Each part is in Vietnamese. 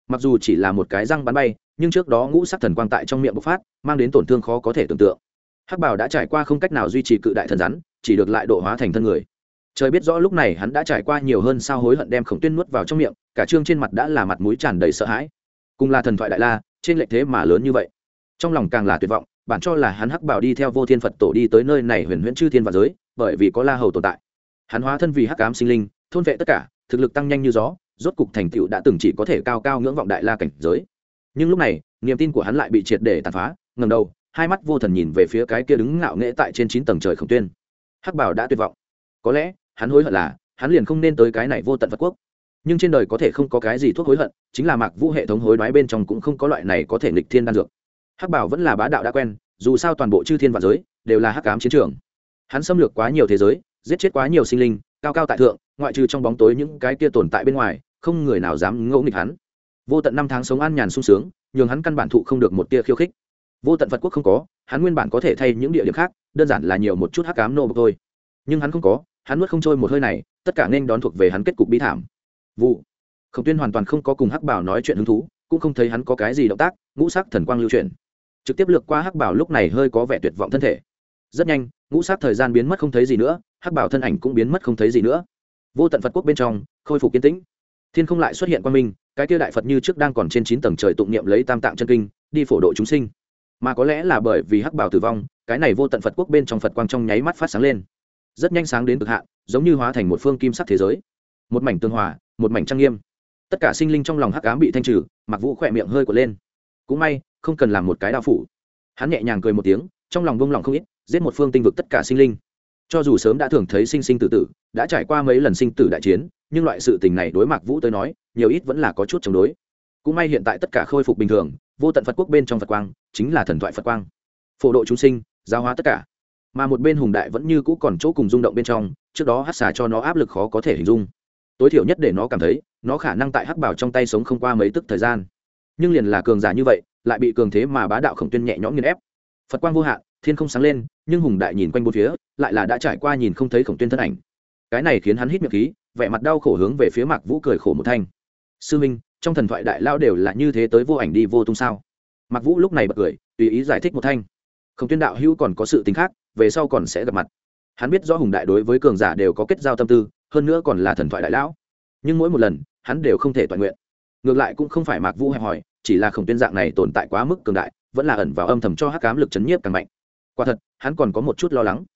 mặc dù chỉ là một cái răng bắn bay, nhưng trước đó ngũ sắc thần quang tại trong miệng bộc phát, mang đến tổn thương khó có thể tưởng tượng. Hắc Bảo đã trải qua không cách nào duy trì cự đại thần rắn, chỉ được lại độ hóa thành thân người. Trời biết rõ lúc này hắn đã trải qua nhiều hơn sao hối hận đem Khổng Tuyên nuốt vào trong miệng, cả trương trên mặt đã là mặt mũi tràn đầy sợ hãi. Cùng là thần thoại đại la, trên lệch thế mà lớn như vậy. Trong lòng càng là tuyệt vọng, bản cho là hắn Hắc Bảo đi theo Vô Thiên Phật tổ đi tới nơi này huyền huyễn chư thiên vạn giới, bởi vì có La Hầu tồn tại. Hắn hóa thân vì hắc ám sinh linh, thôn vệ tất cả, thực lực tăng nhanh như gió, rốt cục thành tựu đã từng chỉ có thể cao cao ngưỡng vọng đại la cảnh giới. Nhưng lúc này, niềm tin của hắn lại bị triệt để tàn phá, ngẩng đầu, hai mắt vô thần nhìn về phía cái kia đứng ngạo nghễ tại trên 9 tầng trời Khổng Tuyên. Hắc Bảo đã tuyệt vọng. Có lẽ, hắn hối hận là, hắn liền không nên tới cái này vô tận Phật quốc. Nhưng trên đời có thể không có cái gì thuốc hối hận, chính là Mạc Vũ hệ thống hối đoái bên trong cũng không có loại này có thể nghịch thiên đan dược. Hắc Bảo vẫn là bá đạo đã quen, dù sao toàn bộ chư thiên vạn giới đều là hắc ám chiến trường. Hắn xâm lược quá nhiều thế giới, giết chết quá nhiều sinh linh, cao cao tại thượng, ngoại trừ trong bóng tối những cái kia tồn tại bên ngoài, không người nào dám ngỗ nghịch hắn. Vô tận năm tháng sống an nhàn sung sướng, nhường hắn căn bản thụ không được một tia khiêu khích. Vô tận Phật quốc không có, hắn nguyên bản có thể thay những địa điểm khác, đơn giản là nhiều một chút hắc ám nô bộc thôi. Nhưng hắn không có, hắn nuốt không trôi một hơi này, tất cả nên đón thuộc về hắn kết cục bi thảm. Vụ. Khổng Tuyên hoàn toàn không có cùng Hắc Bảo nói chuyện hứng thú, cũng không thấy hắn có cái gì động tác, ngũ sắc thần quang lưu chuyển, trực tiếp lược qua Hắc Bảo lúc này hơi có vẻ tuyệt vọng thân thể. Rất nhanh, ngũ sắc thời gian biến mất không thấy gì nữa, Hắc Bảo thân ảnh cũng biến mất không thấy gì nữa. Vô tận Phật quốc bên trong khôi phục kiên tĩnh, thiên không lại xuất hiện quang minh, cái kia đại Phật như trước đang còn trên 9 tầng trời tụng niệm lấy Tam Tạng chân kinh, đi phổ độ chúng sinh. Mà có lẽ là bởi vì Hắc Bảo tử vong, cái này vô tận Phật quốc bên trong Phật quang trong nháy mắt phát sáng lên, rất nhanh sáng đến cực hạn, giống như hóa thành một phương kim sắc thế giới, một mảnh tương hòa, một mảnh trang nghiêm. Tất cả sinh linh trong lòng hắc ám bị thanh trừ, Mạc Vũ khỏe miệng hơi của lên. Cũng may, không cần làm một cái đao phủ. Hắn nhẹ nhàng cười một tiếng, trong lòng buông lỏng không ít, giết một phương tinh vực tất cả sinh linh. Cho dù sớm đã thường thấy sinh sinh tử tử, đã trải qua mấy lần sinh tử đại chiến, nhưng loại sự tình này đối Mạc Vũ tới nói, nhiều ít vẫn là có chút chống đối. Cũng may hiện tại tất cả khôi phục bình thường, vô tận Phật quốc bên trong Phật quang, chính là thần thoại Phật quang. Phổ độ chúng sinh, giáo hóa tất cả. Mà một bên Hùng Đại vẫn như cũ còn chỗ cùng rung động bên trong, trước đó hắc xà cho nó áp lực khó có thể hình dung. Tối thiểu nhất để nó cảm thấy, nó khả năng tại hắc bảo trong tay sống không qua mấy tức thời gian. Nhưng liền là cường giả như vậy, lại bị cường thế mà bá đạo Khổng Tuyên nhẹ nhõm nghiền ép. Phật quang vô hạn, thiên không sáng lên, nhưng Hùng Đại nhìn quanh bốn phía, lại là đã trải qua nhìn không thấy Khổng Tuyên thân ảnh. Cái này khiến hắn hít miệng khí, vẻ mặt đau khổ hướng về phía Mạc Vũ cười khổ một thanh. Sư minh, trong thần thoại đại lao đều là như thế tới vô ảnh đi vô tung sao? Mạc Vũ lúc này bật cười, tùy ý giải thích một thanh. Khổng Tuyên đạo hữu còn có sự tình khác, về sau còn sẽ gặp mặt. Hắn biết rõ Hùng Đại đối với cường giả đều có kết giao tâm tư, hơn nữa còn là thần thoại đại lão, nhưng mỗi một lần hắn đều không thể toàn nguyện. Ngược lại cũng không phải Mạc Vũ hẹp hòi, chỉ là Khổng Tuyên dạng này tồn tại quá mức cường đại, vẫn là ẩn vào âm thầm cho hắc ám lực chấn nhiếp càng mạnh. Quả thật, hắn còn có một chút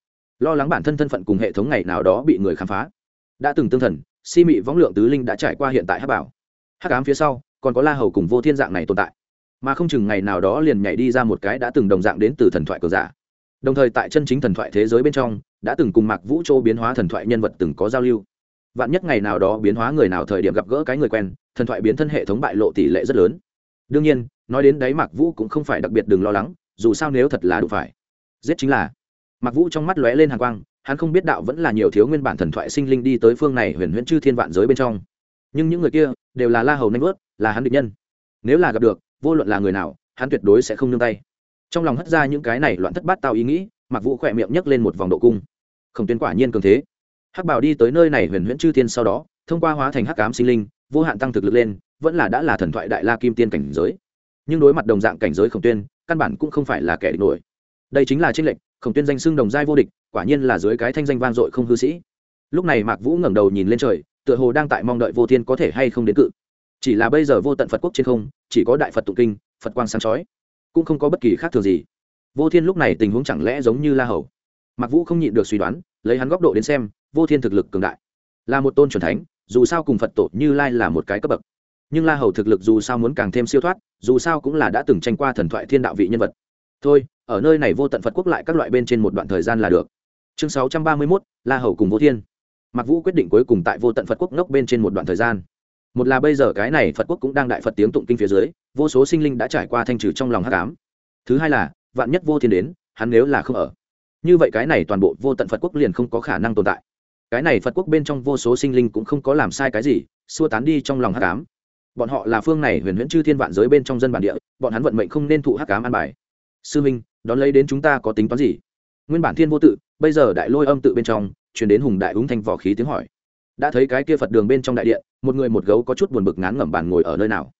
lo lắng bản thân thân phận cùng hệ thống ngày nào đó bị người khám phá. Đã từng tương thần, si mị võng lượng tứ linh đã trải qua hiện tại hắc bảo, hắc ám phía sau còn có La Hầu cùng Vô Thiên dạng này tồn tại, mà không chừng ngày nào đó liền nhảy đi ra một cái đã từng đồng dạng đến từ thần thoại cường giả. Đồng thời tại chân chính thần thoại thế giới bên trong, đã từng cùng Mạc Vũ Châu biến hóa thần thoại nhân vật từng có giao lưu. Vạn nhất ngày nào đó biến hóa người nào thời điểm gặp gỡ cái người quen, thần thoại biến thân hệ thống bại lộ tỷ lệ rất lớn. Đương nhiên, nói đến đấy Mạc Vũ cũng không phải đặc biệt đừng lo lắng, dù sao nếu thật là đủ phải giết chính là. Mạc Vũ trong mắt lóe lên hàn quang, hắn không biết đạo vẫn là nhiều thiếu nguyên bản thần thoại sinh linh đi tới phương này huyền huyễn chư thiên vạn giới bên trong. Nhưng những người kia đều là La Hầu nanh vớt, là hắn địch nhân. Nếu là gặp được, vô luận là người nào, hắn tuyệt đối sẽ không nương tay. Trong lòng hất ra những cái này loạn thất bát tao ý nghĩ, Mạc Vũ khỏe miệng nhấc lên một vòng độ cung. Khổng Tuyên quả nhiên cường thế. Hắc Bảo đi tới nơi này huyền huyễn chư thiên sau đó, thông qua hóa thành hắc ám sinh linh, vô hạn tăng thực lực lên, vẫn là đã là thần thoại đại la kim tiên cảnh giới. Nhưng đối mặt đồng dạng cảnh giới Khổng Tuyên, căn bản cũng không phải là kẻ địch nổi. Đây chính là chênh lệch, Khổng Tuyên danh xưng đồng giai vô địch, quả nhiên là dưới cái thanh danh vang dội không hư sĩ. Lúc này Mạc Vũ ngẩng đầu nhìn lên trời, tựa hồ đang tại mong đợi Vô Thiên có thể hay không đến cự. Chỉ là bây giờ vô tận Phật quốc trên không, chỉ có đại Phật tụng kinh, Phật quang sáng chói, cũng không có bất kỳ khác thường gì. Vô Thiên lúc này tình huống chẳng lẽ giống như La Hầu? Mạc Vũ không nhịn được suy đoán, lấy hắn góc độ đến xem, Vô Thiên thực lực cường đại, là một tôn chuẩn thánh, dù sao cùng Phật tổ Như Lai là một cái cấp bậc. Nhưng La Hầu thực lực dù sao muốn càng thêm siêu thoát, dù sao cũng là đã từng tranh qua thần thoại thiên đạo vị nhân vật. Thôi, ở nơi này vô tận Phật quốc lại các loại bên trên một đoạn thời gian là được. Chương 631, La Hầu cùng Vô Thiên. Mạc Vũ quyết định cuối cùng tại vô tận Phật quốc ngốc bên trên một đoạn thời gian. Một là bây giờ cái này Phật quốc cũng đang đại Phật tiếng tụng kinh phía dưới, vô số sinh linh đã trải qua thanh trừ trong lòng hắc ám. Thứ hai là, vạn nhất Vô Thiên đến, hắn nếu là không ở, như vậy cái này toàn bộ vô tận Phật quốc liền không có khả năng tồn tại. Cái này Phật quốc bên trong vô số sinh linh cũng không có làm sai cái gì, xua tán đi trong lòng hắc ám. Bọn họ là phương này huyền huyễn chư thiên vạn giới bên trong dân bản địa, bọn hắn vận mệnh không nên thụ hắc ám an bài. Sư minh, đón lấy đến chúng ta có tính toán gì? Nguyên bản thiên vô tự, bây giờ đại lôi âm tự bên trong truyền đến Hùng Đại úng thanh vỏ khí tiếng hỏi. Đã thấy cái kia Phật đường bên trong đại điện, một người một gấu có chút buồn bực ngán ngẩm bàn ngồi ở nơi nào.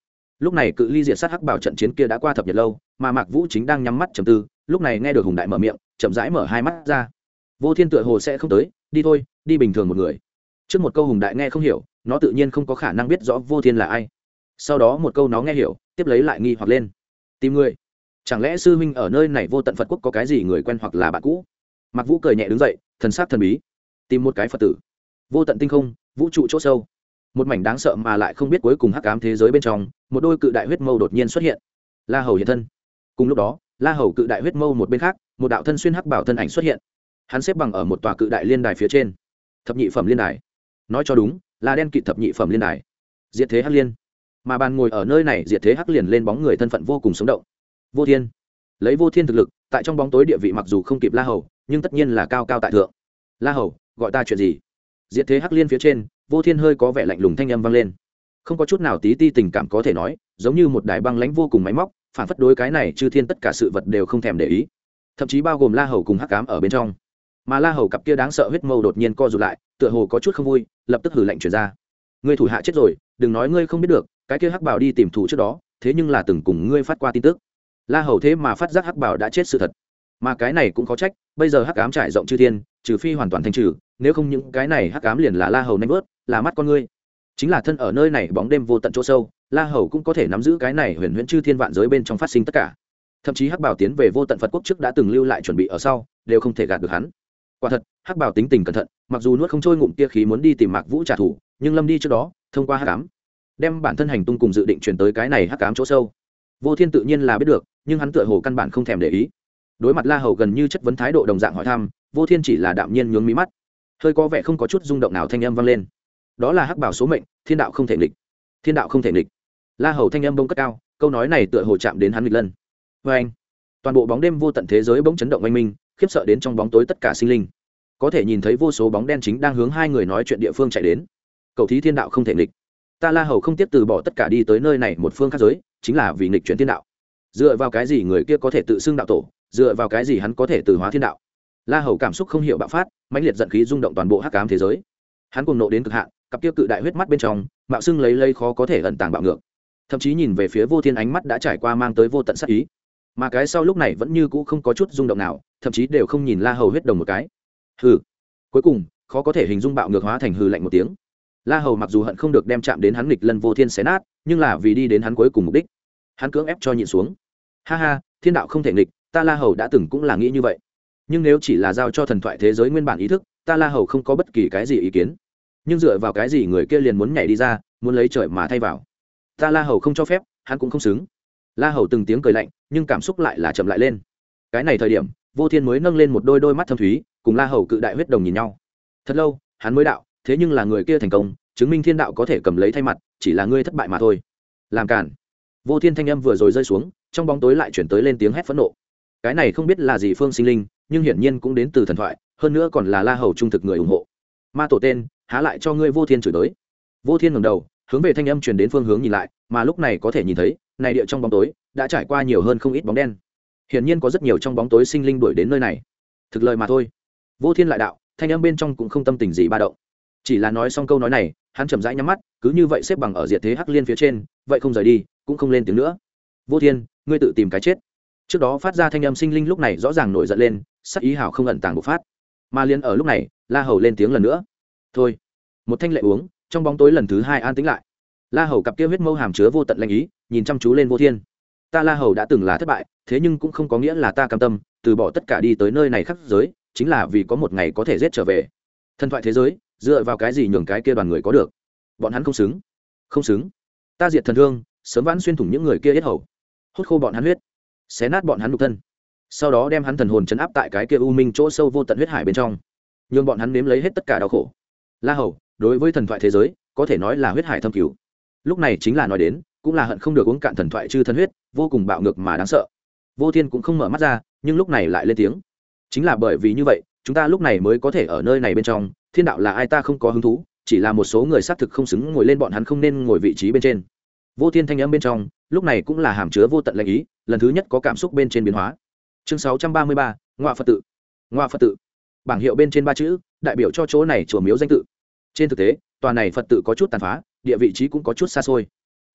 lúc này cự ly diệt sát hắc bảo trận chiến kia đã qua thập nhật lâu, mà Mạc Vũ chính đang nhắm mắt trầm tư, lúc này nghe được Hùng Đại mở miệng, chậm rãi mở hai mắt ra. Vô Thiên tựa hồ sẽ không tới, đi thôi, đi bình thường một người. Trước một câu Hùng Đại nghe không hiểu, nó tự nhiên không có khả năng biết rõ Vô Thiên là ai. Sau đó một câu nó nghe hiểu, tiếp lấy lại nghi hoặc lên. Tìm người? Chẳng lẽ sư huynh ở nơi này Vô Tận Phật Quốc có cái gì người quen hoặc là bạn cũ? Mạc Vũ cười nhẹ đứng dậy, thần sắc thần bí. Tìm một cái Phật tử. Vô tận tinh không, vũ trụ chỗ sâu, một mảnh đáng sợ mà lại không biết cuối cùng hắc ám thế giới bên trong, một đôi cự đại huyết mâu đột nhiên xuất hiện. La Hầu hiện thân. Cùng lúc đó, La Hầu cự đại huyết mâu một bên khác, một đạo thân xuyên hắc bảo thân ảnh xuất hiện. Hắn xếp bằng ở một tòa cự đại liên đài phía trên. Thập nhị phẩm liên đài. Nói cho đúng, là đen kịt thập nhị phẩm liên đài. Diệt thế hắc liên. Mà bàn ngồi ở nơi này diệt thế hắc liền lên bóng người thân phận vô cùng sống động. Vô Thiên. Lấy Vô Thiên thực lực, tại trong bóng tối địa vị mặc dù không kịp La Hầu, nhưng tất nhiên là cao cao tại thượng. La Hầu, gọi ta chuyện gì? Diệt thế hắc liên phía trên, Vô Thiên hơi có vẻ lạnh lùng thanh âm vang lên, không có chút nào tí ti tình cảm có thể nói, giống như một đài băng lãnh vô cùng máy móc, phản phất đối cái này chư thiên tất cả sự vật đều không thèm để ý, thậm chí bao gồm La Hầu cùng hắc ám ở bên trong. Mà La Hầu cặp kia đáng sợ huyết mâu đột nhiên co rụt lại, tựa hồ có chút không vui, lập tức hừ lạnh truyền ra: ngươi thủ hạ chết rồi, đừng nói ngươi không biết được, cái kia hắc bảo đi tìm thủ trước đó, thế nhưng là từng cùng ngươi phát qua tin tức. La Hầu thế mà phát giác hắc bảo đã chết sự thật, mà cái này cũng khó trách, bây giờ hắc ám trải rộng chư thiên, trừ phi hoàn toàn thanh trừ, nếu không những cái này hắc ám liền là La Hầu nanh vớt, là mắt con ngươi. Chính là thân ở nơi này bóng đêm vô tận chỗ sâu, La Hầu cũng có thể nắm giữ cái này huyền huyễn chư thiên vạn giới bên trong phát sinh tất cả. Thậm chí hắc bảo tiến về vô tận Phật quốc trước đã từng lưu lại chuẩn bị ở sau, đều không thể gạt được hắn. Quả thật, hắc bảo tính tình cẩn thận, mặc dù nuốt không trôi ngụm kia khí muốn đi tìm Mạc Vũ trả thù, nhưng lâm đi trước đó, thông qua hắc ám, đem bản thân hành tung cùng dự định truyền tới cái này hắc ám chỗ sâu. Vô Thiên tự nhiên là biết được, nhưng hắn tựa hồ căn bản không thèm để ý. Đối mặt La Hầu gần như chất vấn thái độ đồng dạng hỏi thăm, Vô Thiên chỉ là đạm nhiên nhướng mí mắt, hơi có vẻ không có chút rung động nào thanh âm vang lên. Đó là hắc bảo số mệnh, thiên đạo không thể nghịch. Thiên đạo không thể nghịch. La Hầu thanh âm bông cất cao, câu nói này tựa hồ chạm đến hắn nghịch lân. Và anh, toàn bộ bóng đêm vô tận thế giới bỗng chấn động oanh minh, khiếp sợ đến trong bóng tối tất cả sinh linh. Có thể nhìn thấy vô số bóng đen chính đang hướng hai người nói chuyện địa phương chạy đến. Cầu thí thiên đạo không thể nghịch. Ta La Hầu không tiếp từ bỏ tất cả đi tới nơi này một phương khác giới, chính là vì nghịch chuyển thiên đạo. Dựa vào cái gì người kia có thể tự xưng đạo tổ, dựa vào cái gì hắn có thể từ hóa thiên đạo? La Hầu cảm xúc không hiểu bạo phát, mãnh liệt giận khí rung động toàn bộ hắc ám thế giới. Hắn cuồng nộ đến cực hạn, cặp kia cự đại huyết mắt bên trong, mạo xưng lấy khó có thể ẩn tàng bạo ngược. Thậm chí nhìn về phía Vô Thiên ánh mắt đã trải qua mang tới vô tận sát ý. Mà cái sau lúc này vẫn như cũ không có chút rung động nào, thậm chí đều không nhìn La Hầu huyết đồng một cái. Hừ. Cuối cùng, khó có thể hình dung bạo ngược hóa thành hừ lạnh một tiếng. La Hầu mặc dù hận không được đem chạm đến hắn nghịch lân Vô Thiên xé nát, nhưng là vì đi đến hắn cuối cùng mục đích, hắn cưỡng ép cho nhịn xuống. Ha ha, thiên đạo không thể nghịch, ta La Hầu đã từng cũng là nghĩ như vậy. Nhưng nếu chỉ là giao cho thần thoại thế giới nguyên bản ý thức, ta La Hầu không có bất kỳ cái gì ý kiến. Nhưng dựa vào cái gì người kia liền muốn nhảy đi ra, muốn lấy trời mà thay vào? Ta La Hầu không cho phép, hắn cũng không xứng. La Hầu từng tiếng cười lạnh, nhưng cảm xúc lại là chậm lại lên. Cái này thời điểm, Vô Thiên mới nâng lên một đôi mắt thâm thúy, cùng La Hầu cự đại huyết đồng nhìn nhau. Thật lâu, hắn mới đạo, thế nhưng là người kia thành công, chứng minh thiên đạo có thể cầm lấy thay mặt, chỉ là ngươi thất bại mà thôi. Làm cản. Vô Thiên thanh âm vừa rồi rơi xuống, trong bóng tối lại chuyển tới lên tiếng hét phẫn nộ. Cái này không biết là gì phương sinh linh, nhưng hiển nhiên cũng đến từ thần thoại, hơn nữa còn là La Hầu trung thực người ủng hộ. Ma tổ tên, há lại cho ngươi Vô Thiên chửi tới. Vô Thiên ngẩng đầu, hướng về thanh âm truyền đến phương hướng nhìn lại, mà lúc này có thể nhìn thấy, này địa trong bóng tối đã trải qua nhiều hơn không ít bóng đen. Hiển nhiên có rất nhiều trong bóng tối sinh linh đuổi đến nơi này. Thực lời mà thôi. Vô Thiên lại đạo, thanh âm bên trong cũng không tâm tình gì ba động. Chỉ là nói xong câu nói này, hắn chậm rãi nhắm mắt, cứ như vậy xếp bằng ở diệt thế hắc liên phía trên, vậy không rời đi, cũng không lên tiếng nữa. Vô Thiên, ngươi tự tìm cái chết. Trước đó phát ra thanh âm sinh linh lúc này rõ ràng nổi giận lên, sắc ý hảo không ẩn tàng bộc phát. Mà liên ở lúc này, La Hầu lên tiếng lần nữa. Thôi, một thanh lệ uống, trong bóng tối lần thứ hai an tĩnh lại. La Hầu cặp kia huyết mâu hàm chứa vô tận lanh ý, nhìn chăm chú lên Vô Thiên. Ta La Hầu đã từng là thất bại, thế nhưng cũng không có nghĩa là ta cam tâm từ bỏ tất cả đi tới nơi này khắc giới, chính là vì có một ngày có thể giết trở về. Thần thoại thế giới, dựa vào cái gì nhường cái kia đoàn người có được? Bọn hắn không xứng, không xứng. Ta diệt thần thương, sớm vãn xuyên thủng những người kia yết hầu, hút khô bọn hắn huyết, xé nát bọn hắn nhục thân, sau đó đem hắn thần hồn chấn áp tại cái kia u minh chỗ sâu vô tận huyết hải bên trong, nhường bọn hắn nếm lấy hết tất cả đau khổ. La Hầu đối với thần thoại thế giới có thể nói là huyết hải thâm cứu. Lúc này chính là nói đến, cũng là hận không được uống cạn thần thoại chư thân huyết, vô cùng bạo ngược mà đáng sợ. Vô Thiên cũng không mở mắt ra, nhưng lúc này lại lên tiếng. Chính là bởi vì như vậy, chúng ta lúc này mới có thể ở nơi này bên trong. Thiên đạo là ai ta không có hứng thú, chỉ là một số người xác thực không xứng ngồi lên bọn hắn không nên ngồi vị trí bên trên. Vô Thiên thanh âm bên trong, lúc này cũng là hàm chứa vô tận lệnh ý, lần thứ nhất có cảm xúc bên trên biến hóa. Chương 633, Ngọa Phật tự. Ngọa Phật tự. Bảng hiệu bên trên ba chữ, đại biểu cho chỗ này chùa miếu danh tự. Trên thực tế, tòa này Phật tự có chút tàn phá, địa vị trí cũng có chút xa xôi.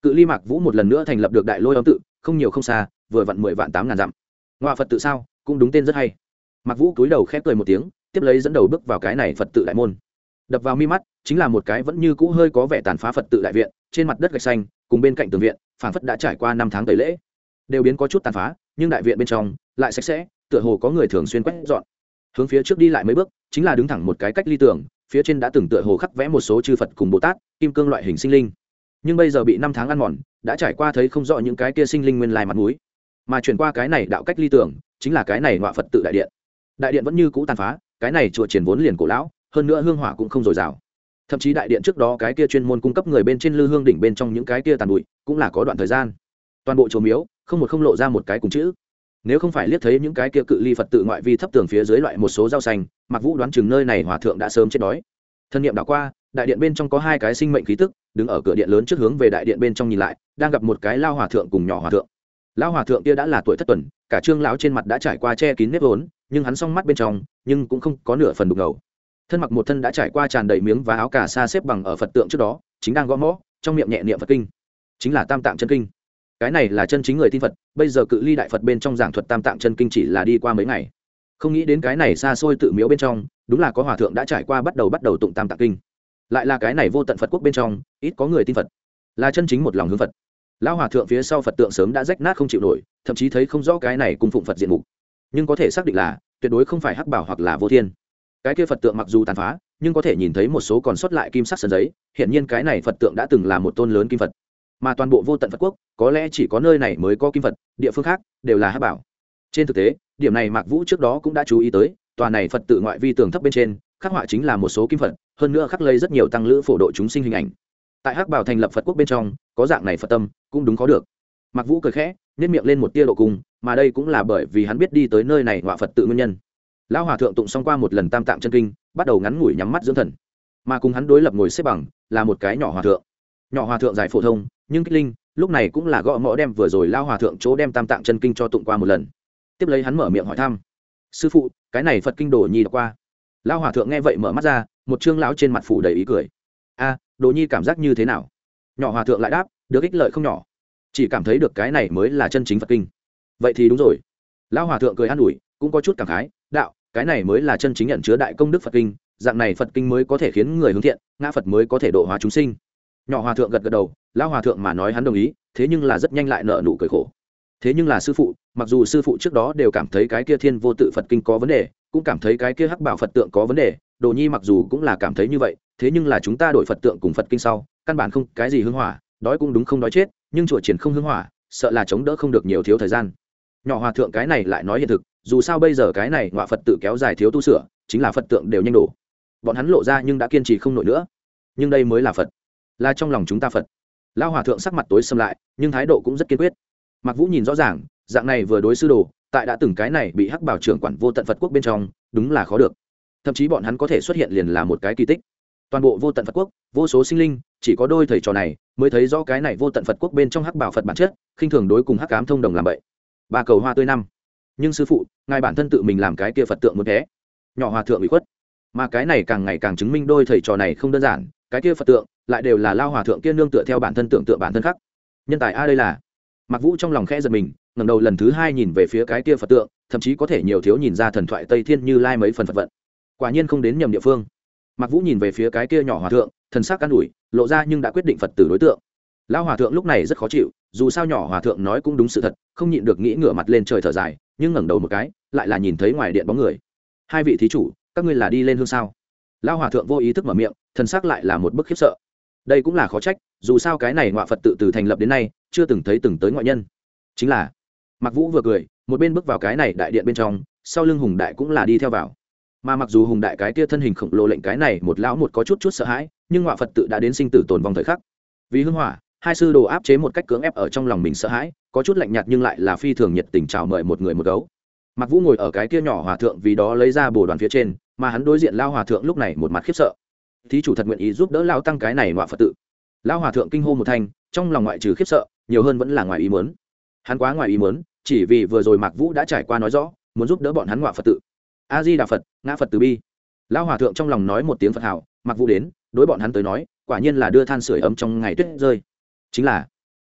cự ly Mạc Vũ một lần nữa thành lập được Đại Lôi Âm tự, không nhiều không xa, vừa vặn 10 vạn 8 ngàn dặm. Ngoại Phật tự sao, cũng đúng tên rất hay. Mạc Vũ cúi đầu khẽ cười một tiếng, tiếp lấy dẫn đầu bước vào cái này Phật tự đại môn. Đập vào mi mắt chính là một cái vẫn như cũ hơi có vẻ tàn phá Phật tự đại viện, trên mặt đất gạch xanh, cùng bên cạnh tường viện, phảng phất đã trải qua 5 tháng tẩy lễ, đều biến có chút tàn phá, nhưng đại viện bên trong lại sạch sẽ, tựa hồ có người thường xuyên quét dọn. Hướng phía trước đi lại mấy bước, chính là đứng thẳng một cái cách ly tường, phía trên đã từng tựa hồ khắc vẽ một số chư Phật cùng Bồ Tát, kim cương loại hình sinh linh. Nhưng bây giờ bị 5 tháng ăn mòn, đã trải qua thấy không rõ những cái kia sinh linh nguyên lai mặt mũi, mà chuyển qua cái này đạo cách ly tường, chính là cái này Ngọa Phật tự đại điện. Đại điện vẫn như cũ tàn phá, cái này chùa triển vốn liền cổ lão, hơn nữa hương hỏa cũng không dồi dào. Thậm chí đại điện trước đó cái kia chuyên môn cung cấp người bên trên lư hương đỉnh bên trong những cái kia tàn bụi, cũng là có đoạn thời gian. Toàn bộ chùa miếu không lộ ra một cái cùng chữ. Nếu không phải liếc thấy những cái kia cự ly Phật tự ngoại vi thấp tường phía dưới loại một số rau xanh, Mạc Vũ đoán chừng nơi này hòa thượng đã sớm chết đói. Thân niệm đảo qua, đại điện bên trong có 2 cái sinh mệnh khí tức, đứng ở cửa điện lớn trước hướng về đại điện bên trong nhìn lại, đang gặp một cái lao hòa thượng cùng nhỏ hòa thượng. Lão hòa thượng kia đã là tuổi thất tuần, cả trương lão trên mặt đã trải qua che kín nếp vốn, nhưng hắn song mắt bên trong, nhưng cũng không có nửa phần đục ngầu. Thân mặc một thân đã trải qua tràn đầy miếng và áo cà sa xếp bằng ở Phật tượng trước đó, chính đang gõ mõ, trong miệng nhẹ niệm Phật kinh, chính là Tam Tạng chân kinh. Cái này là chân chính người tin Phật, bây giờ cự ly đại Phật bên trong giảng thuật Tam Tạng chân kinh chỉ là đi qua mấy ngày, không nghĩ đến cái này xa xôi tự miếu bên trong, đúng là có hòa thượng đã trải qua bắt đầu tụng Tam Tạng kinh, lại là cái này vô tận Phật quốc bên trong, ít có người tin Phật, là chân chính một lòng hướng Phật. Lão hòa thượng phía sau Phật tượng sớm đã rách nát không chịu nổi, thậm chí thấy không rõ cái này cung phụng Phật diện mục, nhưng có thể xác định là tuyệt đối không phải Hắc Bảo hoặc là Vô Thiên. Cái kia Phật tượng mặc dù tàn phá, nhưng có thể nhìn thấy một số còn sót lại kim sắc sơn giấy, hiện nhiên cái này Phật tượng đã từng là một tôn lớn kim Phật, mà toàn bộ vô tận Phật quốc có lẽ chỉ có nơi này mới có kim Phật, địa phương khác đều là Hắc Bảo. Trên thực tế, điểm này Mạc Vũ trước đó cũng đã chú ý tới, tòa này Phật tự ngoại vi tường thấp bên trên khắc họa chính là một số kim Phật, hơn nữa khắc lấy rất nhiều tăng lữ phổ độ chúng sinh hình ảnh. Tại Hắc Bảo thành lập Phật quốc bên trong, có dạng này Phật tâm, cũng đúng có được. Mạc Vũ cười khẽ, nhếch miệng lên một tia độ cùng, mà đây cũng là bởi vì hắn biết đi tới nơi này Ngọa Phật tự nguyên nhân. Lão hòa thượng tụng xong qua một lần Tam Tạng chân kinh, bắt đầu ngắn ngủi nhắm mắt dưỡng thần, mà cùng hắn đối lập ngồi xếp bằng là một cái nhỏ hòa thượng. Nhỏ hòa thượng dài phổ thông, nhưng kích linh, lúc này cũng là gõ mõ đem vừa rồi Lão hòa thượng chỗ đem Tam Tạng chân kinh cho tụng qua một lần. Tiếp lấy hắn mở miệng hỏi thăm: "Sư phụ, cái này Phật kinh Đồ Nhi đọc qua?" Lão hòa thượng nghe vậy mở mắt ra, một trương lão trên mặt phủ đầy ý cười. "A, Đồ Nhi cảm giác như thế nào?" Nhỏ hòa thượng lại đáp: "Được ích lợi không nhỏ, chỉ cảm thấy được cái này mới là chân chính Phật kinh." "Vậy thì đúng rồi." Lão hòa thượng cười an ủi, cũng có chút cảm khái, đạo: "Cái này mới là chân chính nhận chứa đại công đức Phật kinh, dạng này Phật kinh mới có thể khiến người hướng thiện, ngã Phật mới có thể độ hóa chúng sinh." Nhỏ hòa thượng gật gật đầu, lão hòa thượng mà nói hắn đồng ý, thế nhưng là rất nhanh lại nở nụ cười khổ. Thế nhưng là sư phụ, mặc dù sư phụ trước đó đều cảm thấy cái kia Thiên Vô Tự Phật kinh có vấn đề, cũng cảm thấy cái kia Hắc Bảo Phật tượng có vấn đề, Đồ Nhi mặc dù cũng là cảm thấy như vậy, thế nhưng là chúng ta đổi Phật tượng cùng Phật kinh sau, căn bản không cái gì hương hỏa, đói cũng đúng không đói chết, nhưng chùa triển không hương hỏa, sợ là chống đỡ không được nhiều thiếu thời gian. Nhỏ hòa thượng cái này lại nói hiện thực, dù sao bây giờ cái này Ngọa Phật tự kéo dài thiếu tu sửa, chính là Phật tượng đều nhanh đổ. Bọn hắn lộ ra nhưng đã kiên trì không nổi nữa. Nhưng đây mới là Phật, là trong lòng chúng ta Phật. Lão hòa thượng sắc mặt tối sầm lại, nhưng thái độ cũng rất kiên quyết. Mạc Vũ nhìn rõ ràng, dạng này vừa đối sư đồ, tại đã từng cái này bị Hắc Bảo trưởng quản vô tận Phật quốc bên trong, đúng là khó được. Thậm chí bọn hắn có thể xuất hiện liền là một cái kỳ tích. Toàn bộ vô tận Phật quốc, vô số sinh linh, chỉ có đôi thầy trò này mới thấy rõ cái này vô tận Phật quốc bên trong Hắc Bảo Phật bản chất, khinh thường đối cùng Hắc Ám thông đồng làm vậy. Ba cầu hoa tươi năm. Nhưng sư phụ, ngài bản thân tự mình làm cái kia Phật tượng muốn thế. Nhỏ hòa thượng bị khuất. Mà cái này càng ngày càng chứng minh đôi thầy trò này không đơn giản, cái kia Phật tượng lại đều là lao hòa thượng kia nương tựa theo bản thân tưởng tượng bản thân khác. Nhân tài a đây là. Mạc Vũ trong lòng khẽ giật mình, ngẩng đầu lần thứ 2 nhìn về phía cái kia Phật tượng, thậm chí có thể nhiều thiếu nhìn ra thần thoại Tây Thiên Như Lai mấy phần Phật vận. Quả nhiên không đến nhầm địa phương. Mạc Vũ nhìn về phía cái kia nhỏ hòa thượng, thần sắc an ủi, lộ ra nhưng đã quyết định Phật tử đối tượng. Lão hòa thượng lúc này rất khó chịu, dù sao nhỏ hòa thượng nói cũng đúng sự thật, không nhịn được nghĩ ngửa mặt lên trời thở dài, nhưng ngẩng đầu một cái, lại là nhìn thấy ngoài điện bóng người. "Hai vị thí chủ, các ngươi là đi lên hương sao?" Lão hòa thượng vô ý thức mở miệng, thần sắc lại là một bức khiếp sợ. Đây cũng là khó trách, dù sao cái này Ngọa Phật tự từ thành lập đến nay, chưa từng thấy từng tới ngoại nhân. Chính là, Mạc Vũ vừa cười, một bên bước vào cái này đại điện bên trong, sau lưng Hùng Đại cũng là đi theo vào. Mà mặc dù Hùng Đại cái kia thân hình khổng lồ lệnh cái này một lão một có chút sợ hãi, nhưng Ngọa Phật tự đã đến sinh tử tồn vong thời khắc. Vì hương hỏa, hai sư đồ áp chế một cách cưỡng ép ở trong lòng mình sợ hãi, có chút lạnh nhạt nhưng lại là phi thường nhiệt tình chào mời một người một gấu. Mạc Vũ ngồi ở cái kia nhỏ hòa thượng vì đó lấy ra bồ đoàn phía trên, mà hắn đối diện lao hòa thượng lúc này một mặt khiếp sợ. Thí chủ thật nguyện ý giúp đỡ lao tăng cái này Ngọa Phật tự. Lao hòa thượng kinh hô một thanh, trong lòng ngoại trừ khiếp sợ, nhiều hơn vẫn là ngoài ý muốn. Hắn quá ngoài ý muốn, chỉ vì vừa rồi Mạc Vũ đã trải qua nói rõ, muốn giúp đỡ bọn hắn Ngọa Phật tự. A Di Đà Phật, ngã Phật từ bi. Lao hòa thượng trong lòng nói một tiếng Phật hảo, Mạc Vũ đến, đối bọn hắn tới nói, quả nhiên là đưa than sưởi ấm trong ngày tuyết rơi. Chính là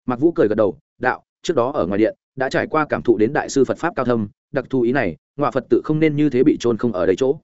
Mạc Vũ cười gật đầu, đạo, trước đó ở ngoài điện đã trải qua cảm thụ đến đại sư Phật pháp cao thâm, đặc thù ý này, ngọa Phật tự không nên như thế bị trôn không ở đây chỗ.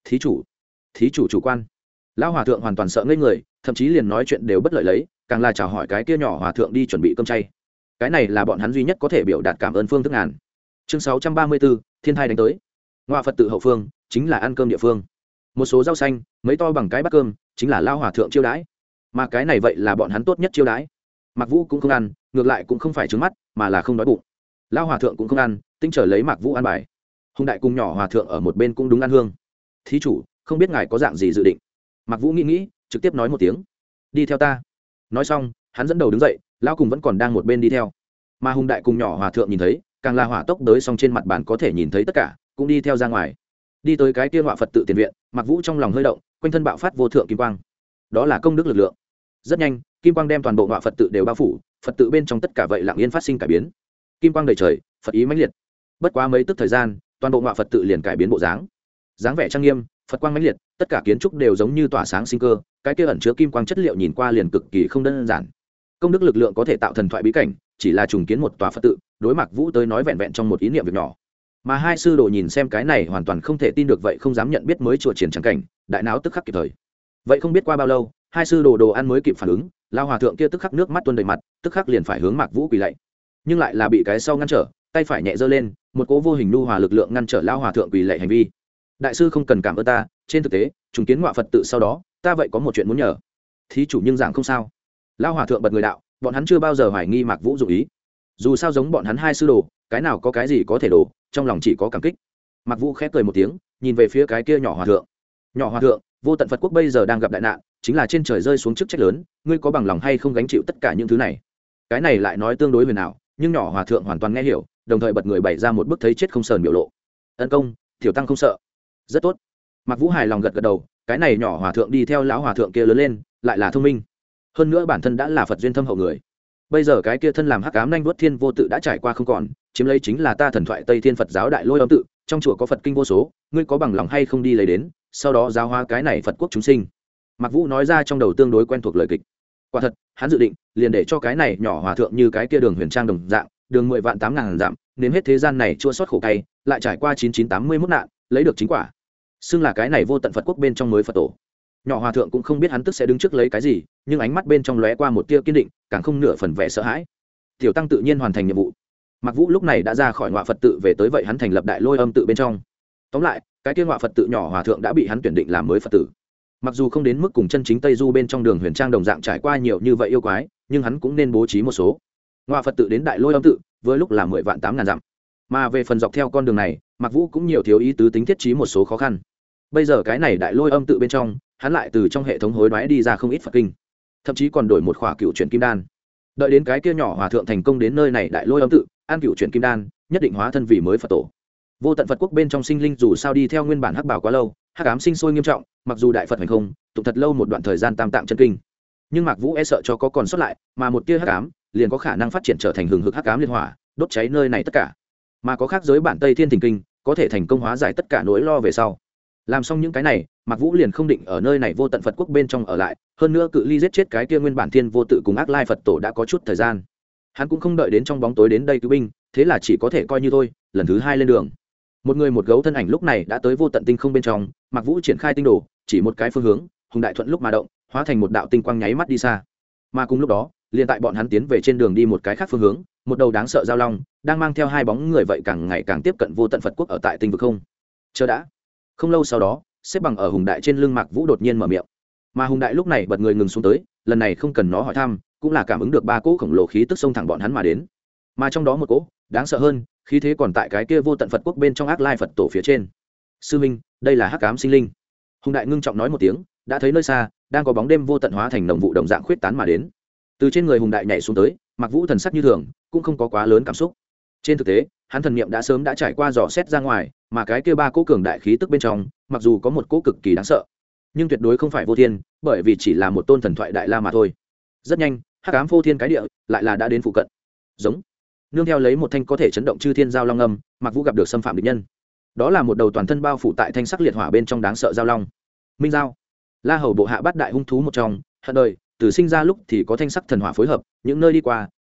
Thí chủ chủ quan. Lão hòa thượng hoàn toàn sợ ngây người, thậm chí liền nói chuyện đều bất lợi lấy, càng là chào hỏi cái kia nhỏ hòa thượng đi chuẩn bị cơm chay. Cái này là bọn hắn duy nhất có thể biểu đạt cảm ơn phương thức ngàn. Chương 634, thiên thai đánh tới. Ngọa Phật tự hậu phương chính là ăn cơm địa phương. Một số rau xanh, mấy to bằng cái bát cơm, chính là lão hòa thượng chiêu đãi. Mà cái này vậy là bọn hắn tốt nhất chiêu đãi. Mạc Vũ cũng không ăn, ngược lại cũng không phải trướng mắt, mà là không đói bụng. Lão hòa thượng cũng không ăn, tinh trở lấy Mạc Vũ ăn bài. Hùng đại cùng nhỏ hòa thượng ở một bên cũng đúng ăn hương. Thí chủ, không biết ngài có dạng gì dự định? Mạc Vũ nghĩ, trực tiếp nói một tiếng, đi theo ta. Nói xong, hắn dẫn đầu đứng dậy, lão cùng vẫn còn đang một bên đi theo. Mà Hùng đại cùng nhỏ hòa thượng nhìn thấy, càng là hỏa tốc tới xong trên mặt bàn có thể nhìn thấy tất cả, cũng đi theo ra ngoài. Đi tới cái kia ngọa Phật tự tiền viện, Mạc Vũ trong lòng hơi động, quanh thân bạo phát vô thượng kim quang. Đó là công đức lực lượng. Rất nhanh, kim quang đem toàn bộ ngọa Phật tự đều bao phủ, Phật tự bên trong tất cả vậy lặng yên phát sinh cải biến. Kim quang đầy trời, Phật ý mãnh liệt. Bất quá mấy tức thời gian, toàn bộ ngọa Phật tự liền cải biến bộ dáng. Dáng vẻ trang nghiêm, Phật quang mãnh liệt, tất cả kiến trúc đều giống như tỏa sáng sinh cơ, cái kia ẩn chứa kim quang chất liệu nhìn qua liền cực kỳ không đơn giản. Công đức lực lượng có thể tạo thần thoại bí cảnh, chỉ là trùng kiến một tòa Phật tự, đối Mạc Vũ tới nói vẹn vẹn trong một ý niệm việc nhỏ. Mà hai sư đồ nhìn xem cái này hoàn toàn không thể tin được vậy không dám nhận biết mới chùa triển chẳng cảnh, đại não tức khắc kịp thời. Vậy không biết qua bao lâu, hai sư đồ đồ ăn mới kịp phản ứng, lao hòa thượng kia tức khắc nước mắt tuôn đầy mặt, tức khắc liền phải hướng Mạc Vũ quỳ lạy. Nhưng lại là bị cái sau ngăn trở, tay phải nhẹ giơ lên, một cỗ vô hình nhu hòa lực lượng ngăn trở lao hòa thượng quỳ lạy hành vi. Đại sư không cần cảm ơn ta, trên thực tế, trùng kiến ngọa Phật tự sau đó, ta vậy có một chuyện muốn nhờ. Thí chủ nhưng giảng không sao. Lao hòa thượng bật người đạo, bọn hắn chưa bao giờ hoài nghi Mạc Vũ dụng ý. Dù sao giống bọn hắn hai sư đồ, cái nào có cái gì có thể đổ, trong lòng chỉ có cảm kích. Mạc Vũ khép cười một tiếng, nhìn về phía cái kia nhỏ hòa thượng. Nhỏ hòa thượng, vô tận Phật quốc bây giờ đang gặp đại nạn, chính là trên trời rơi xuống chức trách lớn, ngươi có bằng lòng hay không gánh chịu tất cả những thứ này? Cái này lại nói tương đối huyền ảo, nhưng nhỏ hòa thượng hoàn toàn nghe hiểu, đồng thời bật người bày ra một bức thấy chết không sờn biểu lộ. Ân công, tiểu tăng không sợ. Rất tốt. Mạc Vũ hài lòng gật gật đầu, cái này nhỏ hòa thượng đi theo lão hòa thượng kia lớn lên, lại là thông minh. Hơn nữa bản thân đã là Phật duyên thâm hậu người. Bây giờ cái kia thân làm hắc ám nhanh vuốt thiên vô tự đã trải qua không còn, chiếm lấy chính là ta thần thoại Tây Thiên Phật giáo đại lôi âm tự, trong chùa có Phật kinh vô số, ngươi có bằng lòng hay không đi lấy đến, sau đó giáo hóa cái này Phật quốc chúng sinh. Mạc Vũ nói ra trong đầu tương đối quen thuộc lời kịch. Quả thật, hắn dự định liền để cho cái này nhỏ hòa thượng như cái kia Đường Huyền Trang đồng dạng, đường 10 vạn 8.000 dặm, nếm hết thế gian này chua xót khổ cay, lại trải qua 9981 nạn, lấy được chính quả. Xưng là cái này vô tận Phật quốc bên trong mới Phật tổ. Nhỏ hòa thượng cũng không biết hắn tức sẽ đứng trước lấy cái gì, nhưng ánh mắt bên trong lóe qua một tia kiên định, càng không nửa phần vẻ sợ hãi. Tiểu tăng tự nhiên hoàn thành nhiệm vụ. Mạc Vũ lúc này đã ra khỏi ngọa Phật tự về tới vậy hắn thành lập đại lôi âm tự bên trong. Tóm lại, cái kia ngọa Phật tự nhỏ hòa thượng đã bị hắn tuyển định làm mới Phật tử. Mặc dù không đến mức cùng chân chính Tây Du bên trong Đường Huyền Trang đồng dạng trải qua nhiều như vậy yêu quái, nhưng hắn cũng nên bố trí một số. Ngọa Phật tự đến đại lôi âm tự, với lúc là 10 vạn 8.000 dặm. Mà về phần dọc theo con đường này, Mạc Vũ cũng nhiều thiếu ý tứ tính thiết trí một số khó khăn. Bây giờ cái này đại lôi âm tự bên trong, hắn lại từ trong hệ thống hối đoái đi ra không ít Phật kinh, thậm chí còn đổi một khỏa cựu chuyển kim đan. Đợi đến cái kia nhỏ hòa thượng thành công đến nơi này đại lôi âm tự, an cựu chuyển kim đan, nhất định hóa thân vì mới Phật tổ. Vô tận Phật quốc bên trong sinh linh dù sao đi theo nguyên bản hắc bảo quá lâu, hắc ám sinh sôi nghiêm trọng, mặc dù đại Phật hành không, tụng thật lâu một đoạn thời gian tam tạng chân kinh, nhưng Mạc Vũ e sợ cho có còn sót lại, mà một tia hắc ám liền có khả năng phát triển trở thành hừng hực hắc ám liên hỏa, đốt cháy nơi này tất cả. Mà có khác giới bản Tây Thiên Thỉnh Kinh, có thể thành công hóa giải tất cả nỗi lo về sau. Làm xong những cái này, Mạc Vũ liền không định ở nơi này vô tận Phật quốc bên trong ở lại, hơn nữa cự ly giết chết cái kia nguyên bản thiên vô tự cùng ác lai Phật tổ đã có chút thời gian. Hắn cũng không đợi đến trong bóng tối đến đây cứu binh, thế là chỉ có thể coi như thôi, lần thứ hai lên đường. Một người một gấu thân ảnh lúc này đã tới vô tận tinh không bên trong, Mạc Vũ triển khai tinh đồ, chỉ một cái phương hướng, Hùng Đại Thuận lúc mà động, hóa thành một đạo tinh quang nháy mắt đi xa. Mà cùng lúc đó, liền tại bọn hắn tiến về trên đường đi một cái khác phương hướng, một đầu đáng sợ giao long đang mang theo hai bóng người vậy càng ngày càng tiếp cận vô tận Phật quốc ở tại tinh vực không. Chờ đã. Không lâu sau đó, xếp bằng ở Hùng Đại trên lưng Mạc Vũ đột nhiên mở miệng. Mà Hùng Đại lúc này bật người ngừng xuống tới, lần này không cần nó hỏi thăm, cũng là cảm ứng được ba cỗ khổng lồ khí tức xông thẳng bọn hắn mà đến. Mà trong đó một cỗ đáng sợ hơn, khí thế còn tại cái kia vô tận Phật quốc bên trong ác lai Phật tổ phía trên. Sư minh, đây là hắc ám sinh linh. Hùng Đại ngưng trọng nói một tiếng, đã thấy nơi xa đang có bóng đêm vô tận hóa thành nồng vụ đồng dạng khuyết tán mà đến. Từ trên người Hùng Đại nhảy xuống tới, Mạc Vũ thần sắc như thường, cũng không có quá lớn cảm xúc. Trên thực tế, hắn thần niệm đã sớm đã trải qua dò xét ra ngoài, mà cái kia ba cỗ cường đại khí tức bên trong, mặc dù có một cỗ cực kỳ đáng sợ, nhưng tuyệt đối không phải vô thiên, bởi vì chỉ là một tôn thần thoại đại la mà thôi. Rất nhanh, hắc ám phô thiên cái địa lại là đã đến phụ cận. Giống. Nương theo lấy một thanh có thể chấn động chư thiên giao long âm, Mạc Vũ gặp được xâm phạm địch nhân. Đó là một đầu toàn thân bao phủ tại thanh sắc liệt hỏa bên trong đáng sợ giao long. Minh giao, La Hầu bộ hạ bát đại hung thú một trong, hận đời, từ sinh ra lúc thì có thanh sắc thần hỏa phối hợp, những nơi đi qua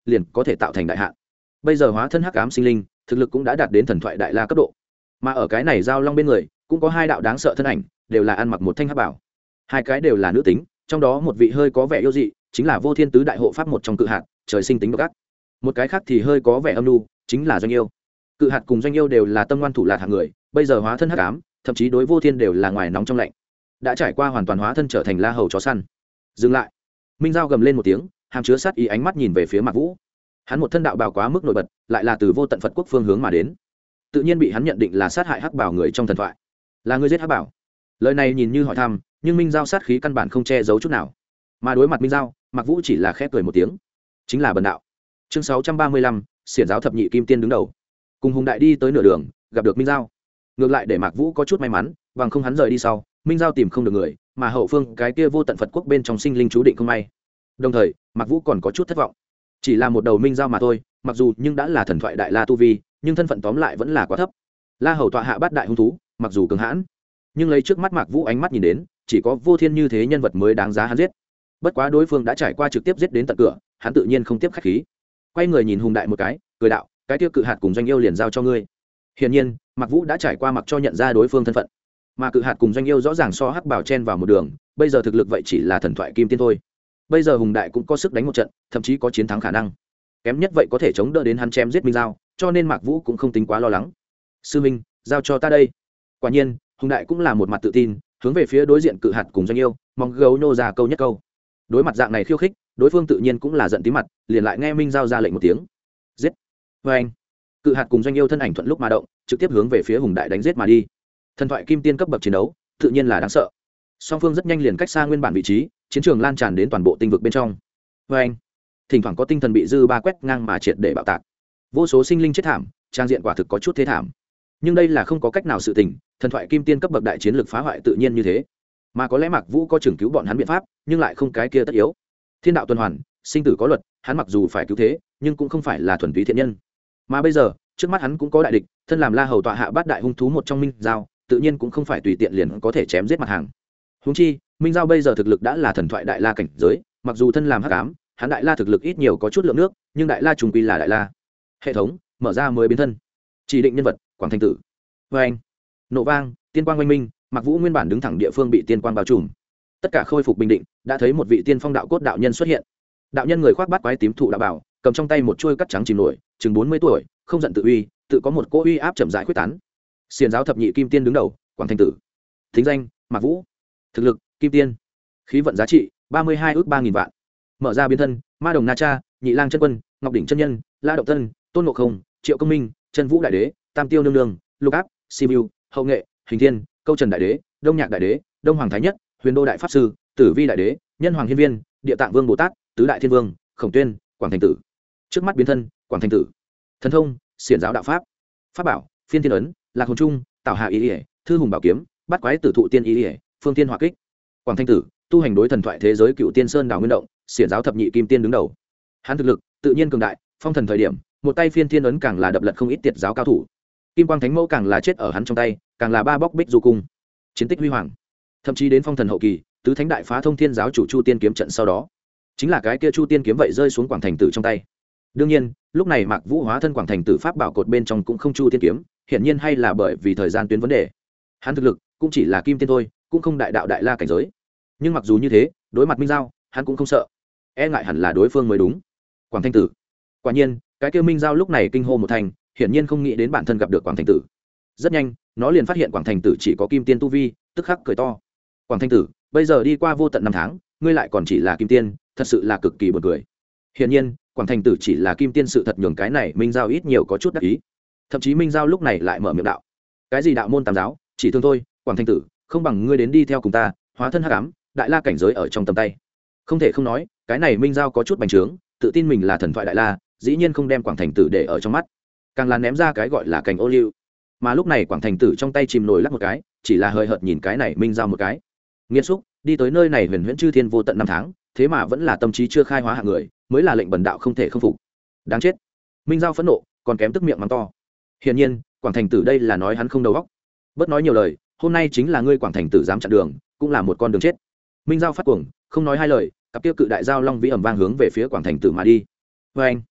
liền có thể tạo thành đại hạn. Bây giờ hóa thân hắc ám sinh linh thực lực cũng đã đạt đến thần thoại đại la cấp độ, mà ở cái này giao long bên người cũng có hai đạo đáng sợ thân ảnh, đều là ăn mặc một thanh hắc bảo. Hai cái đều là nữ tính, trong đó một vị hơi có vẻ yêu dị, chính là vô thiên tứ đại hộ pháp một trong cự hạt, trời sinh tính độc ác. Một cái khác thì hơi có vẻ âm nhu, chính là doanh yêu. Cự hạt cùng doanh yêu đều là tâm ngoan thủ lạt hạng người, bây giờ hóa thân hắc ám, thậm chí đối vô thiên đều là ngoài nóng trong lạnh, đã trải qua hoàn toàn hóa thân trở thành la hầu chó săn. Dừng lại! Minh Giao gầm lên một tiếng, hàm chứa sát ý ánh mắt nhìn về phía Mạc Vũ. Hắn một thân đạo bào quá mức nổi bật, lại là từ vô tận Phật quốc phương hướng mà đến, tự nhiên bị hắn nhận định là sát hại hắc bảo người trong thần thoại. Là người giết hắc bảo? Lời này nhìn như hỏi thăm, nhưng Minh Giao sát khí căn bản không che giấu chút nào. Mà đối mặt Minh Giao, Mạc Vũ chỉ là khẽ cười một tiếng, chính là bần đạo. Chương 635, xiển giáo thập nhị kim tiên đứng đầu. Cùng Hùng Đại đi tới nửa đường, gặp được Minh Giao. Ngược lại để Mạc Vũ có chút may mắn, bằng không hắn rời đi sau, Minh Giao tìm không được người, mà hậu phương cái kia vô tận Phật quốc bên trong sinh linh chú định không may. Đồng thời, Mạc Vũ còn có chút thất vọng. Chỉ là một đầu Minh Giao mà thôi, mặc dù nhưng đã là thần thoại đại la tu vi, nhưng thân phận tóm lại vẫn là quá thấp. La hầu tọa hạ bát đại hung thú, mặc dù cường hãn, nhưng lấy trước mắt Mạc Vũ ánh mắt nhìn đến, chỉ có vô thiên như thế nhân vật mới đáng giá hắn giết. Bất quá đối phương đã trải qua trực tiếp giết đến tận cửa, hắn tự nhiên không tiếp khách khí. Quay người nhìn Hùng Đại một cái, cười đạo, cái tiêu cự hạt cùng doanh yêu liền giao cho ngươi. Hiển nhiên, Mạc Vũ đã trải qua mặc cho nhận ra đối phương thân phận, mà cự hạt cùng doanh yêu rõ ràng so hắc bảo chen vào một đường, bây giờ thực lực vậy chỉ là thần thoại kim tiên thôi. Bây giờ Hùng Đại cũng có sức đánh một trận, thậm chí có chiến thắng khả năng. Kém nhất vậy có thể chống đỡ đến hắn chém giết Minh Giao, cho nên Mạc Vũ cũng không tính quá lo lắng. Sư minh, giao cho ta đây. Quả nhiên, Hùng Đại cũng là một mặt tự tin, hướng về phía đối diện cự hạt cùng doanh yêu, mong gấu nô ra câu nhất câu. Đối mặt dạng này khiêu khích, đối phương tự nhiên cũng là giận tí mặt, liền lại nghe Minh Giao ra lệnh một tiếng, giết. Vê anh, cự hạt cùng doanh yêu thân ảnh thuận lúc mà động, trực tiếp hướng về phía Hùng Đại đánh giết mà đi. Thần thoại kim tiên cấp bậc chiến đấu, tự nhiên là đáng sợ. Song phương rất nhanh liền cách xa nguyên bản vị trí, chiến trường lan tràn đến toàn bộ tinh vực bên trong. Vê anh, thỉnh thoảng có tinh thần bị dư ba quét ngang mà triệt để bạo tạc, vô số sinh linh chết thảm, trang diện quả thực có chút thế thảm. Nhưng đây là không có cách nào sự tình, thần thoại kim tiên cấp bậc đại chiến lực phá hoại tự nhiên như thế, mà có lẽ Mạc Vũ có trưởng cứu bọn hắn biện pháp, nhưng lại không cái kia tất yếu. Thiên đạo tuần hoàn, sinh tử có luật, hắn mặc dù phải cứu thế, nhưng cũng không phải là thuần túy thiện nhân. Mà bây giờ, trước mắt hắn cũng có đại địch, thân làm la hầu tọa hạ bát đại hung thú một trong Minh Giao, tự nhiên cũng không phải tùy tiện liền có thể chém giết mặt hàng. Huống chi, Minh Giao bây giờ thực lực đã là thần thoại đại la cảnh giới, mặc dù thân làm hắc ám, hắn đại la thực lực ít nhiều có chút lượng nước, nhưng đại la trùng quy là đại la. Hệ thống mở ra mới biến thân, chỉ định nhân vật Quảng Thành Tử. Vê anh, nổ vang, tiên quang oanh minh, Mạc Vũ nguyên bản đứng thẳng địa phương bị tiên quang bao trùm, tất cả khôi phục bình định. Đã thấy một vị tiên phong đạo cốt đạo nhân xuất hiện. Đạo nhân người khoác bát quái tím thụ đạo bảo, cầm trong tay một chuôi cắt trắng chìm nổi, chừng 40 tuổi, không giận tự uy, tự có một cỗ uy áp chậm rãi quyết tán. Xiển giáo thập nhị kim tiên đứng đầu, Quảng Thành Tử. Thính danh Mạc Vũ. Thực lực kim tiên. Khí vận giá trị 32 ước 3000 vạn. Mở ra biến thân Ma Đồng Na Cha, Nhị Lang chân quân, Ngọc đỉnh chân nhân, La Động Tân, Tôn Ngộ Không, Triệu Công Minh, Chân Vũ đại đế, Tam Tiêu nương nương, Lục Áp, Sibiu, Hậu Nghệ, Hình Thiên, Câu Trần đại đế, Đông Nhạc đại đế, Đông Hoàng thái nhất, Huyền Đô đại pháp sư, Tử Vi đại đế, Nhân Hoàng hiên viên, Địa Tạng vương Bồ Tát, Tứ đại thiên vương, Khổng Tuyên, Quảng Thành Tử. Trước mắt biến thân Quảng Thành Tử. Thần thông xiển giáo đạo pháp. Pháp bảo phiên thiên ấn, Lạc hồn trung, Tảo Hạ ý ỉa, Thư hùng bảo kiếm, Bát quái tử thụ tiên ý ỉa, Phương tiên hỏa kích. Quảng Thành Tử tu hành đối thần thoại thế giới cựu tiên sơn đảo nguyên động, xiển giáo thập nhị kim tiên đứng đầu. Hắn thực lực tự nhiên cường đại, phong thần thời điểm một tay phiên thiên ấn càng là đập lật không ít tiệt giáo cao thủ. Kim quang thánh mẫu càng là chết ở hắn trong tay, càng là ba bóc bích du cung, chiến tích huy hoàng. Thậm chí đến phong thần hậu kỳ, tứ thánh đại phá thông thiên giáo chủ Chu Tiên kiếm trận sau đó, chính là cái kia Chu Tiên kiếm vậy rơi xuống Quảng Thành Tử trong tay. Đương nhiên, lúc này Mạc Vũ hóa thân Quảng Thành Tử pháp bảo cột bên trong cũng không Chu Tiên kiếm, hiển nhiên hay là bởi vì thời gian tuyến vấn đề. Hắn thực lực cũng chỉ là kim tiên thôi, cũng không đại đạo đại la cảnh giới. Nhưng mặc dù như thế, đối mặt Minh Giao, hắn cũng không sợ, e ngại hẳn là đối phương mới đúng. Quảng Thành Tử. Quả nhiên, cái kia Minh Giao lúc này kinh hô một thành, hiển nhiên không nghĩ đến bản thân gặp được Quảng Thành Tử. Rất nhanh, nó liền phát hiện Quảng Thành Tử chỉ có kim tiên tu vi, tức khắc cười to. Quảng Thành Tử, bây giờ đi qua vô tận năm tháng, ngươi lại còn chỉ là kim tiên, thật sự là cực kỳ buồn cười. Hiển nhiên, Quảng Thành Tử chỉ là kim tiên sự thật nhường cái này Minh Giao ít nhiều có chút đắc ý. Thậm chí Minh Giao lúc này lại mở miệng đạo: cái gì đạo môn tam giáo, chỉ thương thôi, Quảng Thành Tử, không bằng ngươi đến đi theo cùng ta, hóa thân hắc ám, đại la cảnh giới ở trong tầm tay. Không thể không nói, cái này Minh Giao có chút bành trướng, tự tin mình là thần thoại đại la, dĩ nhiên không đem Quảng Thành Tử để ở trong mắt, càng là ném ra cái gọi là cành ô liu. Mà lúc này Quảng Thành Tử trong tay chìm nổi lắc một cái, chỉ là hơi hợt nhìn cái này Minh Giao một cái. Nghiên xúc, đi tới nơi này huyền huyễn chư thiên vô tận năm tháng, thế mà vẫn là tâm trí chưa khai hóa hạng người, mới là lệnh bần đạo không thể không phục. Đáng chết. Minh Giao phẫn nộ, còn kém tức miệng mắng to. Hiển nhiên, Quảng Thành Tử đây là nói hắn không đầu óc. Bớt nói nhiều lời, hôm nay chính là ngươi Quảng Thành Tử dám chặn đường, cũng là một con đường chết. Minh Giao phát cuồng, không nói hai lời, cặp tiêu cự đại giao long vĩ ầm vang hướng về phía Quảng Thành Tử mà đi. Oeng!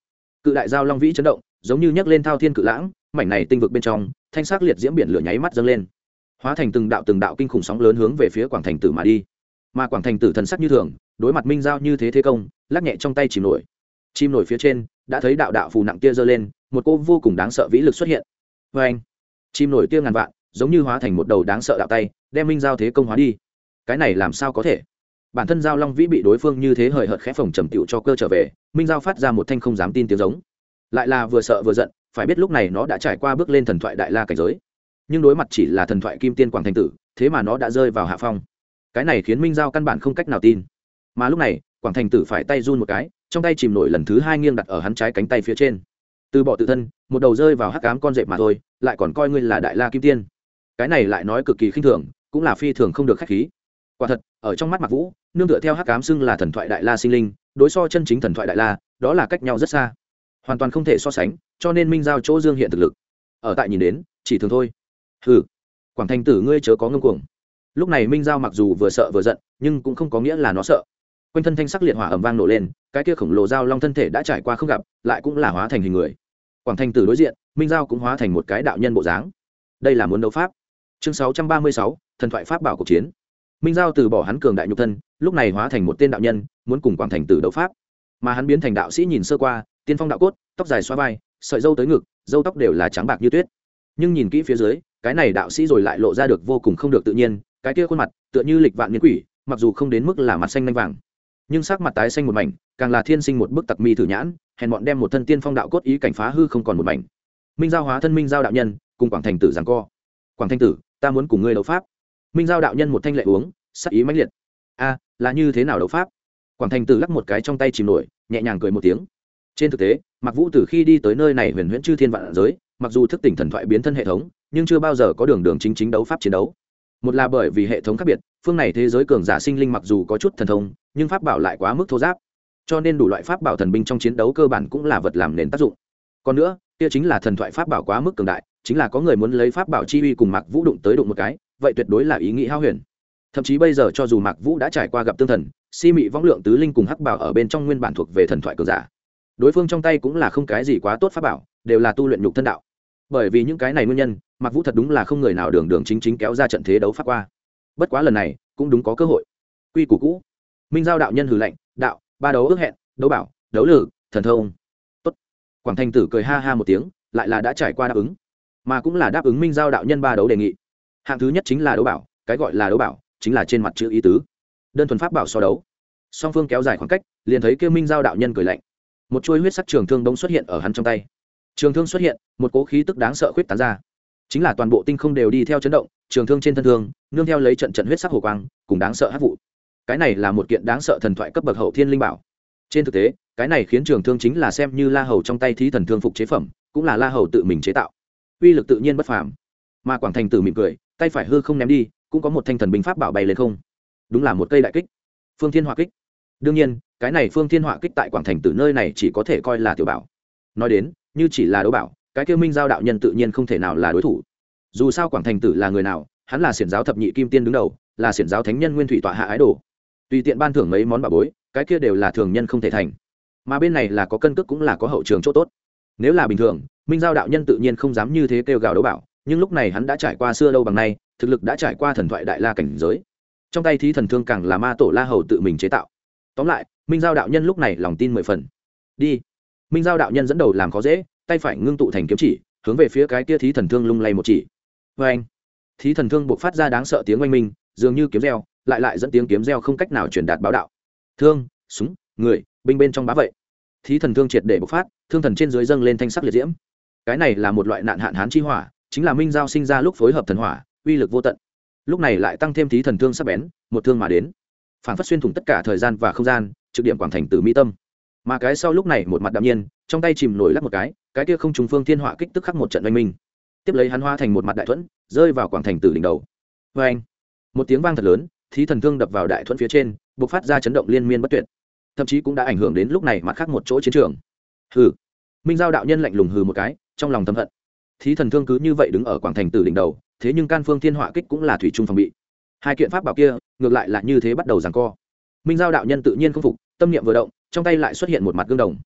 cự đại giao long vĩ chấn động, giống như nhấc lên thao thiên cự lãng, mảnh này tinh vực bên trong thanh sắc liệt diễm biển lửa nháy mắt dâng lên, hóa thành từng đạo kinh khủng sóng lớn hướng về phía Quảng Thành Tử mà đi. Mà Quảng Thành Tử thần sắc như thường, đối mặt Minh Giao như thế công, lắc nhẹ trong tay chìm nổi phía trên đã thấy đạo phù nặng kia giơ lên, một cô vô cùng đáng sợ vĩ lực xuất hiện. Vê anh, chìm nổi kia ngàn vạn, giống như hóa thành một đầu đáng sợ đạo tay, đem Minh Giao thế công hóa đi. Cái này làm sao có thể? Bản thân Giao Long vĩ bị đối phương như thế hời hợt khẽ phồng trầm tựu cho cơ trở về, Minh Giao phát ra một thanh không dám tin tiếng giống, lại là vừa sợ vừa giận. Phải biết lúc này nó đã trải qua bước lên thần thoại đại la cảnh giới, nhưng đối mặt chỉ là thần thoại kim tiên Quảng Thành Tử, thế mà nó đã rơi vào hạ phong. Cái này khiến Minh Giao căn bản không cách nào tin. Mà lúc này Quảng Thành Tử phải tay run một cái, trong tay chìm nổi lần thứ hai nghiêng đặt ở hắn trái cánh tay phía trên, từ bỏ tự thân một đầu rơi vào hắc ám con dẹp mà thôi, lại còn coi ngươi là đại la kim tiên. Cái này lại nói cực kỳ khinh thường, cũng là phi thường không được khách khí. Quả thật ở trong mắt Mạc Vũ, nương tựa theo hắc ám xưng là thần thoại đại la sinh linh, đối so chân chính thần thoại đại la đó là cách nhau rất xa, hoàn toàn không thể so sánh. Cho nên Minh Giao chỗ dương hiện thực lực ở tại nhìn đến chỉ thường thôi. Hừ, Quảng Thành Tử ngươi chớ có ngông cuồng. Lúc này Minh Giao mặc dù vừa sợ vừa giận, nhưng cũng không có nghĩa là nó sợ. Quanh thân thanh sắc liệt hỏa ầm vang nổ lên, cái kia khổng lồ giao long thân thể đã trải qua không gặp, lại cũng là hóa thành hình người. Quảng Thành Tử đối diện, Minh Giao cũng hóa thành một cái đạo nhân bộ dáng. Đây là muốn đấu pháp. Chương 636, thần thoại pháp bảo cuộc chiến. Minh Giao từ bỏ hắn cường đại nhục thân, lúc này hóa thành một tên đạo nhân, muốn cùng Quảng Thành Tử đấu pháp. Mà hắn biến thành đạo sĩ nhìn sơ qua, tiên phong đạo cốt, tóc dài xóa vai, sợi râu tới ngực, râu tóc đều là trắng bạc như tuyết. Nhưng nhìn kỹ phía dưới, cái này đạo sĩ rồi lại lộ ra được vô cùng không được tự nhiên, cái kia khuôn mặt tựa như lịch vạn niên quỷ, mặc dù không đến mức là mặt xanh lanh vàng, nhưng sắc mặt tái xanh một mảnh, càng là thiên sinh một bức tặc mi thử nhãn, hèn bọn đem một thân tiên phong đạo cốt ý cảnh phá hư không còn một mảnh. Minh Giao hóa thân Minh Giao đạo nhân, cùng Quảng Thành Tử giằng co. Quảng Thành Tử, ta muốn cùng ngươi đấu pháp. Minh Giao đạo nhân một thanh lệ uống, sắc ý mãnh liệt. A, là như thế nào đấu pháp? Quảng Thành Tử lắc một cái trong tay chìm nổi, nhẹ nhàng cười một tiếng. Trên thực tế, Mạc Vũ từ khi đi tới nơi này huyền huyễn chư thiên vạn giới, mặc dù thức tỉnh thần thoại biến thân hệ thống, nhưng chưa bao giờ có đường chính đấu pháp chiến đấu. Một là bởi vì hệ thống khác biệt, phương này thế giới cường giả sinh linh mặc dù có chút thần thông, nhưng pháp bảo lại quá mức thô giáp, cho nên đủ loại pháp bảo thần binh trong chiến đấu cơ bản cũng là vật làm nền tác dụng. Còn nữa, kia chính là thần thoại pháp bảo quá mức cường đại, chính là có người muốn lấy pháp bảo chi uy cùng Mạc Vũ đụng tới đụng một cái, vậy tuyệt đối là ý nghĩ hao huyền. Thậm chí bây giờ cho dù Mạc Vũ đã trải qua gặp tương thần, si mị võng lượng tứ linh cùng hắc bảo ở bên trong nguyên bản thuộc về thần thoại cường giả, đối phương trong tay cũng là không cái gì quá tốt pháp bảo, đều là tu luyện nhục thân đạo. Bởi vì những cái này nguyên nhân, Mạc Vũ thật đúng là không người nào đường chính kéo ra trận thế đấu pháp qua. Bất quá lần này cũng đúng có cơ hội. Quy củ cũ. Minh Giao đạo nhân hừ lạnh, đạo, ba đấu ước hẹn, đấu bảo, đấu lử, thần thông. Tốt. Quảng Thành Tử cười ha ha một tiếng, lại là đã trải qua đáp ứng, mà cũng là đáp ứng Minh Giao đạo nhân ba đấu đề nghị. Hạng thứ nhất chính là đấu bảo, cái gọi là đấu bảo chính là trên mặt chữ ý tứ, đơn thuần pháp bảo so đấu. Song phương kéo dài khoảng cách, liền thấy kia Minh Giao đạo nhân cười lạnh, một chuôi huyết sắc trường thương đông xuất hiện ở hắn trong tay. Trường thương xuất hiện, một cố khí tức đáng sợ khuyết tán ra, chính là toàn bộ tinh không đều đi theo chấn động. Trường thương trên thân thương nương theo lấy trận huyết sắc hồ quang cùng đáng sợ hắc vụ. Cái này là một kiện đáng sợ thần thoại cấp bậc hậu thiên linh bảo. Trên thực tế, cái này khiến trường thương chính là xem như La Hầu trong tay thí thần thương phục chế phẩm, cũng là La Hầu tự mình chế tạo, uy lực tự nhiên bất phàm. Mà Quảng Thành Tử mỉm cười, tay phải hư không ném đi, cũng có một thanh thần binh pháp bảo bay lên không. Đúng là một cây đại kích, Phương Thiên Hỏa Kích. Đương nhiên, cái này Phương Thiên Hỏa Kích tại Quảng Thành Tử nơi này chỉ có thể coi là tiểu bảo. Nói đến, như chỉ là đấu bảo, cái kia Minh Giao đạo nhân tự nhiên không thể nào là đối thủ. Dù sao Quảng Thành Tử là người nào, hắn là xiển giáo thập nhị kim tiên đứng đầu, là xiển giáo thánh nhân nguyên thủy tọa hạ ái đồ, tùy tiện ban thưởng mấy món bảo bối, cái kia đều là thường nhân không thể thành. Mà bên này là có cân cước cũng là có hậu trường chỗ tốt. Nếu là bình thường, Minh Giao đạo nhân tự nhiên không dám như thế kêu gào đấu bảo, nhưng lúc này hắn đã trải qua xưa lâu bằng nay, thực lực đã trải qua thần thoại đại la cảnh giới. Trong tay thí thần thương càng là ma tổ La Hầu tự mình chế tạo. Tóm lại, Minh Giao đạo nhân lúc này lòng tin 10 phần. Đi. Minh Giao đạo nhân dẫn đầu làm khó dễ, tay phải ngưng tụ thành kiếm chỉ, hướng về phía cái kia thí thần thương lung lay một chỉ. Và anh, thí thần thương buộc phát ra đáng sợ tiếng oanh minh, dường như kiếm reo, lại dẫn tiếng kiếm reo không cách nào truyền đạt báo đạo. Thương, súng, người, binh bên trong bá vậy. Thí thần thương triệt để bộc phát, thương thần trên dưới dâng lên thanh sắc liệt diễm. Cái này là một loại nạn hạn hán chi hỏa, chính là Minh Giao sinh ra lúc phối hợp thần hỏa, uy lực vô tận. Lúc này lại tăng thêm thí thần thương sắc bén, một thương mà đến, phản phất xuyên thủng tất cả thời gian và không gian, trực điểm Quảng Thành Tử mi tâm. Mà cái sau lúc này một mặt đạm nhiên, trong tay chìm nổi lắc một cái kia không trùng Phương Thiên Hỏa Kích tức khắc một trận oanh minh. Tiếp lấy hắn hóa thành một mặt đại thuẫn, rơi vào Quảng Thành Tử đỉnh đầu. Và anh, một tiếng vang thật lớn, thí thần thương đập vào đại thuẫn phía trên, bộc phát ra chấn động liên miên bất tuyệt, thậm chí cũng đã ảnh hưởng đến lúc này mặt khác một chỗ chiến trường. Hừ. Minh Giao đạo nhân lạnh lùng hừ một cái, trong lòng thầm hận. Thí thần thương cứ như vậy đứng ở Quảng Thành Tử đỉnh đầu, thế nhưng can Phương Thiên Hỏa Kích cũng là thủy chung phòng bị. Hai kiện pháp bảo kia, ngược lại là như thế bắt đầu giằng co. Minh Giao đạo nhân tự nhiên không phục, tâm niệm vừa động, trong tay lại xuất hiện một mặt gương đồng.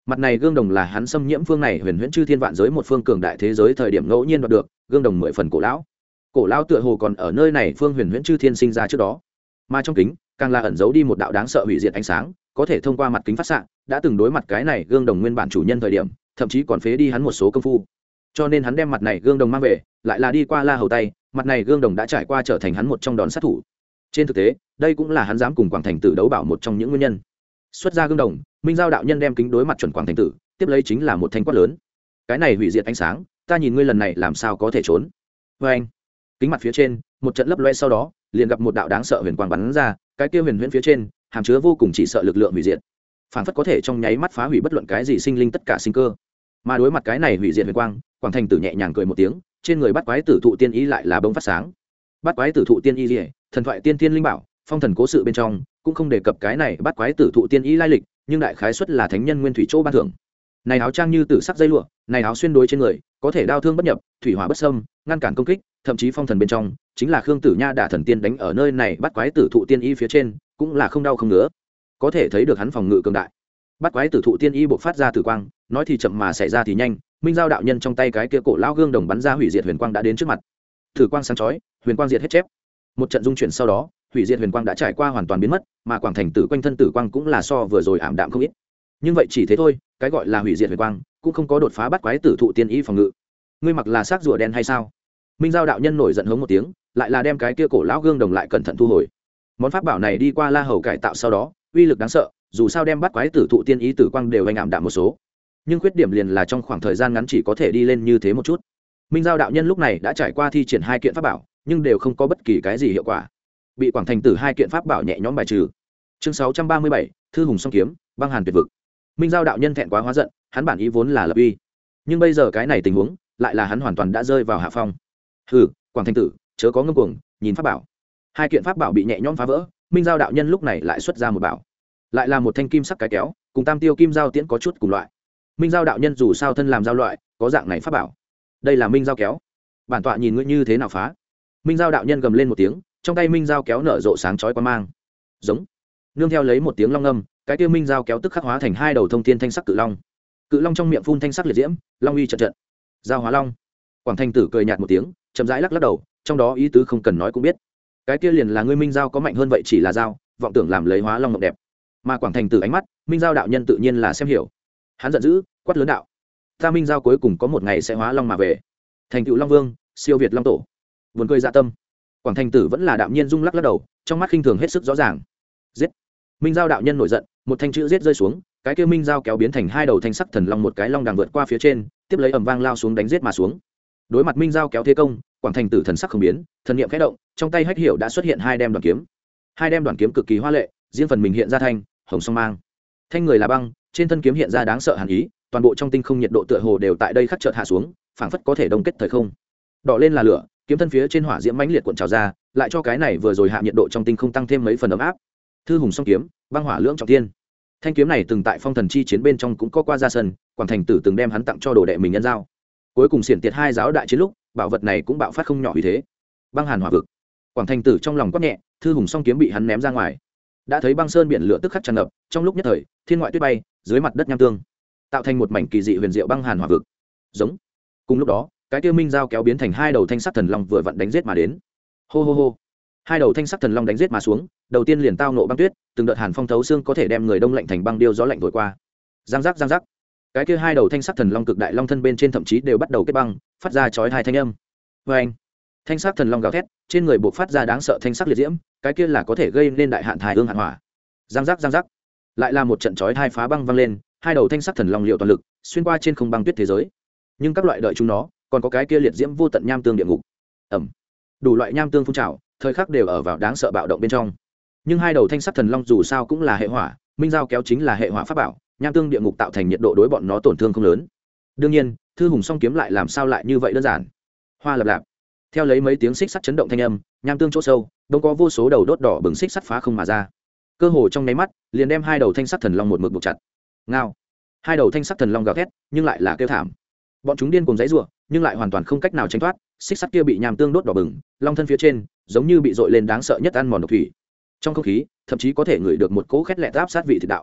Mặt này gương đồng là hắn xâm nhiễm phương này huyền huyễn chư thiên vạn giới một phương cường đại thế giới thời điểm ngẫu nhiên đoạt được, gương đồng 10 phần cổ lão. Cổ lão tựa hồ còn ở nơi này phương huyền huyễn chư thiên sinh ra trước đó. Mà trong kính, càng là ẩn giấu đi một đạo đáng sợ hủy diệt ánh sáng, có thể thông qua mặt kính phát xạ, đã từng đối mặt cái này gương đồng nguyên bản chủ nhân thời điểm, thậm chí còn phế đi hắn một số công phu. Cho nên hắn đem mặt này gương đồng mang về, lại là đi qua La Hầu tay, mặt này gương đồng đã trải qua trở thành hắn một trong đòn sát thủ. Trên thực tế, đây cũng là hắn dám cùng Quảng Thành Tử đấu bảo một trong những nguyên nhân. Xuất ra gương đồng, Minh Giao đạo nhân đem kính đối mặt chuẩn Quảng Thành Tử, tiếp lấy chính là một thanh quát lớn. Cái này hủy diệt ánh sáng, ta nhìn ngươi lần này làm sao có thể trốn. Và anh, kính mặt phía trên, một trận lấp loe sau đó, liền gặp một đạo đáng sợ huyền quang bắn ra, cái kia huyền huyễn phía trên, hàm chứa vô cùng chỉ sợ lực lượng hủy diệt. Phản phất có thể trong nháy mắt phá hủy bất luận cái gì sinh linh tất cả sinh cơ. Mà đối mặt cái này hủy diệt huyền quang, Quảng Thành Tử nhẹ nhàng cười một tiếng, trên người bắt quái tử thụ tiên ý lại là bỗng phát sáng. Bắt quái tử thụ tiên ý liễu, thần thoại tiên thiên linh bảo, phong thần cố sự bên trong cũng không đề cập cái này bắt quái tử thụ tiên ý lai lịch, nhưng đại khái xuất là thánh nhân nguyên thủy chỗ ban thưởng. Này áo trang như tử sắc dây lụa, này áo xuyên đối trên người, có thể đao thương bất nhập, thủy hỏa bất xâm, ngăn cản công kích, thậm chí phong thần bên trong, chính là Khương Tử Nha đả thần tiên đánh ở nơi này bắt quái tử thụ tiên y phía trên, cũng là không đau không ngứa. Có thể thấy được hắn phòng ngự cường đại. Bắt quái tử thụ tiên y bộc phát ra tử quang, nói thì chậm mà xảy ra thì nhanh, Minh Giao đạo nhân trong tay cái kia cổ lão gương đồng bắn ra hủy diệt huyền quang đã đến trước mặt. Tử quang sáng chói, huyền quang diệt hết chép. Một trận dung chuyển sau đó, hủy diệt huyền quang đã trải qua hoàn toàn biến mất, mà Quảng Thành Tử quanh thân tử quang cũng là so vừa rồi ảm đạm không ít. Nhưng vậy chỉ thế thôi, cái gọi là hủy diệt huyền quang cũng không có đột phá bắt quái tử thụ tiên y phòng ngự. Ngươi mặc là xác rùa đen hay sao? Minh Giao đạo nhân nổi giận hống một tiếng, lại là đem cái kia cổ lão gương đồng lại cẩn thận thu hồi. Món pháp bảo này đi qua La Hầu cải tạo sau đó, uy lực đáng sợ, dù sao đem bắt quái tử thụ tiên ý tử quang đều anh ảm đạm một số. Nhưng khuyết điểm liền là trong khoảng thời gian ngắn chỉ có thể đi lên như thế một chút. Minh Giao đạo nhân lúc này đã trải qua thi triển 2 kiện pháp bảo, nhưng đều không có bất kỳ cái gì hiệu quả. Bị Quảng Thành Tử 2 kiện pháp bảo nhẹ nhõm bài trừ. Chương 637, Thư Hùng Song kiếm, băng hàn tuyệt vực. Minh Giao đạo nhân thẹn quá hóa giận, hắn bản ý vốn là lập uy, nhưng bây giờ cái này tình huống, lại là hắn hoàn toàn đã rơi vào hạ phong. Hừ, Quảng Thành Tử, chớ có ngông cuồng, nhìn pháp bảo. 2 kiện pháp bảo bị nhẹ nhõm phá vỡ, Minh Giao đạo nhân lúc này lại xuất ra một bảo, lại là một thanh kim sắc cái kéo, cùng tam tiêu kim giao tiễn có chút cùng loại. Minh Giao đạo nhân dù sao thân làm giao loại, có dạng này pháp bảo. Đây là Minh Giao kéo, bản tọa nhìn ngươi như thế nào phá. Minh Giao đạo nhân gầm lên một tiếng, trong tay Minh Giao kéo nở rộ sáng chói quang mang. Giống. Nương theo lấy một tiếng long ngâm, cái kia Minh Giao kéo tức khắc hóa thành 2 đầu thông thiên thanh sắc cự long. Cự long trong miệng phun thanh sắc liệt diễm, long uy trận trận. Giao hóa long. Quảng Thành Tử cười nhạt một tiếng, chậm rãi lắc lắc đầu, trong đó ý tứ không cần nói cũng biết. Cái kia liền là ngươi Minh Giao có mạnh hơn vậy chỉ là giao, vọng tưởng làm lấy hóa long mộng đẹp. Mà Quảng Thành Tử ánh mắt, Minh Giao đạo nhân tự nhiên là xem hiểu. Hắn giận dữ, quát lớn đạo: "Ta Minh Giao cuối cùng có một ngày sẽ hóa long mà về, thành tựu long vương, siêu việt long tổ." Buồn cười dạ tâm. Quảng Thành Tử vẫn là đạm nhiên rung lắc lắc đầu, trong mắt khinh thường hết sức rõ ràng. Giết! Minh Giao đạo nhân nổi giận, một thanh chữ giết rơi xuống, cái kia Minh Giao kéo biến thành 2 đầu thanh sắc thần long, một cái long đằng vượt qua phía trên, tiếp lấy ầm vang lao xuống đánh giết mà xuống. Đối mặt Minh Giao kéo thế công, Quảng Thành Tử thần sắc không biến, thần niệm khẽ động, trong tay hách hiểu đã xuất hiện 2 đem đoàn kiếm. 2 đem đoàn kiếm cực kỳ hoa lệ, riêng phần mình hiện ra thanh hồng song mang. Thanh người là băng, trên thân kiếm hiện ra đáng sợ hàn ý, toàn bộ trong tinh không nhiệt độ tựa hồ đều tại đây khắc chợt hạ xuống, phảng phất có thể đông kết thời không. Đỏ lên là lửa, kiếm thân phía trên hỏa diễm mãnh liệt cuộn trào ra, lại cho cái này vừa rồi hạ nhiệt độ trong tinh không tăng thêm mấy phần ấm áp. Thư Hùng Song kiếm, băng hỏa lưỡng trọng thiên. Thanh kiếm này từng tại phong thần chi chiến bên trong cũng có qua ra sân, Quảng Thành Tử từng đem hắn tặng cho đồ đệ mình nhân giao. Cuối cùng xiển tiệt 2 giáo đại chiến lúc, bảo vật này cũng bạo phát không nhỏ uy thế. Băng hàn hỏa vực. Quảng Thành Tử trong lòng quát nhẹ, Thư Hùng Song kiếm bị hắn ném ra ngoài. Đã thấy băng sơn biển lửa tức khắc tràn ngập, trong lúc nhất thời, thiên ngoại tuyết bay, dưới mặt đất nham tương, tạo thành một mảnh kỳ dị huyền diệu băng hàn hỏa vực. Giống. Cùng lúc đó, cái kia Minh Giao kéo biến thành 2 đầu thanh sắc thần long vừa vặn đánh giết mà đến. Hô hô hô. 2 đầu thanh sắc thần long đánh giết mà xuống, đầu tiên liền tao nộ băng tuyết, từng đợt hàn phong thấu xương có thể đem người đông lạnh thành băng điêu, gió lạnh thổi qua. Giang giác giang giác. Cái kia 2 đầu thanh sắc thần long cực đại long thân bên trên thậm chí đều bắt đầu kết băng, phát ra chói tai thanh âm. Oeng. Thanh sắc thần long gào thét, trên người buộc phát ra đáng sợ thanh sắc liệt diễm, cái kia là có thể gây nên đại hạn thai ương hạn hỏa. Giang giác giang giác. Lại là một trận chói tai phá băng vang lên, 2 đầu thanh sắc thần long liệu toàn lực, xuyên qua trên không băng tuyết thế giới. Nhưng các loại đợi chúng nó, còn có cái kia liệt diễm vô tận nham tương địa ngục. Ầm. Đủ loại nham tương phun trào, thời khắc đều ở vào đáng sợ bạo động bên trong. Nhưng 2 đầu thanh sắc thần long dù sao cũng là hệ hỏa, Minh Giao kéo chính là hệ hỏa pháp bảo, nham tương địa ngục tạo thành nhiệt độ đối bọn nó tổn thương không lớn. Đương nhiên, Thư Hùng Song kiếm lại làm sao lại như vậy đơn giản. Hoa lập lạp. Theo lấy mấy tiếng xích sắt chấn động thanh âm, nham tương chỗ sâu, đông có vô số đầu đốt đỏ bừng xích sắt phá không mà ra. Cơ hồ trong nháy mắt, liền đem 2 đầu thanh sắc thần long một mực buộc chặt. Ngao. 2 đầu thanh sắc thần long gào thét, nhưng lại là kêu thảm. Bọn chúng điên cuồng giãy giụa, nhưng lại hoàn toàn không cách nào tránh thoát, xích sắt kia bị nham tương đốt đỏ bừng, long thân phía trên, giống như bị dội lên đáng sợ nhất ăn mòn độc thủy. Trong không khí, thậm chí có thể ngửi được một cỗ khét lẹt áp sát vị thịt đạo.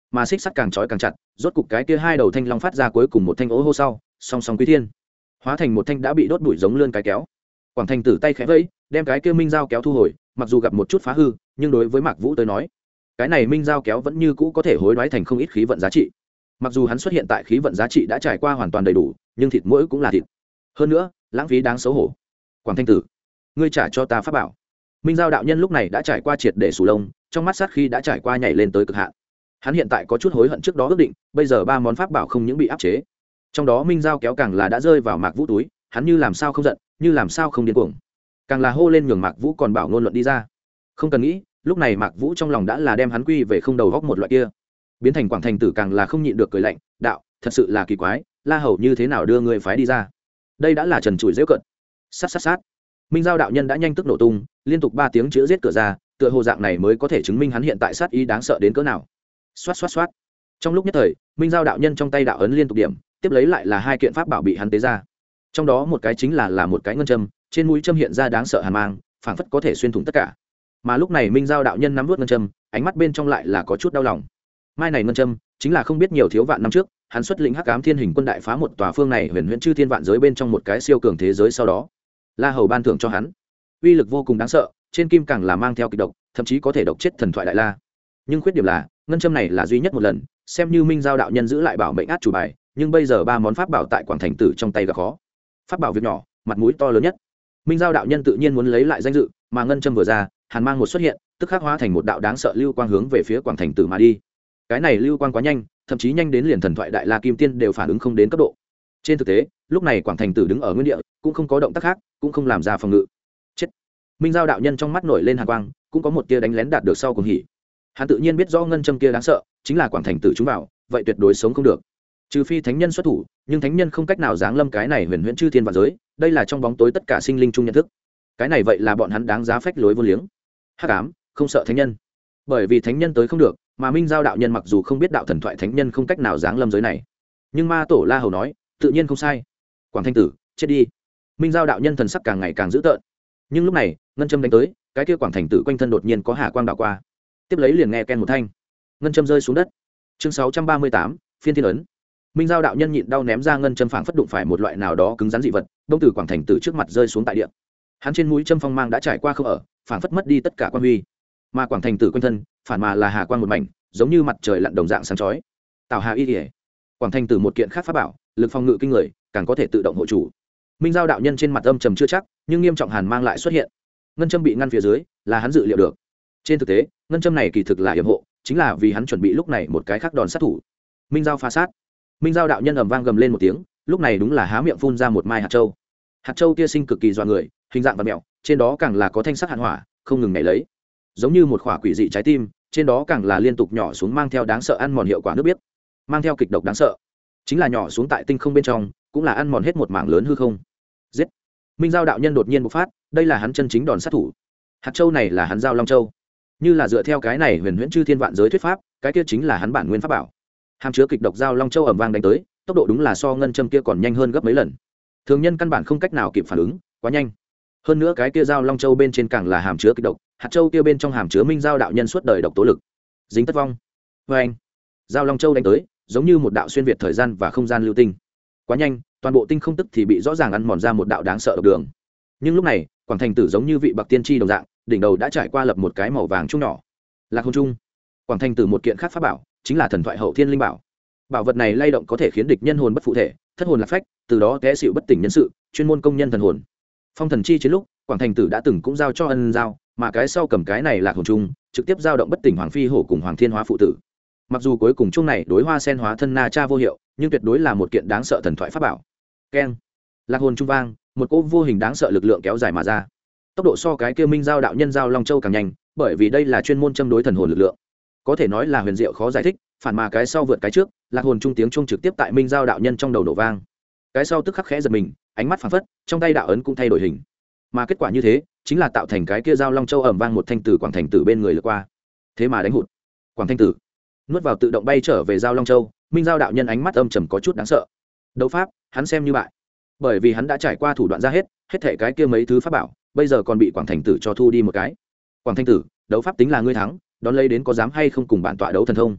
mà xích sắt càng trói càng chặt, rốt cục cái kia hai đầu thanh long phát ra cuối cùng một thanh ố hô sau, song song quý thiên, hóa thành một thanh đã bị đốt bụi giống lươn cái kéo. Quảng Thành Tử tay khẽ vẫy, đem cái kia minh dao kéo thu hồi, mặc dù gặp một chút phá hư, nhưng đối với Mạc Vũ tới nói, cái này minh dao kéo vẫn như cũ có thể hối đoái thành không ít khí vận giá trị. Mặc dù hắn xuất hiện tại khí vận giá trị đã trải qua hoàn toàn đầy đủ, nhưng thịt mỗi cũng là thịt. Hơn nữa, lãng phí đáng xấu hổ. Quảng Thanh Tử, ngươi trả cho ta pháp bảo. Minh Giao đạo nhân lúc này đã trải qua triệt để sù lông, trong mắt sát khi đã trải qua nhảy lên tới cực hạn. Hắn hiện tại có chút hối hận trước đó ước định, bây giờ ba món pháp bảo không những bị áp chế, trong đó Minh Giao kéo càng là đã rơi vào Mạc Vũ túi, hắn như làm sao không giận, như làm sao không điên cuồng, càng là hô lên nhường Mạc Vũ còn bảo ngôn luận đi ra. Không cần nghĩ, lúc này Mạc Vũ trong lòng đã là đem hắn quy về không đầu góc một loại kia, biến thành Quảng Thành Tử càng là không nhịn được cười lạnh, đạo, thật sự là kỳ quái, La Hầu như thế nào đưa người phái đi ra? Đây đã là trần trụi dễ cận. Sát sát sát. Minh Giao đạo nhân đã nhanh tức nổ tung, liên tục 3 tiếng chữ giết cửa ra, tựa hồ dạng này mới có thể chứng minh hắn hiện tại sát ý đáng sợ đến cỡ nào. Xoát xoát xoát. Trong lúc nhất thời, Minh Giao đạo nhân trong tay đạo ấn liên tục điểm, tiếp lấy lại là 2 kiện pháp bảo bị hắn tế ra. Trong đó một cái chính là một cái ngân châm, trên mũi châm hiện ra đáng sợ hàn mang, phảng phất có thể xuyên thủng tất cả. Mà lúc này Minh Giao đạo nhân nắm nuốt ngân châm, ánh mắt bên trong lại là có chút đau lòng. Mai này ngân châm, chính là không biết nhiều thiếu vạn năm trước, hắn xuất lĩnh Hắc Ám Thiên Hình quân đại phá một tòa phương này huyền huyễn chư thiên vạn giới bên trong một cái siêu cường thế giới sau đó, La Hầu ban thưởng cho hắn. Uy lực vô cùng đáng sợ, trên kim càng là mang theo kịch độc, thậm chí có thể độc chết thần thoại đại la. Nhưng khuyết điểm là, ngân châm này là duy nhất một lần, xem như Minh Giao đạo nhân giữ lại bảo mệnh át chủ bài, nhưng bây giờ 3 món pháp bảo tại Quảng Thành Tử trong tay gặp khó. Pháp bảo việc nhỏ, mặt mũi to lớn nhất. Minh Giao đạo nhân tự nhiên muốn lấy lại danh dự, mà ngân châm vừa ra, hàn mang một xuất hiện, tức khắc hóa thành một đạo đáng sợ lưu quang hướng về phía Quảng Thành Tử mà đi. Cái này lưu quang quá nhanh, thậm chí nhanh đến liền thần thoại đại la kim tiên đều phản ứng không đến cấp độ. Trên thực tế, lúc này Quảng Thành Tử đứng ở nguyên địa, cũng không có động tác khác, cũng không làm ra phòng ngự. Chết. Minh Giao đạo nhân trong mắt nổi lên hàn quang, cũng có một tia đánh lén đạt được sau cùng hỉ. Hắn tự nhiên biết rõ ngân châm kia đáng sợ, chính là Quảng Thành Tử chúng vào, vậy tuyệt đối sống không được. Trừ phi thánh nhân xuất thủ, nhưng thánh nhân không cách nào giáng lâm cái này huyền huyễn chư thiên vạn giới, đây là trong bóng tối tất cả sinh linh chung nhận thức. Cái này vậy là bọn hắn đáng giá phách lối vô liếng. Hắc ám, không sợ thánh nhân. Bởi vì thánh nhân tới không được, mà Minh Giao đạo nhân mặc dù không biết đạo thần thoại thánh nhân không cách nào giáng lâm giới này, nhưng ma tổ La Hầu nói, tự nhiên không sai. Quảng Thanh Tử, chết đi. Minh Giao đạo nhân thần sắc càng ngày càng dữ tợn. Nhưng lúc này, ngân châm đánh tới, cái kia Quảng Thành Tử quanh thân đột nhiên có hà quang đảo qua. Tiếp lấy liền nghe ken một thanh, ngân châm rơi xuống đất. Chương 638, phiên thiên ấn. Minh Giao đạo nhân nhịn đau ném ra ngân châm phảng phất đụng phải một loại nào đó cứng rắn dị vật, đông tử Quảng Thành Tử trước mặt rơi xuống tại địa. Hắn trên mũi châm phong mang đã trải qua không ở, phảng phất mất đi tất cả quan huy. Mà Quảng Thành Tử quanh thân, phản mà là hà quang một mảnh, giống như mặt trời lặn đồng dạng sáng chói. Tào Hà y liễu. Quảng Thành Tử một kiện khác pháp bảo, lực phòng ngự kinh người, càng có thể tự động hộ chủ. Minh Giao đạo nhân trên mặt âm trầm chưa chắc, nhưng nghiêm trọng hàn mang lại xuất hiện. Ngân châm bị ngăn phía dưới, là hắn dự liệu được. Trên thực tế, ngân châm này kỳ thực là yểm hộ, chính là vì hắn chuẩn bị lúc này một cái khác đòn sát thủ. Minh Giao phá sát. Minh Giao đạo nhân ầm vang gầm lên một tiếng, lúc này đúng là há miệng phun ra một mai hạt châu. Hạt châu kia sinh cực kỳ dọa người, hình dạng và mèo, trên đó càng là có thanh sắc hàn hỏa, không ngừng nhảy lấy, giống như một quả quỷ dị trái tim, trên đó càng là liên tục nhỏ xuống mang theo đáng sợ ăn mòn hiệu quả nước biết, mang theo kịch độc đáng sợ, chính là nhỏ xuống tại tinh không bên trong, cũng là ăn mòn hết một mảng lớn hư không. Giết! Minh Giao đạo nhân đột nhiên bộc phát, đây là hắn chân chính đòn sát thủ. Hạt châu này là hắn Giao Long Châu, như là dựa theo cái này huyền huyễn chư thiên vạn giới thuyết pháp, cái kia chính là hắn bản nguyên pháp bảo. Hàm chứa kịch độc Giao Long Châu ầm vang đánh tới, tốc độ đúng là so ngân châm kia còn nhanh hơn gấp mấy lần. Thường nhân căn bản không cách nào kịp phản ứng, quá nhanh. Hơn nữa cái kia Giao Long Châu bên trên càng là hàm chứa kịch độc, hạt châu kia bên trong hàm chứa Minh Giao đạo nhân suốt đời độc tố lực. Dính tất vong. Vê anh. Giao Long Châu đánh tới, giống như một đạo xuyên việt thời gian và không gian lưu tinh. Quá nhanh, toàn bộ tinh không tức thì bị rõ ràng ăn mòn ra một đạo đáng sợ độc đường. Nhưng lúc này, Quảng Thành Tử giống như vị bậc tiên tri đồng dạng, đỉnh đầu đã trải qua lập một cái màu vàng trung nhỏ. Lạc hồn trung. Quảng Thành Tử một kiện khác pháp bảo, chính là thần thoại hậu thiên linh bảo. Bảo vật này lay động có thể khiến địch nhân hồn bất phụ thể, thất hồn lạc phách, từ đó té xỉu bất tỉnh nhân sự, chuyên môn công nhân thần hồn. Phong thần chi chiến lúc, Quảng Thành Tử đã từng cũng giao cho ân giao, mà cái sau cầm cái này lạc hồn chung, trực tiếp giao động bất tỉnh Hoàng Phi Hổ cùng Hoàng Thiên Hóa phụ tử. Mặc dù cuối cùng chung này đối hoa sen hóa thân na cha vô hiệu, nhưng tuyệt đối là một kiện đáng sợ thần thoại pháp bảo. Keng, lạc hồn trung vang, một cỗ vô hình đáng sợ lực lượng kéo dài mà ra. Tốc độ so cái kia Minh Giao đạo nhân Giao Long Châu càng nhanh, bởi vì đây là chuyên môn châm đối thần hồn lực lượng. Có thể nói là huyền diệu khó giải thích, phản mà cái sau vượt cái trước, lạc hồn trung tiếng trung trực tiếp tại Minh Giao đạo nhân trong đầu nổ vang. Cái sau tức khắc khẽ giật mình, ánh mắt phảng phất, trong tay đạo ấn cũng thay đổi hình. Mà kết quả như thế, chính là tạo thành cái kia Giao Long Châu ầm vang một thanh tử Quảng Thành Tử bên người lướt qua. Thế mà đánh hụt. Quảng Thành Tử nuốt vào tự động bay trở về Giao Long Châu, Minh Giao đạo nhân ánh mắt âm trầm có chút đáng sợ. Đấu pháp, hắn xem như bại. Bởi vì hắn đã trải qua thủ đoạn ra hết thảy cái kia mấy thứ pháp bảo, bây giờ còn bị Quảng Thành Tử cho thu đi một cái. Quảng Thành Tử, đấu pháp tính là ngươi thắng, đón lấy đến có dám hay không cùng bản tọa đấu thần thông.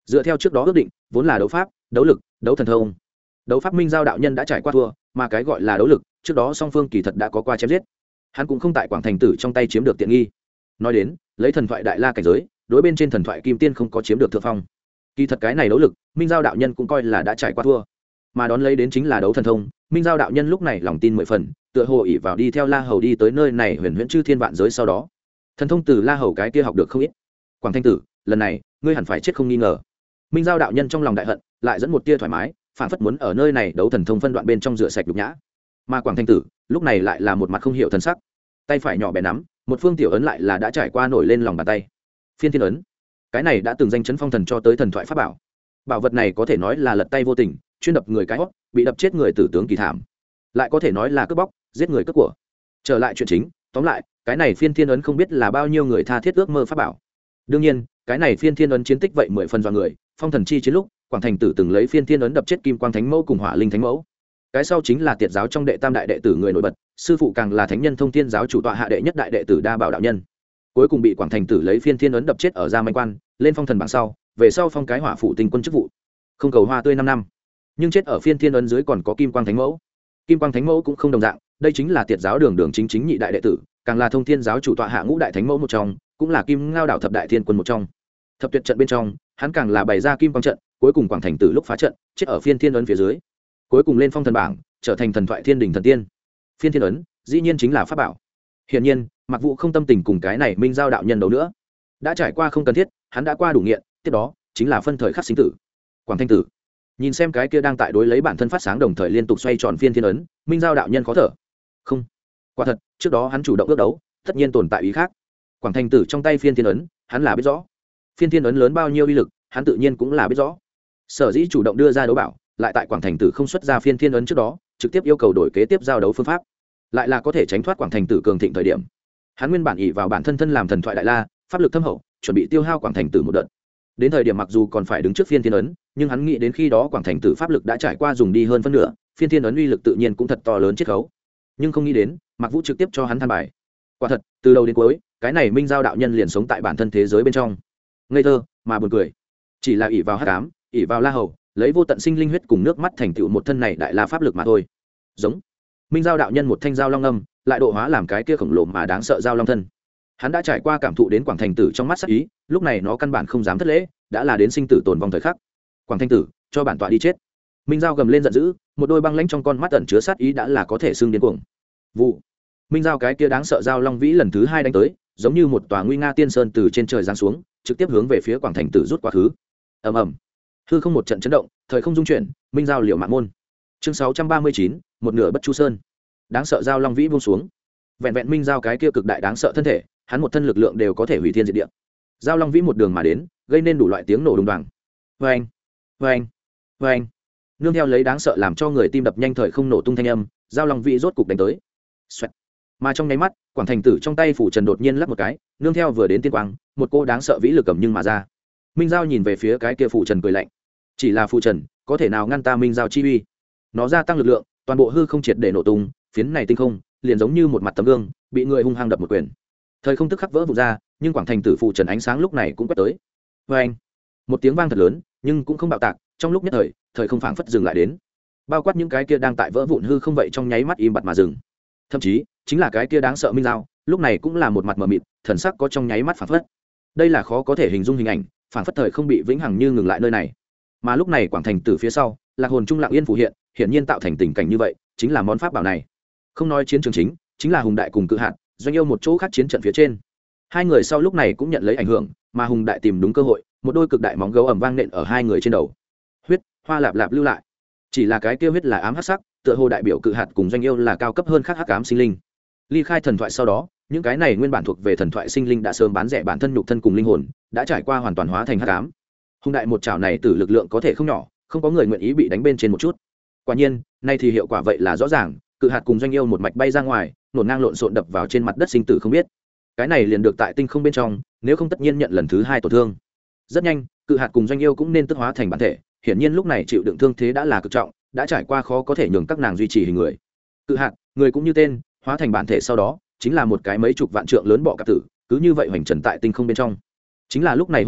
dựa theo trước đó ước định vốn là đấu pháp đấu lực đấu thần thông. Đấu pháp Minh Giao đạo nhân đã trải qua thua, mà cái gọi là đấu lực trước đó song phương kỳ thật đã có qua chém giết, hắn cũng không tại Quảng Thành Tử trong tay chiếm được tiện nghi. Nói đến lấy thần thoại đại la cảnh giới đối bên trên thần thoại kim tiên không có chiếm được thượng phong, kỳ thật cái này đấu lực Minh Giao đạo nhân cũng coi là đã trải qua thua, mà đón lấy đến chính là đấu thần thông. Minh Giao đạo nhân lúc này lòng tin 10 phần, tựa hồ ỷ vào đi theo La Hầu đi tới nơi này huyền huyễn chư thiên vạn giới, sau đó thần thông từ La Hầu cái kia học được không ít. Quảng Thanh Tử, lần này ngươi hẳn phải chết không nghi ngờ. Minh Giao đạo nhân trong lòng đại hận lại dẫn một tia thoải mái, phản phất muốn ở nơi này đấu thần thông phân đoạn bên trong rửa sạch nhục nhã. Mà Quảng Thanh Tử lúc này lại là một mặt không hiểu thần sắc, tay phải nhỏ bé nắm một phương tiểu ấn, lại là đã trải qua nổi lên lòng bàn tay. Phiên Thiên ấn, cái này đã từng danh chấn phong thần cho tới thần thoại pháp bảo. Bảo vật này có thể nói là lật tay vô tình, chuyên đập người cái hót, bị đập chết người tử tướng kỳ thảm, lại có thể nói là cướp bóc giết người cướp của. Trở lại chuyện chính, tóm lại cái này Phiên Thiên ấn không biết là bao nhiêu người tha thiết ước mơ pháp bảo. Đương nhiên cái này Phiên Thiên ấn chiến tích vậy 10 phần do người. Phong thần chi chiến lúc Quảng Thành Tử từng lấy Phiên Thiên ấn đập chết Kim Quang Thánh Mẫu cùng Hỏa Linh Thánh Mẫu. Cái sau chính là Tiệt giáo trong đệ tam đại đệ tử người nổi bật, sư phụ càng là Thánh Nhân Thông Thiên giáo chủ tọa hạ đệ nhất đại đệ tử Đa Bảo đạo nhân. Cuối cùng bị Quảng Thành Tử lấy Phiên Thiên ấn đập chết ở Gia Manh Quan, lên phong thần bảng sau, về sau phong cái Hỏa phụ tinh quân chức vụ, không cầu hoa tươi 5 năm, nhưng chết ở Phiên Thiên ấn dưới còn có Kim Quang Thánh Mẫu. Kim Quang Thánh Mẫu cũng không đồng dạng, đây chính là Tiệt giáo đường chính nhị đại đệ tử, càng là Thông Thiên giáo chủ tọa hạ ngũ đại thánh mẫu một trong, cũng là Kim Ngao đảo thập đại thiên quân một trong. Thập tuyệt trận bên trong, hắn càng là bày ra Kim Quang trận, cuối cùng Quảng Thành Tử lúc phá trận, chết ở Phiên Thiên ấn phía dưới, cuối cùng lên phong thần bảng, trở thành thần thoại thiên đình thần tiên. Phiên Thiên ấn dĩ nhiên chính là pháp bảo. Hiển nhiên Mạc Vũ không tâm tình cùng cái này Minh Giao đạo nhân đấu nữa, đã trải qua không cần thiết, hắn đã qua đủ nghiện, tiếp đó chính là phân thời khắc sinh tử. Quảng Thanh Tử nhìn xem cái kia đang tại đối lấy bản thân phát sáng đồng thời liên tục xoay tròn Phiên Thiên ấn, Minh Giao đạo nhân khó thở. Không, quả thật trước đó hắn chủ động ước đấu, tất nhiên tồn tại ý khác. Quảng Thanh Tử trong tay Phiên Thiên ấn, hắn là biết rõ. Phiên Thiên ấn lớn bao nhiêu uy lực, hắn tự nhiên cũng là biết rõ. Sở dĩ chủ động đưa ra đấu bảo, lại tại Quảng Thành Tử không xuất ra Phiên Thiên ấn trước đó, trực tiếp yêu cầu đổi kế tiếp giao đấu phương pháp, lại là có thể tránh thoát Quảng Thành Tử cường thịnh thời điểm. Hắn nguyên bản ỷ vào bản thân thân làm thần thoại đại la, pháp lực thâm hậu, chuẩn bị tiêu hao Quảng Thành Tử một đợt. Đến thời điểm mặc dù còn phải đứng trước Phiên Thiên ấn, nhưng hắn nghĩ đến khi đó Quảng Thành Tử pháp lực đã trải qua dùng đi hơn phân nửa, Phiên Thiên ấn uy lực tự nhiên cũng thật to lớn chiết khấu. Nhưng không nghĩ đến, Mạc Vũ trực tiếp cho hắn than bài. Quả thật, từ đầu đến cuối, cái này Minh Giao đạo nhân liền sống tại bản thân thế giới bên trong, ngây thơ mà buồn cười, chỉ là ỷ vào hắc ám, ỷ vào La Hầu, lấy vô tận sinh linh huyết cùng nước mắt thành tựu một thân này đại la pháp lực mà thôi. Giống Minh Giao đạo nhân một thanh giao long âm, lại độ hóa làm cái kia khổng lồ mà đáng sợ giao long thân. Hắn đã trải qua cảm thụ đến Quảng Thành Tử trong mắt sắc ý, lúc này nó căn bản không dám thất lễ, đã là đến sinh tử tồn vong thời khắc. Quảng Thành Tử, cho bản tọa đi chết. Minh Giao gầm lên giận dữ, một đôi băng lãnh trong con mắt ẩn chứa sát ý đã là có thể xưng điên cuồng. Vụ Minh Giao cái kia đáng sợ giao long vĩ lần thứ 2 đánh tới, giống như một tòa nguy nga tiên sơn từ trên trời giáng xuống, trực tiếp hướng về phía Quảng Thành Tử rút quá khứ. Ầm ầm, hư không một trận chấn động, thời không dung chuyển, Minh Giao liều mạng môn. Chương 639, một nửa bất chu sơn. Đáng sợ giao long vĩ buông xuống, vẹn vẹn Minh Giao cái kia cực đại đáng sợ thân thể, hắn một thân lực lượng đều có thể hủy thiên diệt địa. Giao long vĩ một đường mà đến, gây nên đủ loại tiếng nổ đùng đoàng. Oeng, oeng, oeng. Nương theo lấy đáng sợ làm cho người tim đập nhanh thời không nổ tung thanh âm, giao long vĩ rốt cục đánh tới. Xoẹt. Mà trong nháy mắt, Quảng Thành Tử trong tay phủ trần đột nhiên lắc một cái, nương theo vừa đến tiên quang, một cô đáng sợ vĩ lực cầm nhưng mà ra. Minh Giao nhìn về phía cái kia phủ trần cười lạnh, chỉ là phủ trần có thể nào ngăn ta Minh Giao chi uy? Nó gia tăng lực lượng, toàn bộ hư không triệt để nổ tung, phiến này tinh không liền giống như một mặt tấm gương, bị người hung hăng đập một quyền. Thời không tức khắc vỡ vụn ra, nhưng Quảng Thành Tử phủ trần ánh sáng lúc này cũng quét tới. Oeng, một tiếng vang thật lớn, nhưng cũng không bạo tạc, trong lúc nhất thời không phảng phất dừng lại đến, bao quát những cái kia đang tại vỡ vụn hư không vậy trong nháy mắt im bặt mà dừng. Thậm chí chính là cái kia đáng sợ Minh Giao, lúc này cũng là một mặt mờ mịt, thần sắc có trong nháy mắt phảng phất. Đây là khó có thể hình dung hình ảnh, phảng phất thời không bị vĩnh hằng như ngừng lại nơi này. Mà lúc này Quảng Thành Tử phía sau, Lạc Hồn Trung lặng yên phù hiện, hiển nhiên tạo thành tình cảnh như vậy, chính là món pháp bảo này. Không nói chiến trường chính là Hùng Đại cùng Cự Hạt, Doanh Yêu một chỗ khác chiến trận phía trên. Hai người sau lúc này cũng nhận lấy ảnh hưởng, mà Hùng Đại tìm đúng cơ hội, một đôi cực đại móng gấu ầm vang nện ở hai người trên đầu. Huyết, hoa lạp lạp lưu lại. Chỉ là cái kia huyết là ám hắc sắc, tựa hồ đại biểu Cự Hạt cùng Doanh Yêu là cao cấp hơn khác hắc ám sinh linh. Ly khai thần thoại sau đó, những cái này nguyên bản thuộc về thần thoại sinh linh đã sớm bán rẻ bản thân nhục thân cùng linh hồn, đã trải qua hoàn toàn hóa thành hắc ám. Hùng Đại một chảo này tử lực lượng có thể không nhỏ, không có người nguyện ý bị đánh bên trên một chút. Quả nhiên, nay thì hiệu quả vậy là rõ ràng, Cự Hạt cùng Doanh Yêu một mạch bay ra ngoài, nổ ngang lộn xộn đập vào trên mặt đất sinh tử không biết. Cái này liền được tại tinh không bên trong, nếu không tất nhiên nhận lần thứ 2 tổn thương. Rất nhanh, Cự Hạt cùng Doanh Yêu cũng nên tức hóa thành bản thể, hiển nhiên lúc này chịu đựng thương thế đã là cực trọng, đã trải qua khó có thể nhường các nàng duy trì hình người. Cự Hạt, người cũng như tên, hóa thành bản thể sau đó, chính là một cái mấy chục vạn trượng lớn bọ cạp tử, cứ như vậy hoành trần tại tinh không bên trong. Chính là lúc này hôn mê,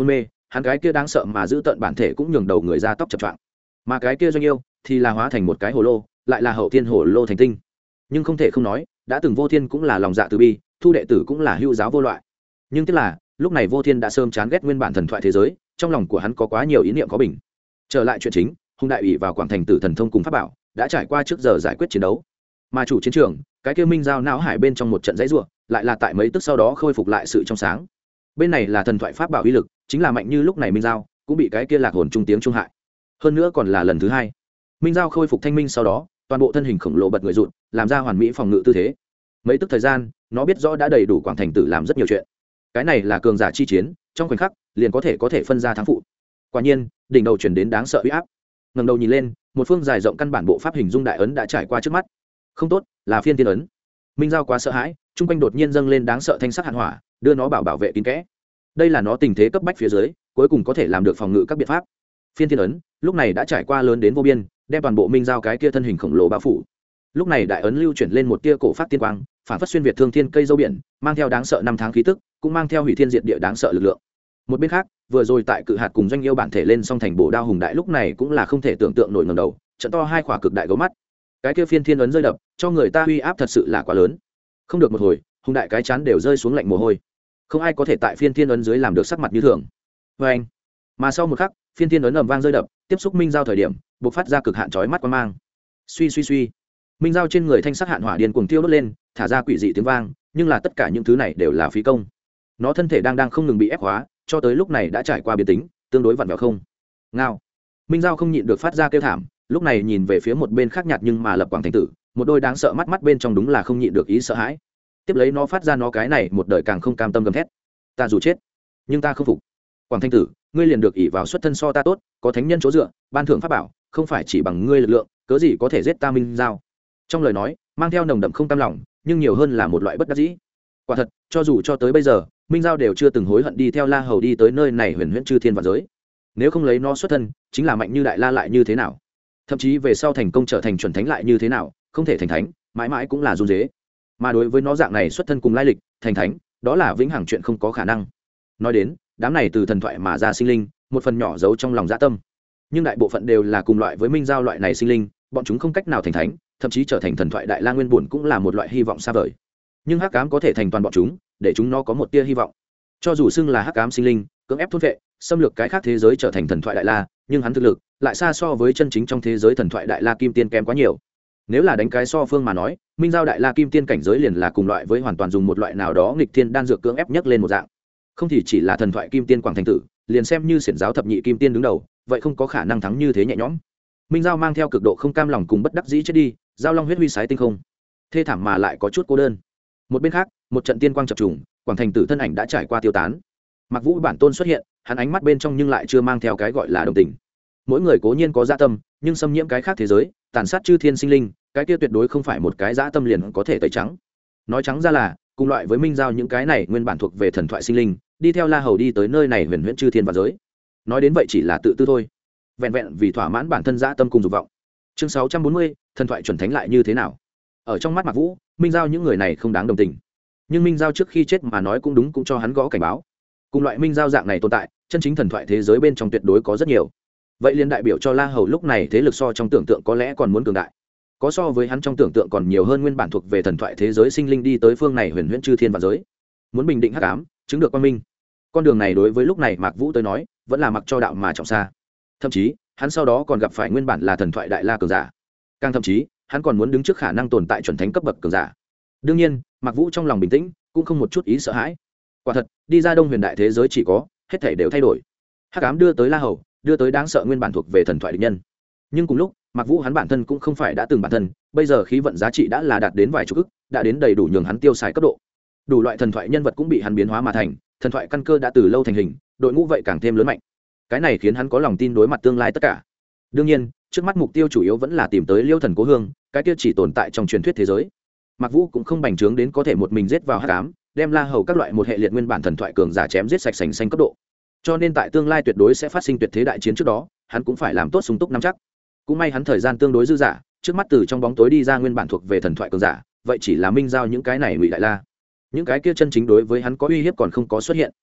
hắn cái kia đáng sợ mà giữ tận bản thể cũng nhường đầu người ra tóc chập choạng. Mà cái kia Doanh Yêu thì là hóa thành một cái hồ lô, lại là hậu thiên hồ lô thành tinh. Nhưng không thể không nói, đã từng Vô Thiên cũng là lòng dạ từ bi, thu đệ tử cũng là hữu giáo vô loại. Nhưng tức là lúc này Vô Thiên đã sớm chán ghét nguyên bản thần thoại thế giới, trong lòng của hắn có quá nhiều ý niệm khó bình. Trở lại chuyện chính, hùng đại ủy vào Quảng Thành Tử thần thông cùng pháp bảo đã trải qua trước giờ giải quyết chiến đấu, mà chủ chiến trường cái kia Minh Giao não hải bên trong một trận dãy rủa, lại là tại mấy tức sau đó khôi phục lại sự trong sáng. Bên này là thần thoại pháp bảo uy lực, chính là mạnh như lúc này Minh Giao cũng bị cái kia lạc hồn trung tiếng trung hại. Hơn nữa còn là lần thứ hai. Minh Giao khôi phục thanh minh sau đó, toàn bộ thân hình khổng lồ bật người rụt, làm ra hoàn mỹ phòng ngự tư thế. Mấy tức thời gian, nó biết rõ đã đầy đủ Quảng Thành Tử làm rất nhiều chuyện. Cái này là cường giả chi chiến, trong khoảnh khắc liền có thể phân ra thắng phụ. Quả nhiên, đỉnh đầu chuyển đến đáng sợ uy áp. Ngẩng đầu nhìn lên, một phương dài rộng căn bản bộ pháp hình dung đại ấn đã trải qua trước mắt. Không tốt, là phiên tiên ấn. Minh Giao quá sợ hãi, trung quanh đột nhiên dâng lên đáng sợ thanh sắc hàn hỏa, đưa nó bảo vệ kín kẽ. Đây là nó tình thế cấp bách phía dưới, cuối cùng có thể làm được phòng ngự các biện pháp. Phiên tiên ấn lúc này đã trải qua lớn đến vô biên, đem toàn bộ Minh Giao cái kia thân hình khổng lồ bao phủ. Lúc này đại ấn lưu chuyển lên một tia cổ phát tiên quang, phản phất xuyên việt thương thiên cây dâu biển, mang theo đáng sợ năm tháng khí tức, cũng mang theo hủy thiên diệt địa đáng sợ lực lượng. Một bên khác, vừa rồi tại cự hạt cùng Doanh Yêu bản thể lên song thành bổ đao hùng đại lúc này cũng là không thể tưởng tượng nổi ngẩng đầu, trận to hai khỏa cực đại gấu mắt. Cái kia phiên thiên ấn rơi đập, cho người ta uy áp thật sự là quá lớn. Không được một hồi, hùng đại cái chán đều rơi xuống lạnh mồ hôi. Không ai có thể tại phiên thiên ấn dưới làm được sắc mặt như thường. Và anh, mà sau một khắc, phiên thiên ấn ầm vang rơi đập, tiếp xúc Minh Giao thời điểm, bộc phát ra cực hạn chói mắt quang mang. Suy suy suy, Minh Giao trên người thanh sắc hạn hỏa điên cuồng tiêu đốt lên, thả ra quỷ dị tiếng vang, nhưng là tất cả những thứ này đều là phí công. Nó thân thể đang không ngừng bị ép hóa, cho tới lúc này đã trải qua biến tính, tương đối vặn vẹo không. Ngao. Minh Giao không nhịn được phát ra kêu thảm, lúc này nhìn về phía một bên khác nhạt nhưng mà lập Quảng Thành Tử, một đôi đáng sợ mắt bên trong đúng là không nhịn được ý sợ hãi. Tiếp lấy nó phát ra nó cái này một đời càng không cam tâm gầm thét. Ta dù chết, nhưng ta không phục. Quảng Thành Tử, ngươi liền được ỷ vào xuất thân so ta tốt, có thánh nhân chỗ dựa, ban thưởng pháp bảo, không phải chỉ bằng ngươi lực lượng, cớ gì có thể giết ta Minh Giao. Trong lời nói mang theo nồng đậm không cam lòng, nhưng nhiều hơn là một loại bất đắc dĩ. Quả thật, cho dù cho tới bây giờ Minh Giao đều chưa từng hối hận đi theo La Hầu đi tới nơi này huyền huyễn chư thiên vạn giới. Nếu không lấy nó xuất thân, chính là mạnh như đại la lại như thế nào, thậm chí về sau thành công trở thành chuẩn thánh lại như thế nào, không thể thành thánh mãi mãi cũng là run dế. Mà đối với nó dạng này xuất thân cùng lai lịch thành thánh, đó là vĩnh hằng chuyện không có khả năng. Nói đến đám này từ thần thoại mà ra sinh linh, một phần nhỏ giấu trong lòng dã tâm, nhưng đại bộ phận đều là cùng loại với Minh Giao loại này sinh linh, bọn chúng không cách nào thành thánh, thậm chí trở thành thần thoại đại la nguyên bổn cũng là một loại hy vọng xa vời. Nhưng hắc ám có thể thành toàn bọn chúng, để chúng nó có một tia hy vọng. Cho dù xưng là hắc ám sinh linh, cưỡng ép thôn vệ xâm lược cái khác thế giới trở thành thần thoại đại la, nhưng hắn thực lực lại xa so với chân chính trong thế giới thần thoại đại la kim tiên kém quá nhiều. Nếu là đánh cái so phương mà nói, Minh Giao đại la kim tiên cảnh giới liền là cùng loại với hoàn toàn dùng một loại nào đó nghịch thiên đan dược cưỡng ép nhấc lên một dạng. Không thì chỉ là thần thoại kim tiên Quảng Thành Tử, liền xem như xiển giáo thập nhị kim tiên đứng đầu, vậy không có khả năng thắng như thế nhẹ nhõm. Minh Giao mang theo cực độ không cam lòng cùng bất đắc dĩ chết đi, giao long huyết huy sái tinh không, thê thảm mà lại có chút cô đơn. Một bên khác, một trận tiên quang chập trùng, Quảng Thành Tử thân ảnh đã trải qua tiêu tán. Mặc Vũ bản tôn xuất hiện, hắn ánh mắt bên trong nhưng lại chưa mang theo cái gọi là đồng tình. Mỗi người cố nhiên có dã tâm, nhưng xâm nhiễm cái khác thế giới, tàn sát chư thiên sinh linh, cái kia tuyệt đối không phải một cái dã tâm liền có thể tẩy trắng. Nói trắng ra là, cùng loại với Minh Giao những cái này nguyên bản thuộc về thần thoại sinh linh, đi theo La Hầu đi tới nơi này huyền huyễn chư thiên và giới. Nói đến vậy chỉ là tự tư thôi, vẹn vẹn vì thỏa mãn bản thân dã tâm cùng dục vọng. Chương 640, thần thoại chuẩn thánh lại như thế nào? Ở trong mắt Mạc Vũ, Minh Giao những người này không đáng đồng tình. Nhưng Minh Giao trước khi chết mà nói cũng đúng, cũng cho hắn gõ cảnh báo. Cùng loại Minh Giao dạng này tồn tại, chân chính thần thoại thế giới bên trong tuyệt đối có rất nhiều. Vậy liền đại biểu cho La Hầu lúc này thế lực so trong tưởng tượng có lẽ còn muốn cường đại. Có so với hắn trong tưởng tượng còn nhiều hơn nguyên bản thuộc về thần thoại thế giới sinh linh đi tới phương này huyền huyễn chư thiên và giới. Muốn bình định hắc ám, chứng được quang minh. Con đường này đối với lúc này Mạc Vũ tới nói, vẫn là mặc cho đạo mà trọng xa. Thậm chí, hắn sau đó còn gặp phải nguyên bản là thần thoại đại la cường giả. Càng thậm chí, hắn còn muốn đứng trước khả năng tồn tại chuẩn thánh cấp bậc cường giả. Đương nhiên, Mạc Vũ trong lòng bình tĩnh, cũng không một chút ý sợ hãi. Quả thật, đi ra đông huyền đại thế giới chỉ có, hết thảy đều thay đổi. Hắc ám đưa tới La Hầu, đưa tới đáng sợ nguyên bản thuộc về thần thoại địch nhân. Nhưng cùng lúc, Mạc Vũ hắn bản thân cũng không phải đã từng bản thân, bây giờ khí vận giá trị đã là đạt đến vài chục ức, đã đến đầy đủ nhường hắn tiêu xài cấp độ. Đủ loại thần thoại nhân vật cũng bị hắn biến hóa mà thành, thần thoại căn cơ đã từ lâu thành hình, đội ngũ vậy càng thêm lớn mạnh. Cái này khiến hắn có lòng tin đối mặt tương lai tất cả. Đương nhiên, trước mắt mục tiêu chủ yếu vẫn là tìm tới Liêu Thần Cố Hương, cái kia chỉ tồn tại trong truyền thuyết thế giới. Mạc Vũ cũng không bành trướng đến có thể một mình giết vào hắc ám, đem La Hầu các loại một hệ liệt nguyên bản thần thoại cường giả chém giết sạch sành xanh cấp độ. Cho nên tại tương lai tuyệt đối sẽ phát sinh tuyệt thế đại chiến trước đó, hắn cũng phải làm tốt sung túc nắm chắc. Cũng may hắn thời gian tương đối dư dả, trước mắt từ trong bóng tối đi ra nguyên bản thuộc về thần thoại cường giả, vậy chỉ là Minh Giao những cái này Ngụy Đại La. Những cái kia chân chính đối với hắn có uy hiếp còn không có xuất hiện.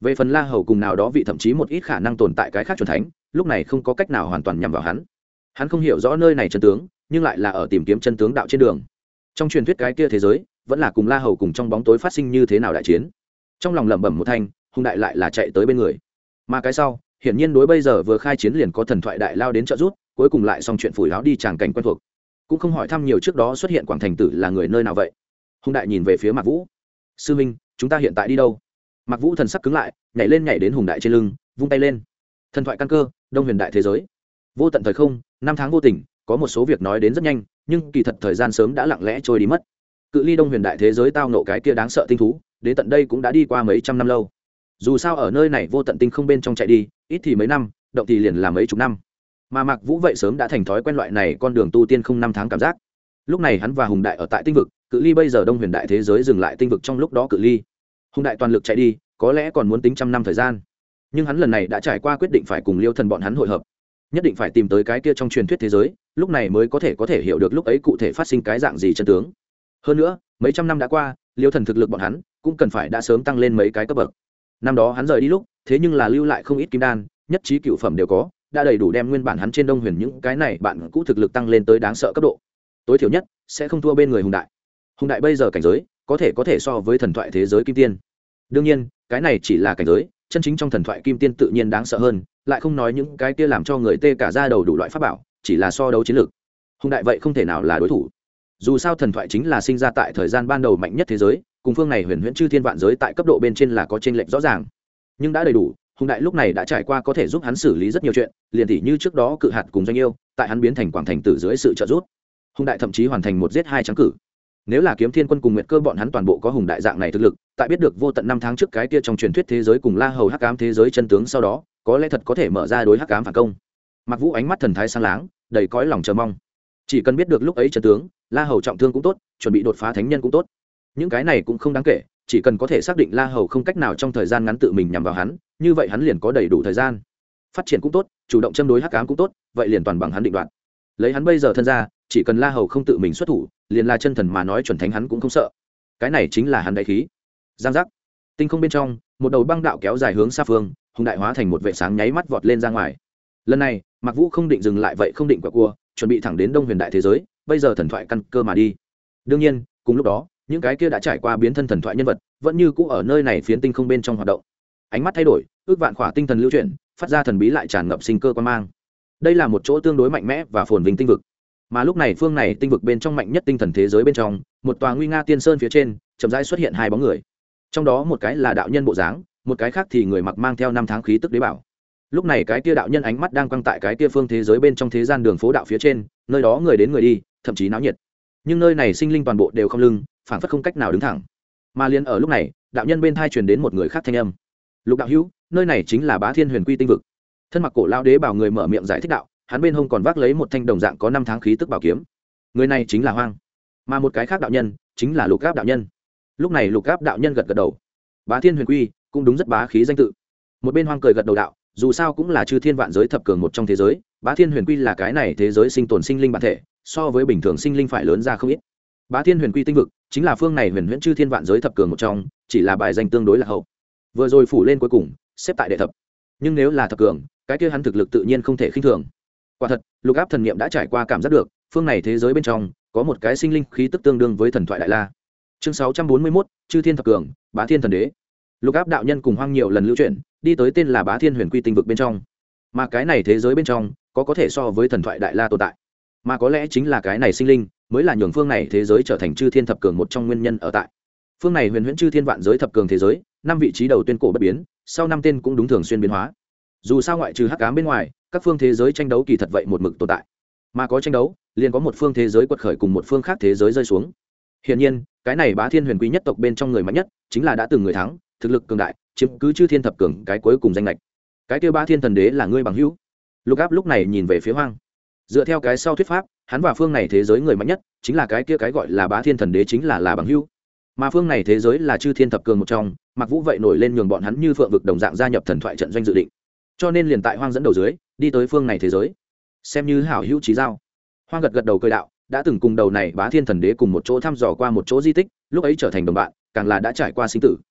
Về phần La Hầu cùng nào đó vị thậm chí một ít khả năng tồn tại cái khác chuẩn thánh, lúc này không có cách nào hoàn toàn nhằm vào hắn. Hắn không hiểu rõ nơi này chân tướng, nhưng lại là ở tìm kiếm chân tướng đạo trên đường. Trong truyền thuyết cái kia thế giới, vẫn là cùng La Hầu cùng trong bóng tối phát sinh như thế nào đại chiến. Trong lòng lẩm bẩm một thanh, hung đại lại là chạy tới bên người. Mà cái sau, hiển nhiên đối bây giờ vừa khai chiến liền có thần thoại đại lao đến trợ giúp, cuối cùng lại xong chuyện phủi láo đi tràng cảnh quen thuộc. Cũng không hỏi thăm nhiều trước đó xuất hiện Quảng Thành Tử là người nơi nào vậy. Hung đại nhìn về phía Mạc Vũ. Sư minh, chúng ta hiện tại đi đâu? Mạc Vũ thần sắc cứng lại, nhảy lên nhảy đến hùng đại trên lưng, vung tay lên. Thần thoại căn cơ, Đông Huyền đại thế giới. Vô tận thời không, năm tháng vô tình, có một số việc nói đến rất nhanh, nhưng kỳ thật thời gian sớm đã lặng lẽ trôi đi mất. Cự ly Đông Huyền đại thế giới tao nộ cái kia đáng sợ tinh thú, đến tận đây cũng đã đi qua mấy trăm năm lâu. Dù sao ở nơi này vô tận tinh không bên trong chạy đi, ít thì mấy năm, động thì liền là mấy chục năm. Mà Mạc Vũ vậy sớm đã thành thói quen loại này con đường tu tiên không năm tháng cảm giác. Lúc này hắn và hùng đại ở tại tinh vực, cự ly bây giờ Đông Huyền đại thế giới dừng lại tinh vực trong lúc đó cự ly. Hùng đại toàn lực chạy đi, có lẽ còn muốn tính trăm năm thời gian, nhưng hắn lần này đã trải qua quyết định phải cùng Liêu Thần bọn hắn hội hợp, nhất định phải tìm tới cái kia trong truyền thuyết thế giới, lúc này mới có thể hiểu được lúc ấy cụ thể phát sinh cái dạng gì chân tướng. Hơn nữa, mấy trăm năm đã qua, Liêu Thần thực lực bọn hắn cũng cần phải đã sớm tăng lên mấy cái cấp bậc. Năm đó hắn rời đi lúc, thế nhưng là lưu lại không ít kim đan, nhất trí cựu phẩm đều có, đã đầy đủ đem nguyên bản hắn trên Đông Huyền những cái này bạn cũ thực lực tăng lên tới đáng sợ cấp độ. Tối thiểu nhất sẽ không thua bên người hùng đại. Hùng đại bây giờ cảnh giới có thể so với thần thoại thế giới kim tiên. Đương nhiên, cái này chỉ là cảnh giới, chân chính trong thần thoại kim tiên tự nhiên đáng sợ hơn, lại không nói những cái kia làm cho người tê cả da đầu đủ loại pháp bảo, chỉ là so đấu chiến lược. Hùng đại vậy không thể nào là đối thủ. Dù sao thần thoại chính là sinh ra tại thời gian ban đầu mạnh nhất thế giới, cùng phương này huyền huyễn chư thiên vạn giới tại cấp độ bên trên là có chênh lệch rõ ràng. Nhưng đã đầy đủ, hùng đại lúc này đã trải qua có thể giúp hắn xử lý rất nhiều chuyện, liền tỉ như trước đó cự hạt cùng doanh yêu, tại hắn biến thành Quảng Thành Tử dưới sự trợ giúp, hùng đại thậm chí hoàn thành một giết hai trắng cử. Nếu là Kiếm Thiên Quân cùng Nguyệt Cơ bọn hắn toàn bộ có hùng đại dạng này thực lực, tại biết được vô tận năm tháng trước cái kia trong truyền thuyết thế giới cùng La Hầu hắc ám thế giới chân tướng sau đó, có lẽ thật có thể mở ra đối hắc ám phản công. Mặc Vũ ánh mắt thần thái sáng láng, đầy cõi lòng chờ mong. Chỉ cần biết được lúc ấy chân tướng, La Hầu trọng thương cũng tốt, chuẩn bị đột phá thánh nhân cũng tốt. Những cái này cũng không đáng kể, chỉ cần có thể xác định La Hầu không cách nào trong thời gian ngắn tự mình nhằm vào hắn, như vậy hắn liền có đầy đủ thời gian. Phát triển cũng tốt, chủ động châm đối hắc ám cũng tốt, vậy liền toàn bằng hắn định đoạt. Lấy hắn bây giờ thân ra, chỉ cần La Hầu không tự mình xuất thủ, liền là chân thần mà nói chuẩn thánh hắn cũng không sợ. Cái này chính là hắn đại khí. Giang giác. Tinh không bên trong, một đầu băng đạo kéo dài hướng xa phương, hùng đại hóa thành một vệ sáng nháy mắt vọt lên ra ngoài. Lần này, Mạc Vũ không định dừng lại vậy không định quẹo cua, chuẩn bị thẳng đến Đông Huyền đại thế giới, bây giờ thần thoại căn cơ mà đi. Đương nhiên, cùng lúc đó, những cái kia đã trải qua biến thân thần thoại nhân vật, vẫn như cũ ở nơi này phiến tinh không bên trong hoạt động. Ánh mắt thay đổi, ước vạn khỏa tinh thần lưu chuyển, phát ra thần bí lại tràn ngập sinh cơ quan mang. Đây là một chỗ tương đối mạnh mẽ và phồn vinh tinh vực. Mà lúc này phương này tinh vực bên trong mạnh nhất tinh thần thế giới bên trong, một tòa nguy nga tiên sơn phía trên, chậm rãi xuất hiện hai bóng người. Trong đó một cái là đạo nhân bộ dáng, một cái khác thì người mặc mang theo năm tháng khí tức đế bảo. Lúc này cái kia đạo nhân ánh mắt đang quang tại cái kia phương thế giới bên trong thế gian đường phố đạo phía trên, nơi đó người đến người đi, thậm chí náo nhiệt. Nhưng nơi này sinh linh toàn bộ đều không lưng, phảng phất không cách nào đứng thẳng. Mà liền ở lúc này, đạo nhân bên thai truyền đến một người khác thanh âm. Lục đạo hữu, nơi này chính là Bá Thiên Huyền Quy tinh vực. Thân mặc cổ lão đế bảo người mở miệng giải thích đạo, hắn bên hông còn vác lấy một thanh đồng dạng có năm tháng khí tức bảo kiếm. Người này chính là Hoang, mà một cái khác đạo nhân chính là Lục Áp đạo nhân. Lúc này Lục Áp đạo nhân gật gật đầu. Bá Thiên Huyền Quy cũng đúng rất bá khí danh tự. Một bên Hoang cười gật đầu đạo, dù sao cũng là chư thiên vạn giới thập cường một trong thế giới, Bá Thiên Huyền Quy là cái này thế giới sinh tồn sinh linh bản thể, so với bình thường sinh linh phải lớn ra không ít. Bá Thiên Huyền Quy tinh vực chính là phương này huyền huyễn chư thiên vạn giới thập cường một trong, chỉ là bài danh tương đối là hậu. Vừa rồi phủ lên cuối cùng, xếp tại đệ thập. Nhưng nếu là thập cường, cái kia hắn thực lực tự nhiên không thể khinh thường. Quả thật, Lục Áp thần niệm đã trải qua cảm giác được, phương này thế giới bên trong có một cái sinh linh khí tức tương đương với thần thoại đại la. Chương 641, chư thiên thập cường, Bá Thiên thần đế. Lục Áp đạo nhân cùng Hoang nhiều lần lưu chuyển, đi tới tên là Bá Thiên Huyền Quy tinh vực bên trong. Mà cái này thế giới bên trong có thể so với thần thoại đại la tồn tại. Mà có lẽ chính là cái này sinh linh mới là nhường phương này thế giới trở thành chư thiên thập cường một trong nguyên nhân ở tại. Phương này huyền huyễn chư thiên vạn giới thập cường thế giới, năm vị trí đầu tuyên cổ bất biến, sau năm tên cũng đúng thường xuyên biến hóa. Dù sao ngoại trừ hắc ám bên ngoài, các phương thế giới tranh đấu kỳ thật vậy một mực tồn tại. Mà có tranh đấu, liền có một phương thế giới quật khởi cùng một phương khác thế giới rơi xuống. Hiển nhiên, cái này Bá Thiên Huyền Quy nhất tộc bên trong người mạnh nhất, chính là đã từng người thắng, thực lực cường đại, chiếm cứ chư thiên thập cường cái cuối cùng danh lệch. Cái kia Bá Thiên thần đế là ngươi bằng hữu. Lục Áp lúc này nhìn về phía Hoang. Dựa theo cái sau thuyết pháp, hắn và phương này thế giới người mạnh nhất, chính là cái kia cái gọi là Bá Thiên thần đế chính là bằng hữu. Mà phương này thế giới là chư thiên thập cường một trong, Mạc Vũ vậy nổi lên nhường bọn hắn như phượng vực đồng dạng gia nhập thần thoại trận doanh dự định. Cho nên liền tại Hoang dẫn đầu dưới, đi tới phương này thế giới, xem như hảo hữu chí giao. Hoang gật gật đầu cười đạo, đã từng cùng đầu này Bá Thiên thần đế cùng một chỗ thăm dò qua một chỗ di tích, lúc ấy trở thành đồng bạn, càng là đã trải qua sinh tử.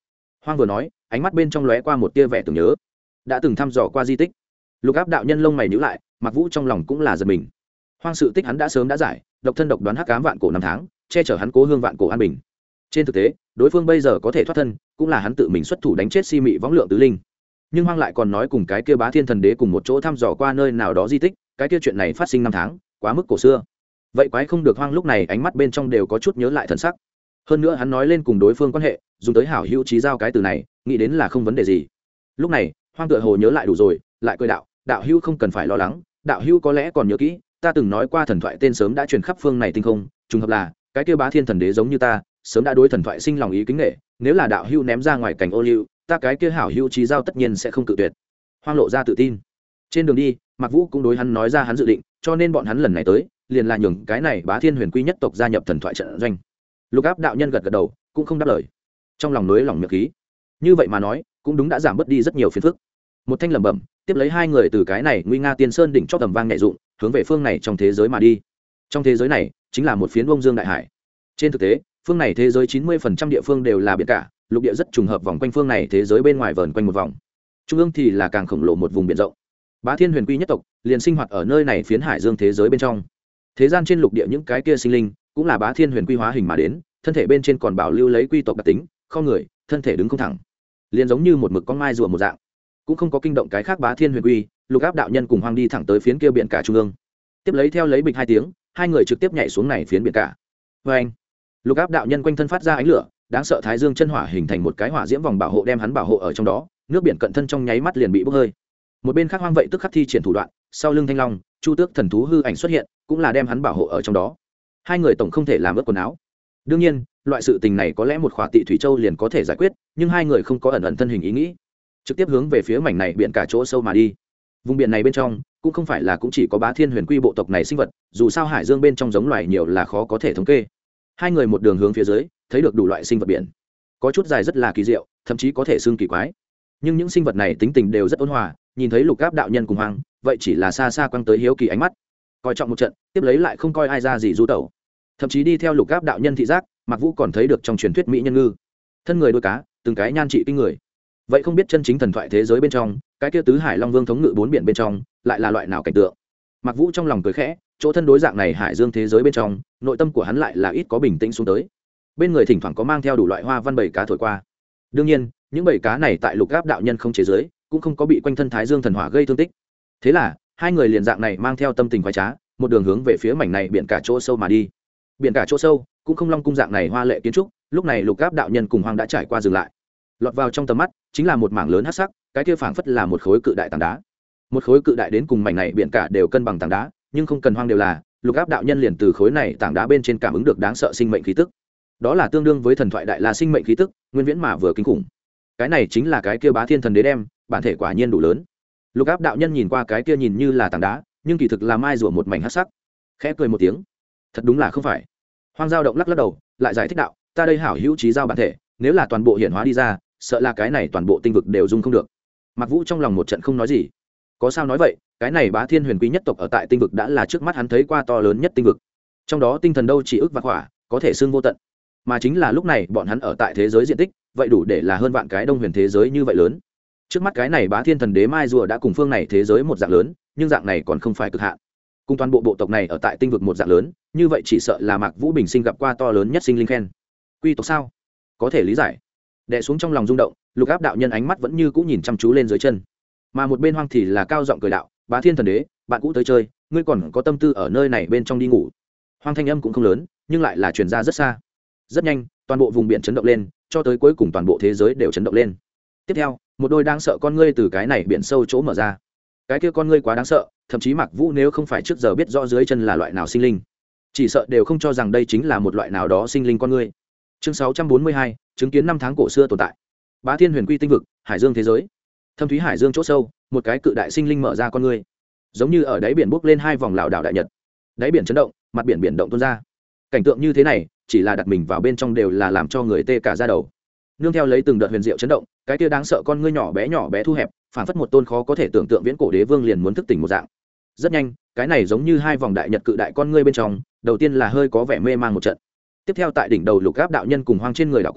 Hoang vừa nói, ánh mắt bên trong lóe qua một tia vẻ tưởng nhớ. Đã từng thăm dò qua di tích. Lục Áp đạo nhân lông mày nhíu lại, Mặc Vũ trong lòng cũng là giật mình. Hoang sự tích hắn đã sớm đã giải, độc thân độc đoán hắc ám vạn cổ năm tháng, che chở hắn cố hương vạn cổ an bình. Trên thực tế, đối phương bây giờ có thể thoát thân, cũng là hắn tự mình xuất thủ đánh chết Si Mị võng lượng tứ linh. Nhưng Hoang lại còn nói cùng cái kia Bá Thiên Thần Đế cùng một chỗ thăm dò qua nơi nào đó di tích, cái kia chuyện này phát sinh năm tháng, quá mức cổ xưa. Vậy quái không được, Hoang lúc này ánh mắt bên trong đều có chút nhớ lại thần sắc. Hơn nữa hắn nói lên cùng đối phương quan hệ, dùng tới hảo hữu trí giao cái từ này, nghĩ đến là không vấn đề gì. Lúc này, Hoang tựa hồ nhớ lại đủ rồi, lại cười đạo, đạo hữu không cần phải lo lắng, đạo hữu có lẽ còn nhớ kỹ, ta từng nói qua thần thoại tên sớm đã truyền khắp phương này tinh không, trùng hợp là cái kia Bá Thiên Thần Đế giống như ta, sớm đã đối thần thoại sinh lòng ý kính nể, nếu là đạo hữu ném ra ngoài cảnh ô liu, ta cái kia hảo hữu trí giao tất nhiên sẽ không cự tuyệt. Hoang lộ ra tự tin. Trên đường đi, Mạc Vũ cũng đối hắn nói ra hắn dự định, cho nên bọn hắn lần này tới, liền là nhường cái này Bá Thiên Huyền Quy nhất tộc gia nhập thần thoại trận doanh. Lục Áp đạo nhân gật gật đầu, cũng không đáp lời. Trong lòng nối lòng miệng khí. Như vậy mà nói, cũng đúng đã giảm bớt đi rất nhiều phiền phức. Một thanh lẩm bẩm, tiếp lấy hai người từ cái này nguy nga tiên sơn đỉnh chót tầm vang nhẹ dụng, hướng về phương này trong thế giới mà đi. Trong thế giới này, chính là một phiến Bông Dương đại hải. Trên thực tế, phương này thế giới 90% địa phương đều là biển cả, lục địa rất trùng hợp vòng quanh phương này thế giới bên ngoài vờn quanh một vòng. Trung ương thì là càng khổng lồ một vùng biển rộng. Bá Thiên Huyền Quy nhất tộc liền sinh hoạt ở nơi này phiến hải dương thế giới bên trong. Thế gian trên lục địa những cái kia sinh linh, cũng là Bá Thiên Huyền Quy hóa hình mà đến, thân thể bên trên còn bảo lưu lấy quy tộc đặc tính, không người, thân thể đứng không thẳng, liền giống như một mực con mai rùa một dạng, cũng không có kinh động cái khác. Bá Thiên Huyền Quy, Lục Áp đạo nhân cùng Hoang đi thẳng tới phiến kia biển cả trung ương. Tiếp lấy theo lấy bịch hai tiếng, hai người trực tiếp nhảy xuống này phiến biển cả. Và anh, Lục Áp đạo nhân quanh thân phát ra ánh lửa, đáng sợ thái dương chân hỏa hình thành một cái hỏa diễm vòng bảo hộ đem hắn bảo hộ ở trong đó, nước biển cận thân trong nháy mắt liền bị bốc hơi. Một bên khác Hoang vậy tức khắc thi triển thủ đoạn, sau lưng thanh long, chu tước thần thú hư ảnh xuất hiện, cũng là đem hắn bảo hộ ở trong đó. Hai người tổng không thể làm ướt quần áo. Đương nhiên, loại sự tình này có lẽ một khóa tị thủy châu liền có thể giải quyết, nhưng hai người không có ẩn ẩn thân hình ý nghĩ, trực tiếp hướng về phía mảnh này biển cả chỗ sâu mà đi. Vùng biển này bên trong cũng không phải là cũng chỉ có Bá Thiên Huyền Quy bộ tộc này sinh vật, dù sao hải dương bên trong giống loài nhiều là khó có thể thống kê. Hai người một đường hướng phía dưới, thấy được đủ loại sinh vật biển, có chút dài rất là kỳ diệu, thậm chí có thể xương kỳ quái. Nhưng những sinh vật này tính tình đều rất ôn hòa, nhìn thấy Lục Áp đạo nhân cùng Hoang, vậy chỉ là xa xa quăng tới hiếu kỳ ánh mắt, coi trọng một trận, tiếp lấy lại không coi ai ra gì du tẩu. Thậm chí đi theo Lục Áp đạo nhân thị giác, Mạc Vũ còn thấy được trong truyền thuyết mỹ nhân ngư, thân người đôi cá, từng cái nhan trị kinh người. Vậy không biết chân chính thần thoại thế giới bên trong, cái kia tứ hải long vương thống ngự bốn biển bên trong, lại là loại nào cảnh tượng? Mạc Vũ trong lòng cười khẽ, chỗ thân đối dạng này hải dương thế giới bên trong, nội tâm của hắn lại là ít có bình tĩnh xuống tới. Bên người thỉnh thoảng có mang theo đủ loại hoa văn bầy cá thổi qua. Đương nhiên, những bầy cá này tại Lục Áp đạo nhân không chế giới, cũng không có bị quanh thân thái dương thần hỏa gây thương tích. Thế là, hai người liền dạng này mang theo tâm tình khoái trá, một đường hướng về phía mảnh này biển cả chỗ sâu mà đi. Biển cả chỗ sâu cũng không long cung dạng này hoa lệ kiến trúc, lúc này Lục Áp đạo nhân cùng Hoang đã trải qua dừng lại. Lọt vào trong tầm mắt chính là một mảng lớn hắc sắc, cái kia phảng phất là một khối cự đại tảng đá. Một khối cự đại đến cùng mảnh này biển cả đều cân bằng tảng đá, nhưng không cần Hoang đều là, Lục Áp đạo nhân liền từ khối này tảng đá bên trên cảm ứng được đáng sợ sinh mệnh khí tức. Đó là tương đương với thần thoại đại la sinh mệnh khí tức, nguyên viễn mà vừa kinh khủng. Cái này chính là cái kia Bá Thiên Thần Đế đem, bản thể quả nhiên đủ lớn. Lục Áp đạo nhân nhìn qua cái kia nhìn như là tảng đá, nhưng kỳ thực là mai rùa một mảnh hắc sắc, khẽ cười một tiếng, thật đúng là không phải. Hoang dao động lắc lắc đầu, lại giải thích đạo, ta đây hảo hữu trí giao bản thể, nếu là toàn bộ hiện hóa đi ra, sợ là cái này toàn bộ tinh vực đều dung không được. Mạc Vũ trong lòng một trận không nói gì. Có sao nói vậy, cái này Bá Thiên Huyền Quy nhất tộc ở tại tinh vực đã là trước mắt hắn thấy qua to lớn nhất tinh vực. Trong đó tinh thần đâu chỉ ức vạn hỏa, có thể xưng vô tận. Mà chính là lúc này bọn hắn ở tại thế giới diện tích, vậy đủ để là hơn vạn cái đông huyền thế giới như vậy lớn. Trước mắt cái này Bá Thiên Thần Đế mai rùa đã cùng phương này thế giới một dạng lớn, nhưng dạng này còn không phải cực hạn. Cùng toàn bộ bộ tộc này ở tại tinh vực một dạng lớn, như vậy chỉ sợ là Mạc Vũ bình sinh gặp qua to lớn nhất sinh linh khen. Quy tộc sao? Có thể lý giải. Đè xuống trong lòng rung động, Lục Áp đạo nhân ánh mắt vẫn như cũ nhìn chăm chú lên dưới chân. Mà một bên Hoang thì là cao giọng cười đạo, Bá Thiên Thần Đế, bạn cũ tới chơi, ngươi còn có tâm tư ở nơi này bên trong đi ngủ. Hoang thanh âm cũng không lớn, nhưng lại là truyền ra rất xa. Rất nhanh, toàn bộ vùng biển chấn động lên, cho tới cuối cùng toàn bộ thế giới đều chấn động lên. Tiếp theo, một đôi đáng sợ con ngươi từ cái này biển sâu chỗ mở ra. Cái kia con ngươi quá đáng sợ, thậm chí Mạc Vũ nếu không phải trước giờ biết rõ dưới chân là loại nào sinh linh, chỉ sợ đều không cho rằng đây chính là một loại nào đó sinh linh con ngươi. Chương 642, chứng kiến năm tháng cổ xưa tồn tại. Bá Thiên Huyền Quy tinh vực, hải dương thế giới. Thâm thúy hải dương chỗ sâu, một cái cự đại sinh linh mở ra con ngươi, giống như ở đáy biển bốc lên hai vòng lảo đảo đại nhật. Đáy biển chấn động, mặt biển biển động tuôn ra. Cảnh tượng như thế này, chỉ là đặt mình vào bên trong đều là làm cho người tê cả da đầu. Nương theo lấy từng đợt huyền diệu chấn động, cái kia đáng sợ con ngươi nhỏ bé thu hẹp, phản phất một tôn khó có thể tưởng tượng viễn cổ đế vương liền muốn thức tỉnh một dạng. Rất nhanh, cái này giống như hai vòng đại nhật cự đại con ngươi bên trong, đầu tiên là hơi có vẻ mê mang một trận. Tiếp theo tại đỉnh đầu Lục Áp đạo nhân cùng Hoang trên người đảo qua,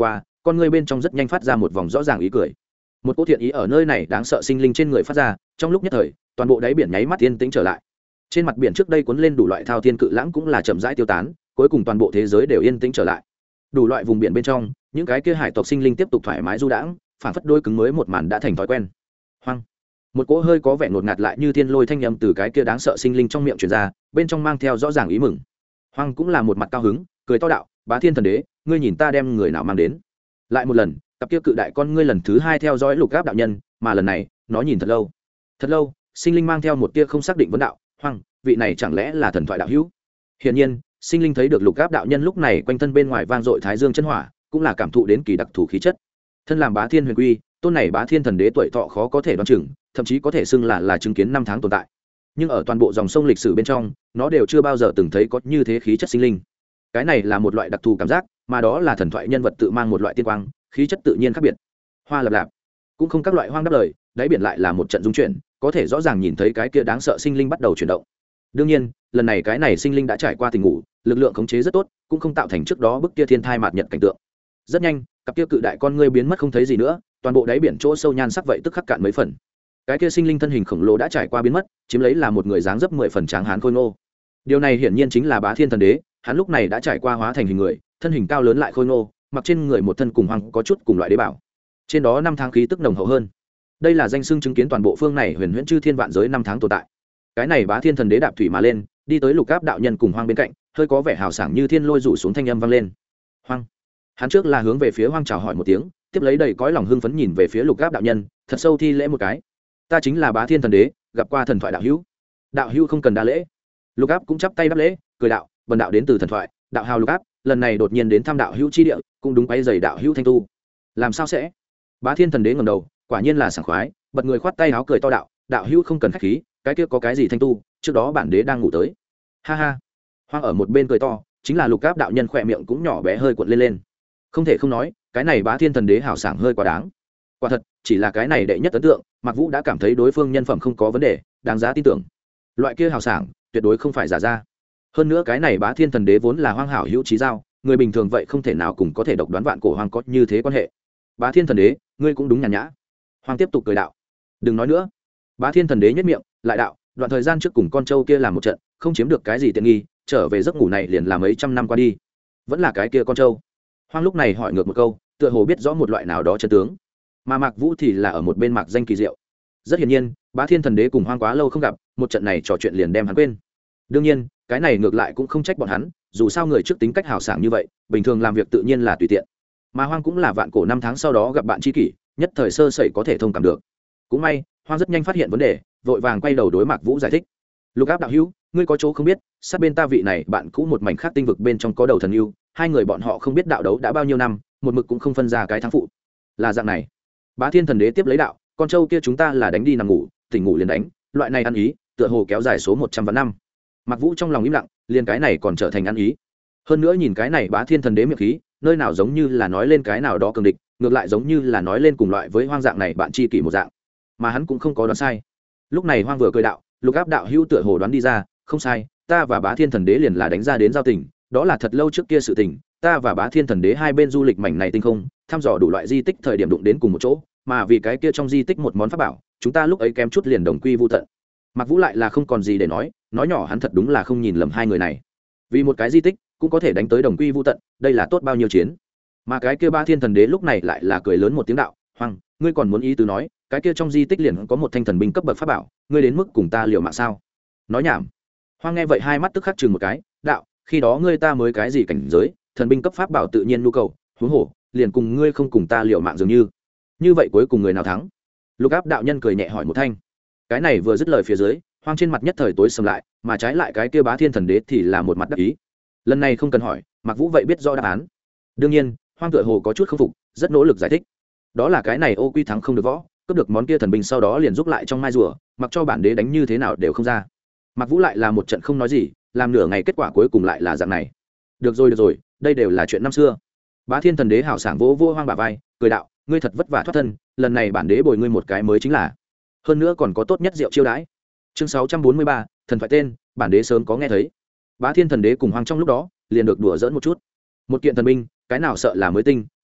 con ngươi bên trong rất nhanh phát ra một vòng rõ ràng ý cười. Một cỗ thiện ý ở nơi này đáng sợ sinh linh trên người phát ra, trong lúc nhất thời toàn bộ đáy biển nháy mắt yên tĩnh trở lại. Trên mặt biển trước đây cuốn lên đủ loại thao thiên cự lãng cũng là chậm rãi tiêu tán, cuối cùng toàn bộ thế giới đều yên tĩnh trở lại. Đủ loại vùng biển bên trong, những cái kia hải tộc sinh linh tiếp tục thoải mái du đãng, phản phất đôi cứng mới một màn đã thành thói quen. Hoang, một cỗ hơi có vẻ ngột ngạt lại như thiên lôi thanh âm từ cái kia đáng sợ sinh linh trong miệng truyền ra, bên trong mang theo rõ ràng ý mừng. Hoang cũng là một mặt cao hứng, cười to đạo: Bá Thiên Thần Đế, ngươi nhìn ta đem người nào mang đến? Lại một lần, cặp kia cự đại con ngươi lần thứ hai theo dõi Lục Áp đạo nhân, mà lần này nó nhìn thật lâu. Thật lâu, sinh linh mang theo một tia không xác định vấn đạo: Hoang, vị này chẳng lẽ là thần thoại đạo hữu? Hiển nhiên, sinh linh thấy được Lục Áp đạo nhân lúc này quanh thân bên ngoài vang dội thái dương chân hỏa, cũng là cảm thụ đến kỳ đặc thù khí chất. Thân làm Bá Thiên Huyền Quy, tôn này Bá Thiên Thần Đế tuổi thọ khó có thể đoán chừng, thậm chí có thể xưng là chứng kiến 5 tháng tồn tại. Nhưng ở toàn bộ dòng sông lịch sử bên trong, nó đều chưa bao giờ từng thấy có như thế khí chất sinh linh. Cái này là một loại đặc thù cảm giác, mà đó là thần thoại nhân vật tự mang một loại tiên quang, khí chất tự nhiên khác biệt. Hoa lập lạp, cũng không các loại hoang đáp lời, đáy biển lại là một trận dung chuyển, có thể rõ ràng nhìn thấy cái kia đáng sợ sinh linh bắt đầu chuyển động. Đương nhiên, lần này cái này sinh linh đã trải qua tình ngủ, lực lượng khống chế rất tốt, cũng không tạo thành trước đó bức kia thiên thai mạt nhật cảnh tượng. Rất nhanh, cặp kia cự đại con ngươi biến mất không thấy gì nữa, toàn bộ đáy biển chỗ sâu nhan sắc vậy tức khắc cạn mấy phần. Cái kia sinh linh thân hình khổng lồ đã trải qua biến mất, chiếm lấy là một người dáng dấp 10 phần tráng hán khôi ngô. Điều này hiển nhiên chính là Bá Thiên Thần Đế, hắn lúc này đã trải qua hóa thành hình người, thân hình cao lớn lại khôi ngô, mặc trên người một thân cùng hoang có chút cùng loại đế bảo. Trên đó 5 tháng khí tức nồng hậu hơn. Đây là danh xưng chứng kiến toàn bộ phương này huyền huyễn chư thiên vạn giới 5 tháng tồn tại. Cái này Bá Thiên Thần Đế đạp thủy mà lên, đi tới Lục Áp đạo nhân cùng hoang bên cạnh, hơi có vẻ hào sảng như thiên lôi rủ xuống thanh âm vang lên. Hoang. Hắn trước là hướng về phía hoang chào hỏi một tiếng, tiếp lấy đầy cõi lòng hưng phấn nhìn về phía Lục Áp đạo nhân, thật sâu thi lễ một cái. Ta chính là Bá Thiên Thần Đế, gặp qua thần thoại đạo hữu. Đạo hữu không cần đa lễ. Lục Áp cũng chắp tay đáp lễ, cười đạo: Bần đạo đến từ thần thoại, đạo hào Lục Áp, lần này đột nhiên đến thăm đạo hữu chi địa, cũng đúng quấy giày đạo hữu thanh tu. Làm sao sẽ? Bá Thiên Thần Đế ngẩng đầu, quả nhiên là sảng khoái, bật người khoát tay áo cười to đạo: Đạo hữu không cần khách khí, cái kia có cái gì thanh tu, trước đó bản đế đang ngủ tới. Ha ha. Hoang ở một bên cười to, chính là Lục Áp đạo nhân khỏe miệng cũng nhỏ bé hơi cuộn lên. Không thể không nói, cái này Bá Thiên Thần Đế hào sảng hơi quá đáng. Quả thật, chỉ là cái này đệ nhất ấn tượng, Mạc Vũ đã cảm thấy đối phương nhân phẩm không có vấn đề, đáng giá tin tưởng. Loại kia hào sảng, tuyệt đối không phải giả ra. Hơn nữa cái này Bá Thiên Thần Đế vốn là hoang hảo hữu trí giao, người bình thường vậy không thể nào cùng có thể độc đoán vạn cổ hoang có như thế quan hệ. Bá Thiên Thần Đế, ngươi cũng đúng nhàn nhã. Hoang tiếp tục cười đạo: Đừng nói nữa. Bá Thiên Thần Đế nhất miệng, lại đạo: Đoạn thời gian trước cùng con trâu kia làm một trận, không chiếm được cái gì tiện nghi, trở về giấc ngủ này liền làm mấy trăm năm qua đi. Vẫn là cái kia con trâu. Hoang lúc này hỏi ngược một câu, tựa hồ biết rõ một loại nào đó chân tướng. Mà Mạc Vũ thì là ở một bên mạc danh kỳ diệu. Rất hiển nhiên, Bá Thiên Thần Đế cùng hoang quá lâu không gặp, một trận này trò chuyện liền đem hắn quên. Đương nhiên, cái này ngược lại cũng không trách bọn hắn, dù sao người trước tính cách hào sảng như vậy, bình thường làm việc tự nhiên là tùy tiện. Mà hoang cũng là vạn cổ 5 tháng sau đó gặp bạn tri kỷ, nhất thời sơ sẩy có thể thông cảm được. Cũng may, hoang rất nhanh phát hiện vấn đề, vội vàng quay đầu đối Mạc Vũ giải thích. Lục Áp đạo hữu, ngươi có chỗ không biết, sát bên ta vị này bạn cũ một mảnh khác tinh vực bên trong có đầu thần yêu, hai người bọn họ không biết đạo đấu đã bao nhiêu năm, một mực cũng không phân ra cái thắng phụ. Là dạng này. Bá Thiên Thần Đế tiếp lấy đạo: Con trâu kia chúng ta là đánh đi nằm ngủ, tỉnh ngủ liền đánh, loại này ăn ý, tựa hồ kéo dài số 100 vạn năm. Mạc Vũ trong lòng im lặng, liền cái này còn trở thành ăn ý. Hơn nữa nhìn cái này Bá Thiên Thần Đế miệng khí, nơi nào giống như là nói lên cái nào đó cường địch, ngược lại giống như là nói lên cùng loại với hoang dạng này bạn tri kỷ một dạng. Mà hắn cũng không có đoán sai. Lúc này hoang vừa cười đạo: Lục Áp đạo hữu tựa hồ đoán đi ra, không sai, ta và Bá Thiên Thần Đế liền là đánh ra đến giao tình, đó là thật lâu trước kia sự tình, ta và Bá Thiên Thần Đế hai bên du lịch mảnh này tinh không, thăm dò đủ loại di tích thời điểm đụng đến cùng một chỗ, mà vì cái kia trong di tích một món pháp bảo, chúng ta lúc ấy kém chút liền đồng quy vu tận. Mạc Vũ lại là không còn gì để nói nhỏ hắn thật đúng là không nhìn lầm hai người này. Vì một cái di tích cũng có thể đánh tới đồng quy vu tận, đây là tốt bao nhiêu chiến. Mà cái kia Bá Thiên Thần Đế lúc này lại là cười lớn một tiếng đạo: Hoang, ngươi còn muốn ý tứ nói, cái kia trong di tích liền có một thanh thần binh cấp bậc pháp bảo, ngươi đến mức cùng ta liều mạng sao? Nói nhảm. Hoang nghe vậy hai mắt tức khắc chừng một cái, đạo: Khi đó ngươi ta mới cái gì cảnh giới, thần binh cấp pháp bảo tự nhiên nhu cầu, huống hồ, liền cùng ngươi không cùng ta liều mạng dường như. Như vậy cuối cùng người nào thắng? Lục Áp đạo nhân cười nhẹ hỏi một thanh. Cái này vừa dứt lời phía dưới, hoang trên mặt nhất thời tối sầm lại, mà trái lại cái kia Bá Thiên Thần Đế thì là một mặt đắc ý. Lần này không cần hỏi, Mạc Vũ vậy biết rõ đáp án. Đương nhiên, hoang tựa hồ có chút không phục, rất nỗ lực giải thích. Đó là cái này ô quy thắng không được võ, cướp được món kia thần binh sau đó liền giúp lại trong mai rùa, mặc cho bản đế đánh như thế nào đều không ra. Mạc Vũ lại là một trận không nói gì, làm nửa ngày kết quả cuối cùng lại là dạng này. Được rồi, đây đều là chuyện năm xưa. Bá Thiên Thần Đế hảo sảng vỗ vỗ hoang bả vai, cười đạo: Ngươi thật vất vả thoát thân, lần này bản đế bồi ngươi một cái mới chính là. Hơn nữa còn có tốt nhất rượu chiêu đãi. Chương 643, thần thoại tên, bản đế sớm có nghe thấy. Bá Thiên Thần Đế cùng hoang trong lúc đó liền được đùa giỡn một chút. Một kiện thần binh, cái nào sợ là mới tinh,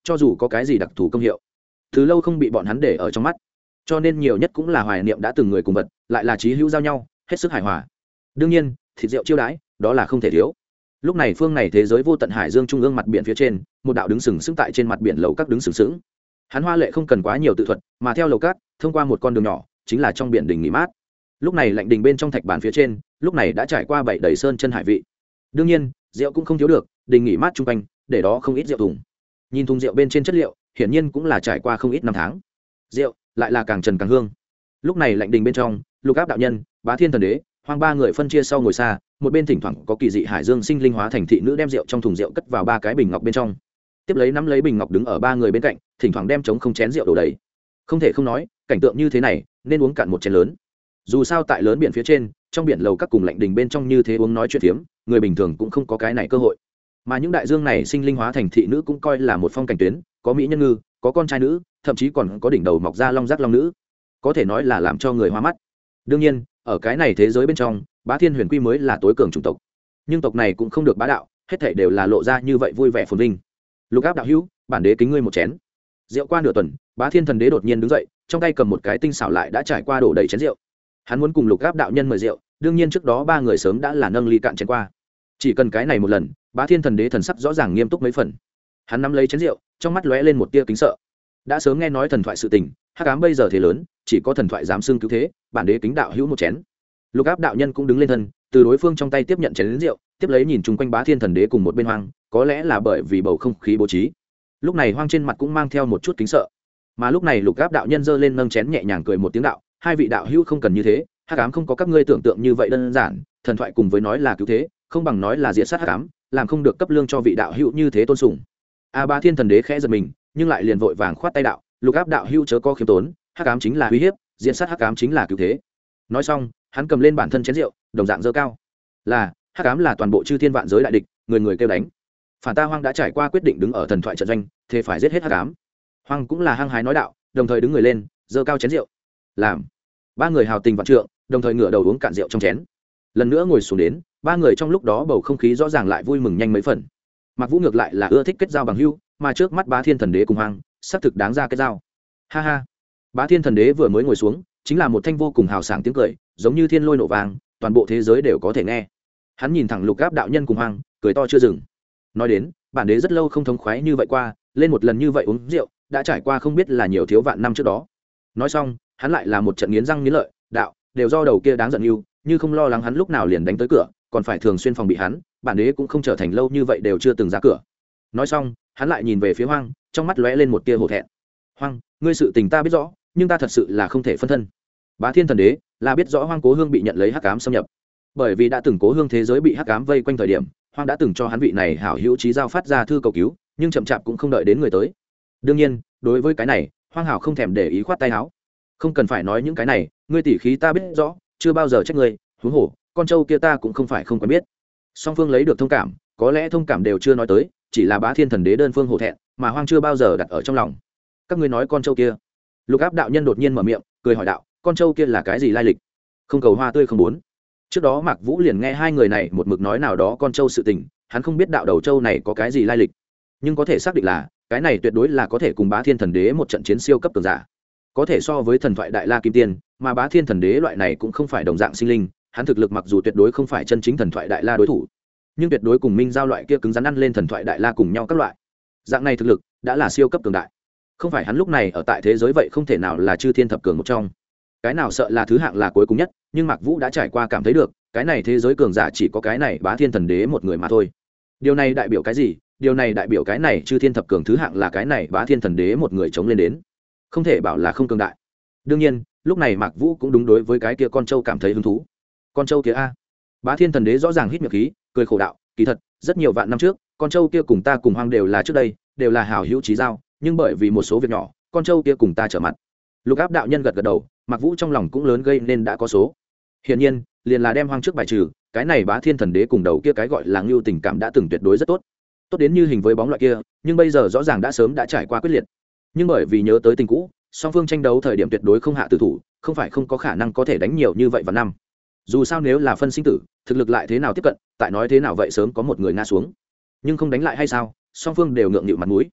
cho dù có cái gì đặc thù công hiệu từ lâu không bị bọn hắn để ở trong mắt, cho nên nhiều nhất cũng là hoài niệm đã từng người cùng vật, lại là chí hữu giao nhau, hết sức hài hòa. đương nhiên thịt rượu chiêu đãi đó là không thể thiếu. Lúc này phương này thế giới vô tận hải dương trung ương mặt biển phía trên, một đạo đứng sừng sững tại trên mặt biển lầu các đứng sừng sững. Hắn hoa lệ không cần quá nhiều tự thuật, mà theo lầu các thông qua một con đường nhỏ chính là trong biển đình nghỉ mát. Lúc này lạnh đình bên trong thạch bàn phía trên, lúc này đã trải qua bảy đầy sơn chân hải vị. đương nhiên rượu cũng không thiếu được, đình nghỉ mát chung quanh để đó không ít rượu thùng. Nhìn thùng rượu bên trên chất liệu hiển nhiên cũng là trải qua không ít năm tháng, rượu lại là càng trần càng hương. Lúc này lạnh đình bên trong, Lục Áp đạo nhân, Bá Thiên thần đế, Hoang ba người phân chia sau ngồi xa, một bên thỉnh thoảng có kỳ dị hải dương sinh linh hóa thành thị nữ đem rượu trong thùng rượu cất vào ba cái bình ngọc bên trong, tiếp lấy nắm lấy bình ngọc đứng ở ba người bên cạnh, thỉnh thoảng đem trống không chén rượu đổ đầy. Không thể không nói, cảnh tượng như thế này nên uống cạn một chén lớn. Dù sao tại lớn biển phía trên, trong biển lầu các cùng lạnh đình bên trong như thế uống nói chuyện phiếm, người bình thường cũng không có cái này cơ hội. Mà những đại dương này sinh linh hóa thành thị nữ cũng coi là một phong cảnh tuyến, có mỹ nhân ngư, có con trai nữ, thậm chí còn có đỉnh đầu mọc ra long giác long nữ, có thể nói là làm cho người hoa mắt. đương nhiên ở cái này thế giới bên trong, Bá Thiên Huyền Quy mới là tối cường chủng tộc, nhưng tộc này cũng không được bá đạo, hết thảy đều là lộ ra như vậy vui vẻ phồn vinh. Lục Áp đạo hữu, bản đế kính ngươi một chén. Rượu qua nửa tuần, Bá Thiên thần đế đột nhiên đứng dậy, trong tay cầm một cái tinh xảo lại đã trải qua đổ đầy chén rượu. Hắn muốn cùng Lục Áp đạo nhân mời rượu, đương nhiên trước đó ba người sớm đã là nâng ly cạn chén qua. Chỉ cần cái này một lần, Bá Thiên thần đế thần sắc rõ ràng nghiêm túc mấy phần. Hắn nắm lấy chén rượu, trong mắt lóe lên một tia kính sợ. Đã sớm nghe nói thần thoại sự tình, hắc ám bây giờ thế lớn, chỉ có thần thoại dám xưng cứu thế, bản đế kính đạo hữu một chén. Lục Áp đạo nhân cũng đứng lên thân, từ đối phương trong tay tiếp nhận chén rượu, tiếp lấy nhìn chung quanh Bá Thiên thần đế cùng một bên Hoang, có lẽ là bởi vì bầu không khí bố trí, lúc này Hoang trên mặt cũng mang theo một chút kính sợ. Mà lúc này Lục Áp đạo nhân giơ lên nâng chén nhẹ nhàng cười một tiếng đạo, hai vị đạo hữu không cần như thế, hắc ám không có các ngươi tưởng tượng như vậy đơn giản, thần thoại cùng với nói là cứu thế, không bằng nói là diệt sát hắc ám, làm không được cấp lương cho vị đạo hữu như thế tôn sùng. Bá Thiên thần đế khẽ giật mình, nhưng lại liền vội vàng khoát tay đạo, Lục Áp đạo hữu chớ có khiêm tốn, hắc ám chính là uy hiếp, diệt sát hắc ám chính là cứu thế. Nói xong, hắn cầm lên bản thân chén rượu, đồng dạng dơ cao. Là, hắc ám là toàn bộ chư thiên vạn giới đại địch, người người kêu đánh. Phản ta Hoang đã trải qua quyết định đứng ở thần thoại trận doanh, thế phải giết hết hắc ám. Hoang cũng là hăng hái nói đạo, đồng thời đứng người lên, dơ cao chén rượu. Làm. Ba người hào tình vạn trượng, đồng thời ngửa đầu uống cạn rượu trong chén. Lần nữa ngồi xuống đến, ba người trong lúc đó bầu không khí rõ ràng lại vui mừng nhanh mấy phần. Mạc Vũ ngược lại là ưa thích kết giao bằng hữu, mà trước mắt Bá Thiên thần đế cùng Hoang, xác thực đáng ra kết giao. Ha ha. Bá Thiên thần đế vừa mới ngồi xuống, chính là một thanh vô cùng hào sảng tiếng cười, giống như thiên lôi nổ vàng, toàn bộ thế giới đều có thể nghe. Hắn nhìn thẳng Lục Áp đạo nhân cùng Hoang, cười to chưa dừng. Nói đến, bản đế rất lâu không thống khoái như vậy qua, lên một lần như vậy uống rượu, đã trải qua không biết là nhiều thiếu vạn năm trước đó. Nói xong, hắn lại là một trận nghiến răng nghiến lợi, đạo, đều do đầu kia đáng giận yêu, như không lo lắng hắn lúc nào liền đánh tới cửa, còn phải thường xuyên phòng bị hắn, bản đế cũng không trở thành lâu như vậy đều chưa từng ra cửa. Nói xong, hắn lại nhìn về phía Hoang, trong mắt lóe lên một tia hổ thẹn. Hoang, ngươi sự tình ta biết rõ, nhưng ta thật sự là không thể phân thân. Bá Thiên thần đế là biết rõ Hoang Cố Hương bị nhận lấy hắc ám xâm nhập, bởi vì đã từng Cố Hương thế giới bị hắc ám vây quanh thời điểm, Hoang đã từng cho hắn vị này hảo hữu trí giao phát ra thư cầu cứu, nhưng chậm chạp cũng không đợi đến người tới. đương nhiên đối với cái này, Hoang hảo không thèm để ý, khoát tay áo. Không cần phải nói những cái này, ngươi tỉ khí ta biết rõ, chưa bao giờ trách ngươi, huống hồ con trâu kia ta cũng không phải không quen biết. Song phương lấy được thông cảm, có lẽ thông cảm đều chưa nói tới, chỉ là Bá Thiên thần đế đơn phương hổ thẹn, mà Hoang chưa bao giờ đặt ở trong lòng. Các ngươi nói con trâu kia? Lục Áp đạo nhân đột nhiên mở miệng, cười hỏi đạo, con trâu kia là cái gì lai lịch? Không cầu hoa tươi không muốn. Trước đó Mạc Vũ liền nghe hai người này một mực nói nào đó con trâu sự tình, hắn không biết đạo đầu trâu này có cái gì lai lịch, nhưng có thể xác định là cái này tuyệt đối là có thể cùng Bá Thiên thần đế một trận chiến siêu cấp cường giả, có thể so với thần thoại đại la kim tiên, mà Bá Thiên thần đế loại này cũng không phải đồng dạng sinh linh, hắn thực lực mặc dù tuyệt đối không phải chân chính thần thoại đại la đối thủ, nhưng tuyệt đối cùng Minh Giao loại kia cứng rắn ăn lên thần thoại đại la cùng nhau các loại. Dạng này thực lực đã là siêu cấp cường đại. Không phải hắn lúc này ở tại thế giới vậy không thể nào là chư thiên thập cường một trong. Cái nào sợ là thứ hạng là cuối cùng nhất, nhưng Mạc Vũ đã trải qua cảm thấy được, cái này thế giới cường giả chỉ có cái này Bá Thiên thần đế một người mà thôi. Điều này đại biểu cái gì? Điều này đại biểu cái này chư thiên thập cường thứ hạng là cái này Bá Thiên thần đế một người chống lên đến, không thể bảo là không cường đại. Đương nhiên, lúc này Mạc Vũ cũng đúng đối với cái kia con trâu cảm thấy hứng thú. Con trâu kia a? Bá Thiên thần đế rõ ràng hít miệng khí, cười khổ đạo, kỳ thật, rất nhiều vạn năm trước, con trâu kia cùng ta cùng Hoang đều là trước đây, đều là hảo hữu chí giao, nhưng bởi vì một số việc nhỏ, con trâu kia cùng ta trở mặt. Lục Áp đạo nhân gật gật đầu, Mạc Vũ trong lòng cũng lớn gây nên đã có số. Hiển nhiên, liền là đem Hoang trước bài trừ, cái này Bá Thiên thần đế cùng đầu kia cái gọi là Ngưu tình cảm đã từng tuyệt đối rất tốt. Tốt đến như hình với bóng loại kia, nhưng bây giờ rõ ràng đã sớm đã trải qua quyết liệt. Nhưng bởi vì nhớ tới tình cũ, song phương tranh đấu thời điểm tuyệt đối không hạ tử thủ, không phải không có khả năng có thể đánh nhiều như vậy vào năm. Dù sao nếu là phân sinh tử, thực lực lại thế nào tiếp cận, tại nói thế nào vậy sớm có một người ngã xuống. Nhưng không đánh lại hay sao? Song phương đều ngượng nghịu mặt mũi.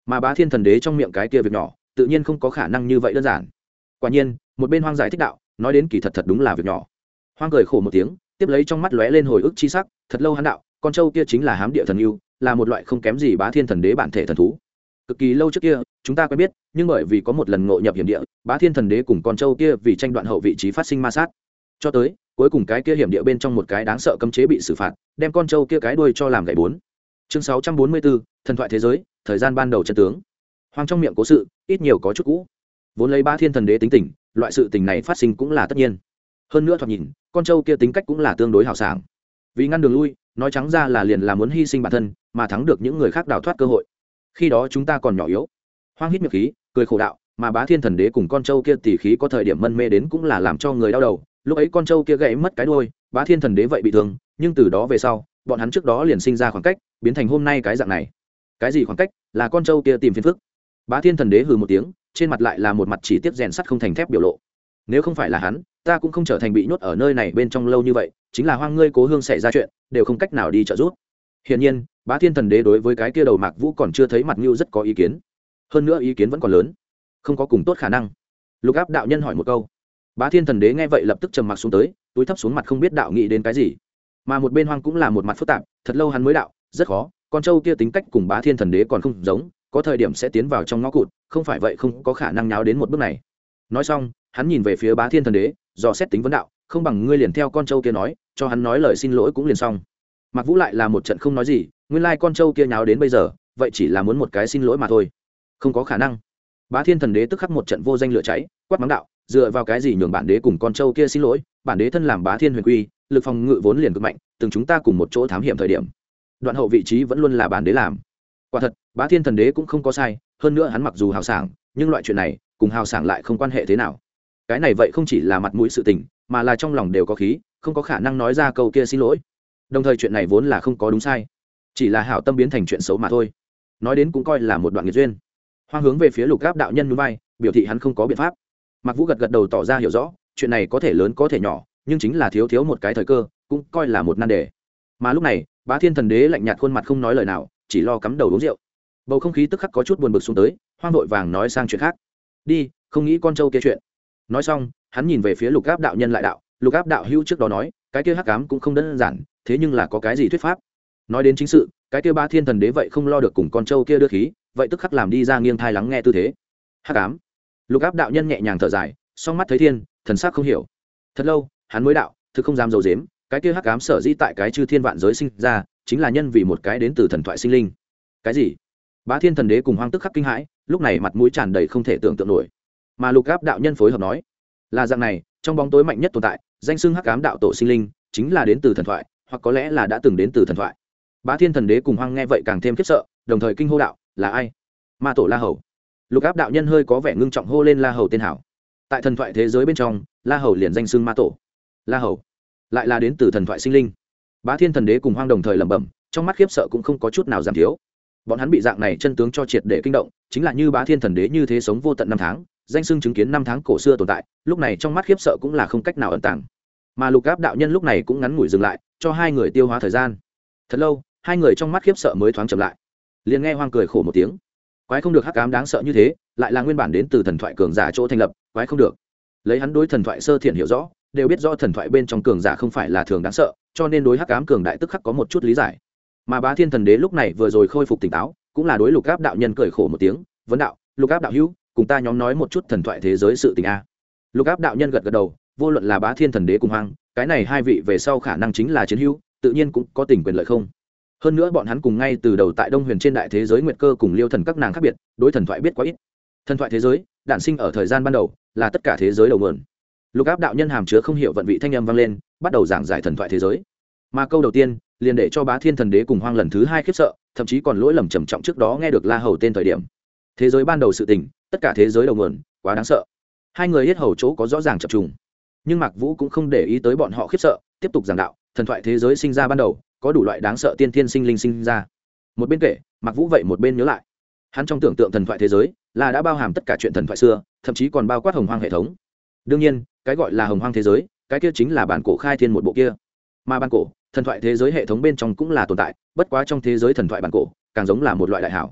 mà bá thiên thần đế trong miệng cái kia việc nhỏ tự nhiên không có khả năng như vậy đơn giản. Quả nhiên một bên Hoang giải thích đạo, nói đến kỳ thật thật đúng là việc nhỏ. Hoang cười khổ một tiếng, tiếp lấy trong mắt lóe lên hồi ức chi sắc, thật lâu hắn đạo, con trâu kia chính là hám địa thần yêu, là một loại không kém gì bá thiên thần đế bản thể thần thú. Cực kỳ lâu trước kia chúng ta quen biết, nhưng bởi vì có một lần ngộ nhập hiểm địa, bá thiên thần đế cùng con trâu kia vì tranh đoạn hậu vị trí phát sinh ma sát, cho tới cuối cùng cái kia hiểm địa bên trong một cái đáng sợ cấm chế bị xử phạt, đem con trâu kia cái đuôi cho làm gãy bốn. Chương 644, thần thoại thế giới, thời gian ban đầu chân tướng. Hoang trong miệng cố sự ít nhiều có chút cũ, vốn lấy bá thiên thần đế tính tình, loại sự tình này phát sinh cũng là tất nhiên. Hơn nữa thoạt nhìn con trâu kia tính cách cũng là tương đối hào sảng, vì ngăn đường lui, nói trắng ra là liền là muốn hy sinh bản thân mà thắng được những người khác đào thoát cơ hội. Khi đó chúng ta còn nhỏ yếu. Hoang hít miệng khí, cười khổ đạo, mà bá thiên thần đế cùng con trâu kia tỉ khí có thời điểm mân mê đến cũng là làm cho người đau đầu. Lúc ấy con trâu kia gãy mất cái đuôi, bá thiên thần đế vậy bị thương, nhưng từ đó về sau bọn hắn trước đó liền sinh ra khoảng cách, biến thành hôm nay cái dạng này. Cái gì khoảng cách? Là con trâu kia tìm phiền phức. Bá thiên thần đế hừ một tiếng, trên mặt lại là một mặt chỉ tiếp rèn sắt không thành thép biểu lộ. Nếu không phải là hắn, ta cũng không trở thành bị nhốt ở nơi này bên trong lâu như vậy, chính là Hoang ngươi cố hương xảy ra chuyện, đều không cách nào đi trợ giúp. Hiển nhiên bá thiên thần đế đối với cái kia đầu Mạc Vũ còn chưa thấy mặt Ngưu rất có ý kiến, hơn nữa ý kiến vẫn còn lớn, không có cùng tốt khả năng. Lục Áp đạo nhân hỏi một câu, bá thiên thần đế nghe vậy lập tức trầm mặc xuống tới, túi thấp xuống mặt không biết đạo nghĩ đến cái gì. Mà một bên Hoang cũng là một mặt phức tạp, thật lâu hắn mới đạo, rất khó, con trâu kia tính cách cùng bá thiên thần đế còn không giống, có thời điểm sẽ tiến vào trong ngõ cụt, không phải vậy không có khả năng nháo đến một bước này. Nói xong hắn nhìn về phía bá thiên thần đế, dò xét tính vấn đạo, không bằng ngươi liền theo con trâu kia nói, cho hắn nói lời xin lỗi cũng liền xong. Mạc Vũ lại là một trận không nói gì, nguyên lai con trâu kia nháo đến bây giờ vậy chỉ là muốn một cái xin lỗi mà thôi, không có khả năng. Bá thiên thần đế tức khắc một trận vô danh lửa cháy, quát mắng đạo, dựa vào cái gì nhường bản đế cùng con trâu kia xin lỗi? Bản đế thân làm bá thiên huyền quy, lực phòng ngự vốn liền cực mạnh, từng chúng ta cùng một chỗ thám hiểm thời điểm, đoạn hậu vị trí vẫn luôn là bản đế làm. Quả thật bá thiên thần đế cũng không có sai, hơn nữa hắn mặc dù hào sảng, nhưng loại chuyện này cùng hào sảng lại không quan hệ thế nào. Cái này vậy không chỉ là mặt mũi sự tình, mà là trong lòng đều có khí, không có khả năng nói ra câu kia xin lỗi. Đồng thời chuyện này vốn là không có đúng sai, chỉ là hảo tâm biến thành chuyện xấu mà thôi, nói đến cũng coi là một đoạn nghiệt duyên. Hoang hướng về phía Lục Áp đạo nhân núi vai, biểu thị hắn không có biện pháp. Mạc Vũ gật gật đầu tỏ ra hiểu rõ, chuyện này có thể lớn có thể nhỏ, nhưng chính là thiếu một cái thời cơ, cũng coi là một nan đề. Mà lúc này bá thiên thần đế lạnh nhạt khuôn mặt không nói lời nào, chỉ lo cắm đầu uống rượu. Bầu không khí tức khắc có chút buồn bực xuống tới. Hoang vội vàng nói sang chuyện khác, đi, không nghĩ con trâu kia chuyện. Nói xong hắn nhìn về phía Lục Áp đạo nhân lại đạo, Lục Áp đạo hữu trước đó nói cái kia hắc ám cũng không đơn giản, thế nhưng là có cái gì thuyết pháp? Nói đến chính sự, cái kia bá thiên thần đế vậy không lo được cùng con trâu kia đưa khí, vậy tức khắc làm đi ra nghiêng thai lắng nghe tư thế. Hắc ám. Lục Áp đạo nhân nhẹ nhàng thở dài, song mắt thấy thiên, thần sắc không hiểu. Thật lâu hắn mới đạo, thực không dám dầu dếm, cái kia hắc ám sở dĩ tại cái chư thiên vạn giới sinh ra, chính là nhân vì một cái đến từ thần thoại sinh linh. Cái gì? Bá thiên thần đế cùng Hoang tức khắc kinh hãi, lúc này mặt mũi tràn đầy không thể tưởng tượng nổi. Mà Lục Áp đạo nhân phối hợp nói, là dạng này, trong bóng tối mạnh nhất tồn tại, danh xưng hắc ám đạo tổ sinh linh, chính là đến từ thần thoại, hoặc có lẽ là đã từng đến từ thần thoại. Bá thiên thần đế cùng Hoang nghe vậy càng thêm khiếp sợ, đồng thời kinh hô đạo, là ai? Ma tổ La Hầu. Lục Áp đạo nhân hơi có vẻ ngưng trọng hô lên La Hầu tên hảo. Tại thần thoại thế giới bên trong, La Hầu liền danh xưng ma tổ. La Hầu lại là đến từ thần thoại sinh linh. Bá thiên thần đế cùng Hoang đồng thời lẩm bẩm, trong mắt khiếp sợ cũng không có chút nào giảm thiếu. Bọn hắn bị dạng này chân tướng cho triệt để kinh động, chính là như bá thiên thần đế như thế sống vô tận năm tháng, danh xưng chứng kiến năm tháng cổ xưa tồn tại, lúc này trong mắt khiếp sợ cũng là không cách nào ẩn tàng. Mà Lục Áp đạo nhân lúc này cũng ngắn ngủi dừng lại, cho hai người tiêu hóa thời gian. Thật lâu hai người trong mắt khiếp sợ mới thoáng chậm lại. Liền nghe Hoang cười khổ một tiếng, quái không được hắc ám đáng sợ như thế, lại là nguyên bản đến từ thần thoại cường giả chỗ thành lập, quái không được. Lấy hắn đối thần thoại sơ thiện hiểu rõ, đều biết rõ thần thoại bên trong cường giả không phải là thường đáng sợ, cho nên đối hắc ám cường đại tức khắc có một chút lý giải. Mà bá thiên thần đế lúc này vừa rồi khôi phục tỉnh táo, cũng là đối Lục Áp đạo nhân cười khổ một tiếng, vấn đạo, Lục Áp đạo hữu, cùng ta nhóm nói một chút thần thoại thế giới sự tình a. Lục Áp đạo nhân gật gật đầu, vô luận là bá thiên thần đế cùng Hoang, cái này hai vị về sau khả năng chính là chiến hữu, tự nhiên cũng có tình quyền lợi không. Hơn nữa bọn hắn cùng ngay từ đầu tại Đông Huyền trên đại thế giới Nguyệt Cơ cùng Liêu Thần các nàng khác biệt, đối thần thoại biết quá ít. Thần thoại thế giới đản sinh ở thời gian ban đầu, là tất cả thế giới đầu nguồn. Lục Áp đạo nhân hàm chứa không hiểu vận vị thanh âm vang lên, bắt đầu giảng giải thần thoại thế giới. Mà câu đầu tiên liền để cho bá thiên thần đế cùng Hoang lần thứ hai khiếp sợ, thậm chí còn lỗi lầm trầm trọng trước đó nghe được La Hầu tên thời điểm. Thế giới ban đầu sự tình, tất cả thế giới đầu nguồn, quá đáng sợ. Hai người hết hầu chỗ có rõ ràng chập trùng, nhưng Mạc Vũ cũng không để ý tới bọn họ khiếp sợ, tiếp tục giảng đạo, thần thoại thế giới sinh ra ban đầu, có đủ loại đáng sợ tiên thiên sinh linh sinh ra. Một bên kể, Mạc Vũ vậy một bên nhớ lại. Hắn trong tưởng tượng thần thoại thế giới là đã bao hàm tất cả chuyện thần thoại xưa, thậm chí còn bao quát Hồng Hoang hệ thống. Đương nhiên, cái gọi là Hồng Hoang thế giới, cái kia chính là bản cổ khai thiên một bộ kia. Mà bản cổ, thần thoại thế giới hệ thống bên trong cũng là tồn tại, bất quá trong thế giới thần thoại bản cổ, càng giống là một loại đại hảo.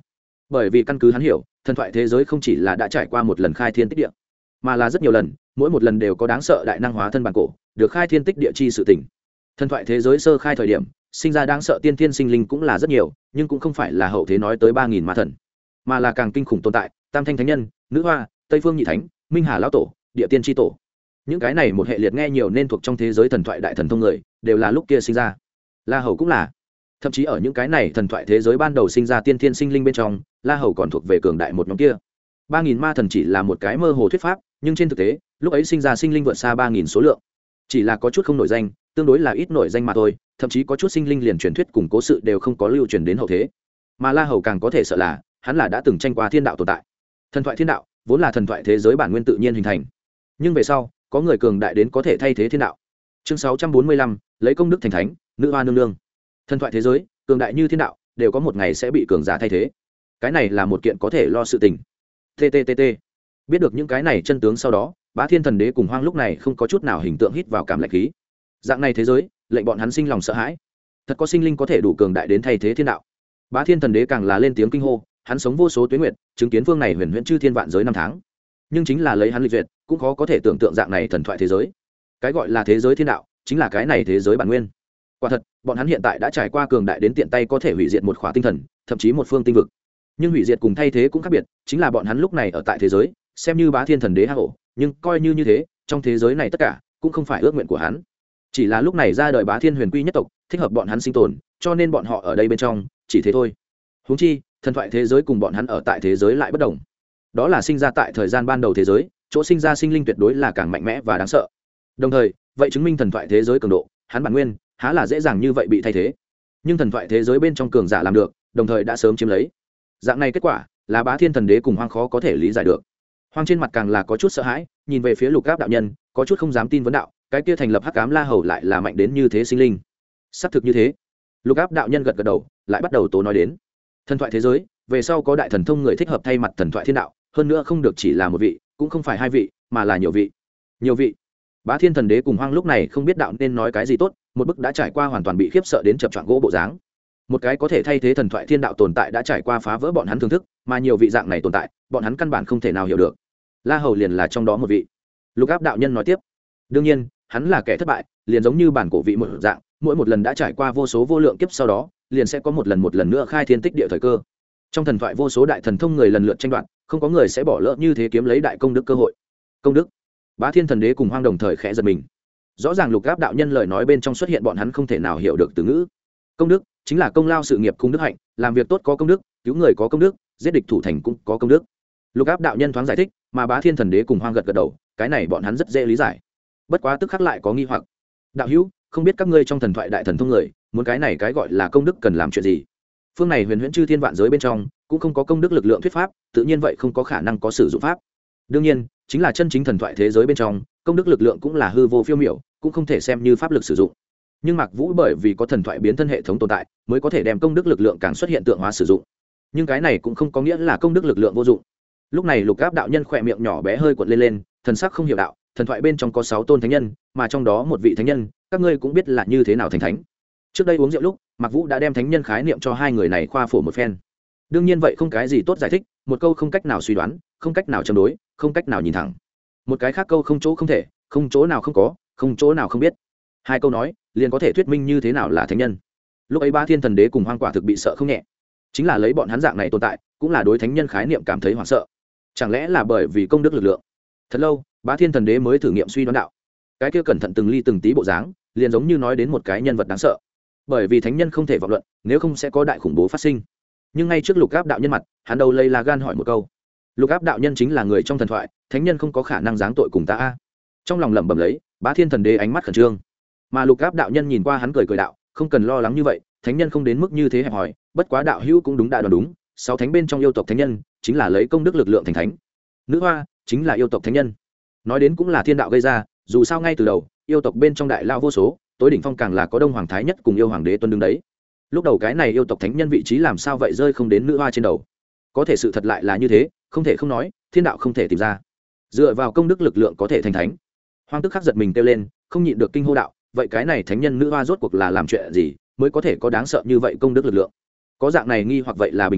bởi vì căn cứ hắn hiểu thần thoại thế giới không chỉ là đã trải qua một lần khai thiên tích địa mà là rất nhiều lần, mỗi một lần đều có đáng sợ đại năng hóa thân bản cổ được khai thiên tích địa chi sự tỉnh. Thần thoại thế giới sơ khai thời điểm sinh ra đáng sợ tiên thiên sinh linh cũng là rất nhiều, nhưng cũng không phải là hậu thế nói tới 3.000 ma thần, mà là càng kinh khủng tồn tại, tam thanh thánh nhân, nữ hoa, tây phương nhị thánh, minh hà lão tổ, địa tiên tri tổ. Những cái này một hệ liệt nghe nhiều nên thuộc trong thế giới thần thoại đại thần thông người đều là lúc kia sinh ra. La Hầu cũng là. Thậm chí ở những cái này thần thoại thế giới ban đầu sinh ra tiên thiên sinh linh bên trong, La Hầu còn thuộc về cường đại một nhóm kia. 3.000 ma thần chỉ là một cái mơ hồ thuyết pháp, nhưng trên thực tế lúc ấy sinh ra sinh linh vượt xa 3.000 số lượng, chỉ là có chút không nổi danh, tương đối là ít nổi danh mà thôi, thậm chí có chút sinh linh liền truyền thuyết cùng cố sự đều không có lưu truyền đến hậu thế. Mà La Hầu càng có thể sợ là hắn là đã từng tranh qua thiên đạo tồn tại. Thần thoại thiên đạo vốn là thần thoại thế giới bản nguyên tự nhiên hình thành, nhưng về sau có người cường đại đến có thể thay thế thiên đạo. Chương 645, lấy công đức thành thánh, nữ hoa nương nương. Thần thoại thế giới cường đại như thiên đạo đều có một ngày sẽ bị cường giả thay thế, cái này là một kiện có thể lo sự tình. TTTT. Biết được những cái này chân tướng sau đó, Bá Thiên Thần Đế cùng Hoang lúc này không có chút nào hình tượng hít vào cảm lạnh khí. Dạng này thế giới lệnh bọn hắn sinh lòng sợ hãi. Thật có sinh linh có thể đủ cường đại đến thay thế thiên đạo. Bá Thiên Thần Đế càng là lên tiếng kinh hô, hắn sống vô số tuế nguyệt, chứng kiến phương này huyền huyễn chư thiên vạn giới năm tháng, nhưng chính là lấy hắn lịch duyệt cũng khó có thể tưởng tượng dạng này thần thoại thế giới. Cái gọi là thế giới thiên đạo chính là cái này thế giới bản nguyên. Quả thật bọn hắn hiện tại đã trải qua cường đại đến tiện tay có thể hủy diệt một khỏa tinh thần, thậm chí một phương tinh vực. Nhưng hủy diệt cùng thay thế cũng khác biệt, chính là bọn hắn lúc này ở tại thế giới xem như Bá Thiên Thần Đế hạ hộ, nhưng coi như thế, trong thế giới này tất cả cũng không phải ước nguyện của hắn, chỉ là lúc này ra đời Bá Thiên huyền quy nhất tộc thích hợp bọn hắn sinh tồn, cho nên bọn họ ở đây bên trong, chỉ thế thôi. Huống chi thần thoại thế giới cùng bọn hắn ở tại thế giới lại bất đồng, đó là sinh ra tại thời gian ban đầu thế giới, chỗ sinh ra sinh linh tuyệt đối là càng mạnh mẽ và đáng sợ. Đồng thời vậy chứng minh thần thoại thế giới cường độ, hắn bản nguyên há là dễ dàng như vậy bị thay thế. Nhưng thần thoại thế giới bên trong cường giả làm được, đồng thời đã sớm chiếm lấy. Dạng này kết quả là Bá Thiên Thần Đế cùng Hoang khó có thể lý giải được. Hoang trên mặt càng là có chút sợ hãi, nhìn về phía Lục Áp đạo nhân, có chút không dám tin vấn đạo, cái kia thành lập Hắc Ám La Hầu lại là mạnh đến như thế sinh linh. Xác thực như thế. Lục Áp đạo nhân gật gật đầu, lại bắt đầu tố nói đến. Thần thoại thế giới, về sau có đại thần thông người thích hợp thay mặt thần thoại thiên đạo, hơn nữa không được chỉ là một vị, cũng không phải hai vị, mà là nhiều vị. Nhiều vị. Bá Thiên Thần Đế cùng Hoang lúc này không biết đạo nên nói cái gì tốt, một bức đã trải qua hoàn toàn bị khiếp sợ đến chập choạng gỗ bộ dáng. Một cái có thể thay thế thần thoại thiên đạo tồn tại đã trải qua phá vỡ bọn hắn thưởng thức, mà nhiều vị dạng này tồn tại, bọn hắn căn bản không thể nào hiểu được. La Hầu liền là trong đó một vị. Lục Áp đạo nhân nói tiếp, đương nhiên hắn là kẻ thất bại, liền giống như bản cổ vị một dạng, mỗi một lần đã trải qua vô số vô lượng kiếp sau đó, liền sẽ có một lần nữa khai thiên tích địa thời cơ. Trong thần thoại vô số đại thần thông người lần lượt tranh đoạt, không có người sẽ bỏ lỡ như thế kiếm lấy đại công đức cơ hội. Công đức. Bá Thiên Thần Đế cùng Hoang đồng thời khẽ giật mình. Rõ ràng Lục Áp đạo nhân lời nói bên trong xuất hiện bọn hắn không thể nào hiểu được từ ngữ. Công đức chính là công lao sự nghiệp cung đức hạnh, làm việc tốt có công đức, cứu người có công đức, giết địch thủ thành cũng có công đức. Lục Áp đạo nhân thoáng giải thích, mà Bá Thiên Thần Đế cùng Hoang gật gật đầu, cái này bọn hắn rất dễ lý giải. Bất quá tức khắc lại có nghi hoặc. Đạo hữu, không biết các ngươi trong thần thoại đại thần thông người, muốn cái này cái gọi là công đức cần làm chuyện gì? Phương này huyền huyễn chư thiên vạn giới bên trong, cũng không có công đức lực lượng thuyết pháp, tự nhiên vậy không có khả năng có sử dụng pháp. Đương nhiên, chính là chân chính thần thoại thế giới bên trong, công đức lực lượng cũng là hư vô phiêu miểu, cũng không thể xem như pháp lực sử dụng. Nhưng Mạc Vũ bởi vì có thần thoại biến thân hệ thống tồn tại, mới có thể đem công đức lực lượng càng xuất hiện tượng hóa sử dụng. Nhưng cái này cũng không có nghĩa là công đức lực lượng vô dụng. Lúc này Lục Áp đạo nhân khỏe miệng nhỏ bé hơi cuộn lên, thần sắc không hiểu đạo, thần thoại bên trong có 6 tôn thánh nhân, mà trong đó một vị thánh nhân, các ngươi cũng biết là như thế nào thành thánh. Trước đây uống rượu lúc, Mạc Vũ đã đem thánh nhân khái niệm cho hai người này khoa phổ một phen. Đương nhiên vậy không cái gì tốt giải thích, một câu không cách nào suy đoán, không cách nào châm đối, không cách nào nhìn thẳng. Một cái khác câu không chỗ không thể, không chỗ nào không có, không chỗ nào không biết. Hai câu nói liền có thể thuyết minh như thế nào là thánh nhân. Lúc ấy Bá Thiên Thần Đế cùng Hoang quả thực bị sợ không nhẹ, chính là lấy bọn hắn dạng này tồn tại, cũng là đối thánh nhân khái niệm cảm thấy hoảng sợ. Chẳng lẽ là bởi vì công đức lực lượng? Thật lâu, Bá Thiên Thần Đế mới thử nghiệm suy đoán đạo. Cái kia cẩn thận từng ly từng tí bộ dáng, liền giống như nói đến một cái nhân vật đáng sợ. Bởi vì thánh nhân không thể vọng luận, nếu không sẽ có đại khủng bố phát sinh. Nhưng ngay trước Lục Áp đạo nhân mặt, hắn đầu lây là gan hỏi một câu. Lục Áp đạo nhân chính là người trong thần thoại, thánh nhân không có khả năng giáng tội cùng ta a. Trong lòng lẩm bẩm lấy, Bá Thiên Thần Đế ánh mắt khẩn trương. Mà Lục Áp đạo nhân nhìn qua hắn cười cười đạo, không cần lo lắng như vậy, thánh nhân không đến mức như thế hẹp hòi, bất quá đạo hữu cũng đúng đã đoán đúng, 6 thánh bên trong yêu tộc thánh nhân, chính là lấy công đức lực lượng thành thánh. Nữ hoa chính là yêu tộc thánh nhân. Nói đến cũng là thiên đạo gây ra, dù sao ngay từ đầu, yêu tộc bên trong đại lao vô số, tối đỉnh phong càng là có Đông Hoàng Thái Nhất cùng yêu hoàng đế tuân đứng đấy. Lúc đầu cái này yêu tộc thánh nhân vị trí làm sao vậy rơi không đến nữ hoa trên đầu? Có thể sự thật lại là như thế, không thể không nói, thiên đạo không thể tìm ra. Dựa vào công đức lực lượng có thể thành thánh. Hoang tức khắc giật mình kêu lên, không nhịn được kinh hô đạo, vậy cái này thánh nhân nữ hoa rốt cuộc là làm chuyện gì, mới có thể có đáng sợ như vậy công đức lực lượng? Có dạng này nghi hoặc vậy là bình thường,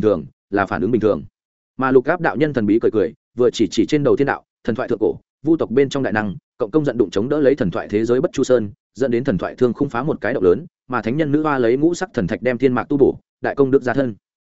là phản ứng bình thường. Mà lục áp đạo nhân thần bí cười cười, vừa chỉ trên đầu thiên đạo thần thoại thượng cổ vu tộc bên trong đại năng cộng công giận đụng chống đỡ lấy thần thoại thế giới bất chu sơn, dẫn đến thần thoại thương khung phá một cái động lớn, mà thánh nhân nữ hoa lấy ngũ sắc thần thạch đem thiên mạc tu bổ, đại công đức gia thân.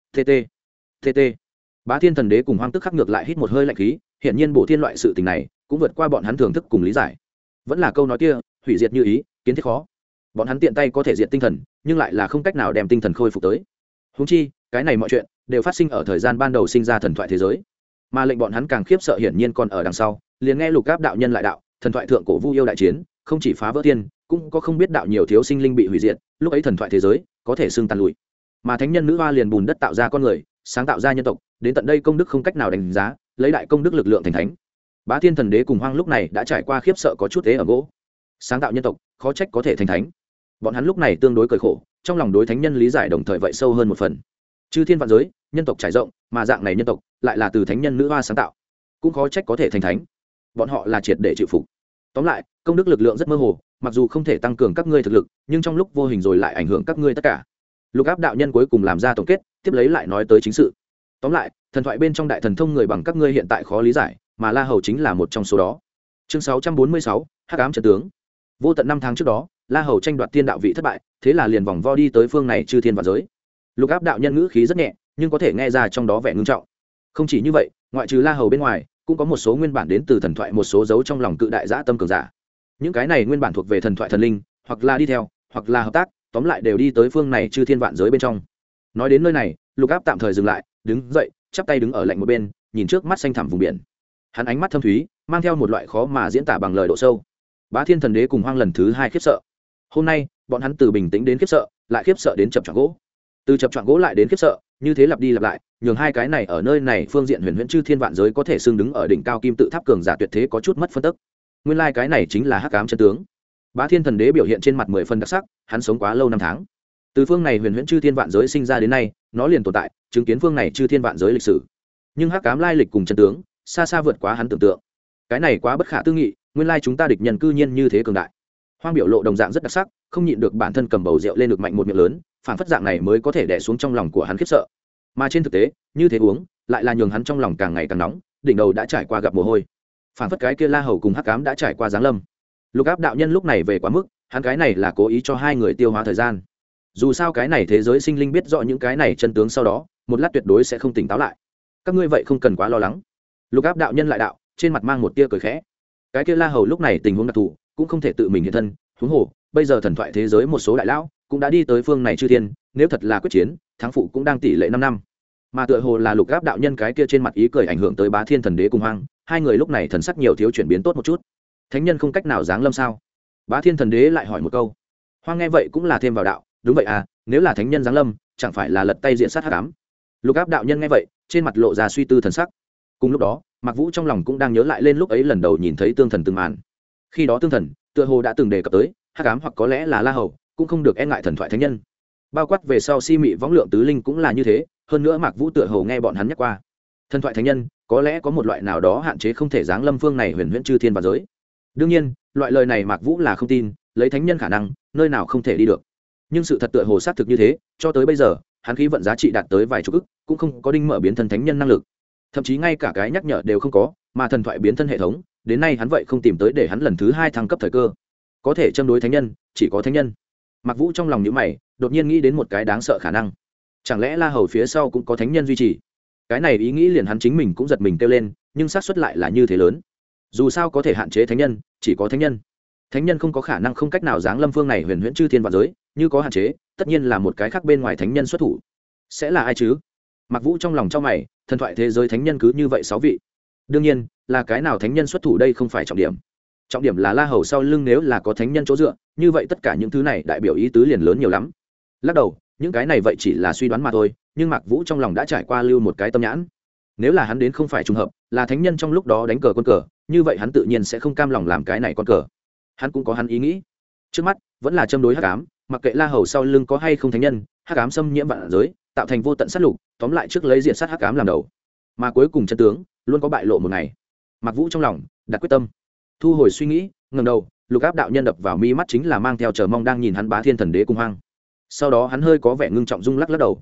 tt Bá Thiên Thần Đế cùng Hoang Tức khắc ngược lại hít một hơi lạnh khí, hiển nhiên bổ thiên loại sự tình này cũng vượt qua bọn hắn thưởng thức cùng lý giải. Vẫn là câu nói kia, hủy diệt như ý, kiến thiết khó. Bọn hắn tiện tay có thể diệt tinh thần, nhưng lại là không cách nào đem tinh thần khôi phục tới. Huống chi, cái này mọi chuyện đều phát sinh ở thời gian ban đầu sinh ra thần thoại thế giới. Mà lệnh bọn hắn càng khiếp sợ hiển nhiên còn ở đằng sau, liền nghe Lục Áp đạo nhân lại đạo, thần thoại thượng cổ vu yêu đại chiến, không chỉ phá vỡ thiên, cũng có không biết đạo nhiều thiếu sinh linh bị hủy diệt, lúc ấy thần thoại thế giới có thể xưng tàn lụi. Mà thánh nhân nữ hoa liền bùn đất tạo ra con người, sáng tạo ra nhân tộc, đến tận đây công đức không cách nào đánh giá, lấy đại công đức lực lượng thành thánh. Bá Thiên Thần Đế cùng Hoang lúc này đã trải qua khiếp sợ có chút thế ở gỗ. Sáng tạo nhân tộc, khó trách có thể thành thánh. Bọn hắn lúc này tương đối cười khổ, trong lòng đối thánh nhân lý giải đồng thời vậy sâu hơn một phần. Chư thiên vạn giới, nhân tộc trải rộng, mà dạng này nhân tộc lại là từ thánh nhân nữ hoa sáng tạo, cũng khó trách có thể thành thánh. Bọn họ là triệt để chịu phục. Tóm lại, công đức lực lượng rất mơ hồ, mặc dù không thể tăng cường các ngươi thực lực, nhưng trong lúc vô hình rồi lại ảnh hưởng các ngươi tất cả. Lục Áp đạo nhân cuối cùng làm ra tổng kết, tiếp lấy lại nói tới chính sự. Tóm lại, thần thoại bên trong đại thần thông người bằng các ngươi hiện tại khó lý giải, mà La Hầu chính là một trong số đó. Chương 646, Hắc ám trận tướng. Vô tận 5 tháng trước đó, La Hầu tranh đoạt thiên đạo vị thất bại, thế là liền vòng vo đi tới phương này chư thiên vạn giới. Lục Áp đạo nhân ngữ khí rất nhẹ, nhưng có thể nghe ra trong đó vẻ ngưng trọng. Không chỉ như vậy, ngoại trừ La Hầu bên ngoài, cũng có một số nguyên bản đến từ thần thoại một số dấu trong lòng cự đại dã tâm cường giả. Những cái này nguyên bản thuộc về thần thoại thần linh, hoặc là đi theo, hoặc là hợp tác, tóm lại đều đi tới phương này chư thiên vạn giới bên trong. Nói đến nơi này, Lục Áp tạm thời dừng lại, đứng dậy, chắp tay đứng ở lạnh một bên, nhìn trước mắt xanh thẳm vùng biển. Hắn ánh mắt thâm thúy, mang theo một loại khó mà diễn tả bằng lời độ sâu. Bá Thiên Thần Đế cùng Hoang lần thứ 2 khiếp sợ. Hôm nay, bọn hắn từ bình tĩnh đến khiếp sợ, lại khiếp sợ đến chập choạng gỗ. Từ chập choạng gỗ lại đến khiếp sợ, như thế lặp đi lặp lại, nhường hai cái này ở nơi này phương diện huyền huyễn chư thiên vạn giới có thể xưng đứng ở đỉnh cao kim tự tháp cường giả tuyệt thế có chút mất phân tức. Nguyên lai cái này chính là Hắc ám chân tướng. Bá Thiên Thần Đế biểu hiện trên mặt 10 phần đặc sắc, hắn sống quá lâu năm tháng. Từ phương này huyền huyễn chư thiên vạn giới sinh ra đến nay, nó liền tồn tại, chứng kiến phương này chư thiên vạn giới lịch sử. Nhưng Hắc ám lai lịch cùng chân tướng, xa xa vượt quá hắn tưởng tượng. Cái này quá bất khả tư nghị, nguyên lai chúng ta địch nhân cư nhiên như thế cường đại. Hoang biểu lộ đồng dạng rất đặc sắc, không nhịn được bản thân cầm bầu rượu lên được mạnh một miệng lớn, phản phất dạng này mới có thể đè xuống trong lòng của hắn khiếp sợ. Mà trên thực tế, như thế uống, lại là nhường hắn trong lòng càng ngày càng nóng, đỉnh đầu đã trải qua gặp mồ hôi. Phản phất cái kia La Hầu cùng Hắc ám đã trải qua giáng lâm. Lục Áp đạo nhân lúc này về quá mức, hắn cái này là cố ý cho hai người tiêu hóa thời gian. Dù sao cái này thế giới sinh linh biết rõ những cái này chân tướng sau đó, một lát tuyệt đối sẽ không tỉnh táo lại. Các ngươi vậy không cần quá lo lắng. Lục Áp đạo nhân lại đạo, trên mặt mang một tia cười khẽ. Cái kia La Hầu lúc này tình huống đặc thù, cũng không thể tự mình hiện thân, huống hồ, bây giờ thần thoại thế giới một số đại lão cũng đã đi tới phương này chư thiên, nếu thật là quyết chiến, thắng phụ cũng đang tỷ lệ 5 năm. Mà tựa hồ là Lục Áp đạo nhân cái kia trên mặt ý cười ảnh hưởng tới Bá Thiên Thần Đế cùng Hoang, hai người lúc này thần sắc nhiều thiếu chuyển biến tốt một chút. Thánh nhân không cách nào giáng lâm sao? Bá Thiên Thần Đế lại hỏi một câu. Hoang nghe vậy cũng là thêm vào đạo, đúng vậy à, nếu là thánh nhân giáng lâm, chẳng phải là lật tay diện sát hắc ám. Lục Áp đạo nhân nghe vậy, trên mặt lộ ra suy tư thần sắc. Cùng lúc đó, Mạc Vũ trong lòng cũng đang nhớ lại lên lúc ấy lần đầu nhìn thấy tương thần từng màn. Khi đó tương thần, tựa hồ đã từng đề cập tới, hắc ám hoặc có lẽ là La Hầu, cũng không được e ngại thần thoại thánh nhân. Bao quát về sau Si Mị võng lượng tứ linh cũng là như thế, hơn nữa Mạc Vũ tựa hồ nghe bọn hắn nhắc qua. Thần thoại thánh nhân, có lẽ có một loại nào đó hạn chế không thể giáng lâm phương này huyền huyễn chư thiên và giới. Đương nhiên, loại lời này Mạc Vũ là không tin, lấy thánh nhân khả năng, nơi nào không thể đi được. Nhưng sự thật tựa hồ xác thực như thế, cho tới bây giờ, hắn khí vận giá trị đạt tới vài chục ức, cũng không có đinh mở biến thân thánh nhân năng lực. Thậm chí ngay cả cái nhắc nhở đều không có, mà thần thoại biến thân hệ thống, đến nay hắn vậy không tìm tới để hắn lần thứ 2 thăng cấp thời cơ. Có thể châm đối thánh nhân, chỉ có thánh nhân. Mạc Vũ trong lòng nhíu mày, đột nhiên nghĩ đến một cái đáng sợ khả năng. Chẳng lẽ La Hầu phía sau cũng có thánh nhân duy trì? Cái này ý nghĩ liền hắn chính mình cũng giật mình kêu lên, nhưng xác suất lại là như thế lớn. Dù sao có thể hạn chế thánh nhân, chỉ có thánh nhân. Thánh nhân không có khả năng không cách nào giáng lâm phương này huyền huyễn chư thiên vạn giới, như có hạn chế, tất nhiên là một cái khác bên ngoài thánh nhân xuất thủ. Sẽ là ai chứ? Mạc Vũ trong lòng chau mày, thần thoại thế giới thánh nhân cứ như vậy 6 vị. Đương nhiên, là cái nào thánh nhân xuất thủ đây không phải trọng điểm. Trọng điểm là La Hầu sau lưng nếu là có thánh nhân chỗ dựa, như vậy tất cả những thứ này đại biểu ý tứ liền lớn nhiều lắm. Lắc đầu, những cái này vậy chỉ là suy đoán mà thôi, nhưng Mạc Vũ trong lòng đã trải qua lưu một cái tâm nhãn. Nếu là hắn đến không phải trùng hợp, là thánh nhân trong lúc đó đánh cờ con cờ, như vậy hắn tự nhiên sẽ không cam lòng làm cái này con cờ. Hắn cũng có hắn ý nghĩ. Trước mắt, vẫn là châm đối hắc ám, mặc kệ La Hầu sau lưng có hay không thánh nhân, hắc ám xâm nhiễm vạn giới, tạo thành vô tận sát lục, tóm lại trước lấy diện sát hắc ám làm đầu. Mà cuối cùng chân tướng luôn có bại lộ một ngày. Mạc Vũ trong lòng đặt quyết tâm, thu hồi suy nghĩ, ngẩng đầu, Lục Áp đạo nhân đập vào mi mắt chính là mang theo chờ mong đang nhìn hắn Bá Thiên Thần Đế cùng Hoang. Sau đó hắn hơi có vẻ ngưng trọng rung lắc lắc đầu.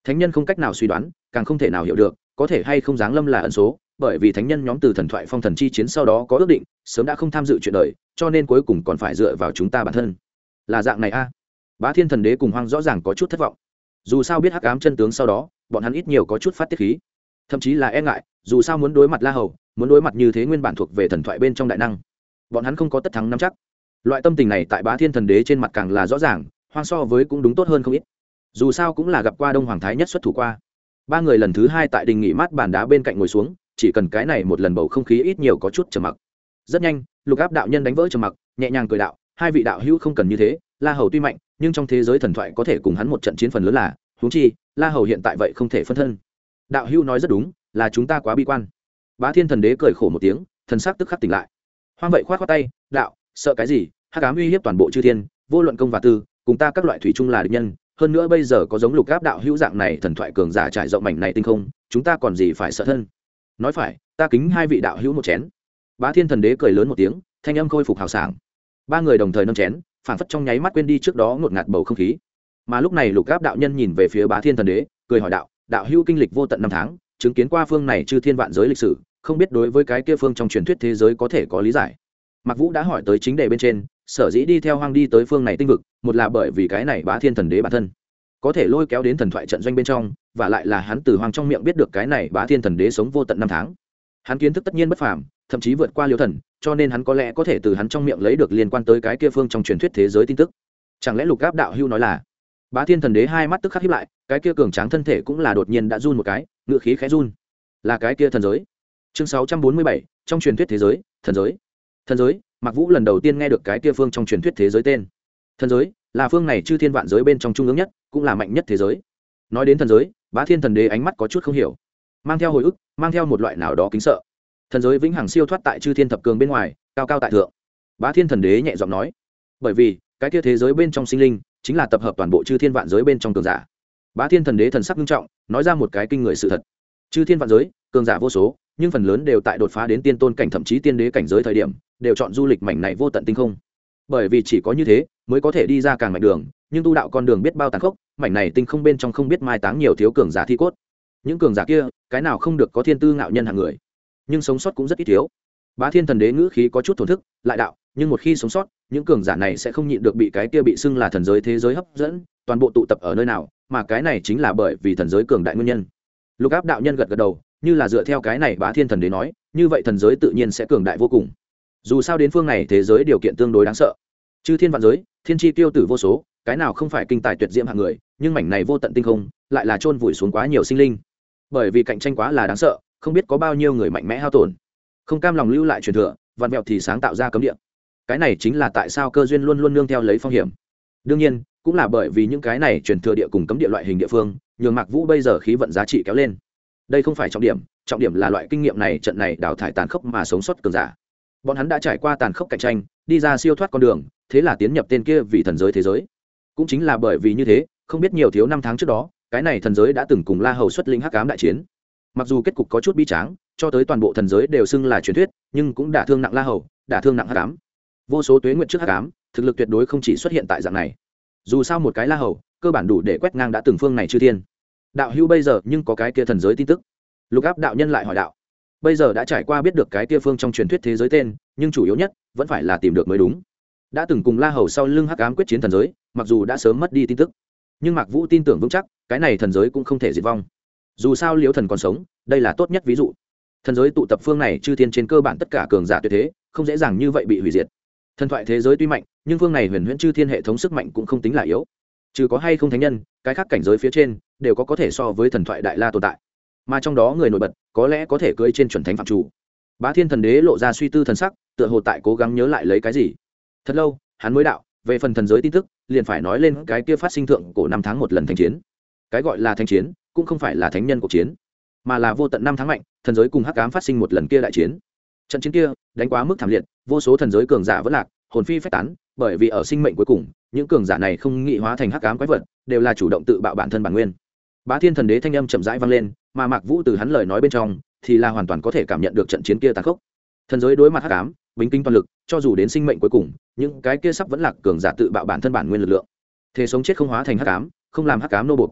thánh nhân không cách nào suy đoán, càng không thể nào hiểu được có thể hay không giáng lâm là ẩn số, bởi vì thánh nhân nhóm từ thần thoại phong thần chi chiến sau đó có ước định sớm đã không tham dự chuyện đời, cho nên cuối cùng còn phải dựa vào chúng ta bản thân. Là dạng này a. Bá Thiên Thần Đế cùng Hoang rõ ràng có chút thất vọng. Dù sao biết hắc ám chân tướng sau đó, bọn hắn ít nhiều có chút phát tiết khí, thậm chí là e ngại, dù sao muốn đối mặt La Hầu, muốn đối mặt như thế nguyên bản thuộc về thần thoại bên trong đại năng, bọn hắn không có tất thắng nắm chắc. Loại tâm tình này tại Bá Thiên Thần Đế trên mặt càng là rõ ràng, Hoang so với cũng đúng tốt hơn không ít. Dù sao cũng là gặp qua Đông Hoàng Thái nhất xuất thủ qua. Ba người lần thứ hai tại đình nghỉ mát bàn đá bên cạnh ngồi xuống, chỉ cần cái này một lần bầu không khí ít nhiều có chút trầm mặc. Rất nhanh, Lục Áp đạo nhân đánh vỡ trầm mặc, nhẹ nhàng cười đạo, hai vị đạo hữu không cần như thế, La Hầu tuy mạnh, nhưng trong thế giới thần thoại có thể cùng hắn một trận chiến phần lớn là, huống chi, La Hầu hiện tại vậy không thể phân thân. Đạo hữu nói rất đúng, là chúng ta quá bi quan. Bá Thiên Thần Đế cười khổ một tiếng, thần sắc tức khắc tỉnh lại. Hoang vậy khoát khoát tay, đạo, sợ cái gì, hắc ám uy hiếp toàn bộ chư thiên, vô luận công và tư, cùng ta các loại thủy chung là địch nhân, hơn nữa bây giờ có giống Lục Áp đạo hữu dạng này thần thoại cường giả trải rộng mảnh này tinh không, chúng ta còn gì phải sợ thân. Nói phải, ta kính hai vị đạo hữu một chén. Bá Thiên Thần Đế cười lớn một tiếng, thanh âm khôi phục hào sảng. Ba người đồng thời nâng chén, phảng phất trong nháy mắt quên đi trước đó ngột ngạt bầu không khí. Mà lúc này Lục Áp đạo nhân nhìn về phía Bá Thiên Thần Đế, cười hỏi đạo, đạo hữu kinh lịch vô tận năm tháng, chứng kiến qua phương này chư thiên vạn giới lịch sử, không biết đối với cái kia phương trong truyền thuyết thế giới có thể có lý giải. Mạc Vũ đã hỏi tới chính đề bên trên, sở dĩ đi theo Hoang đi tới phương này tinh vực, một là bởi vì cái này Bá Thiên Thần Đế bản thân có thể lôi kéo đến thần thoại trận doanh bên trong, và lại là hắn từ Hoang trong miệng biết được cái này Bá Thiên Thần Đế sống vô tận năm tháng, hắn kiến thức tất nhiên bất phàm, thậm chí vượt qua Liêu Thần, cho nên hắn có lẽ có thể từ hắn trong miệng lấy được liên quan tới cái kia phương trong truyền thuyết thế giới tin tức. Chẳng lẽ Lục Áp đạo hữu nói là? Bá Thiên Thần Đế hai mắt tức khắc híp lại, cái kia cường tráng thân thể cũng là đột nhiên đã run một cái, ngựa khí khẽ run. Là cái kia thần giới. Chương 647, trong truyền thuyết thế giới, thần giới. Thần giới, Mạc Vũ lần đầu tiên nghe được cái kia phương trong truyền thuyết thế giới tên. Thần giới là phương này chư thiên vạn giới bên trong trung ương nhất, cũng là mạnh nhất thế giới. Nói đến thần giới, Bá Thiên Thần Đế ánh mắt có chút không hiểu, mang theo hồi ức, mang theo một loại nào đó kính sợ. Thần giới vĩnh hằng siêu thoát tại chư thiên thập cường bên ngoài, cao cao tại thượng. Bá Thiên Thần Đế nhẹ giọng nói, bởi vì cái kia thế giới bên trong sinh linh chính là tập hợp toàn bộ chư thiên vạn giới bên trong cường giả. Bá Thiên Thần Đế thần sắc nghiêm trọng, nói ra một cái kinh người sự thật. Chư thiên vạn giới, cường giả vô số, nhưng phần lớn đều tại đột phá đến tiên tôn cảnh thậm chí tiên đế cảnh giới thời điểm, đều chọn du lịch mảnh này vô tận tinh không. Bởi vì chỉ có như thế, mới có thể đi ra càng mạnh đường, nhưng tu đạo con đường biết bao tàn khốc, mảnh này tinh không bên trong không biết mai táng nhiều thiếu cường giả thi cốt. Những cường giả kia, cái nào không được có thiên tư ngạo nhân hạng người, nhưng sống sót cũng rất ít thiếu. Bá Thiên Thần Đế ngữ khí có chút thổn thức, lại đạo, nhưng một khi sống sót, những cường giả này sẽ không nhịn được bị cái kia bị xưng là thần giới thế giới hấp dẫn, toàn bộ tụ tập ở nơi nào, mà cái này chính là bởi vì thần giới cường đại nguyên nhân. Lục Áp đạo nhân gật gật đầu, như là dựa theo cái này Bá Thiên Thần Đế nói, như vậy thần giới tự nhiên sẽ cường đại vô cùng. Dù sao đến phương này thế giới điều kiện tương đối đáng sợ, chư thiên vạn giới, thiên chi tiêu tử vô số, cái nào không phải kinh tài tuyệt diễm hạng người, nhưng mảnh này vô tận tinh không lại là chôn vùi xuống quá nhiều sinh linh. Bởi vì cạnh tranh quá là đáng sợ, không biết có bao nhiêu người mạnh mẽ hao tổn, không cam lòng lưu lại truyền thừa, vạn vẹo thì sáng tạo ra cấm địa. Cái này chính là tại sao cơ duyên luôn luôn nương theo lấy phong hiểm. Đương nhiên, cũng là bởi vì những cái này truyền thừa địa cùng cấm địa loại hình địa phương, nhường Mạc Vũ bây giờ khí vận giá trị kéo lên. Đây không phải trọng điểm, trọng điểm là loại kinh nghiệm này, trận này đào thải tàn khốc mà sống sót cường giả. Bọn hắn đã trải qua tàn khốc cạnh tranh, đi ra siêu thoát con đường, thế là tiến nhập tên kia vì thần giới thế giới. Cũng chính là bởi vì như thế, không biết nhiều thiếu năm tháng trước đó, cái này thần giới đã từng cùng La Hầu xuất linh hắc ám đại chiến. Mặc dù kết cục có chút bi tráng, cho tới toàn bộ thần giới đều xưng là truyền thuyết, nhưng cũng đả thương nặng La Hầu, đả thương nặng hắc ám. Vô số tuế nguyệt trước hắc ám, thực lực tuyệt đối không chỉ xuất hiện tại dạng này. Dù sao một cái La Hầu, cơ bản đủ để quét ngang đã từng phương này chư thiên. Đạo hữu bây giờ nhưng có cái kia thần giới tin tức. Lục Áp đạo nhân lại hỏi đạo. Bây giờ đã trải qua biết được cái kia phương trong truyền thuyết thế giới tên, nhưng chủ yếu nhất vẫn phải là tìm được mới đúng. Đã từng cùng La Hầu sau lưng hắc ám quyết chiến thần giới, mặc dù đã sớm mất đi tin tức, nhưng Mạc Vũ tin tưởng vững chắc, cái này thần giới cũng không thể diệt vong. Dù sao Liễu Thần còn sống, đây là tốt nhất ví dụ. Thần giới tụ tập phương này chư thiên trên cơ bản tất cả cường giả tuyệt thế, không dễ dàng như vậy bị hủy diệt. Thần thoại thế giới tuy mạnh, nhưng phương này huyền huyễn chư thiên hệ thống sức mạnh cũng không tính là yếu. Trừ có hay không thánh nhân, cái khác cảnh giới phía trên đều có thể so với thần thoại đại la tồn tại. Mà trong đó người nổi bật, có lẽ có thể cưỡi trên chuẩn thánh phạm chủ. Bá Thiên Thần Đế lộ ra suy tư thần sắc, tựa hồ tại cố gắng nhớ lại lấy cái gì. Thật lâu, hắn mới đạo, về phần thần giới tin tức, liền phải nói lên cái kia phát sinh thượng cổ năm tháng một lần thánh chiến. Cái gọi là thánh chiến, cũng không phải là thánh nhân cuộc chiến, mà là vô tận năm tháng mạnh, thần giới cùng hắc ám phát sinh một lần kia đại chiến. Trận chiến kia đánh quá mức thảm liệt, vô số thần giới cường giả vẫn lạc, hồn phi phách tán, bởi vì ở sinh mệnh cuối cùng, những cường giả này không nghị hóa thành hắc ám quái vật, đều là chủ động tự bạo bản thân bản nguyên. Bá Thiên Thần Đế thanh âm chậm rãi vang lên, mà Mạc Vũ từ hắn lời nói bên trong, thì là hoàn toàn có thể cảm nhận được trận chiến kia tàn khốc. Thần giới đối mặt hắc ám, bính kinh toàn lực, cho dù đến sinh mệnh cuối cùng, những cái kia sắp vẫn lạc cường giả tự bạo bản thân bản nguyên lực lượng, thế sống chết không hóa thành hắc ám, không làm hắc ám nô buộc.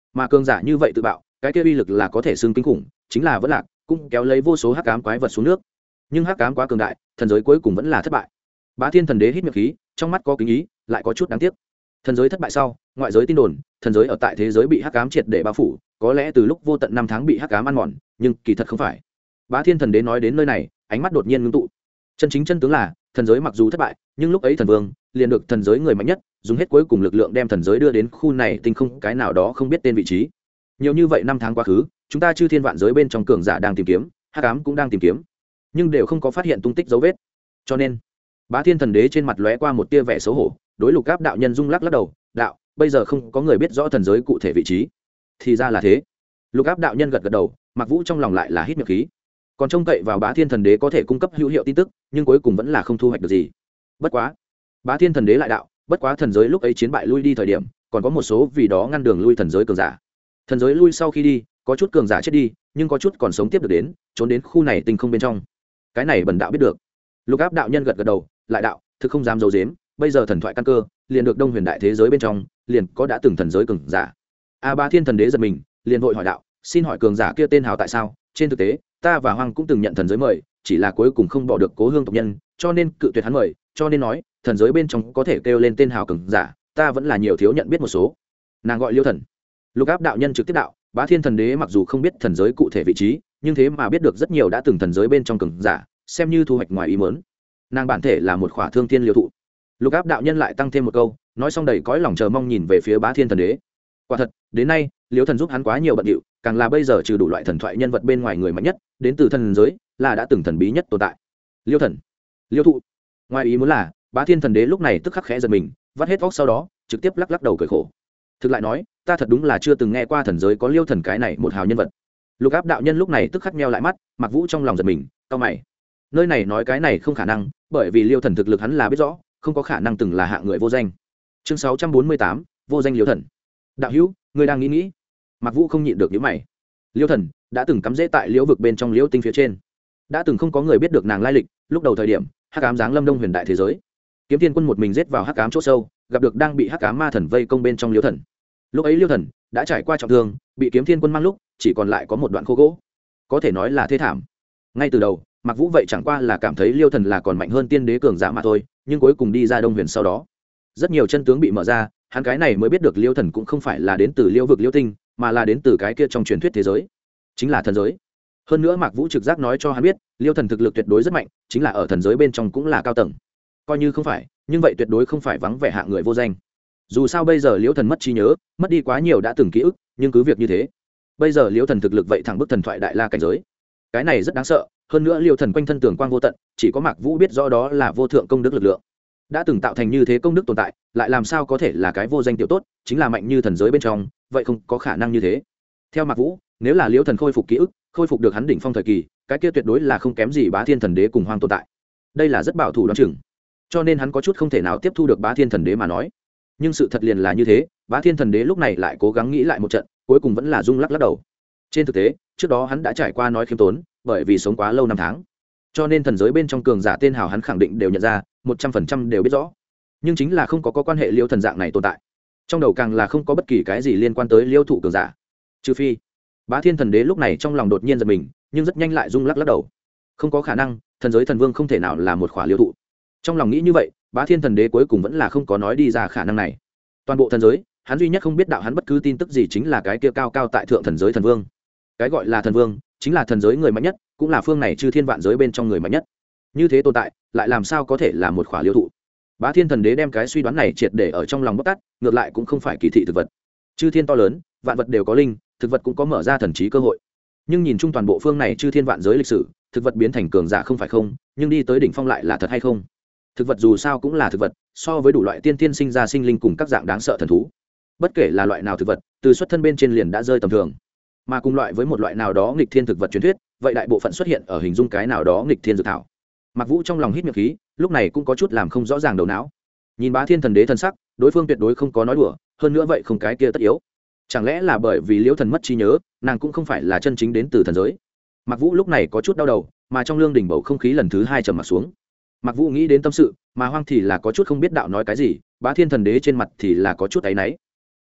mà cường giả như vậy tự bạo cái kia uy lực là có thể xưng kinh khủng, chính là vẫn lạc cũng kéo lấy vô số hắc ám quái vật xuống nước. Nhưng hắc ám quá cường đại, thần giới cuối cùng vẫn là thất bại. Bá Thiên Thần Đế hít miệng khí, trong mắt có kính ý, lại có chút đáng tiếc. Thần giới thất bại sau, ngoại giới tin đồn, thần giới ở tại thế giới bị hắc ám triệt để bao phủ, có lẽ từ lúc vô tận năm tháng bị hắc ám ăn mòn, nhưng kỳ thật không phải. Bá Thiên Thần Đế nói đến nơi này, ánh mắt đột nhiên ngưng tụ. Chân chính chân tướng là, thần giới mặc dù thất bại, nhưng lúc ấy thần vương liền được thần giới người mạnh nhất, dùng hết cuối cùng lực lượng đem thần giới đưa đến khu này tinh không cái nào đó không biết tên vị trí. Nhiều như vậy năm tháng quá khứ, chúng ta chư thiên vạn giới bên trong cường giả đang tìm kiếm, hắc ám cũng đang tìm kiếm, nhưng đều không có phát hiện tung tích dấu vết. Cho nên, Bá Thiên Thần Đế trên mặt lóe qua một tia vẻ xấu hổ, đối Lục Áp đạo nhân rung lắc lắc đầu, đạo, bây giờ không có người biết rõ thần giới cụ thể vị trí. Thì ra là thế. Lục Áp đạo nhân gật gật đầu, Mặc Vũ trong lòng lại là hít miệng khí. Còn trông cậy vào Bá Thiên Thần Đế có thể cung cấp hữu hiệu tin tức, nhưng cuối cùng vẫn là không thu hoạch được gì. Bất quá, Bá Thiên Thần Đế lại đạo, bất quá thần giới lúc ấy chiến bại lui đi thời điểm, còn có một số vì đó ngăn đường lui thần giới cường giả. Thần giới lui sau khi đi, có chút cường giả chết đi, nhưng có chút còn sống tiếp được đến, trốn đến khu này tinh không bên trong. Cái này bần đạo biết được. Lục Áp đạo nhân gật gật đầu, lại đạo, thực không dám giấu giếm, bây giờ thần thoại căn cơ liền được Đông Huyền đại thế giới bên trong, liền có đã từng thần giới cường giả. Bá Thiên Thần Đế giật mình, liền vội hỏi đạo, xin hỏi cường giả kia tên hào tại sao? Trên thực tế, ta và Hoàng cũng từng nhận thần giới mời, chỉ là cuối cùng không bỏ được cố hương tộc nhân, cho nên cự tuyệt hắn mời, cho nên nói, thần giới bên trong có thể kêu lên tên hào cường giả, ta vẫn là nhiều thiếu nhận biết một số. Nàng gọi Liêu Thần. Lục Áp đạo nhân trực tiếp đạo, Bá Thiên Thần Đế mặc dù không biết thần giới cụ thể vị trí, nhưng thế mà biết được rất nhiều đã từng thần giới bên trong cường giả, xem như thu hoạch ngoài ý muốn. Nàng bản thể là một khỏa thương thiên liêu thụ. Lục Áp đạo nhân lại tăng thêm một câu, nói xong đầy cõi lòng chờ mong nhìn về phía Bá Thiên Thần Đế. Quả thật, đến nay, Liêu Thần giúp hắn quá nhiều bận điệu, càng là bây giờ trừ đủ loại thần thoại nhân vật bên ngoài người mạnh nhất, đến từ thần giới, là đã từng thần bí nhất tồn tại. Liêu Thần, Liêu thụ. Ngoài ý muốn là, Bá Thiên Thần Đế lúc này tức khắc khẽ giật mình, vắt hết óc sau đó, trực tiếp lắc lắc đầu cười khổ. Thực lại nói, ta thật đúng là chưa từng nghe qua thần giới có Liêu Thần cái này một hào nhân vật. Lục Áp đạo nhân lúc này tức khắc meo lại mắt, Mặc Vũ trong lòng giật mình, cau mày. Nơi này nói cái này không khả năng, bởi vì Liêu Thần thực lực hắn là biết rõ, không có khả năng từng là hạng người vô danh. Chương 648, vô danh Liêu Thần. Đạo hữu, ngươi đang nghĩ? Mặc Vũ không nhịn được nhíu mày. Liêu Thần đã từng cắm rễ tại liễu vực bên trong liễu tinh phía trên, đã từng không có người biết được nàng lai lịch. Lúc đầu thời điểm, hắc ám giáng lâm Đông Huyền đại thế giới, Kiếm Thiên quân một mình giết vào hắc ám chỗ sâu, gặp được đang bị hắc ám ma thần vây công bên trong Liêu Thần. Lúc ấy Liêu Thần đã trải qua trọng thương, bị Kiếm Thiên quân mang lúc chỉ còn lại có một đoạn khô gỗ, có thể nói là thê thảm. Ngay từ đầu, Mặc Vũ vậy chẳng qua là cảm thấy Liêu Thần là còn mạnh hơn tiên đế cường giả mà thôi, nhưng cuối cùng đi ra Đông Huyền sau đó, rất nhiều chân tướng bị mở ra, hắn cái này mới biết được Liêu Thần cũng không phải là đến từ liễu vực liễu tinh, mà là đến từ cái kia trong truyền thuyết thế giới, chính là thần giới. Hơn nữa Mạc Vũ trực giác nói cho hắn biết, Liêu Thần thực lực tuyệt đối rất mạnh, chính là ở thần giới bên trong cũng là cao tầng. Coi như không phải, nhưng vậy tuyệt đối không phải vắng vẻ hạng người vô danh. Dù sao bây giờ Liêu Thần mất trí nhớ, mất đi quá nhiều đã từng ký ức, nhưng cứ việc như thế, bây giờ Liêu Thần thực lực vậy thẳng bức thần thoại đại la cảnh giới. Cái này rất đáng sợ, hơn nữa Liêu Thần quanh thân tường quang vô tận, chỉ có Mạc Vũ biết rõ đó là vô thượng công đức lực lượng. Đã từng tạo thành như thế công đức tồn tại, lại làm sao có thể là cái vô danh tiểu tốt, chính là mạnh như thần giới bên trong, vậy không có khả năng như thế. Theo Mạc Vũ, nếu là Liêu Thần khôi phục ký ức, khôi phục được hắn đỉnh phong thời kỳ, cái kia tuyệt đối là không kém gì Bá Thiên Thần Đế cùng Hoang tồn tại. Đây là rất bảo thủ đoán chừng, cho nên hắn có chút không thể nào tiếp thu được Bá Thiên Thần Đế mà nói. Nhưng sự thật liền là như thế, Bá Thiên Thần Đế lúc này lại cố gắng nghĩ lại một trận, cuối cùng vẫn là rung lắc lắc đầu. Trên thực tế, trước đó hắn đã trải qua nói khiêm tốn, bởi vì sống quá lâu năm tháng, cho nên thần giới bên trong cường giả tên hào hắn khẳng định đều nhận ra, 100% đều biết rõ. Nhưng chính là không có quan hệ Liêu Thần dạng này tồn tại, trong đầu càng là không có bất kỳ cái gì liên quan tới Liêu thụ cường giả. Trừ phi, Bá Thiên Thần Đế lúc này trong lòng đột nhiên giật mình, nhưng rất nhanh lại rung lắc lắc đầu. Không có khả năng, thần giới thần vương không thể nào là một khỏa Liêu thụ. Trong lòng nghĩ như vậy, Bá Thiên Thần Đế cuối cùng vẫn là không có nói đi ra khả năng này. Toàn bộ thần giới, hắn duy nhất không biết đạo hắn bất cứ tin tức gì chính là cái kia cao cao tại thượng thần giới thần vương. Cái gọi là thần vương, chính là thần giới người mạnh nhất, cũng là phương này chư thiên vạn giới bên trong người mạnh nhất. Như thế tồn tại, lại làm sao có thể là một khỏa Liêu thụ? Bá Thiên Thần Đế đem cái suy đoán này triệt để ở trong lòng bóc tát, ngược lại cũng không phải kỳ thị thực vật. Chư thiên to lớn, vạn vật đều có linh, thực vật cũng có mở ra thần trí cơ hội. Nhưng nhìn chung toàn bộ phương này chư thiên vạn giới lịch sử, thực vật biến thành cường giả không phải không, nhưng đi tới đỉnh phong lại là thật hay không? Thực vật dù sao cũng là thực vật, so với đủ loại tiên tiên sinh ra sinh linh cùng các dạng đáng sợ thần thú, bất kể là loại nào thực vật, từ xuất thân bên trên liền đã rơi tầm thường. Mà cùng loại với một loại nào đó nghịch thiên thực vật truyền thuyết, vậy đại bộ phận xuất hiện ở hình dung cái nào đó nghịch thiên dược thảo. Mạc Vũ trong lòng hít miệng khí, lúc này cũng có chút làm không rõ ràng đầu não. Nhìn Bá Thiên Thần Đế thân sắc, đối phương tuyệt đối không có nói đùa, hơn nữa vậy không cái kia tất yếu. Chẳng lẽ là bởi vì Liễu Thần mất trí nhớ, nàng cũng không phải là chân chính đến từ thần giới. Mạc Vũ lúc này có chút đau đầu, mà trong lương đỉnh bầu không khí lần thứ hai trầm mặt xuống. Mạc Vũ nghĩ đến tâm sự, mà Hoang thì là có chút không biết đạo nói cái gì, Bá Thiên Thần Đế trên mặt thì là có chút áy náy.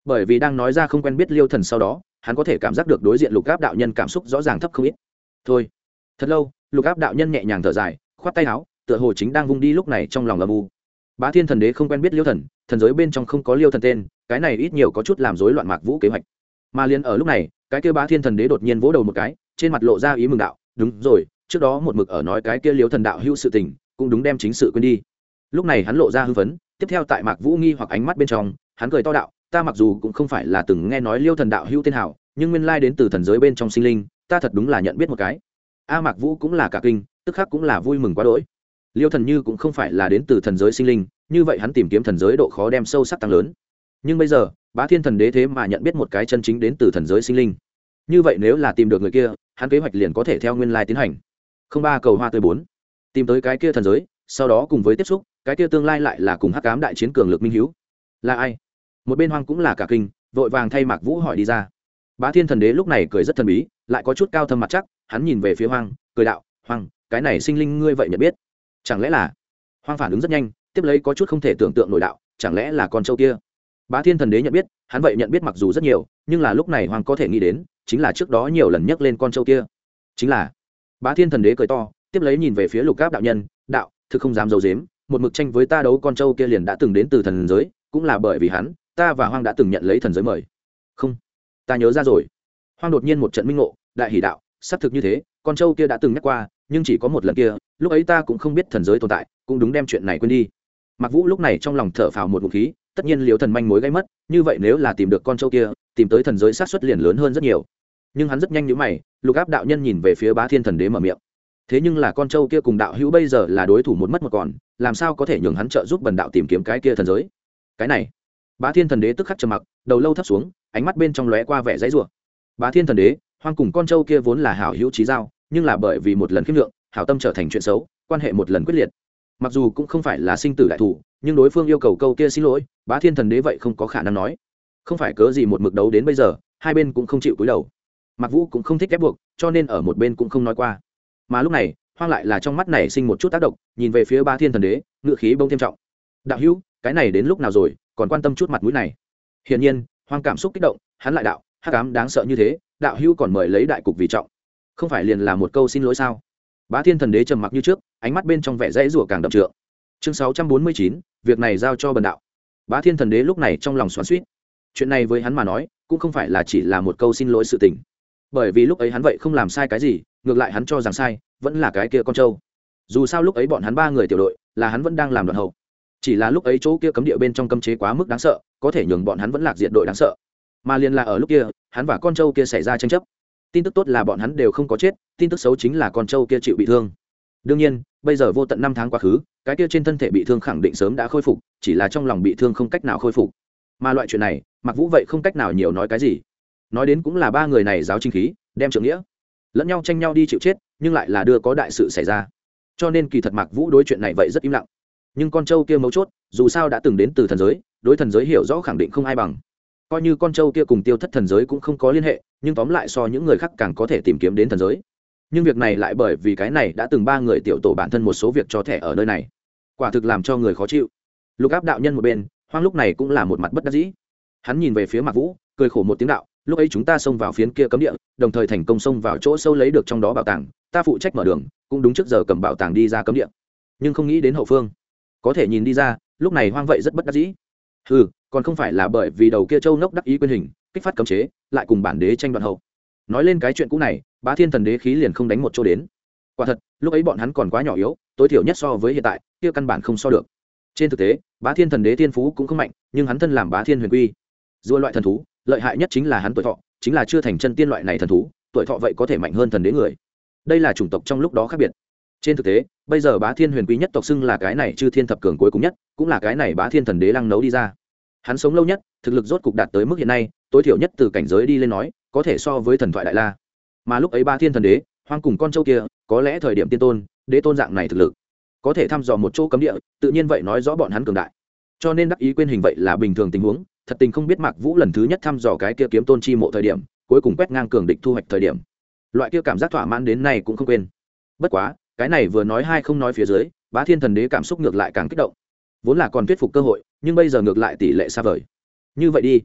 bởi vì đang nói ra không quen biết Liêu Thần sau đó hắn có thể cảm giác được đối diện Lục Áp đạo nhân cảm xúc rõ ràng thấp không ít. Thôi thật lâu, Lục Áp đạo nhân nhẹ nhàng thở dài, khoát tay áo, tựa hồ chính đang vung đi lúc này trong lòng âm u. Bá Thiên Thần Đế không quen biết Liêu Thần, thần giới bên trong không có Liêu Thần tên, cái này ít nhiều có chút làm rối loạn Mạc Vũ kế hoạch. Mà liền ở lúc này, cái kia Bá Thiên Thần Đế đột nhiên vỗ đầu một cái, trên mặt lộ ra ý mừng đạo, đúng rồi, trước đó một mực ở nói cái kia Liêu Thần đạo hữu sự tình, cũng đúng đem chính sự quên đi. Lúc này hắn lộ ra hưng phấn, tiếp theo tại Mạc Vũ nghi hoặc ánh mắt bên trong, hắn cười to đạo, ta mặc dù cũng không phải là từng nghe nói Liêu Thần đạo hữu tên hảo, nhưng nguyên lai đến từ thần giới bên trong sinh linh, ta thật đúng là nhận biết một cái. A Mạc Vũ cũng là cả kinh, tức khắc cũng là vui mừng quá đỗi. Liêu Thần như cũng không phải là đến từ thần giới sinh linh, như vậy hắn tìm kiếm thần giới độ khó đem sâu sắc tăng lớn. Nhưng bây giờ, Bá Thiên Thần Đế thế mà nhận biết một cái chân chính đến từ thần giới sinh linh. Như vậy nếu là tìm được người kia, hắn kế hoạch liền có thể theo nguyên lai tiến hành. Không ba cầu hoa tươi 4. Tìm tới cái kia thần giới, sau đó cùng với tiếp xúc, cái kia tương lai lại là cùng Hắc Ám đại chiến cường lực minh hiếu. Là ai? Một bên Hoang cũng là cả kinh, vội vàng thay Mạc Vũ hỏi đi ra. Bá Thiên Thần Đế lúc này cười rất thần bí, lại có chút cao thâm mặt chắc, hắn nhìn về phía Hoang, cười đạo, "Hoang, cái này sinh linh ngươi vậy nhận biết? Chẳng lẽ là?" Hoang phản ứng rất nhanh, tiếp lấy có chút không thể tưởng tượng nổi đạo, "Chẳng lẽ là con trâu kia?" Bá Thiên Thần Đế nhận biết, hắn vậy nhận biết mặc dù rất nhiều, nhưng là lúc này Hoang có thể nghĩ đến, chính là trước đó nhiều lần nhắc lên con trâu kia. Chính là. Bá Thiên Thần Đế cười to, tiếp lấy nhìn về phía Lục Áp đạo nhân, "Đạo, thực không dám giấu giếm, một mực tranh với ta đấu con trâu kia liền đã từng đến từ thần giới, cũng là bởi vì hắn, ta và Hoang đã từng nhận lấy thần giới mời." "Không, ta nhớ ra rồi." Hoang đột nhiên một trận minh ngộ, đại hỉ đạo, xác thực như thế, con trâu kia đã từng nhắc qua, nhưng chỉ có một lần kia, lúc ấy ta cũng không biết thần giới tồn tại, cũng đúng đem chuyện này quên đi. Mạc Vũ lúc này trong lòng thở phào một ngụm khí, tất nhiên Liêu Thần manh mối gây mất, như vậy nếu là tìm được con trâu kia, tìm tới thần giới sát suất liền lớn hơn rất nhiều. Nhưng hắn rất nhanh nhíu mày, Lục Áp đạo nhân nhìn về phía Bá Thiên Thần Đế mở miệng. Thế nhưng là con trâu kia cùng đạo hữu bây giờ là đối thủ một mất một còn, làm sao có thể nhường hắn trợ giúp bần đạo tìm kiếm cái kia thần giới? Cái này, Bá Thiên Thần Đế tức khắc trầm mặc, đầu lâu thấp xuống, ánh mắt bên trong lóe qua vẻ dãy rủa. Bá Thiên Thần Đế, Hoang cùng con trâu kia vốn là hảo hữu chí giao, nhưng là bởi vì một lần khiêm lượng, hảo tâm trở thành chuyện xấu, quan hệ một lần quyết liệt. Mặc dù cũng không phải là sinh tử đại thủ, nhưng đối phương yêu cầu câu kia xin lỗi, Bá Thiên Thần Đế vậy không có khả năng nói. Không phải cớ gì một mực đấu đến bây giờ, hai bên cũng không chịu cúi đầu. Mạc Vũ cũng không thích ép buộc, cho nên ở một bên cũng không nói qua. Mà lúc này, Hoang lại là trong mắt này sinh một chút tác động, nhìn về phía Bá Thiên Thần Đế, ngữ khí bỗng thêm trọng. "Đạo hữu, cái này đến lúc nào rồi, còn quan tâm chút mặt mũi này?" Hiển nhiên, Hoang cảm xúc kích động, hắn lại đạo, "Hắc ám đáng sợ như thế, đạo hữu còn mời lấy đại cục vì trọng, không phải liền là một câu xin lỗi sao?" Bá Thiên Thần Đế trầm mặc như trước, ánh mắt bên trong vẻ dãy rủa càng đậm trượng. Chương 649, việc này giao cho bần đạo. Bá Thiên Thần Đế lúc này trong lòng xoắn xuýt. Chuyện này với hắn mà nói, cũng không phải là chỉ là một câu xin lỗi sự tình. Bởi vì lúc ấy hắn vậy không làm sai cái gì, ngược lại hắn cho rằng sai, vẫn là cái kia con trâu. Dù sao lúc ấy bọn hắn ba người tiểu đội, là hắn vẫn đang làm đoạn hậu. Chỉ là lúc ấy chỗ kia cấm địa bên trong cấm chế quá mức đáng sợ, có thể nhường bọn hắn vẫn lạc diệt đội đáng sợ. Mà liền là ở lúc kia, hắn và con trâu kia xảy ra tranh chấp. Tin tức tốt là bọn hắn đều không có chết, tin tức xấu chính là con trâu kia chịu bị thương. Đương nhiên, bây giờ vô tận 5 tháng quá khứ, cái kia trên thân thể bị thương khẳng định sớm đã khôi phục, chỉ là trong lòng bị thương không cách nào khôi phục. Mà loại chuyện này, Mạc Vũ vậy không cách nào nhiều nói cái gì. Nói đến cũng là ba người này giáo chính khí, đem trượng nghĩa, lẫn nhau tranh nhau đi chịu chết, nhưng lại là đưa có đại sự xảy ra. Cho nên kỳ thật Mạc Vũ đối chuyện này vậy rất im lặng. Nhưng con trâu kia mấu chốt, dù sao đã từng đến từ thần giới, đối thần giới hiểu rõ khẳng định không ai bằng. Coi như con trâu kia cùng Tiêu Thất thần giới cũng không có liên hệ, nhưng tóm lại so những người khác càng có thể tìm kiếm đến thần giới. Nhưng việc này lại bởi vì cái này đã từng ba người tiểu tổ bản thân một số việc cho thẻ ở nơi này, quả thực làm cho người khó chịu. Lục Áp đạo nhân một bên, Hoang lúc này cũng là một mặt bất đắc dĩ. Hắn nhìn về phía Mạc Vũ, cười khổ một tiếng đạo, lúc ấy chúng ta xông vào phiến kia cấm địa, đồng thời thành công xông vào chỗ sâu lấy được trong đó bảo tàng, ta phụ trách mở đường, cũng đúng trước giờ cầm bảo tàng đi ra cấm địa. Nhưng không nghĩ đến hậu phương, có thể nhìn đi ra, lúc này Hoang vậy rất bất đắc dĩ. Hừ, còn không phải là bởi vì đầu kia châu nốc đắc ý quên hình, kích phát cấm chế, lại cùng bản đế tranh đoạt hậu. Nói lên cái chuyện cũ này, Bá Thiên Thần Đế khí liền không đánh một chỗ đến. Quả thật, lúc ấy bọn hắn còn quá nhỏ yếu, tối thiểu nhất so với hiện tại, kia căn bản không so được. Trên thực tế, Bá Thiên Thần Đế thiên phú cũng không mạnh, nhưng hắn thân làm Bá Thiên Huyền Quy, rùa loại thần thú, lợi hại nhất chính là hắn tuổi thọ, chính là chưa thành chân tiên loại này thần thú, tuổi thọ vậy có thể mạnh hơn thần đế người. Đây là chủng tộc trong lúc đó khác biệt. Trên thực tế, bây giờ Bá Thiên Huyền Quy nhất tộc xưng là cái này chư thiên thập cường cuối cùng nhất, cũng là cái này Bá Thiên Thần Đế lăng nấu đi ra. Hắn sống lâu nhất, thực lực rốt cục đạt tới mức hiện nay, tối thiểu nhất từ cảnh giới đi lên nói, có thể so với thần thoại đại la. Mà lúc ấy Bá Thiên Thần Đế, Hoang cùng con trâu kia, có lẽ thời điểm tiên tôn, đế tôn dạng này thực lực, có thể thăm dò một chỗ cấm địa, tự nhiên vậy nói rõ bọn hắn cường đại. Cho nên đắc ý quên hình vậy là bình thường tình huống, thật tình không biết Mạc Vũ lần thứ nhất thăm dò cái kia kiếm tôn chi mộ thời điểm, cuối cùng quét ngang cường địch thu hoạch thời điểm, loại kia cảm giác thỏa mãn đến nay cũng không quên. Bất quá, cái này vừa nói hai không nói phía dưới, Bá Thiên Thần Đế cảm xúc ngược lại càng kích động. Vốn là còn thuyết phục cơ hội, nhưng bây giờ ngược lại tỷ lệ xa vời. Như vậy đi,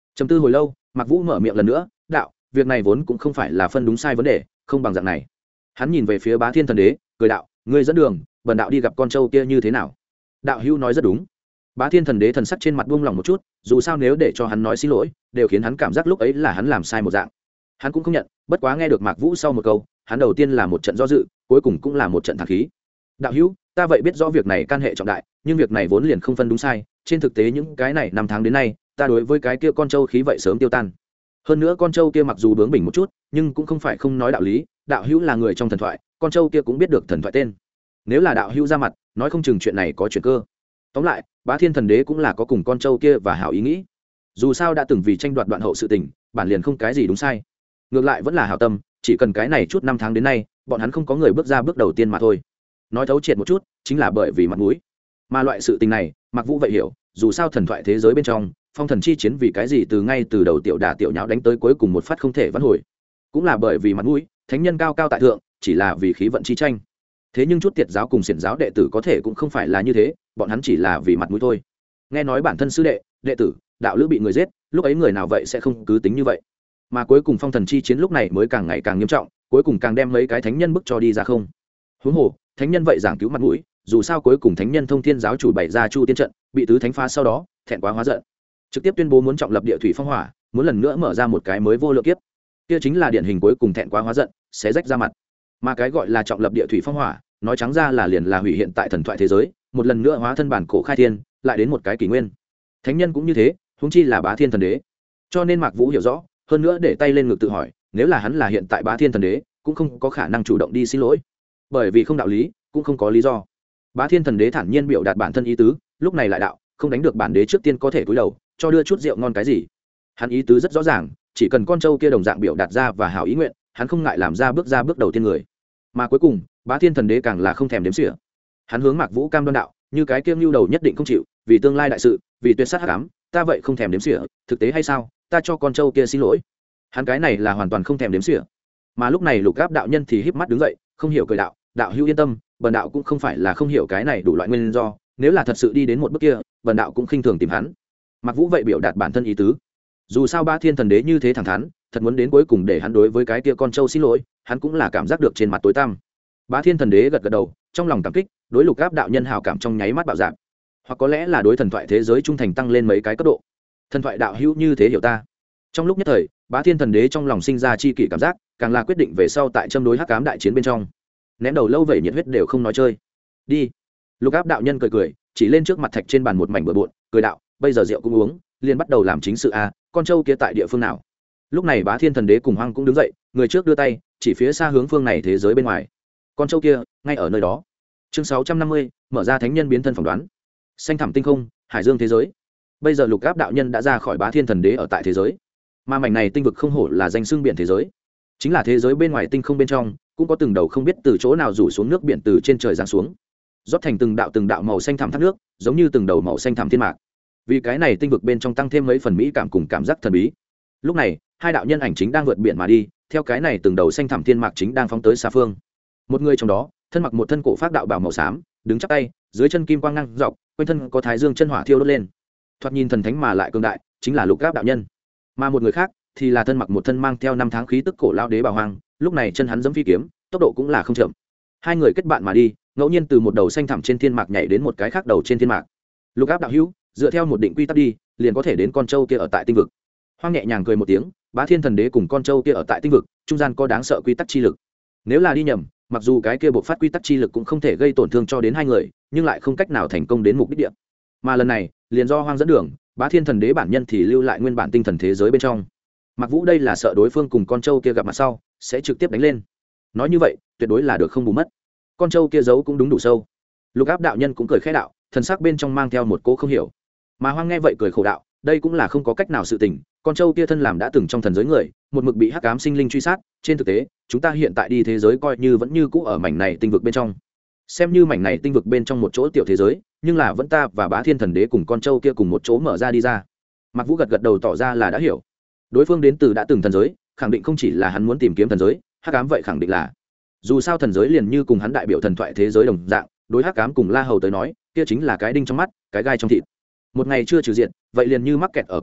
trầm tư hồi lâu, Mạc Vũ mở miệng lần nữa, đạo, việc này vốn cũng không phải là phân đúng sai vấn đề, không bằng dạng này. Hắn nhìn về phía Bá Thiên Thần Đế, cười đạo, ngươi dẫn đường, bần đạo đi gặp con trâu kia như thế nào? Đạo hữu nói rất đúng. Bá Thiên Thần Đế thần sắc trên mặt buông lỏng một chút, dù sao nếu để cho hắn nói xin lỗi, đều khiến hắn cảm giác lúc ấy là hắn làm sai một dạng. Hắn cũng không nhận, bất quá nghe được Mạc Vũ sau một câu, hắn đầu tiên là một trận do dự, cuối cùng cũng là một trận thẳng khí. Đạo hữu, ta vậy biết rõ việc này can hệ trọng đại, nhưng việc này vốn liền không phân đúng sai, trên thực tế những cái này năm tháng đến nay, ta đối với cái kia con trâu khí vậy sớm tiêu tan. Hơn nữa con trâu kia mặc dù bướng bỉnh một chút, nhưng cũng không phải không nói đạo lý, đạo hữu là người trong thần thoại, con trâu kia cũng biết được thần thoại tên. Nếu là đạo hữu ra mặt, nói không chừng chuyện này có chuyện cơ. Tóm lại, Bá Thiên Thần Đế cũng là có cùng con trâu kia và hảo ý nghĩ. Dù sao đã từng vì tranh đoạt đoạn hậu sự tình, bản liền không cái gì đúng sai. Ngược lại vẫn là hảo tâm, chỉ cần cái này chút năm tháng đến nay, bọn hắn không có người bước ra bước đầu tiên mà thôi. Nói thấu triệt một chút, chính là bởi vì mặt mũi. Mà loại sự tình này, Mạc Vũ vậy hiểu, dù sao thần thoại thế giới bên trong, phong thần chi chiến vì cái gì từ ngay từ đầu tiểu đả tiểu nháo đánh tới cuối cùng một phát không thể vãn hồi, cũng là bởi vì mặt mũi, thánh nhân cao cao tại thượng, chỉ là vì khí vận chi tranh. Thế nhưng chút tiệt giáo cùng xiển giáo đệ tử có thể cũng không phải là như thế, bọn hắn chỉ là vì mặt mũi thôi. Nghe nói bản thân sư đệ, đệ tử, đạo lữ bị người giết, lúc ấy người nào vậy sẽ không cứ tính như vậy. Mà cuối cùng phong thần chi chiến lúc này mới càng ngày càng nghiêm trọng, cuối cùng càng đem mấy cái thánh nhân bức cho đi ra không. Huống hồ, thánh nhân vậy giảng cứu mặt mũi, dù sao cuối cùng thánh nhân thông thiên giáo chủ bày ra chu tiên trận, bị tứ thánh phá sau đó, thẹn quá hóa giận, trực tiếp tuyên bố muốn trọng lập địa thủy phong hỏa, muốn lần nữa mở ra một cái mới vô lượng kiếp. Kia chính là điển hình cuối cùng thẹn quá hóa giận, xé rách ra mặt. Mà cái gọi là trọng lập địa thủy phong hỏa, nói trắng ra là liền là hủy hiện tại thần thoại thế giới, một lần nữa hóa thân bản cổ khai thiên, lại đến một cái kỷ nguyên. Thánh nhân cũng như thế, huống chi là Bá Thiên Thần Đế. Cho nên Mạc Vũ hiểu rõ, hơn nữa để tay lên ngực tự hỏi, nếu là hắn là hiện tại Bá Thiên Thần Đế, cũng không có khả năng chủ động đi xin lỗi, bởi vì không đạo lý, cũng không có lý do. Bá Thiên Thần Đế thản nhiên biểu đạt bản thân ý tứ, lúc này lại đạo, không đánh được bản đế trước tiên có thể cúi đầu, cho đưa chút rượu ngon cái gì. Hắn ý tứ rất rõ ràng, chỉ cần con trâu kia đồng dạng biểu đạt ra và hảo ý nguyện, hắn không ngại làm ra bước đầu tiên người. Mà cuối cùng, Bá Thiên Thần Đế càng là không thèm đếm xỉa. Hắn hướng Mạc Vũ cam đoan đạo, như cái kiêng lưu đầu nhất định không chịu, vì tương lai đại sự, vì tuyệt sát hắc ám, ta vậy không thèm đếm xỉa, thực tế hay sao, ta cho con trâu kia xin lỗi. Hắn cái này là hoàn toàn không thèm đếm xỉa. Mà lúc này Lục Áp đạo nhân thì híp mắt đứng dậy, không hiểu cười đạo, đạo hữu yên tâm, bần đạo cũng không phải là không hiểu cái này đủ loại nguyên do, nếu là thật sự đi đến một bước kia, bần đạo cũng khinh thường tìm hắn. Mạc Vũ vậy biểu đạt bản thân ý tứ. Dù sao Bá Thiên Thần Đế như thế thẳng thắn, thật muốn đến cuối cùng để hắn đối với cái kia con trâu xin lỗi, hắn cũng là cảm giác được trên mặt tối tăm. Bá Thiên Thần Đế gật gật đầu, trong lòng cảm kích, đối Lục Áp đạo nhân hào cảm trong nháy mắt bạo dạn, hoặc có lẽ là đối thần thoại thế giới trung thành tăng lên mấy cái cấp độ. Thần thoại đạo hữu như thế hiểu ta. Trong lúc nhất thời, Bá Thiên Thần Đế trong lòng sinh ra chi kỷ cảm giác, càng là quyết định về sau tại châm đối hắc ám đại chiến bên trong, ném đầu lâu vậy nhiệt huyết đều không nói chơi. Đi. Lục Áp đạo nhân cười cười, chỉ lên trước mặt thạch trên bàn một mảnh bừa bộn, cười đạo, bây giờ rượu cũng uống, liền bắt đầu làm chính sự a, con trâu kia tại địa phương nào? Lúc này Bá Thiên Thần Đế cùng Hoang cũng đứng dậy, người trước đưa tay chỉ phía xa hướng phương này thế giới bên ngoài. Con trâu kia ngay ở nơi đó. Chương 650, mở ra thánh nhân biến thân phỏng đoán. Xanh thẳm tinh không, hải dương thế giới. Bây giờ Lục Áp đạo nhân đã ra khỏi Bá Thiên Thần Đế ở tại thế giới, mà mảnh này tinh vực không hổ là danh xưng biển thế giới, chính là thế giới bên ngoài tinh không bên trong cũng có từng đầu không biết từ chỗ nào rủ xuống nước biển từ trên trời giáng xuống, rót thành từng đạo màu xanh thẳm thác nước, giống như từng đầu màu xanh thẳm thiên mạc. Vì cái này tinh vực bên trong tăng thêm mấy phần mỹ cảm cùng cảm giác thần bí. Lúc này, hai đạo nhân ảnh chính đang vượt biển mà đi, theo cái này từng đầu xanh thẳm thiên mạc chính đang phóng tới xa phương. Một người trong đó, thân mặc một thân cổ phát đạo bào màu xám, đứng chắp tay, dưới chân kim quang ngang dọc, quanh thân có thái dương chân hỏa thiêu đốt lên, thoạt nhìn thần thánh mà lại cường đại, chính là Lục Áp đạo nhân. Mà một người khác thì là thân mặc một thân mang theo năm tháng khí tức cổ lao đế bảo hoàng, lúc này chân hắn giẫm phi kiếm, tốc độ cũng là không chậm. Hai người kết bạn mà đi, ngẫu nhiên từ một đầu xanh thẳm trên thiên mạc nhảy đến một cái khác đầu trên thiên mạc. Lục Áp đạo hữu, dựa theo một định quy tắc đi, liền có thể đến con trâu kia ở tại tinh vực. Hoang nhẹ nhàng cười một tiếng, Bá Thiên Thần Đế cùng con trâu kia ở tại tinh vực, trung gian có đáng sợ quy tắc chi lực. Nếu là đi nhầm, mặc dù cái kia buộc phát quy tắc chi lực cũng không thể gây tổn thương cho đến hai người, nhưng lại không cách nào thành công đến mục đích địa. Mà lần này, liền do Hoang dẫn đường, Bá Thiên Thần Đế bản nhân thì lưu lại nguyên bản tinh thần thế giới bên trong. Mặc Vũ đây là sợ đối phương cùng con trâu kia gặp mặt sau sẽ trực tiếp đánh lên. Nói như vậy, tuyệt đối là được không bù mất. Con trâu kia giấu cũng đúng đủ sâu. Lục Áp đạo nhân cũng cười khẽ đạo, thần sắc bên trong mang theo một cô không hiểu. Mà Hoang nghe vậy cười khổ đạo, đây cũng là không có cách nào sự tình, con trâu kia thân làm đã từng trong thần giới người, một mực bị hắc ám sinh linh truy sát, trên thực tế, chúng ta hiện tại đi thế giới coi như vẫn như cũ ở mảnh này tinh vực bên trong. Xem như mảnh này tinh vực bên trong một chỗ tiểu thế giới, nhưng là vẫn ta và Bá Thiên Thần Đế cùng con trâu kia cùng một chỗ mở ra đi ra. Mạc Vũ gật đầu tỏ ra là đã hiểu. Đối phương đến từ đã từng thần giới, khẳng định không chỉ là hắn muốn tìm kiếm thần giới, hắc ám vậy khẳng định là. Dù sao thần giới liền như cùng hắn đại biểu thần thoại thế giới đồng dạng, đối hắc ám cùng La Hầu tới nói, kia chính là cái đinh trong mắt, cái gai trong thịt. Một ngày chưa trừ diện, vậy liền như mắc kẹt ở cổ họng,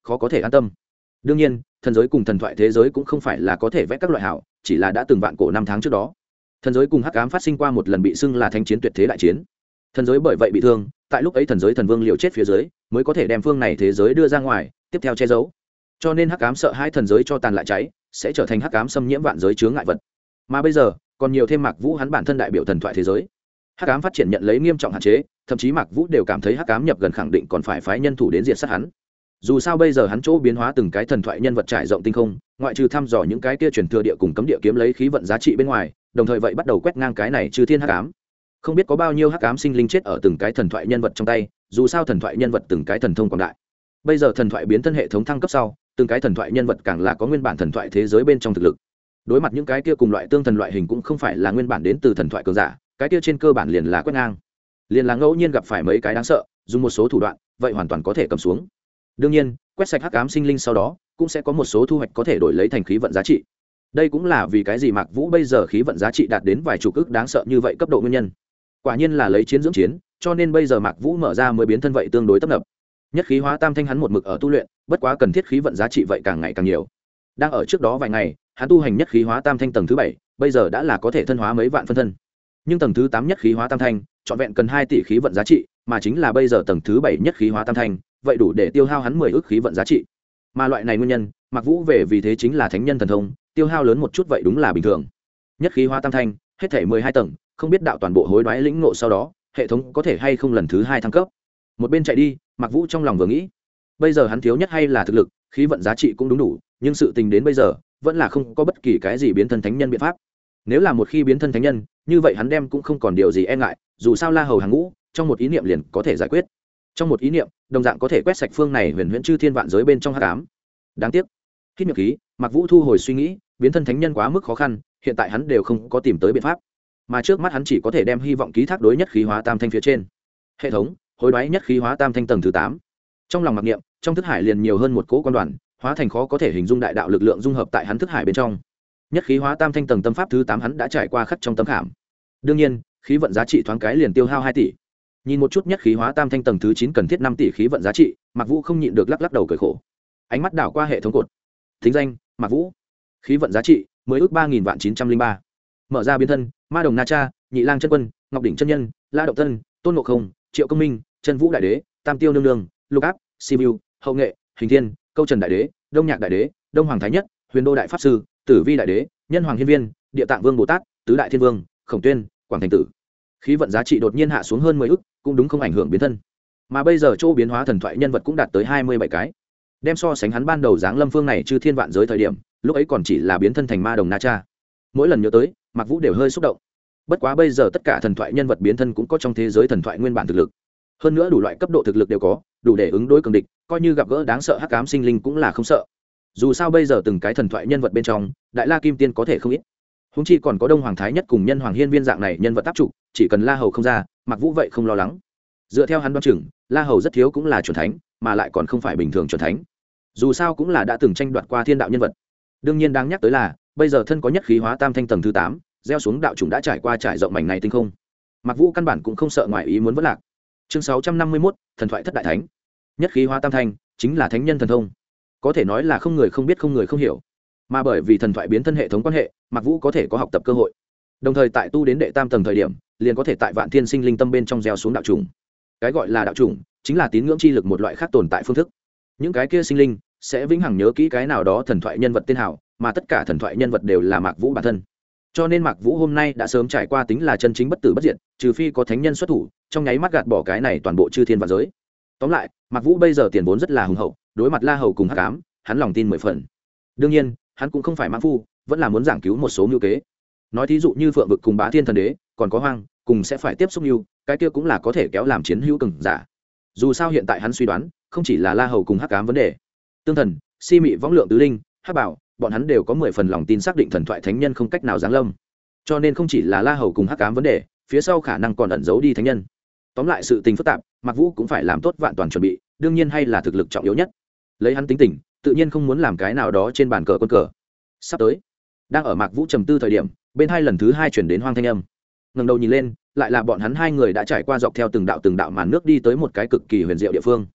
khó có thể an tâm. Đương nhiên thần giới cùng thần thoại thế giới cũng không phải là có thể vẽ các loại hảo, chỉ là đã từng vạn cổ năm tháng trước đó thần giới cùng hắc ám phát sinh qua một lần bị xưng là thánh chiến tuyệt thế đại chiến. Thần giới bởi vậy bị thương, tại lúc ấy thần giới thần vương liều chết phía dưới mới có thể đem phương này thế giới đưa ra ngoài tiếp theo che giấu, cho nên hắc ám sợ hai thần giới cho tàn lại cháy sẽ trở thành hắc ám xâm nhiễm vạn giới chướng ngại vật. Mà bây giờ còn nhiều thêm Mạc Vũ hắn bản thân đại biểu thần thoại thế giới, hắc ám phát triển nhận lấy nghiêm trọng hạn chế, thậm chí Mạc Vũ đều cảm thấy hắc ám nhập gần khẳng định còn phải phái nhân thủ đến diệt sát hắn. Dù sao bây giờ hắn chỗ biến hóa từng cái thần thoại nhân vật trải rộng tinh không, ngoại trừ thăm dò những cái kia truyền thừa địa cùng cấm địa kiếm lấy khí vận giá trị bên ngoài, đồng thời vậy bắt đầu quét ngang cái này trừ thiên hắc ám. Không biết có bao nhiêu hắc ám sinh linh chết ở từng cái thần thoại nhân vật trong tay, dù sao thần thoại nhân vật từng cái thần thông quảng đại. Bây giờ thần thoại biến thân hệ thống thăng cấp sau, từng cái thần thoại nhân vật càng là có nguyên bản thần thoại thế giới bên trong thực lực. Đối mặt những cái kia cùng loại tương thần loại hình cũng không phải là nguyên bản đến từ thần thoại cường giả, cái kia trên cơ bản liền là quét ngang. Liền là ngẫu nhiên gặp phải mấy cái đáng sợ, dùng một số thủ đoạn, vậy hoàn toàn có thể cầm xuống. Đương nhiên, quét sạch hắc ám sinh linh sau đó, cũng sẽ có một số thu hoạch có thể đổi lấy thành khí vận giá trị. Đây cũng là vì cái gì Mạc Vũ bây giờ khí vận giá trị đạt đến vài chục ức đáng sợ như vậy cấp độ nguyên nhân. Quả nhiên là lấy chiến dưỡng chiến, cho nên bây giờ Mạc Vũ mở ra mới biến thân vậy tương đối tấp nập. Nhất khí hóa tam thanh hắn một mực ở tu luyện, bất quá cần thiết khí vận giá trị vậy càng ngày càng nhiều. Đang ở trước đó vài ngày, hắn tu hành nhất khí hóa tam thanh tầng thứ 7, bây giờ đã là có thể thân hóa mấy vạn phân thân. Nhưng tầng thứ 8 nhất khí hóa tam thanh, trọn vẹn cần 2 tỷ khí vận giá trị, mà chính là bây giờ tầng thứ 7 nhất khí hóa tam thanh, vậy đủ để tiêu hao hắn 10 ức khí vận giá trị. Mà loại này nguyên nhân, Mạc Vũ về vì thế chính là thánh nhân thần thông, tiêu hao lớn một chút vậy đúng là bình thường. Nhất khí hóa tam thanh, hết thảy 12 tầng, không biết đạo toàn bộ hối đoái lĩnh ngộ sau đó, hệ thống có thể hay không lần thứ 2 thăng cấp. Một bên chạy đi, Mạc Vũ trong lòng vừa nghĩ, bây giờ hắn thiếu nhất hay là thực lực, khí vận giá trị cũng đúng đủ, nhưng sự tình đến bây giờ, vẫn là không có bất kỳ cái gì biến thân thánh nhân biện pháp. Nếu là một khi biến thân thánh nhân, như vậy hắn đem cũng không còn điều gì e ngại, dù sao La Hầu hàng ngũ, trong một ý niệm liền có thể giải quyết. Trong một ý niệm, đồng dạng có thể quét sạch phương này huyền huyễn chư thiên vạn giới bên trong hắc ám. Đáng tiếc, hít miệng khí, Mạc Vũ thu hồi suy nghĩ, biến thân thánh nhân quá mức khó khăn, hiện tại hắn đều không có tìm tới biện pháp. Mà trước mắt hắn chỉ có thể đem hy vọng ký thác đối nhất khí hóa tam thanh phía trên. Hệ thống, hối đoái nhất khí hóa tam thanh tầng thứ 8. Trong lòng mặc niệm, trong thức hải liền nhiều hơn một cỗ quan đoàn, hóa thành khó có thể hình dung đại đạo lực lượng dung hợp tại hắn thức hải bên trong. Nhất khí hóa tam thanh tầng tâm pháp thứ 8 hắn đã trải qua khắc trong tâm khảm. Đương nhiên, khí vận giá trị thoáng cái liền tiêu hao 2 tỷ. Nhìn một chút nhất khí hóa tam thanh tầng thứ 9 cần thiết 5 tỷ khí vận giá trị, Mạc Vũ không nhịn được lắc lắc đầu cười khổ. Ánh mắt đảo qua hệ thống cột. Thính danh: Mạc Vũ. Khí vận giá trị: 10 ước 3000 vạn 903. Mở ra biến thân: Ma Đồng Na Cha, Nhị Lang chân quân, Ngọc Đỉnh chân nhân, La Động Tân, Tôn Ngộ Không, Triệu Công Minh, Chân Vũ đại đế, Tam Tiêu nương nương, Lục Áp, Sibiu, Hậu Nghệ, Hình Thiên, Câu Trần đại đế, Đông Nhạc đại đế, Đông Hoàng thái nhất, Huyền Đô đại pháp sư, Tử Vi đại đế, Nhân Hoàng hiên viên, Địa Tạng vương Bồ Tát, Tứ đại thiên vương, Khổng Tuyên, Quảng Thành tử. Khí vận giá trị đột nhiên hạ xuống hơn 10 ức, cũng đúng không ảnh hưởng biến thân. Mà bây giờ chỗ biến hóa thần thoại nhân vật cũng đạt tới 27 cái. Đem so sánh hắn ban đầu dáng lâm phương này chư thiên vạn giới thời điểm, lúc ấy còn chỉ là biến thân thành Ma Đồng Na Cha. Mỗi lần nhớ tới, Mạc Vũ đều hơi xúc động. Bất quá bây giờ tất cả thần thoại nhân vật biến thân cũng có trong thế giới thần thoại nguyên bản thực lực. Hơn nữa đủ loại cấp độ thực lực đều có, đủ để ứng đối cường địch, coi như gặp gỡ đáng sợ hắc ám sinh linh cũng là không sợ. Dù sao bây giờ từng cái thần thoại nhân vật bên trong, Đại La Kim Tiên có thể không ít. Huống chi còn có Đông Hoàng thái nhất cùng Nhân Hoàng hiên viên dạng này nhân vật áp trụ, chỉ cần La Hầu không ra, Mạc Vũ vậy không lo lắng. Dựa theo hắn đoán chừng, La Hầu rất thiếu cũng là chuẩn thánh, mà lại còn không phải bình thường chuẩn thánh. Dù sao cũng là đã từng tranh đoạt qua thiên đạo nhân vật. Đương nhiên đáng nhắc tới là, bây giờ thân có nhất khí hóa tam thanh tầng thứ 8, gieo xuống đạo chủng đã trải qua trải rộng mảnh này tinh không. Mạc Vũ căn bản cũng không sợ ngoài ý muốn vỡ lạc. Chương 651, thần thoại thất đại thánh. Nhất khí hóa tam thanh chính là thánh nhân thần thông, có thể nói là không người không biết không người không hiểu. Mà bởi vì thần thoại biến thân hệ thống quan hệ, Mạc Vũ có thể có học tập cơ hội. Đồng thời tại tu đến đệ tam tầng thời điểm, liền có thể tại vạn thiên sinh linh tâm bên trong gieo xuống đạo chủng. Cái gọi là đạo chủng, chính là tín ngưỡng chi lực một loại khác tồn tại phương thức. Những cái kia sinh linh sẽ vĩnh hằng nhớ kỹ cái nào đó thần thoại nhân vật tên hảo, mà tất cả thần thoại nhân vật đều là Mạc Vũ bản thân. Cho nên Mạc Vũ hôm nay đã sớm trải qua tính là chân chính bất tử bất diệt, trừ phi có thánh nhân xuất thủ, trong nháy mắt gạt bỏ cái này toàn bộ chư thiên vạn giới. Tóm lại, Mạc Vũ bây giờ tiền vốn rất là hùng hậu, đối mặt La Hầu cùng Hắc Ám, hắn lòng tin 10 phần. Đương nhiên, hắn cũng không phải mãng phu, vẫn là muốn giảng cứu một số mưu kế. Nói thí dụ như Phượng vực cùng Bá Thiên thần đế, còn có Hoang, cùng sẽ phải tiếp xúc mưu, cái kia cũng là có thể kéo làm chiến hữu cường giả. Dù sao hiện tại hắn suy đoán, không chỉ là La Hầu cùng Hắc Ám vấn đề, Tương Thần, Si Mị võng lượng tứ linh, Hắc Bảo, bọn hắn đều có 10 phần lòng tin xác định thần thoại thánh nhân không cách nào giáng lâm. Cho nên không chỉ là La Hầu cùng Hắc Ám vấn đề, phía sau khả năng còn ẩn giấu đi thánh nhân. Tóm lại sự tình phức tạp, Mạc Vũ cũng phải làm tốt vạn toàn chuẩn bị, đương nhiên hay là thực lực trọng yếu nhất. Lấy hắn tính tình, tự nhiên không muốn làm cái nào đó trên bàn cờ quân cờ. Sắp tới, đang ở Mạc Vũ trầm tư thời điểm, bên hai lần thứ 2 chuyển đến Hoang thanh âm. Ngẩng đầu nhìn lên, lại là bọn hắn hai người đã trải qua dọc theo từng đạo màn nước đi tới một cái cực kỳ huyền diệu địa phương.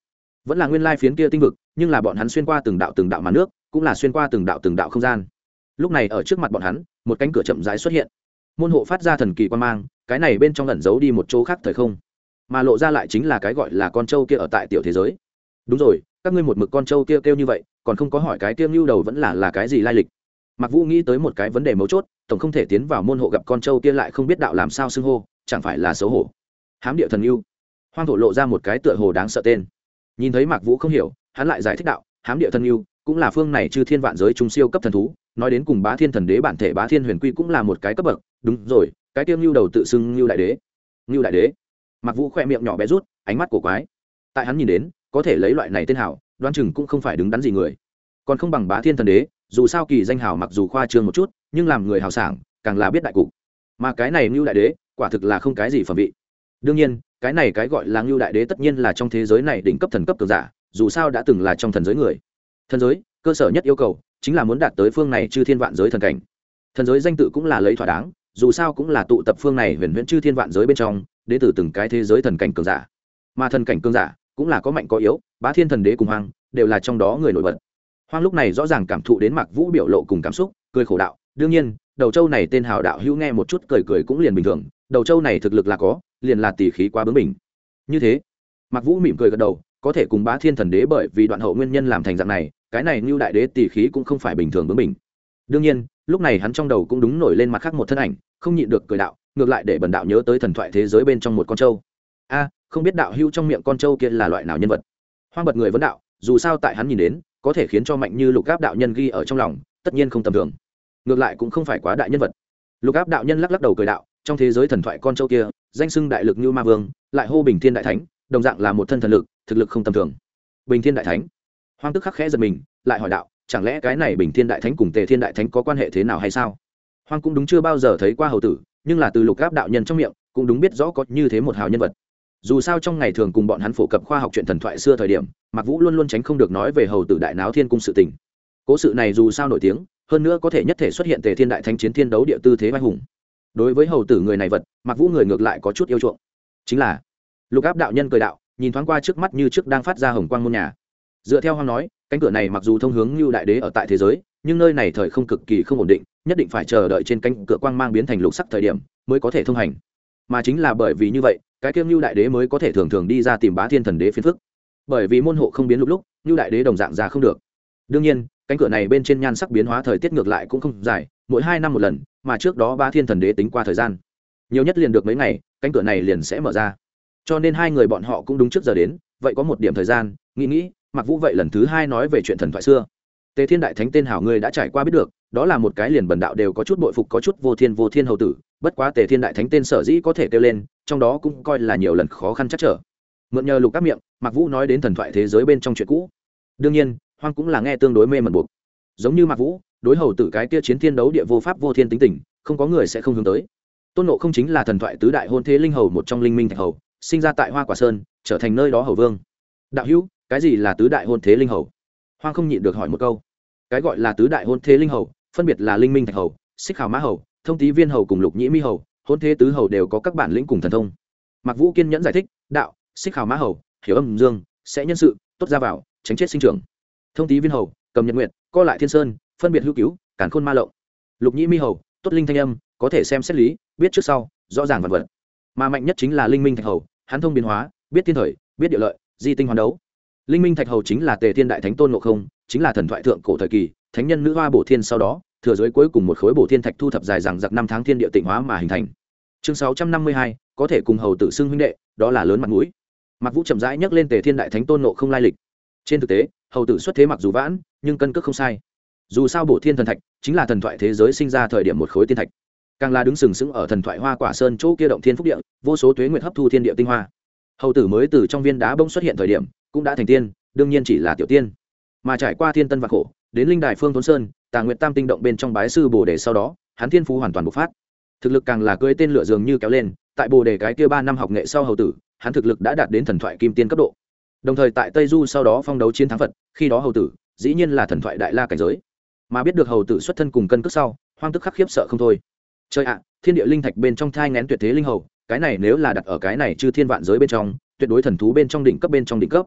vẫn là nguyên lai phiến kia tinh vực, nhưng là bọn hắn xuyên qua từng đạo màn nước, cũng là xuyên qua từng đạo không gian. Lúc này ở trước mặt bọn hắn, một cánh cửa chậm rãi xuất hiện, môn hộ phát ra thần kỳ quan mang, cái này bên trong ẩn giấu đi một chỗ khác thời không, mà lộ ra lại chính là cái gọi là con trâu kia ở tại tiểu thế giới. Đúng rồi, các ngươi một mực con trâu kia kêu như vậy, còn không có hỏi cái kia lưu đầu vẫn là cái gì lai lịch. Mạc Vũ nghĩ tới một cái vấn đề mấu chốt, tổng không thể tiến vào môn hộ gặp con trâu kia lại không biết đạo làm sao xưng hô, chẳng phải là xấu hổ. Hám địa thần lưu. Hoang thổ lộ ra một cái tựa hồ đáng sợ tên. Nhìn thấy Mạc Vũ không hiểu, hắn lại giải thích đạo, hám địa thần lưu cũng là phương này chư thiên vạn giới trung siêu cấp thần thú, nói đến cùng Bá Thiên thần đế bản thể Bá Thiên huyền quy cũng là một cái cấp bậc. Đúng rồi, cái tiêu lưu đầu tự xưng lưu đại đế. Lưu đại đế. Mạc Vũ khẽ miệng nhỏ bé rút, ánh mắt của quái. Tại hắn nhìn đến, có thể lấy loại này tên hảo, đoán chừng cũng không phải đứng đắn gì người, còn không bằng Bá Thiên thần đế. Dù sao kỳ danh hảo mặc dù khoa trương một chút, nhưng làm người hào sảng, càng là biết đại cục. Mà cái này lưu đại đế, quả thực là không cái gì phẩm vị. Đương nhiên, cái này cái gọi là lưu đại đế tất nhiên là trong thế giới này đỉnh cấp thần cấp cường giả, dù sao đã từng là trong thần giới người. Thần giới, cơ sở nhất yêu cầu chính là muốn đạt tới phương này chư thiên vạn giới thần cảnh. Thần giới danh tự cũng là lấy thỏa đáng, dù sao cũng là tụ tập phương này huyền huyễn chư thiên vạn giới bên trong, đến từ từng cái thế giới thần cảnh cường giả. Mà thần cảnh cường giả cũng là có mạnh có yếu, Bá Thiên thần đế cùng Hoang đều là trong đó người nổi bật. Hoang lúc này rõ ràng cảm thụ đến Mạc Vũ biểu lộ cùng cảm xúc, cười khổ đạo, đương nhiên, đầu châu này tên hào đạo hữu nghe một chút cười cười cũng liền bình thường, đầu châu này thực lực là có, liền là tỷ khí quá bướng bỉnh. Như thế, Mạc Vũ mỉm cười gật đầu, có thể cùng Bá Thiên thần đế bởi vì đoạn hậu nguyên nhân làm thành dạng này, cái này Nưu đại đế tỷ khí cũng không phải bình thường bướng bỉnh. Đương nhiên, lúc này hắn trong đầu cũng đúng nổi lên mặt khác một thân ảnh, không nhịn được cười đạo, ngược lại để bần đạo nhớ tới thần thoại thế giới bên trong một con trâu. A, không biết đạo hữu trong miệng con trâu kia là loại nào nhân vật? Hoang bật người vấn đạo, dù sao tại hắn nhìn đến, có thể khiến cho mạnh như Lục Áp đạo nhân ghi ở trong lòng, tất nhiên không tầm thường. Ngược lại cũng không phải quá đại nhân vật. Lục Áp đạo nhân lắc lắc đầu cười đạo, trong thế giới thần thoại con trâu kia, danh xưng đại lực như ma vương, lại hô Bình Thiên đại thánh, đồng dạng là một thân thần lực, thực lực không tầm thường. Bình Thiên đại thánh. Hoang tức khắc khẽ giật mình, lại hỏi đạo, chẳng lẽ cái này Bình Thiên đại thánh cùng Tề Thiên đại thánh có quan hệ thế nào hay sao? Hoang cũng đúng chưa bao giờ thấy qua hầu tử, nhưng là từ Lục Áp đạo nhân trong miệng, cũng đúng biết rõ có như thế một hào nhân vật. Dù sao trong ngày thường cùng bọn hắn phổ cập khoa học chuyện thần thoại xưa thời điểm, Mạc Vũ luôn luôn tránh không được nói về hầu tử đại náo thiên cung sự tình. Cố sự này dù sao nổi tiếng, hơn nữa có thể nhất thể xuất hiện Tề Thiên đại thánh chiến thiên đấu địa tư thế vai hùng. Đối với hầu tử người này vật, Mạc Vũ người ngược lại có chút yêu chuộng. Chính là Lục Áp đạo nhân cười đạo, nhìn thoáng qua trước mắt như trước đang phát ra hồng quang môn nhà. Dựa theo Hoang nói, cánh cửa này mặc dù thông hướng Nưu đại đế ở tại thế giới, nhưng nơi này thời không cực kỳ không ổn định, nhất định phải chờ đợi trên cánh cửa quang mang biến thành lục sắc thời điểm mới có thể thông hành. Mà chính là bởi vì như vậy, cái kiêm Nưu đại đế mới có thể thường thường đi ra tìm Bá Thiên thần đế phiền phức. Bởi vì môn hộ không biến lúc Nưu đại đế đồng dạng ra không được. Đương nhiên, cánh cửa này bên trên nhan sắc biến hóa thời tiết ngược lại cũng không dài, mỗi 2 năm một lần, mà trước đó Bá Thiên thần đế tính qua thời gian, nhiều nhất liền được mấy ngày, cánh cửa này liền sẽ mở ra. Cho nên hai người bọn họ cũng đúng trước giờ đến, vậy có một điểm thời gian, nghĩ, Mạc Vũ vậy lần thứ 2 nói về chuyện thần thoại xưa. Tề Thiên đại thánh tên hảo ngươi đã trải qua biết được, đó là một cái liền bần đạo đều có chút bội phục có chút vô thiên hầu tử, bất quá Tề Thiên đại thánh tên sở dĩ có thể kêu lên, trong đó cũng coi là nhiều lần khó khăn chắc trở. Mượn nhờ Lục Áp miệng, Mạc Vũ nói đến thần thoại thế giới bên trong chuyện cũ. Đương nhiên, Hoang cũng là nghe tương đối mê mẩn buộc. Giống như Mạc Vũ, đối hầu tử cái kia chiến thiên đấu địa vô pháp vô thiên tính tình, không có người sẽ không hướng tới. Tôn Ngộ Không chính là thần thoại tứ đại hôn thế linh hầu một trong linh minh thạch hầu, sinh ra tại Hoa Quả Sơn, trở thành nơi đó hầu vương. Đạo hữu, cái gì là tứ đại hôn thế linh hầu? Hoang không nhịn được hỏi một câu. Cái gọi là tứ đại hôn thế linh hầu, phân biệt là linh minh thạch hầu, xích hào mã hầu, thông tý viên hầu cùng lục nhĩ mi hầu, hôn thế tứ hầu đều có các bản lĩnh cùng thần thông. Mạc Vũ kiên nhẫn giải thích, đạo, xích hào mã hầu, hiểu âm dương, sẽ nhân sự, tốt ra vào, tránh chết sinh trưởng. Thông tý viên hầu, cầm nhật nguyện, co lại thiên sơn, phân biệt hữu cứu, cản khôn ma lộng. Lục nhĩ mi hầu, tốt linh thanh âm, có thể xem xét lý, biết trước sau, rõ ràng vạn vật. Mà mạnh nhất chính là linh minh thạch hầu, hắn thông biến hóa, biết thiên thời, biết địa lợi, di tinh hoàn đấu. Linh minh thạch hầu chính là Tề Thiên đại thánh Tôn Ngộ Không, chính là thần thoại thượng cổ thời kỳ, thánh nhân nữ hoa bổ thiên sau đó, thừa dưới cuối cùng một khối bổ thiên thạch thu thập dài rằng giặc 5 tháng thiên địa tịnh hóa mà hình thành. Chương 652, có thể cùng hầu tử xưng huynh đệ, đó là lớn mặt mũi. Mạc Vũ chậm rãi nhắc lên Tề Thiên đại thánh Tôn Ngộ Không lai lịch. Trên thực tế, hầu tử xuất thế mặc dù vãn, nhưng cân cước không sai. Dù sao bổ thiên thần thạch chính là thần thoại thế giới sinh ra thời điểm một khối tiên thạch, càng là đứng sừng sững ở thần thoại Hoa Quả Sơn chỗ kia động thiên phúc địa, vô số tuế nguyệt hấp thu thiên địa tinh hoa. Hầu tử mới từ trong viên đá bông xuất hiện thời điểm, cũng đã thành tiên, đương nhiên chỉ là tiểu tiên, mà trải qua thiên tân vạn khổ, đến linh đài Phương Thốn Sơn, Tà Nguyệt Tam tinh động bên trong bái sư Bồ Đề sau đó, hắn thiên phú hoàn toàn bộc phát, thực lực càng là cưỡi tên lửa dường như kéo lên. Tại Bồ Đề cái kia 3 năm học nghệ sau hầu tử, hắn thực lực đã đạt đến thần thoại kim tiên cấp độ. Đồng thời tại Tây Du sau đó phong đấu chiến thắng Phật, khi đó hầu tử dĩ nhiên là thần thoại đại la cảnh giới. Mà biết được hầu tử xuất thân cùng cân cước sau, Hoang tức khắc khiếp sợ không thôi. Trời ạ, thiên địa linh thạch bên trong thai nghén tuyệt thế linh hầu, cái này nếu là đặt ở cái này chư thiên vạn giới bên trong, tuyệt đối thần thú bên trong đỉnh cấp bên trong đỉnh cấp.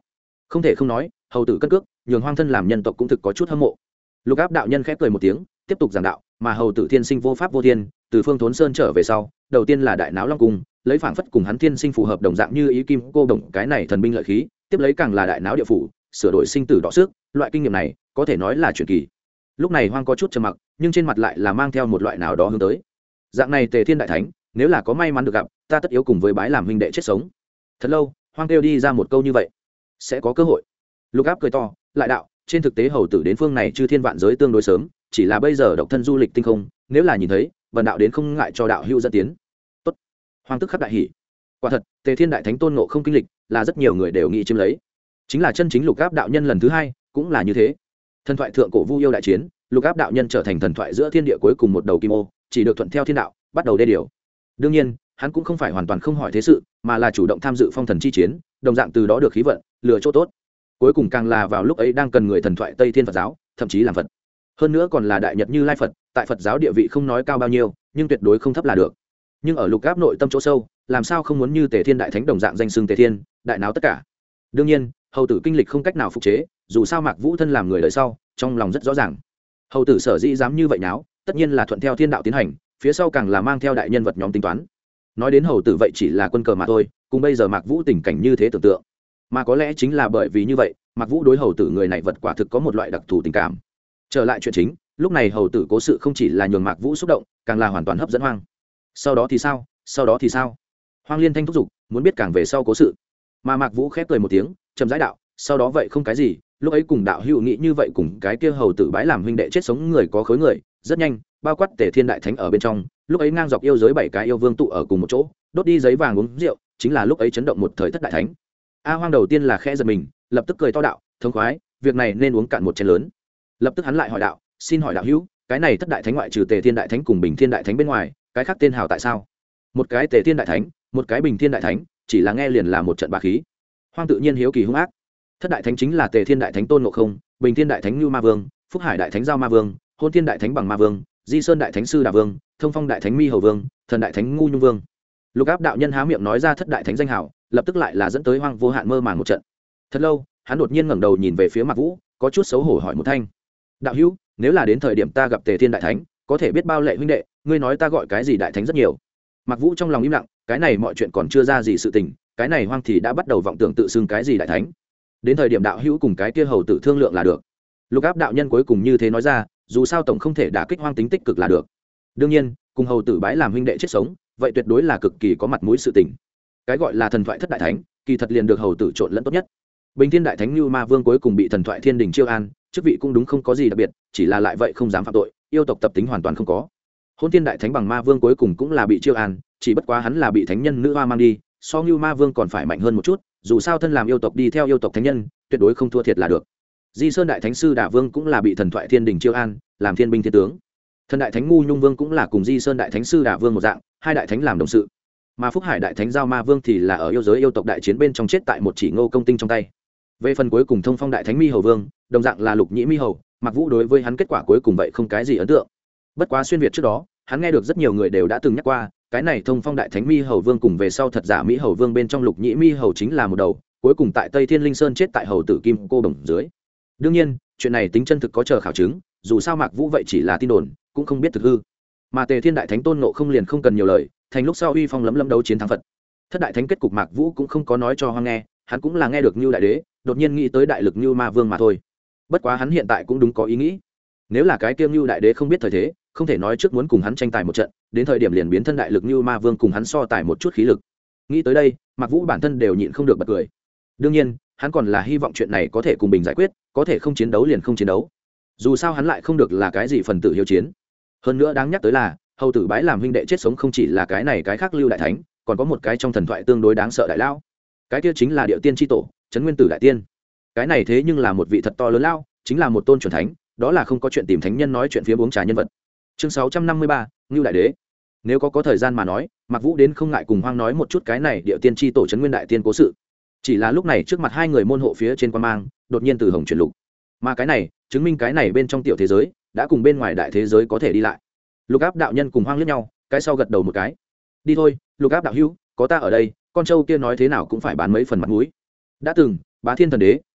không thể không nói hầu tử cất cước nhường hoang thân làm nhân tộc cũng thực có chút hâm mộ. Lục Áp đạo nhân khép cười một tiếng tiếp tục giảng đạo, mà hầu tử thiên sinh vô pháp vô thiên, từ phương thốn sơn trở về sau đầu tiên là đại náo long cung, lấy phảng phất cùng hắn thiên sinh phù hợp đồng dạng như ý kim cô đồng cái này thần binh lợi khí, tiếp lấy càng là đại náo địa phủ, sửa đổi sinh tử đọ sức, loại kinh nghiệm này có thể nói là truyền kỳ. Lúc này hoang có chút trầm mặc, nhưng trên mặt lại là mang theo một loại nào đó hướng tới. Dạng này Tề Thiên đại thánh, nếu là có may mắn được gặp, ta tất yếu cùng với bái làm huynh đệ chết sống. Thật lâu, hoang kêu đi ra một câu như vậy, sẽ có cơ hội. Lục Áp cười to, lại đạo, trên thực tế hầu tử đến phương này chư thiên vạn giới tương đối sớm, chỉ là bây giờ độc thân du lịch tinh không, nếu là nhìn thấy, vần đạo đến không ngại cho đạo hữu dẫn tiến. Tốt. Hoang tức khắc đại hỉ. Quả thật, Tề Thiên đại thánh tôn ngộ không kinh lịch, là rất nhiều người đều nghĩ chiếm lấy. Chính là chân chính Lục Áp đạo nhân lần thứ hai, cũng là như thế. Thần thoại thượng cổ Vu yêu đại chiến, Lục Áp đạo nhân trở thành thần thoại giữa thiên địa cuối cùng một đầu kim ô, chỉ được thuận theo thiên đạo, bắt đầu đê điều. Đương nhiên, hắn cũng không phải hoàn toàn không hỏi thế sự, mà là chủ động tham dự phong thần chi chiến, đồng dạng từ đó được khí vận, lừa chỗ tốt. Cuối cùng càng là vào lúc ấy đang cần người thần thoại Tây Thiên Phật giáo, thậm chí làm Phật. Hơn nữa còn là đại nhật Như Lai Phật, tại Phật giáo địa vị không nói cao bao nhiêu, nhưng tuyệt đối không thấp là được. Nhưng ở Lục Áp nội tâm chỗ sâu, làm sao không muốn như Tề Thiên đại thánh đồng dạng danh xưng Tề Thiên, đại náo tất cả. Đương nhiên, hầu tử kinh lịch không cách nào phục chế, dù sao Mạc Vũ thân làm người đời sau, trong lòng rất rõ ràng. Hầu tử sở dĩ dám như vậy náo, tất nhiên là thuận theo thiên đạo tiến hành, phía sau càng là mang theo đại nhân vật nhóm tính toán. Nói đến hầu tử vậy chỉ là quân cờ mà thôi, cùng bây giờ Mạc Vũ tình cảnh như thế tưởng tượng. Mà có lẽ chính là bởi vì như vậy, Mạc Vũ đối hầu tử người này vật quả thực có một loại đặc thù tình cảm. Trở lại chuyện chính, lúc này hầu tử cố sự không chỉ là nhường Mạc Vũ xúc động, càng là hoàn toàn hấp dẫn hoang. Sau đó thì sao? Sau đó thì sao? Hoang liên thanh thúc giục, muốn biết càng về sau cố sự. Mà Mạc Vũ khép cười một tiếng, trầm rãi đạo, sau đó vậy không cái gì, lúc ấy cùng đạo hữu nghĩ như vậy, cùng cái kia hầu tử bái làm huynh đệ chết sống người có khối người, rất nhanh, bao quát Tề Thiên đại thánh ở bên trong, lúc ấy ngang dọc yêu giới 7 cái yêu vương tụ ở cùng một chỗ, đốt đi giấy vàng uống rượu, chính là lúc ấy chấn động một thời thất đại thánh. A Hoang đầu tiên là khẽ giật mình, lập tức cười to đạo, thống khoái, việc này nên uống cạn một chén lớn. Lập tức hắn lại hỏi đạo, xin hỏi đạo hữu, cái này thất đại thánh ngoại trừ Tề Thiên đại thánh cùng Bình Thiên đại thánh bên ngoài, cái khác tên hào tại sao? Một cái Tề Thiên đại thánh, một cái Bình Thiên đại thánh, chỉ là nghe liền là một trận bá khí. Hoang tự nhiên hiếu kỳ hung ác. Thất đại thánh chính là Tề Thiên đại thánh Tôn Ngộ Không, Bình Thiên đại thánh Như Ma Vương, Phúc Hải đại thánh Giao Ma Vương, Hôn Thiên đại thánh Bằng Ma Vương, Di Sơn đại thánh Sư Đà Vương, Thông Phong đại thánh Mi Hầu Vương, Thần đại thánh Ngu Nhung Vương. Lục Áp đạo nhân há miệng nói ra thất đại thánh danh hào, lập tức lại là dẫn tới Hoang vô hạn mơ màng một trận. Thật lâu, hắn đột nhiên ngẩng đầu nhìn về phía Mạc Vũ, có chút xấu hổ hỏi một thanh: đạo hữu, nếu là đến thời điểm ta gặp Tề Thiên đại thánh, có thể biết bao lệ huynh đệ, ngươi nói ta gọi cái gì đại thánh rất nhiều. Mạc Vũ trong lòng im lặng, cái này mọi chuyện còn chưa ra gì sự tình, cái này Hoang thì đã bắt đầu vọng tưởng tự xưng cái gì đại thánh. Đến thời điểm đạo hữu cùng cái kia hầu tử thương lượng là được. Lục Áp đạo nhân cuối cùng như thế nói ra, dù sao tổng không thể đả kích Hoang tính tích cực là được. Đương nhiên, cùng hầu tử bái làm huynh đệ chết sống, vậy tuyệt đối là cực kỳ có mặt mũi sự tình. Cái gọi là thần thoại thất đại thánh, kỳ thật liền được hầu tử trộn lẫn tốt nhất. Bình Thiên đại thánh Như Ma Vương cuối cùng bị thần thoại Thiên Đình chiêu an, chức vị cũng đúng không có gì đặc biệt, chỉ là lại vậy không dám phạm tội, yêu tộc tập tính hoàn toàn không có. Hôn Thiên đại thánh Bằng Ma Vương cuối cùng cũng là bị chiêu an, chỉ bất quá hắn là bị thánh nhân nữ hoa mang đi, so Như Ma Vương còn phải mạnh hơn một chút, dù sao thân làm yêu tộc đi theo yêu tộc thánh nhân, tuyệt đối không thua thiệt là được. Di Sơn đại thánh Sư Đà Vương cũng là bị thần thoại Thiên Đình chiêu an, làm thiên binh thiên tướng. Thần đại thánh Ngu Nhung Vương cũng là cùng Di Sơn đại thánh Sư Đà Vương một dạng, hai đại thánh làm đồng sự. Mà Phúc Hải đại thánh Giao Ma Vương thì là ở yêu giới yêu tộc đại chiến bên trong chết tại một chỉ Ngô Công Tinh trong tay. Về phần cuối cùng Thông Phong đại thánh Mi Hầu Vương, đồng dạng là Lục Nhĩ Mi Hầu, Mạc Vũ đối với hắn kết quả cuối cùng vậy không cái gì ấn tượng. Bất quá xuyên việt trước đó, hắn nghe được rất nhiều người đều đã từng nhắc qua, cái này Thông Phong đại thánh Mi Hầu Vương cùng về sau thật giả Mỹ Hầu Vương bên trong Lục Nhĩ Mi Hầu chính là một đầu, cuối cùng tại Tây Thiên Linh Sơn chết tại hầu tử Kim Cô Đồng dưới. Đương nhiên, chuyện này tính chân thực có chờ khảo chứng, dù sao Mạc Vũ vậy chỉ là tin đồn, cũng không biết thực hư. Mà Tề Thiên đại thánh Tôn Ngộ Không liền không cần nhiều lời, thành lúc sau uy phong lấm lấm đấu chiến thắng Phật. Thất đại thánh kết cục Mạc Vũ cũng không có nói cho Hoang nghe, hắn cũng là nghe được Như đại đế, đột nhiên nghĩ tới đại lực Như Ma Vương mà thôi. Bất quá hắn hiện tại cũng đúng có ý nghĩ, nếu là cái kia Như đại đế không biết thời thế, không thể nói trước muốn cùng hắn tranh tài một trận, đến thời điểm liền biến thân đại lực Như Ma Vương cùng hắn so tài một chút khí lực. Nghĩ tới đây, Mạc Vũ bản thân đều nhịn không được bật cười. Đương nhiên, hắn còn là hy vọng chuyện này có thể cùng Bình giải quyết, có thể không chiến đấu liền không chiến đấu. Dù sao hắn lại không được là cái gì phần tử hiếu chiến. Hơn nữa đáng nhắc tới là, hầu tử bái làm huynh đệ chết sống không chỉ là cái này cái khác Lưu đại thánh, còn có một cái trong thần thoại tương đối đáng sợ đại lão. Cái kia chính là Điệu Tiên chi tổ, Trấn Nguyên Tử đại tiên. Cái này thế nhưng là một vị thật to lớn lao, chính là một tôn chuẩn thánh, đó là không có chuyện tìm thánh nhân nói chuyện phía uống trà nhân vật. Chương 653, Ngưu đại đế. Nếu có thời gian mà nói, Mạc Vũ đến không ngại cùng Hoang nói một chút cái này Điệu Tiên chi tổ Trấn Nguyên đại tiên cố sự. Chỉ là lúc này trước mặt hai người môn hộ phía trên quan mang, đột nhiên từ hồng chuyển lục. Mà cái này, chứng minh cái này bên trong tiểu thế giới đã cùng bên ngoài đại thế giới có thể đi lại. Lục Áp đạo nhân cùng Hoang liếc nhau, cái sau gật đầu một cái. Đi thôi, Lục Áp đạo hữu, có ta ở đây, con trâu kia nói thế nào cũng phải bán mấy phần mặt mũi. Đã từng, Bá Thiên thần đế,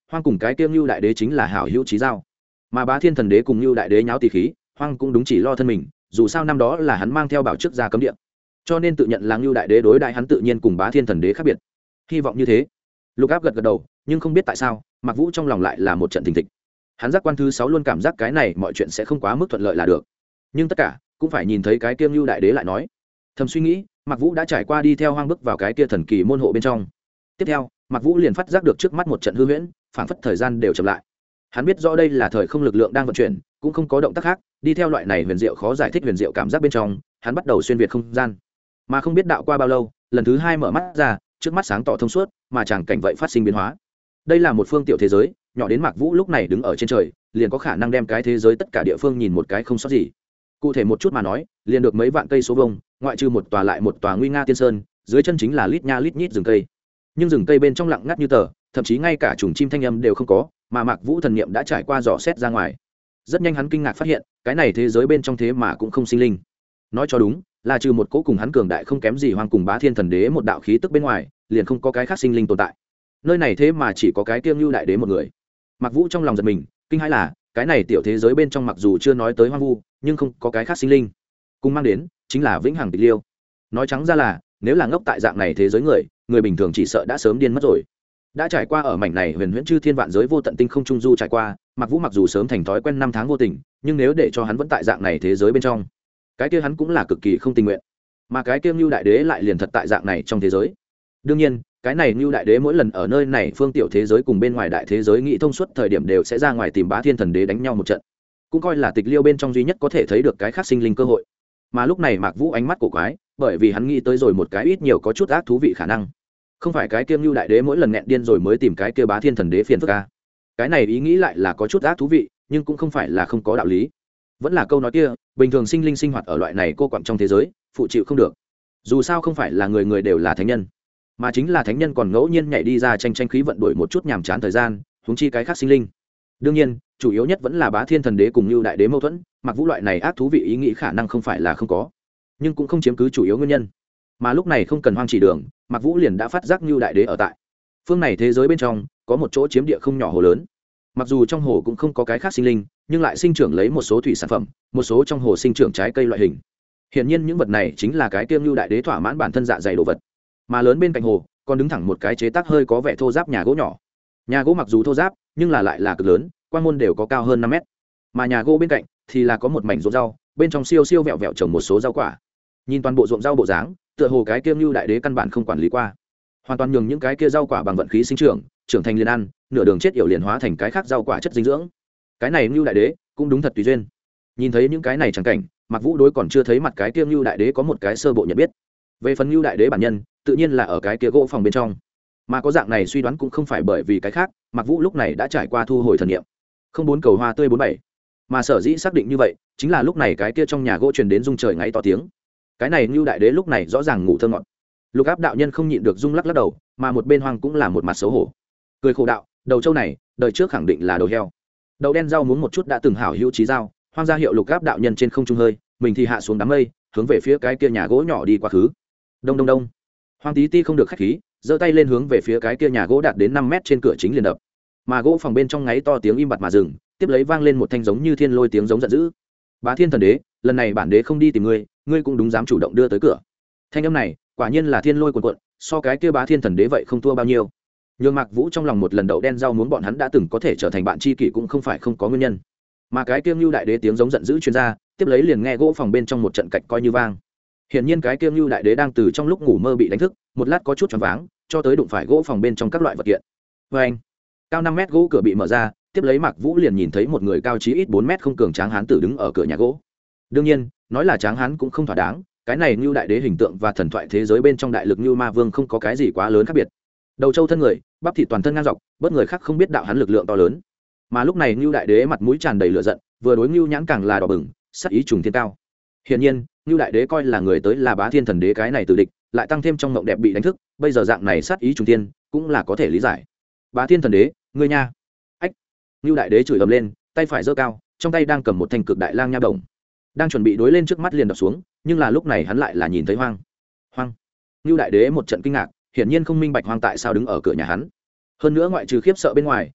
Hoang cùng cái kiêng Nưu đại đế chính là hảo hữu chí giao, mà Bá Thiên thần đế cùng Nưu đại đế nháo tỷ khí, Hoang cũng đúng chỉ lo thân mình, dù sao năm đó là hắn mang theo bảo trước ra cấm địa, cho nên tự nhận là Nưu đại đế đối đại hắn tự nhiên cùng Bá Thiên thần đế khác biệt. Hy vọng như thế. Lục Áp gật gật đầu, nhưng không biết tại sao Mạc Vũ trong lòng lại là một trận thình thịch. Hắn giác quan thứ 6 luôn cảm giác cái này mọi chuyện sẽ không quá mức thuận lợi là được, nhưng tất cả cũng phải nhìn thấy cái kiêng Nưu đại đế lại nói. Thầm suy nghĩ, Mạc Vũ đã trải qua đi theo Hoang bước vào cái kia thần kỳ môn hộ bên trong. Tiếp theo, Mạc Vũ liền phát giác được trước mắt một trận hư huyễn, phảng phất thời gian đều chậm lại. Hắn biết rõ đây là thời không lực lượng đang vận chuyển, cũng không có động tác khác, đi theo loại này huyền diệu khó giải thích huyền diệu cảm giác bên trong, hắn bắt đầu xuyên việt không gian. Mà không biết đạo qua bao lâu, lần thứ 2 mở mắt ra, trước mắt sáng tỏ thông suốt, mà chẳng cảnh vậy phát sinh biến hóa. Đây là một phương tiểu thế giới, nhỏ đến Mạc Vũ lúc này đứng ở trên trời, liền có khả năng đem cái thế giới tất cả địa phương nhìn một cái không sót gì. Cụ thể một chút mà nói, liền được mấy vạn cây số vuông, ngoại trừ một tòa lại một tòa nguy nga tiên sơn, dưới chân chính là lít nha lít nhít rừng cây. Nhưng rừng cây bên trong lặng ngắt như tờ, thậm chí ngay cả trùng chim thanh âm đều không có, mà Mạc Vũ thần niệm đã trải qua dò xét ra ngoài. Rất nhanh hắn kinh ngạc phát hiện, cái này thế giới bên trong thế mà cũng không sinh linh. Nói cho đúng, là trừ một cỗ cùng hắn cường đại không kém gì Hoang cùng Bá Thiên thần đế một đạo khí tức bên ngoài, liền không có cái khác sinh linh tồn tại. Nơi này thế mà chỉ có cái Kiêng Nưu đại đế một người. Mạc Vũ trong lòng giật mình, kinh hãi là, cái này tiểu thế giới bên trong mặc dù chưa nói tới hoang vu, nhưng không có cái khác sinh linh. Cùng mang đến chính là vĩnh hằng tịch liêu. Nói trắng ra là, nếu là ngốc tại dạng này thế giới người bình thường chỉ sợ đã sớm điên mất rồi. Đã trải qua ở mảnh này huyền huyễn chư thiên vạn giới vô tận tinh không trung du trải qua, Mạc Vũ mặc dù sớm thành thói quen năm tháng vô tình, nhưng nếu để cho hắn vẫn tại dạng này thế giới bên trong, cái kia hắn cũng là cực kỳ không tình nguyện. Mà cái kia Nưu đại đế lại liền thật tại dạng này trong thế giới. Đương nhiên, cái này Nưu đại đế mỗi lần ở nơi này phương tiểu thế giới cùng bên ngoài đại thế giới nghị thông suốt thời điểm đều sẽ ra ngoài tìm Bá Thiên thần đế đánh nhau một trận, cũng coi là tịch liêu bên trong duy nhất có thể thấy được cái khác sinh linh cơ hội. Mà lúc này Mạc Vũ ánh mắt cổ quái, bởi vì hắn nghĩ tới rồi một cái ít nhiều có chút ác thú vị khả năng. Không phải cái kia Nưu đại đế mỗi lần nghẹn điên rồi mới tìm cái kia Bá Thiên thần đế phiền phức a. Cái này ý nghĩ lại là có chút ác thú vị, nhưng cũng không phải là không có đạo lý. Vẫn là câu nói kia, bình thường sinh linh sinh hoạt ở loại này cô quặng trong thế giới, phụ chịu không được. Dù sao không phải là người người đều là thánh nhân, mà chính là thánh nhân còn ngẫu nhiên nhảy đi ra tranh tranh khí vận đổi một chút nhàm chán thời gian, huống chi cái khác sinh linh. Đương nhiên, chủ yếu nhất vẫn là Bá Thiên thần đế cùng Nưu đại đế mâu thuẫn, Mặc Vũ loại này ác thú vị ý nghĩ khả năng không phải là không có, nhưng cũng không chiếm cứ chủ yếu nguyên nhân. Mà lúc này không cần hoang chỉ đường, Mặc Vũ liền đã phát giác Nưu đại đế ở tại phương này thế giới bên trong, có một chỗ chiếm địa không nhỏ hồ lớn. Mặc dù trong hồ cũng không có cái khác sinh linh, nhưng lại sinh trưởng lấy một số thủy sản phẩm, một số trong hồ sinh trưởng trái cây loại hình. Hiển nhiên những vật này chính là cái tiêm Nưu đại đế thỏa mãn bản thân dạ dày đồ vật. Mà lớn bên cạnh hồ, còn đứng thẳng một cái chế tác hơi có vẻ thô ráp nhà gỗ nhỏ. Nhà gỗ mặc dù thô ráp, nhưng là lại là cực lớn, quan môn đều có cao hơn 5 mét. Mà nhà gỗ bên cạnh thì là có một mảnh ruộng rau, bên trong siêu siêu vẹo vẹo trồng một số rau quả. Nhìn toàn bộ ruộng rau bộ dáng, tựa hồ cái tiêm Nưu đại đế căn bản không quản lý qua, hoàn toàn nhường những cái kia rau quả bằng vận khí sinh trưởng, trưởng thành liền ăn, nửa đường chết yểu liền hóa thành cái khác rau quả chất dinh dưỡng. Cái này Nưu đại đế cũng đúng thật tùy duyên. Nhìn thấy những cái này chẳng cảnh, Mặc Vũ đối còn chưa thấy mặt cái kia Nưu đại đế có một cái sơ bộ nhận biết. Về phần Nưu đại đế bản nhân, tự nhiên là ở cái kia gỗ phòng bên trong. Mà có dạng này suy đoán cũng không phải bởi vì cái khác, Mặc Vũ lúc này đã trải qua thu hồi thần niệm. Không bốn cầu hoa tươi 47. Mà sở dĩ xác định như vậy, chính là lúc này cái kia trong nhà gỗ truyền đến rung trời ngáy to tiếng. Cái này Nưu đại đế lúc này rõ ràng ngủ thơ ngọt. Lục Áp đạo nhân không nhịn được rung lắc lắc đầu, mà một bên Hoang cũng là một mặt xấu hổ. Cười khổ đạo, đầu trâu này, đời trước khẳng định là đầu heo. Đầu đen rau muống một chút đã từng hảo hữu chí dao, Hoang ra hiệu Lục Áp đạo nhân trên không trung hơi, mình thì hạ xuống đám mây, hướng về phía cái kia nhà gỗ nhỏ đi quá khứ. Đông đông đông. Hoang tí ti không được khách khí, giơ tay lên hướng về phía cái kia nhà gỗ đạt đến 5 mét trên cửa chính liền đập. Mà gỗ phòng bên trong ngáy to tiếng im bặt mà dừng, tiếp lấy vang lên một thanh giống như thiên lôi tiếng giống giận dữ. Bá Thiên thần đế, lần này bản đế không đi tìm ngươi, ngươi cũng đúng dám chủ động đưa tới cửa. Thanh âm này, quả nhiên là thiên lôi cuồn cuộn, so cái kia Bá Thiên thần đế vậy không thua bao nhiêu. Nhưng Mạc Vũ trong lòng một lần đậu đen rau muốn bọn hắn đã từng có thể trở thành bạn tri kỷ cũng không phải không có nguyên nhân. Mà cái kia Nưu đại đế tiếng giống giận dữ truyền ra, tiếp lấy liền nghe gỗ phòng bên trong một trận cạch coi như vang. Hiển nhiên cái kia Nưu đại đế đang từ trong lúc ngủ mơ bị đánh thức, một lát có chút choáng váng, cho tới đụng phải gỗ phòng bên trong các loại vật kiện. Oeng! Cao 5 mét gỗ cửa bị mở ra, tiếp lấy Mạc Vũ liền nhìn thấy một người cao chí ít 4 mét không cường tráng hán tử đứng ở cửa nhà gỗ. Đương nhiên, nói là tráng hán cũng không thỏa đáng, cái này Nưu đại đế hình tượng và thần thoại thế giới bên trong đại lực Nưu Ma Vương không có cái gì quá lớn khác biệt. Đầu trâu thân người, bắp thịt toàn thân ngang dọc, bất người khác không biết đạo hắn lực lượng to lớn. Mà lúc này Nưu đại đế mặt mũi tràn đầy lửa giận, vừa đối Nưu nhãn càng là đỏ bừng, sắc ý trùng thiên cao. Hiển nhiên, Nưu đại đế coi là người tới là Bá Thiên thần đế cái này tử địch, lại tăng thêm trong mộng đẹp bị đánh thức, bây giờ dạng này sát ý trùng thiên, cũng là có thể lý giải. Bá Thiên thần đế, ngươi nha. Ách. Nưu đại đế chửi ầm lên, tay phải giơ cao, trong tay đang cầm một thanh cực đại lang nha đồng, đang chuẩn bị đối lên trước mắt liền đập xuống, nhưng là lúc này hắn lại là nhìn thấy Hoang. Hoang. Nưu đại đế một trận kinh ngạc, hiển nhiên không minh bạch Hoang tại sao đứng ở cửa nhà hắn. Hơn nữa ngoại trừ khiếp sợ bên ngoài,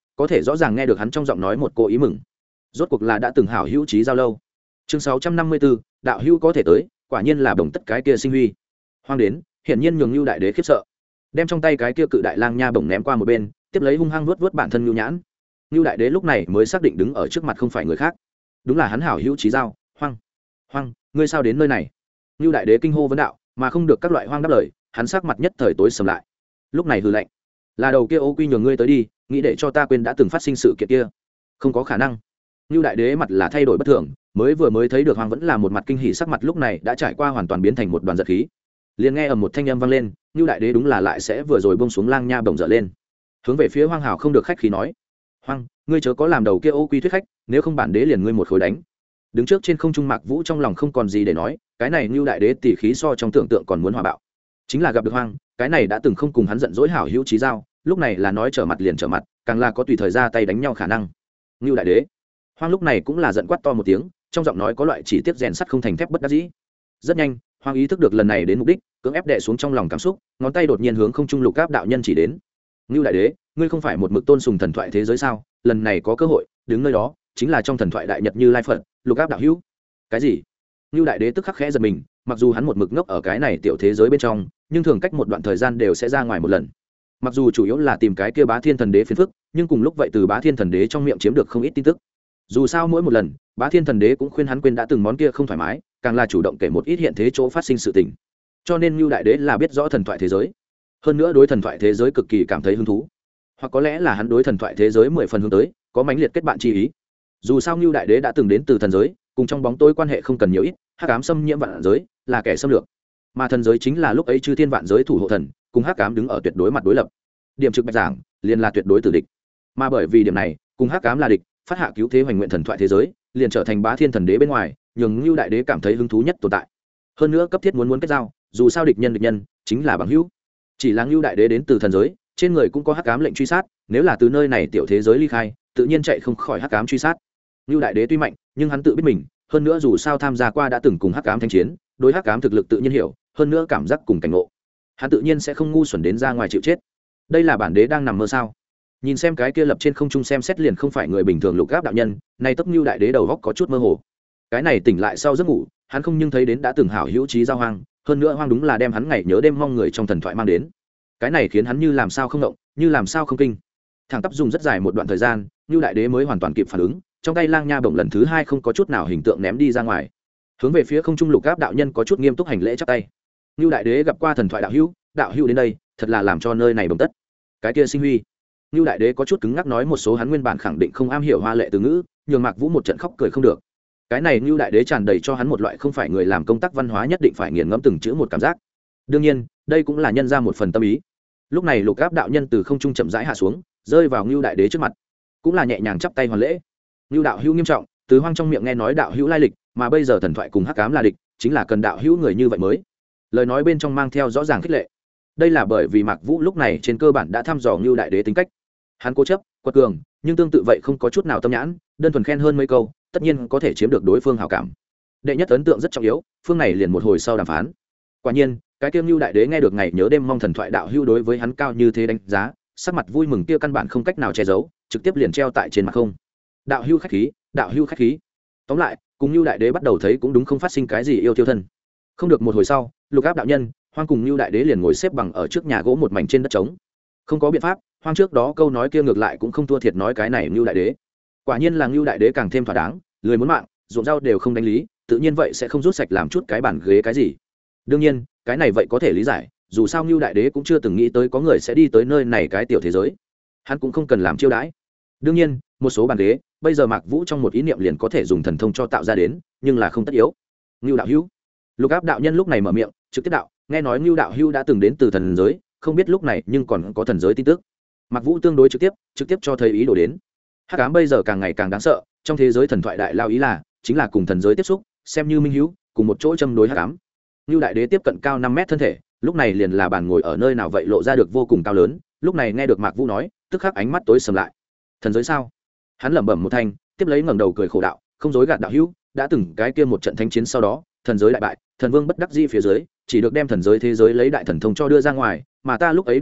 có thể rõ ràng nghe được hắn trong giọng nói một cô ý mừng. Rốt cuộc là đã từng hảo hữu trí giao lâu. Chương 654, đạo hữu có thể tới, quả nhiên là bổng tất cái kia sinh huy. Hoang đến, hiển nhiên nhường Nưu đại đế khiếp sợ. Đem trong tay cái kia cự đại lang nha bổng ném qua một bên, tiếp lấy hung hăng vuốt bản thân Nưu nhãn. Nưu đại đế lúc này mới xác định đứng ở trước mặt không phải người khác, đúng là hắn hảo hữu trí giao, Hoang. Hoang, ngươi sao đến nơi này? Nưu đại đế kinh hô vấn đạo, mà không được các loại Hoang đáp lời, hắn sắc mặt nhất thời tối sầm lại. Lúc này hừ lạnh, là đầu kia Ô Quy nhường ngươi tới đi, nghĩ để cho ta quên đã từng phát sinh sự kiện kia? Không có khả năng. Nưu đại đế mặt là thay đổi bất thường, mới thấy được Hoang vẫn là một mặt kinh hỉ, sắc mặt lúc này đã trải qua hoàn toàn biến thành một đoàn giật khí. Liền nghe ở một thanh âm vang lên, Nưu đại đế đúng là lại sẽ vừa rồi buông xuống lang nha bổng dở lên, hướng về phía Hoang hào không được khách khí nói: Hoang, ngươi chớ có làm đầu kia Ô Quy thuyết khách, nếu không bản đế liền ngươi một khối đánh. Đứng trước trên không trung Mạc Vũ trong lòng không còn gì để nói, cái này Nưu đại đế tỉ khí so trong tưởng tượng còn muốn hòa bạo. Chính là gặp được Hoang, cái này đã từng không cùng hắn giận dỗi hảo hữu chí giao, lúc này là nói trở mặt liền trở mặt, càng là có tùy thời ra tay đánh nhau khả năng. Nưu đại đế, Hoang lúc này cũng là giận quát to một tiếng, trong giọng nói có loại chỉ tiếp rèn sắt không thành thép bất đắc dĩ. Rất nhanh, Hoang ý thức được lần này đến mục đích, cưỡng ép đè xuống trong lòng cảm xúc, ngón tay đột nhiên hướng không trung Lục Áp đạo nhân chỉ đến. Nưu đại đế, ngươi không phải một mực tôn sùng thần thoại thế giới sao? Lần này có cơ hội, đứng nơi đó, chính là trong thần thoại đại nhật Như Lai Phật, Lục Áp đạo hữu. Cái gì? Nưu đại đế tức khắc khẽ giật mình, mặc dù hắn một mực ngốc ở cái này tiểu thế giới bên trong, nhưng thường cách một đoạn thời gian đều sẽ ra ngoài một lần. Mặc dù chủ yếu là tìm cái kia Bá Thiên Thần Đế phiền phức, nhưng cùng lúc vậy từ Bá Thiên Thần Đế trong miệng chiếm được không ít tin tức. Dù sao mỗi một lần, Bá Thiên Thần Đế cũng khuyên hắn quên đã từng món kia không thoải mái, càng là chủ động kể một ít hiện thế chỗ phát sinh sự tình. Cho nên Nưu đại đế là biết rõ thần thoại thế giới, hơn nữa đối thần thoại thế giới cực kỳ cảm thấy hứng thú, hoặc có lẽ là hắn đối thần thoại thế giới 10 phần hướng tới, có mãnh liệt kết bạn chi ý. Dù sao Nưu đại đế đã từng đến từ thần giới, cùng trong bóng tối quan hệ không cần nhiều ít, hắc ám xâm nhiễm vạn giới, là kẻ xâm lược, mà thần giới chính là lúc ấy chư thiên vạn giới thủ hộ thần, cùng hắc ám đứng ở tuyệt đối mặt đối lập. Điểm trực bạch giảng, liền là tuyệt đối tử địch. Mà bởi vì điểm này, cùng hắc ám là địch, phát hạ cứu thế hoành nguyện thần thoại thế giới, liền trở thành Bá Thiên Thần Đế bên ngoài, nhường Nưu đại đế cảm thấy hứng thú nhất tồn tại. Hơn nữa cấp thiết muốn kết giao, dù sao địch nhân chính là bằng hữu. Chỉ là Nưu đại đế đến từ thần giới, trên người cũng có hắc ám lệnh truy sát, nếu là từ nơi này tiểu thế giới ly khai, tự nhiên chạy không khỏi hắc ám truy sát. Nưu đại đế tuy mạnh, nhưng hắn tự biết mình, hơn nữa dù sao tham gia qua đã từng cùng hắc ám thanh chiến, đối hắc ám thực lực tự nhiên hiểu, hơn nữa cảm giác cùng cảnh ngộ, hắn tự nhiên sẽ không ngu xuẩn đến ra ngoài chịu chết. Đây là bản đế đang nằm mơ sao? Nhìn xem cái kia lập trên không trung xem xét liền không phải người bình thường Lục Áp đạo nhân, nay tấp Nưu đại đế đầu góc có chút mơ hồ. Cái này tỉnh lại sau giấc ngủ, hắn không nhưng thấy đến đã từng hảo hữu trí giao Hoang, hơn nữa Hoang đúng là đem hắn ngày nhớ đêm mong người trong thần thoại mang đến. Cái này khiến hắn như làm sao không động, như làm sao không kinh. Thẳng tắp dùng rất dài một đoạn thời gian, Nưu đại đế mới hoàn toàn kịp phản ứng, trong tay lang nha bổng lần thứ hai không có chút nào hình tượng ném đi ra ngoài, hướng về phía không trung Lục Áp đạo nhân có chút nghiêm túc hành lễ chắp tay. Nưu đại đế gặp qua thần thoại đạo hữu đến đây, thật là làm cho nơi này bồng tất. Cái kia sinh huy. Nưu đại đế có chút cứng ngắc nói một số hắn nguyên bản khẳng định không am hiểu hoa lệ từ ngữ, nhường Mạc Vũ một trận khóc cười không được. Cái này Nưu đại đế tràn đầy cho hắn một loại không phải người làm công tác văn hóa nhất định phải nghiền ngẫm từng chữ một cảm giác. Đương nhiên, đây cũng là nhân ra một phần tâm ý. Lúc này Lục Áp đạo nhân từ không trung chậm rãi hạ xuống, rơi vào Nưu đại đế trước mặt, cũng là nhẹ nhàng chắp tay hoàn lễ. Nưu đạo hữu nghiêm trọng, từ Hoang trong miệng nghe nói đạo hữu lai lịch, mà bây giờ thần thoại cùng hắc ám là địch, chính là cần đạo hữu người như vậy mới. Lời nói bên trong mang theo rõ ràng khích lệ. Đây là bởi vì Mạc Vũ lúc này trên cơ bản đã thăm dò Nưu đại đế tính cách. Hắn cố chấp, quật cường, nhưng tương tự vậy không có chút nào tâm nhãn, đơn thuần khen hơn mấy câu, tất nhiên có thể chiếm được đối phương hảo cảm. Đệ nhất ấn tượng rất trọng yếu, phương này liền một hồi sau đàm phán. Quả nhiên, cái kiêm Nưu đại đế nghe được ngày nhớ đêm mong thần thoại đạo hữu đối với hắn cao như thế đánh giá, sắc mặt vui mừng kia căn bản không cách nào che giấu, trực tiếp liền treo tại trên mặt không. Đạo hữu khách khí, đạo hữu khách khí. Tóm lại, cùng Nưu đại đế bắt đầu thấy cũng đúng không phát sinh cái gì yêu thiêu thân. Không được một hồi sau, Lục Áp đạo nhân, Hoang cùng Nưu đại đế liền ngồi xếp bằng ở trước nhà gỗ một mảnh trên đất trống. Không có biện pháp, Hoang trước đó câu nói kia ngược lại cũng không thua thiệt nói cái này Nưu đại đế. Quả nhiên là Nưu đại đế càng thêm thỏa đáng, lười muốn mạng, ruộng rau đều không đánh lý, tự nhiên vậy sẽ không rút sạch làm chút cái bàn ghế cái gì. Đương nhiên, cái này vậy có thể lý giải, dù sao Nưu đại đế cũng chưa từng nghĩ tới có người sẽ đi tới nơi này cái tiểu thế giới. Hắn cũng không cần làm chiêu đãi. Đương nhiên, một số bàn ghế, bây giờ Mạc Vũ trong một ý niệm liền có thể dùng thần thông cho tạo ra đến, nhưng là không tất yếu. Nưu đạo hữu. Lục Áp đạo nhân lúc này mở miệng, trực tiếp đạo, nghe nói Nưu đạo hữu đã từng đến từ thần giới, không biết lúc này nhưng còn có thần giới tin tức. Mạc Vũ tương đối trực tiếp cho thấy ý đồ đến. Hắc ám bây giờ càng ngày càng đáng sợ, trong thế giới thần thoại đại lao ý là chính là cùng thần giới tiếp xúc, xem như minh hữu, cùng một chỗ châm đối hắc ám. Nưu đại đế tiếp cận cao 5 mét thân thể, lúc này liền là bàn ngồi ở nơi nào vậy lộ ra được vô cùng cao lớn, lúc này nghe được Mạc Vũ nói, tức khắc ánh mắt tối sầm lại. Thần giới sao? Hắn lẩm bẩm một thanh, tiếp lấy ngẩng đầu cười khổ đạo, không dối gạt đạo hữu, đã từng cái kia một trận thánh chiến sau đó, thần giới đại bại, thần vương bất đắc dĩ phía dưới, chỉ được đem thần giới thế giới lấy đại thần thông cho đưa ra ngoài, mà ta lúc ấy đoạn hậu,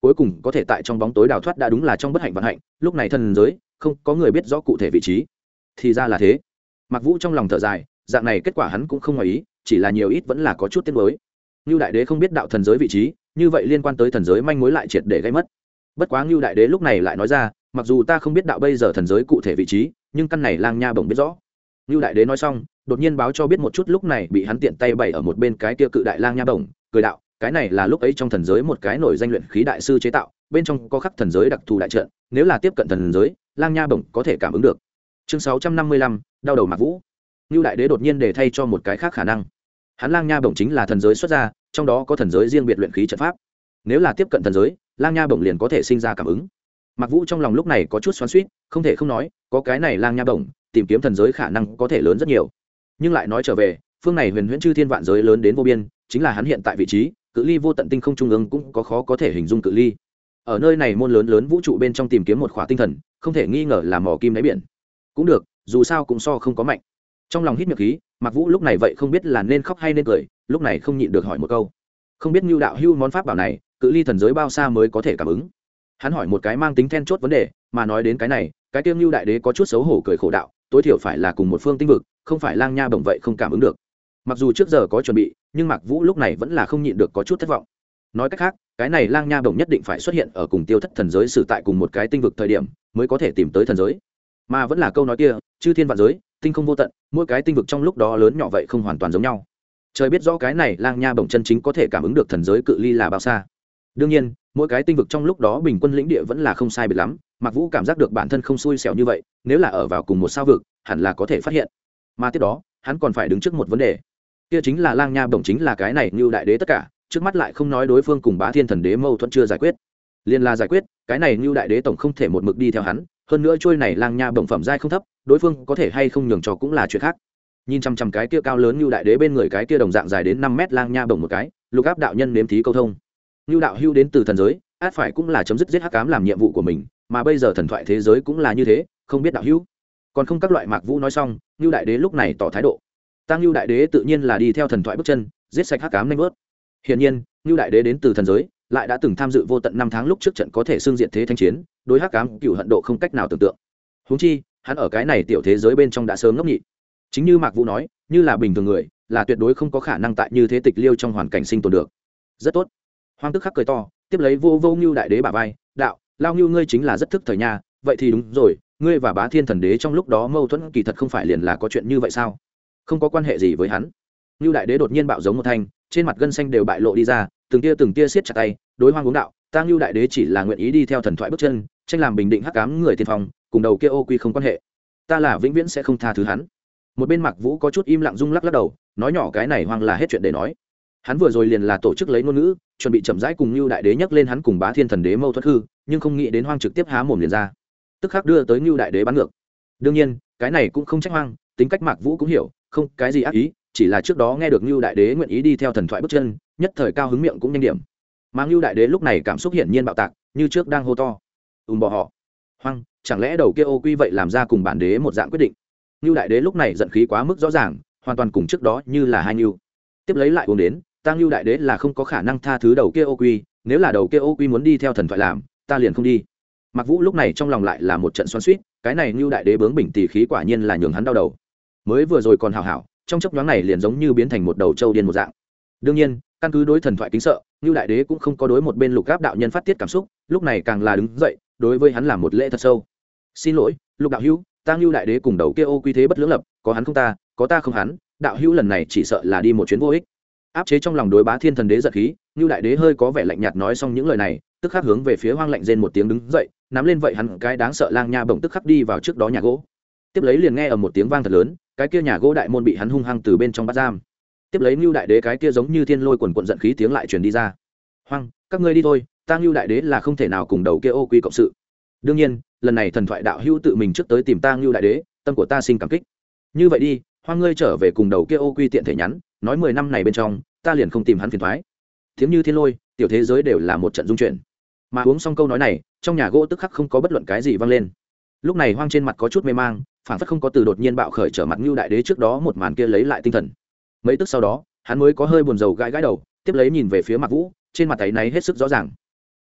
cuối cùng có thể tại trong bóng tối đào thoát đã đúng là trong bất hạnh vận hạnh. Lúc này thần giới không có người biết rõ cụ thể vị trí. Thì ra là thế. Mạc Vũ trong lòng thở dài, dạng này kết quả hắn cũng không ngoài ý, chỉ là nhiều ít vẫn là có chút tiếc nuối. Nưu đại đế không biết đạo thần giới vị trí, như vậy liên quan tới thần giới manh mối lại triệt để gây mất. Bất quá Nưu đại đế lúc này lại nói ra, mặc dù ta không biết đạo bây giờ thần giới cụ thể vị trí, nhưng căn này lang nha bổng biết rõ. Nưu đại đế nói xong, đột nhiên báo cho biết một chút lúc này bị hắn tiện tay bày ở một bên cái kia cự đại lang nha bổng, cười đạo, cái này là lúc ấy trong thần giới một cái nổi danh luyện khí đại sư chế tạo, bên trong có khắc thần giới đặc thù đại trận, nếu là tiếp cận thần giới, lang nha bổng có thể cảm ứng được. Chương 655, đau đầu Mạc Vũ. Nưu đại đế đột nhiên để thay cho một cái khác khả năng. Hắn lang nha bổng chính là thần giới xuất ra, trong đó có thần giới riêng biệt luyện khí trận pháp. Nếu là tiếp cận thần giới, lang nha bổng liền có thể sinh ra cảm ứng. Mạc Vũ trong lòng lúc này có chút xoắn xuýt, không thể không nói, có cái này lang nha bổng, tìm kiếm thần giới khả năng có thể lớn rất nhiều. Nhưng lại nói trở về, phương này huyền huyễn chư thiên vạn giới lớn đến vô biên, chính là hắn hiện tại vị trí, cự ly vô tận tinh không trung ương cũng khó có thể hình dung cự ly. Ở nơi này môn lớn lớn vũ trụ bên trong tìm kiếm một khỏa tinh thần, không thể nghi ngờ là mỏ kim đáy biển. Cũng được, dù sao cũng so không có mạnh. Trong lòng hít miệng khí, Mạc Vũ lúc này vậy không biết là nên khóc hay nên cười, lúc này không nhịn được hỏi một câu. Không biết Nưu đạo hưu món pháp bảo này, cự ly thần giới bao xa mới có thể cảm ứng? Hắn hỏi một cái mang tính then chốt vấn đề, mà nói đến cái này, cái Tiêu Nưu đại đế có chút xấu hổ cười khổ đạo, tối thiểu phải là cùng một phương tinh vực, không phải lang nha bổng vậy không cảm ứng được. Mặc dù trước giờ có chuẩn bị, nhưng Mạc Vũ lúc này vẫn là không nhịn được có chút thất vọng. Nói cách khác, cái này lang nha bổng nhất định phải xuất hiện ở cùng Tiêu Thất thần giới xử tại cùng một cái tinh vực thời điểm, mới có thể tìm tới thần giới. Mà vẫn là câu nói kia, chư thiên vạn giới, tinh không vô tận, mỗi cái tinh vực trong lúc đó lớn nhỏ vậy không hoàn toàn giống nhau. Trời biết rõ cái này lang nha bổng chân chính có thể cảm ứng được thần giới cự ly là bao xa. Đương nhiên, mỗi cái tinh vực trong lúc đó bình quân lĩnh địa vẫn là không sai biệt lắm. Mạc Vũ cảm giác được bản thân không xui xẻo như vậy, nếu là ở vào cùng một sao vực, hẳn là có thể phát hiện. Mà tiếp đó, hắn còn phải đứng trước một vấn đề. Kia chính là lang nha bổng chính là cái này Nưu đại đế tất cả, trước mắt lại không nói đối phương cùng Bá Thiên thần đế mâu thuẫn chưa giải quyết. Liên là giải quyết, cái này Nưu đại đế tổng không thể một mực đi theo hắn, hơn nữa trôi này lang nha bổng phẩm giai không thấp, đối phương có thể hay không nhường cho cũng là chuyện khác. Nhìn chăm chăm cái kia cao lớn Nưu đại đế bên người cái kia đồng dạng dài đến 5 mét lang nha bổng một cái, Lục Áp đạo nhân nếm thí câu thông. Nưu đạo hưu đến từ thần giới, át phải cũng là chấm dứt giết hắc ám làm nhiệm vụ của mình, mà bây giờ thần thoại thế giới cũng là như thế, không biết đạo hưu. Còn không các loại Mạc Vũ nói xong, Nưu đại đế lúc này tỏ thái độ. Tăng Nưu đại đế tự nhiên là đi theo thần thoại bước chân, giết sạch hắc ám nhanh vớt. Hiển nhiên, Nưu đại đế đến từ thần giới, lại đã từng tham dự vô tận 5 tháng lúc trước trận có thể xương diện thế thanh chiến, đối hắc ám cựu hận độ không cách nào tưởng tượng. Huống chi, hắn ở cái này tiểu thế giới bên trong đã sớm ngốc nhị. Chính như Mạc Vũ nói, như là bình thường người, là tuyệt đối không có khả năng tại như thế tịch liêu trong hoàn cảnh sinh tồn được. Rất tốt. Hoang Tức khắc cười to, tiếp lấy vô Nưu đại đế bả vai, đạo, lao Nưu ngươi chính là rất thức thời nha, vậy thì đúng rồi, ngươi và Bá Thiên thần đế trong lúc đó mâu thuẫn kỳ thật không phải liền là có chuyện như vậy sao? Không có quan hệ gì với hắn. Nưu đại đế đột nhiên bạo giống một thanh, trên mặt gân xanh đều bại lộ đi ra, từng tia siết chặt tay, đối Hoang uống đạo, ta Nưu đại đế chỉ là nguyện ý đi theo thần thoại bước chân, tranh làm bình định hắc ám người tiên phong, cùng đầu kia ô quy không quan hệ. Ta là vĩnh viễn sẽ không tha thứ hắn. Một bên Mạc Vũ có chút im lặng rung lắc lắc đầu, nói nhỏ cái này Hoang là hết chuyện để nói. Hắn vừa rồi liền là tổ chức lấy ngôn ngữ, chuẩn bị chậm rãi cùng Nưu đại đế nhắc lên hắn cùng Bá Thiên thần đế mâu thuẫn hư, nhưng không nghĩ đến Hoang trực tiếp há mồm liền ra, tức khắc đưa tới Nưu đại đế bắn ngược. Đương nhiên, cái này cũng không trách Hoang, tính cách Mạc Vũ cũng hiểu, không cái gì ác ý, chỉ là trước đó nghe được Nưu đại đế nguyện ý đi theo thần thoại bước chân, nhất thời cao hứng miệng cũng nhanh điểm. Mà Nưu đại đế lúc này cảm xúc hiển nhiên bạo tạc, như trước đang hô to, bỏ họ. Hoang, chẳng lẽ đầu kia ô quy vậy làm ra cùng bản đế một dạng quyết định? Nưu đại đế lúc này giận khí quá mức rõ ràng, hoàn toàn cùng trước đó như là hai nưu. Tiếp lấy lại uống đến, ta Nưu đại đế là không có khả năng tha thứ đầu kia ô quy, nếu là đầu kia ô quy muốn đi theo thần thoại làm, ta liền không đi. Mạc Vũ lúc này trong lòng lại là một trận xoắn xuýt, cái này Nưu đại đế bướng bỉnh tỉ khí quả nhiên là nhường hắn đau đầu. Mới vừa rồi còn hảo hảo, trong chốc nhoáng này liền giống như biến thành một đầu trâu điên một dạng. Đương nhiên, căn cứ đối thần thoại kính sợ, Nưu đại đế cũng không có đối một bên Lục Áp đạo nhân phát tiết cảm xúc, lúc này càng là đứng dậy, đối với hắn làm một lễ thật sâu. Xin lỗi, Lục đạo hữu, ta Nưu đại đế cùng đầu kia ô quy thế bất lưỡng lập, có hắn không ta, có ta không hắn, đạo hữu lần này chỉ sợ là đi một chuyến vô ích. Áp chế trong lòng đối Bá Thiên thần đế giận khí, Nưu đại đế hơi có vẻ lạnh nhạt nói xong những lời này, tức khắc hướng về phía Hoang lạnh rên một tiếng đứng dậy, nắm lên vậy hắn cái đáng sợ lang nha bổng tức khắc đi vào trước đó nhà gỗ. Tiếp lấy liền nghe ở một tiếng vang thật lớn, cái kia nhà gỗ đại môn bị hắn hung hăng từ bên trong bắt giam. Tiếp lấy Nưu đại đế cái kia giống như thiên lôi quần quần giận khí tiếng lại truyền đi ra. Hoang, các ngươi đi thôi, ta Nưu đại đế là không thể nào cùng đầu kia ô quy cộng sự. Đương nhiên, lần này thần thoại đạo hữu tự mình trước tới tìm ta Nưu đại đế, tâm của ta sinh cảm kích. Như vậy đi, Hoang ngươi trở về cùng đầu kia ô quy tiện thể nhắn, nói 10 năm này bên trong, ta liền không tìm hắn phiền toái. Thiếm như thiên lôi, tiểu thế giới đều là một trận dung chuyển. Mà uống xong câu nói này, trong nhà gỗ tức khắc không có bất luận cái gì vang lên. Lúc này Hoang trên mặt có chút mê mang, phản phất không có từ đột nhiên bạo khởi trở mặt Nưu đại đế trước đó một màn kia lấy lại tinh thần. Mấy tức sau đó, hắn mới có hơi buồn rầu gãi gãi đầu, tiếp lấy nhìn về phía Mạc Vũ, trên mặt áy náy hết sức rõ ràng.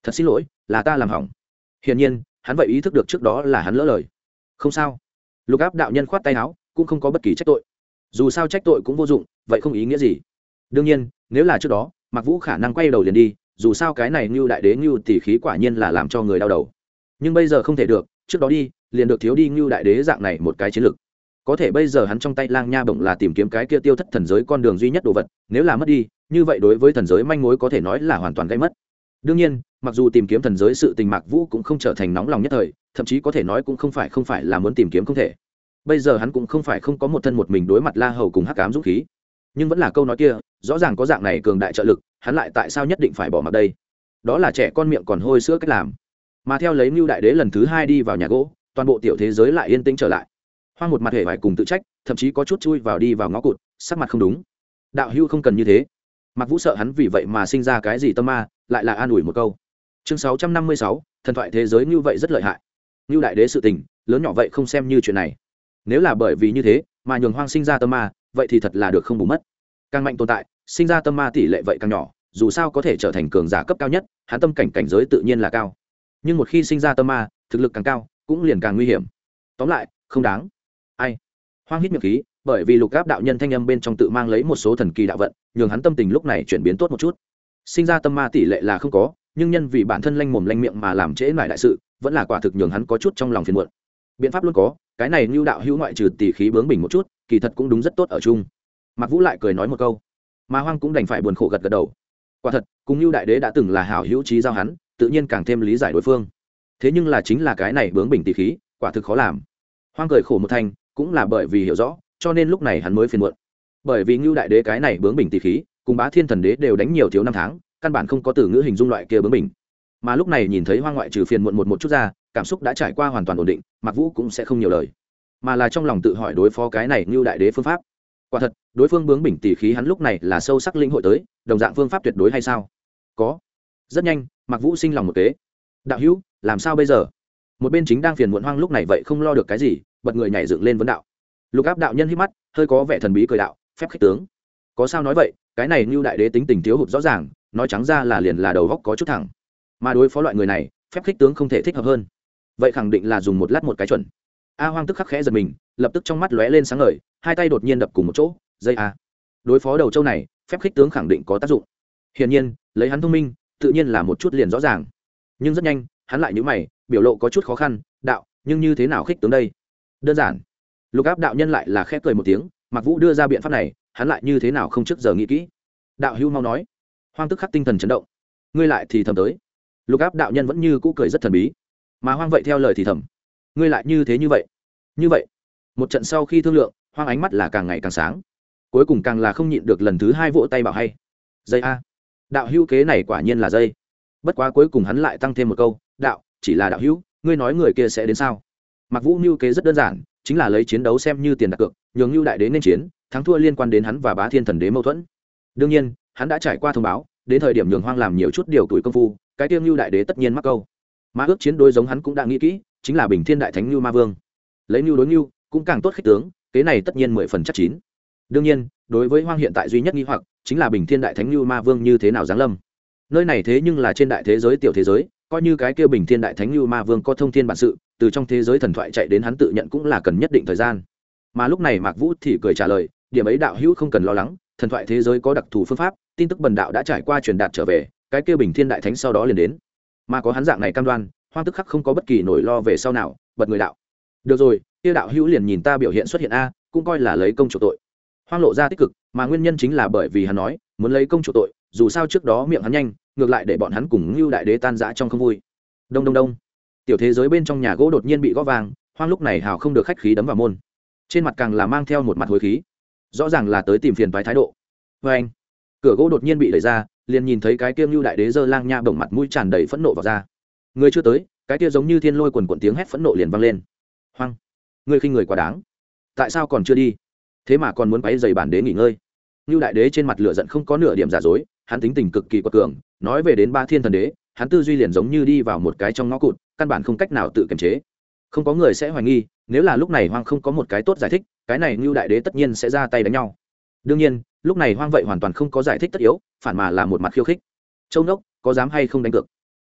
thật xin lỗi là ta làm hỏng. Hiển nhiên hắn vậy ý thức được trước đó là hắn lỡ lời. Không sao. Lục Áp đạo nhân khoát tay áo, cũng không có bất kỳ trách tội. Dù sao trách tội cũng vô dụng, vậy không ý nghĩa gì. Đương nhiên nếu là trước đó Mạc Vũ khả năng quay đầu liền đi, dù sao cái này Ngưu đại đế Ngưu tỷ khí quả nhiên là làm cho người đau đầu. Nhưng bây giờ không thể được, trước đó đi liền được thiếu đi Ngưu đại đế dạng này một cái chiến lược. Có thể bây giờ hắn trong tay lang nha bổng là tìm kiếm cái kia tiêu thất thần giới con đường duy nhất đồ vật, nếu là mất đi như vậy đối với thần giới manh mối có thể nói là hoàn toàn gây mất. Đương nhiên mặc dù tìm kiếm thần giới sự tình Mạc Vũ cũng không trở thành nóng lòng nhất thời, thậm chí có thể nói cũng không phải là muốn tìm kiếm không thể. Bây giờ hắn cũng không phải không có một thân một mình đối mặt La Hầu cùng Hắc Ám dũng khí, nhưng vẫn là câu nói kia, rõ ràng có dạng này cường đại trợ lực, hắn lại tại sao nhất định phải bỏ mặc đây? Đó là trẻ con miệng còn hôi sữa cách làm. Mà theo lấy Nưu đại đế lần thứ 2 đi vào nhà gỗ, toàn bộ tiểu thế giới lại yên tĩnh trở lại. Hoang một mặt hề vải cùng tự trách, thậm chí có chút chui vào đi vào ngõ cụt, sắc mặt không đúng. Đạo hữu không cần như thế. Mạc Vũ sợ hắn vì vậy mà sinh ra cái gì tâm ma, lại là an ủi một câu. Chương 656, thần thoại thế giới như vậy rất lợi hại. Nưu đại đế sự tình, lớn nhỏ vậy không xem như chuyện này. Nếu là bởi vì như thế mà nhường Hoang sinh ra tâm ma, vậy thì thật là được không bù mất. Càng mạnh tồn tại, sinh ra tâm ma tỷ lệ vậy càng nhỏ, dù sao có thể trở thành cường giả cấp cao nhất, hắn tâm cảnh cảnh giới tự nhiên là cao. Nhưng một khi sinh ra tâm ma, thực lực càng cao, cũng liền càng nguy hiểm. Tóm lại, không đáng. Ai? Hoang hít miệng khí, bởi vì Lục Áp đạo nhân thanh âm bên trong tự mang lấy một số thần kỳ đạo vận, nhường hắn tâm tình lúc này chuyển biến tốt một chút. Sinh ra tâm ma tỷ lệ là không có, nhưng nhân vì bản thân lanh mồm lanh miệng mà làm trễ nải đại sự, vẫn là quả thực nhường hắn có chút trong lòng phiền muộn. Biện pháp luôn có, cái này Nưu đạo hữu ngoại trừ tỷ khí bướng bỉnh một chút, kỳ thật cũng đúng rất tốt ở chung. Mạc Vũ lại cười nói một câu, mà Hoang cũng đành phải buồn khổ gật gật đầu. Quả thật, cùng Nưu đại đế đã từng là hảo hữu chí giao hắn, tự nhiên càng thêm lý giải đối phương. Thế nhưng là chính là cái này bướng bỉnh tỷ khí, quả thực khó làm. Hoang cười khổ một thanh, cũng là bởi vì hiểu rõ, cho nên lúc này hắn mới phiền muộn. Bởi vì Nưu đại đế cái này bướng bỉnh tỷ khí, cùng Bá Thiên thần đế đều đánh nhiều thiếu năm tháng, căn bản không có từ ngữ hình dung loại kia bướng bỉnh. Mà lúc này nhìn thấy Hoang ngoại trừ phiền muộn một chút ra, cảm xúc đã trải qua hoàn toàn ổn định, Mạc Vũ cũng sẽ không nhiều lời, mà là trong lòng tự hỏi đối phó cái này Nưu đại đế phương pháp. Quả thật, đối phương bướng bỉnh tỷ khí hắn lúc này là sâu sắc linh hội tới, đồng dạng phương pháp tuyệt đối hay sao? Có. Rất nhanh, Mạc Vũ sinh lòng một kế. Đạo hữu, làm sao bây giờ? Một bên chính đang phiền muộn Hoang lúc này vậy không lo được cái gì, bật người nhảy dựng lên vấn đạo. Lục Áp đạo nhân hít mắt, hơi có vẻ thần bí cười đạo, phép khích tướng. Có sao nói vậy, cái này Nưu đại đế tính tình thiếu hụt rõ ràng, nói trắng ra là liền là đầu góc có chút thẳng. Mà đối phó loại người này, phép khích tướng không thể thích hợp hơn. Vậy khẳng định là dùng một lát một cái chuẩn. A Hoang tức khắc khẽ giật mình, lập tức trong mắt lóe lên sáng ngời, hai tay đột nhiên đập cùng một chỗ, dây a. Đối phó đầu châu này, phép khích tướng khẳng định có tác dụng. Hiển nhiên, lấy hắn thông minh, tự nhiên là một chút liền rõ ràng. Nhưng rất nhanh, hắn lại nhíu mày, biểu lộ có chút khó khăn, đạo, nhưng như thế nào khích tướng đây? Đơn giản. Lục Áp đạo nhân lại là khẽ cười một tiếng, Mạc Vũ đưa ra biện pháp này, hắn lại như thế nào không trước giờ nghĩ kỹ. Đạo hữu mau nói. Hoang tức khắc tinh thần chấn động. Ngươi lại thì thầm tới. Lục Áp đạo nhân vẫn như cũ cười rất thần bí, mà Hoang vậy theo lời thì thầm. Ngươi lại như thế như vậy. Một trận sau khi thương lượng, Hoang ánh mắt là càng ngày càng sáng, cuối cùng càng là không nhịn được lần thứ 2 vỗ tay bảo hay. Dây a. Đạo hữu kế này quả nhiên là dây. Bất quá cuối cùng hắn lại tăng thêm một câu, đạo, chỉ là đạo hữu, ngươi nói người kia sẽ đến sao? Mạc Vũ mưu kế rất đơn giản, chính là lấy chiến đấu xem như tiền đặt cược, nhường Nưu đại đế nên chiến, thắng thua liên quan đến hắn và Bá Thiên thần đế mâu thuẫn. Đương nhiên, hắn đã trải qua thông báo, đến thời điểm nhường Hoang làm nhiều chút điều tuổi công phu, cái tiêu Nưu đại đế tất nhiên mắc câu. Mà ước chiến đối giống hắn cũng đã nghĩ kỹ, chính là Bình Thiên đại thánh Nưu Ma Vương. Lấy Nưu đối Nưu, cũng càng tốt khích tướng, kế này tất nhiên 10 phần chắc chín. Đương nhiên, đối với Hoang hiện tại duy nhất nghi hoặc, chính là Bình Thiên đại thánh Nưu Ma Vương như thế nào giáng lâm. Nơi này thế nhưng là trên đại thế giới tiểu thế giới, coi như cái kia Bình Thiên đại thánh Nưu Ma Vương có thông thiên bản sự, từ trong thế giới thần thoại chạy đến hắn tự nhận cũng là cần nhất định thời gian. Mà lúc này Mạc Vũ thì cười trả lời, điểm ấy đạo hữu không cần lo lắng, thần thoại thế giới có đặc thù phương pháp, tin tức bần đạo đã trải qua truyền đạt trở về, cái kia Bình Thiên đại thánh sau đó liền đến. Mà có hắn dạng này cam đoan, Hoang tức khắc không có bất kỳ nỗi lo về sau nào, bật người đạo. Được rồi, kia đạo hữu liền nhìn ta biểu hiện xuất hiện a, cũng coi là lấy công chủ tội. Hoang lộ ra tích cực, mà nguyên nhân chính là bởi vì hắn nói, muốn lấy công chủ tội, dù sao trước đó miệng hắn nhanh, ngược lại để bọn hắn cùng Nưu đại đế tan rã trong không vui. Đông đông đông. Tiểu thế giới bên trong nhà gỗ đột nhiên bị gõ vàng, Hoang lúc này hào không được khách khí đấm vào môn. Trên mặt càng là mang theo một mặt hối khí, rõ ràng là tới tìm phiền toái thái độ. Và anh, cửa gỗ đột nhiên bị đẩy ra, liền nhìn thấy cái kia Nưu đại đế giơ lang nha bổng mặt mũi tràn đầy phẫn nộ vào ra. Người chưa tới, cái kia giống như thiên lôi quần quần tiếng hét phẫn nộ liền vang lên. Hoang, ngươi khinh người quá đáng, tại sao còn chưa đi? Thế mà còn muốn quấy rầy bản đế nghỉ ngơi? Nưu đại đế trên mặt lửa giận không có nửa điểm giả dối, hắn tính tình cực kỳ quật cường, nói về đến Ba Thiên thần đế, hắn tư duy liền giống như đi vào một cái trong ngõ cụt, căn bản không cách nào tự kiềm chế. Không có người sẽ hoài nghi, nếu là lúc này Hoang không có một cái tốt giải thích, cái này Nưu đại đế tất nhiên sẽ ra tay đánh nhau. Đương nhiên, lúc này Hoang vậy hoàn toàn không có giải thích tất yếu, phản mà là một mặt khiêu khích. Châu nốc, có dám hay không đánh cược?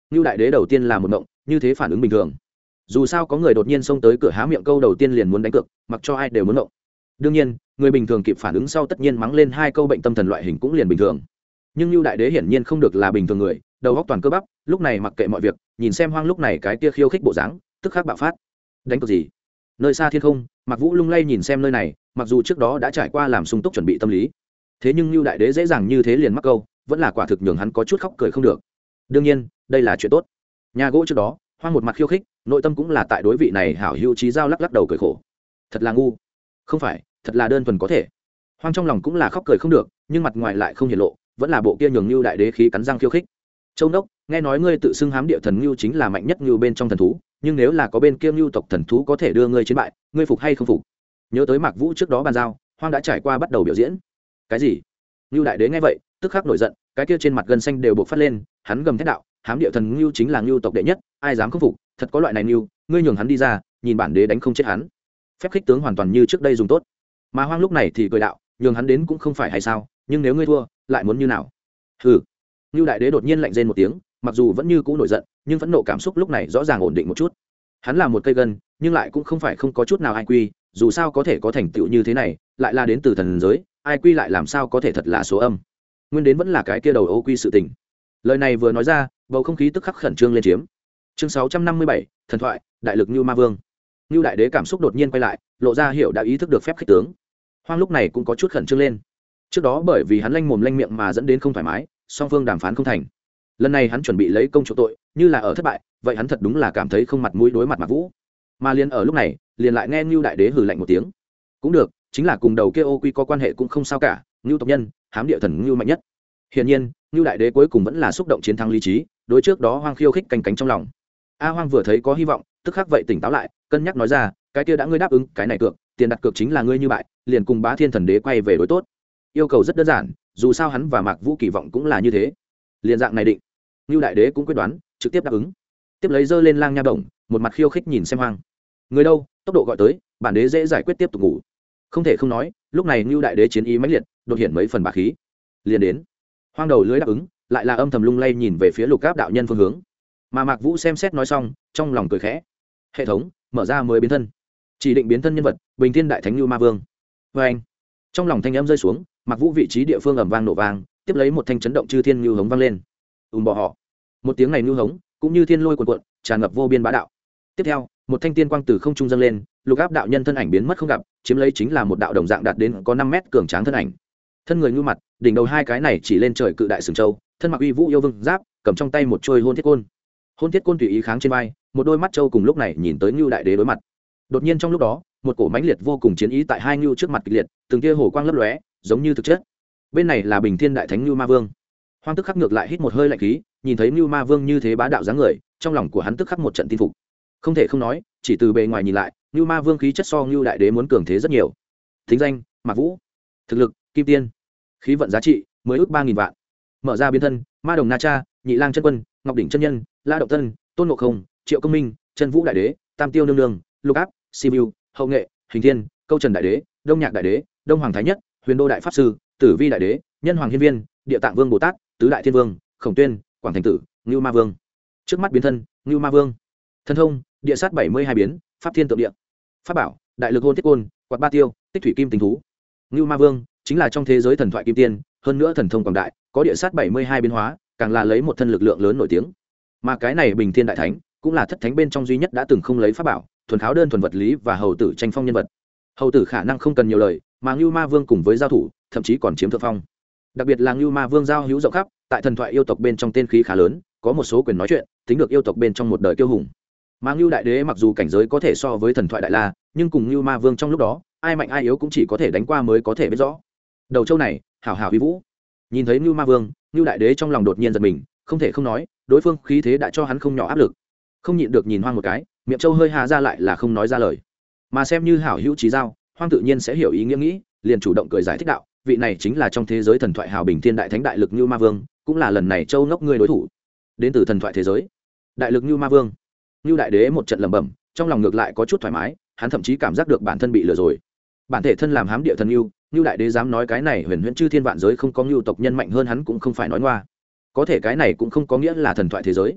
Ngưu đại đế đầu tiên là một mộng, như thế phản ứng bình thường. Dù sao có người đột nhiên xông tới cửa há miệng câu đầu tiên liền muốn đánh cược, mặc cho ai đều muốn mộng. Đương nhiên, người bình thường kịp phản ứng sau tất nhiên mắng lên hai câu bệnh tâm thần loại hình cũng liền bình thường. Nhưng Ngưu đại đế hiển nhiên không được là bình thường người, đầu óc toàn cơ bắp, lúc này mặc kệ mọi việc, nhìn xem Hoang lúc này cái tia khiêu khích bộ dáng, tức khắc bạo phát. Đánh cược gì? Nơi xa thiên không, Mạc Vũ lung lay nhìn xem nơi này, mặc dù trước đó đã trải qua làm sung túc chuẩn bị tâm lý, thế nhưng Ngưu đại đế dễ dàng như thế liền mắc câu, vẫn là quả thực nhường hắn có chút khóc cười không được. Đương nhiên, đây là chuyện tốt. Nhà gỗ trước đó, Hoang một mặt khiêu khích, nội tâm cũng là tại đối vị này hảo hữu trí giao lắc lắc đầu cười khổ. Thật là ngu. Không phải, thật là đơn thuần có thể. Hoang trong lòng cũng là khóc cười không được, nhưng mặt ngoài lại không hiển lộ, vẫn là bộ kia nhường Ngưu đại đế khí cắn răng khiêu khích. Châu Đốc, nghe nói ngươi tự xưng hám địa thần Ngưu chính là mạnh nhất Ngưu bên trong thần thú, nhưng nếu là có bên kia Ngưu tộc thần thú có thể đưa ngươi chiến bại, ngươi phục hay không phục? Nhớ tới Mạc Vũ trước đó bàn giao, Hoang đã trải qua bắt đầu biểu diễn. Cái gì? Ngưu đại đế nghe vậy, tức khắc nổi giận, cái kia trên mặt gân xanh đều bộc phát lên, hắn gầm thét đạo, hám địa thần Ngưu chính là Ngưu tộc đệ nhất, ai dám không phục, thật có loại này Ngưu, ngươi nhường hắn đi ra, nhìn bản đế đánh không chết hắn. Phép khích tướng hoàn toàn như trước đây dùng tốt. Mà Hoang lúc này thì cười đạo, nhường hắn đến cũng không phải hay sao, nhưng nếu ngươi thua, lại muốn như nào? Hừ. Ngưu đại đế đột nhiên lạnh rên một tiếng, mặc dù vẫn như cũ nổi giận, nhưng phẫn nộ cảm xúc lúc này rõ ràng ổn định một chút. Hắn là một cây gân, nhưng lại cũng không phải không có chút nào ai quy, dù sao có thể có thành tựu như thế này, lại là đến từ thần giới, ai quy lại làm sao có thể thật là số âm. Nguyên đến vẫn là cái kia đầu ô quy sự tình. Lời này vừa nói ra, bầu không khí tức khắc khẩn trương lên chiếm. Chương 657, thần thoại, đại lực Ngưu Ma Vương. Ngưu đại đế cảm xúc đột nhiên quay lại, lộ ra hiểu đã ý thức được phép khích tướng. Hoang lúc này cũng có chút khẩn trương lên. Trước đó bởi vì hắn lanh mồm lanh miệng mà dẫn đến không thoải mái, song phương đàm phán không thành. Lần này hắn chuẩn bị lấy công chỗ tội, như là ở thất bại, vậy hắn thật đúng là cảm thấy không mặt mũi đối mặt Mạc Vũ. Mà liền ở lúc này, liền lại nghe Ngưu đại đế hừ lạnh một tiếng. Cũng được, chính là cùng đầu kia ô quy có quan hệ cũng không sao cả, Ngưu tộc nhân, hám địa thần Ngưu mạnh nhất. Hiển nhiên, Ngưu đại đế cuối cùng vẫn là xúc động chiến thắng lý trí, đối trước đó Hoang khiêu khích canh cánh trong lòng. A Hoang vừa thấy có hy vọng, tức khắc vậy tỉnh táo lại, cân nhắc nói ra, cái kia đã ngươi đáp ứng, cái này cược, tiền đặt cược chính là ngươi như bại, liền cùng Bá Thiên thần đế quay về đối tốt. Yêu cầu rất đơn giản, dù sao hắn và Mạc Vũ kỳ vọng cũng là như thế. Liền dạng này định. Ngưu đại đế cũng quyết đoán, trực tiếp đáp ứng. Tiếp lấy dơ lên lang nha bổng, một mặt khiêu khích nhìn xem Hoang. Người đâu, tốc độ gọi tới, bản đế dễ giải quyết tiếp tục ngủ. Không thể không nói, lúc này Ngưu đại đế chiến ý mãnh liệt, đột hiện mấy phần bá khí. Liền đến. Hoang đầu lưới đáp ứng, lại là âm thầm lung lay nhìn về phía Lục Áp đạo nhân phương hướng. Mà Mạc Vũ xem xét nói xong, trong lòng cười khẽ. Hệ thống mở ra mới biến thân, chỉ định biến thân nhân vật Bình Thiên đại thánh Ngưu Ma Vương. Vê anh, trong lòng thanh âm rơi xuống, Mạc Vũ vị trí địa phương ầm vang nổ vang, tiếp lấy một thanh chấn động chư thiên ngưu hống vang lên. Bỏ họ. Một tiếng này ngưu hống cũng như thiên lôi cuồn cuộn, tràn ngập vô biên bá đạo. Tiếp theo, một thanh tiên quang từ không trung dâng lên, Lục Áp đạo nhân thân ảnh biến mất không gặp, chiếm lấy chính là một đạo đồng dạng đạt đến có 5 mét cường tráng thân ảnh. Thân người ngưu mặt, đỉnh đầu hai cái này chỉ lên trời cự đại sừng châu, thân mặc uy vũ yêu vương giáp, cầm trong tay một trôi hôn thiết côn. Hôn thiết côn tùy ý kháng trên vai, một đôi mắt châu cùng lúc này nhìn tới Ngưu đại đế đối mặt. Đột nhiên trong lúc đó, một cổ mãnh liệt vô cùng chiến ý tại hai Ngưu trước mặt kịch liệt, từng tia hổ quang lấp lóe, giống như thực chất. Bên này là Bình Thiên đại thánh Ngưu Ma Vương. Hoang tức khắc ngược lại hít một hơi lạnh khí, nhìn thấy Ngưu Ma Vương như thế bá đạo dáng người, trong lòng của hắn tức khắc một trận tin phục. Không thể không nói, chỉ từ bề ngoài nhìn lại, Ngưu Ma Vương khí chất so Ngưu đại đế muốn cường thế rất nhiều. Thính danh: Mạc Vũ. Thực lực: Kim Tiên. Khí vận giá trị: 10 ức 3000 vạn. Mở ra biến thân: Ma Đồng Na Cha, Nhị Lang chân quân, Ngọc đỉnh chân nhân, La Động Tân, Tôn Ngộ Không, Triệu Công Minh, Chân Vũ đại đế, Tam Tiêu nương nương, Lục Áp, Sibiu, Hậu Nghệ, Hình Thiên, Câu Trần đại đế, Đông Nhạc đại đế, Đông Hoàng thái nhất, Huyền Đô đại pháp sư, Tử Vi đại đế, Nhân Hoàng hiên viên, Địa Tạng vương Bồ Tát, Tứ đại thiên vương, Khổng Tuyên, Quảng Thành tử, Ngưu Ma Vương. Trước mắt biến thân: Ngưu Ma Vương. Thân thông: Địa sát 72 biến, Pháp Thiên tượng địa. Pháp bảo: Đại lực hôn thiết côn, Quạt ba tiêu, Tích thủy kim tình thú. Ngưu Ma Vương chính là trong thế giới thần thoại kim tiên, hơn nữa thần thông quảng đại, có địa sát 72 biến hóa, càng là lấy một thân lực lượng lớn nổi tiếng. Mà cái này Bình Thiên đại thánh cũng là thất thánh bên trong duy nhất đã từng không lấy pháp bảo, thuần kháo đơn thuần vật lý và hầu tử tranh phong nhân vật. Hầu tử khả năng không cần nhiều lời, mà Ngưu Ma Vương cùng với giao thủ, thậm chí còn chiếm thượng phong. Đặc biệt là Ngưu Ma Vương giao hữu rộng khắp, tại thần thoại yêu tộc bên trong tên khí khá lớn, có một số quyền nói chuyện, tính được yêu tộc bên trong một đời kiêu hùng. Mà Ngưu đại đế mặc dù cảnh giới có thể so với thần thoại đại la, nhưng cùng Ngưu Ma Vương trong lúc đó, ai mạnh ai yếu cũng chỉ có thể đánh qua mới có thể biết rõ. Đầu châu này, hảo hảo uy vũ. Nhìn thấy Ngưu Ma Vương, Ngưu đại đế trong lòng đột nhiên giật mình, không thể không nói, đối phương khí thế đã cho hắn không nhỏ áp lực. Không nhịn được nhìn Hoang một cái, miệng châu hơi hà ra lại là không nói ra lời. Mà xem như hảo hữu trí giao, Hoang tự nhiên sẽ hiểu ý nghĩa nghĩ, liền chủ động cười giải thích đạo, vị này chính là trong thế giới thần thoại hào Bình Thiên đại thánh đại lực Ngưu Ma Vương, cũng là lần này châu ngốc ngươi đối thủ. Đến từ thần thoại thế giới. Đại lực Ngưu Ma Vương. Ngưu đại đế một trận lẩm bẩm, trong lòng ngược lại có chút thoải mái, hắn thậm chí cảm giác được bản thân bị lừa rồi. Bản thể thân làm hám địa thần Ngưu, Ngưu đại đế dám nói cái này huyền huyễn chư thiên vạn giới không có Ngưu tộc nhân mạnh hơn hắn cũng không phải nói ngoa. Có thể cái này cũng không có nghĩa là thần thoại thế giới.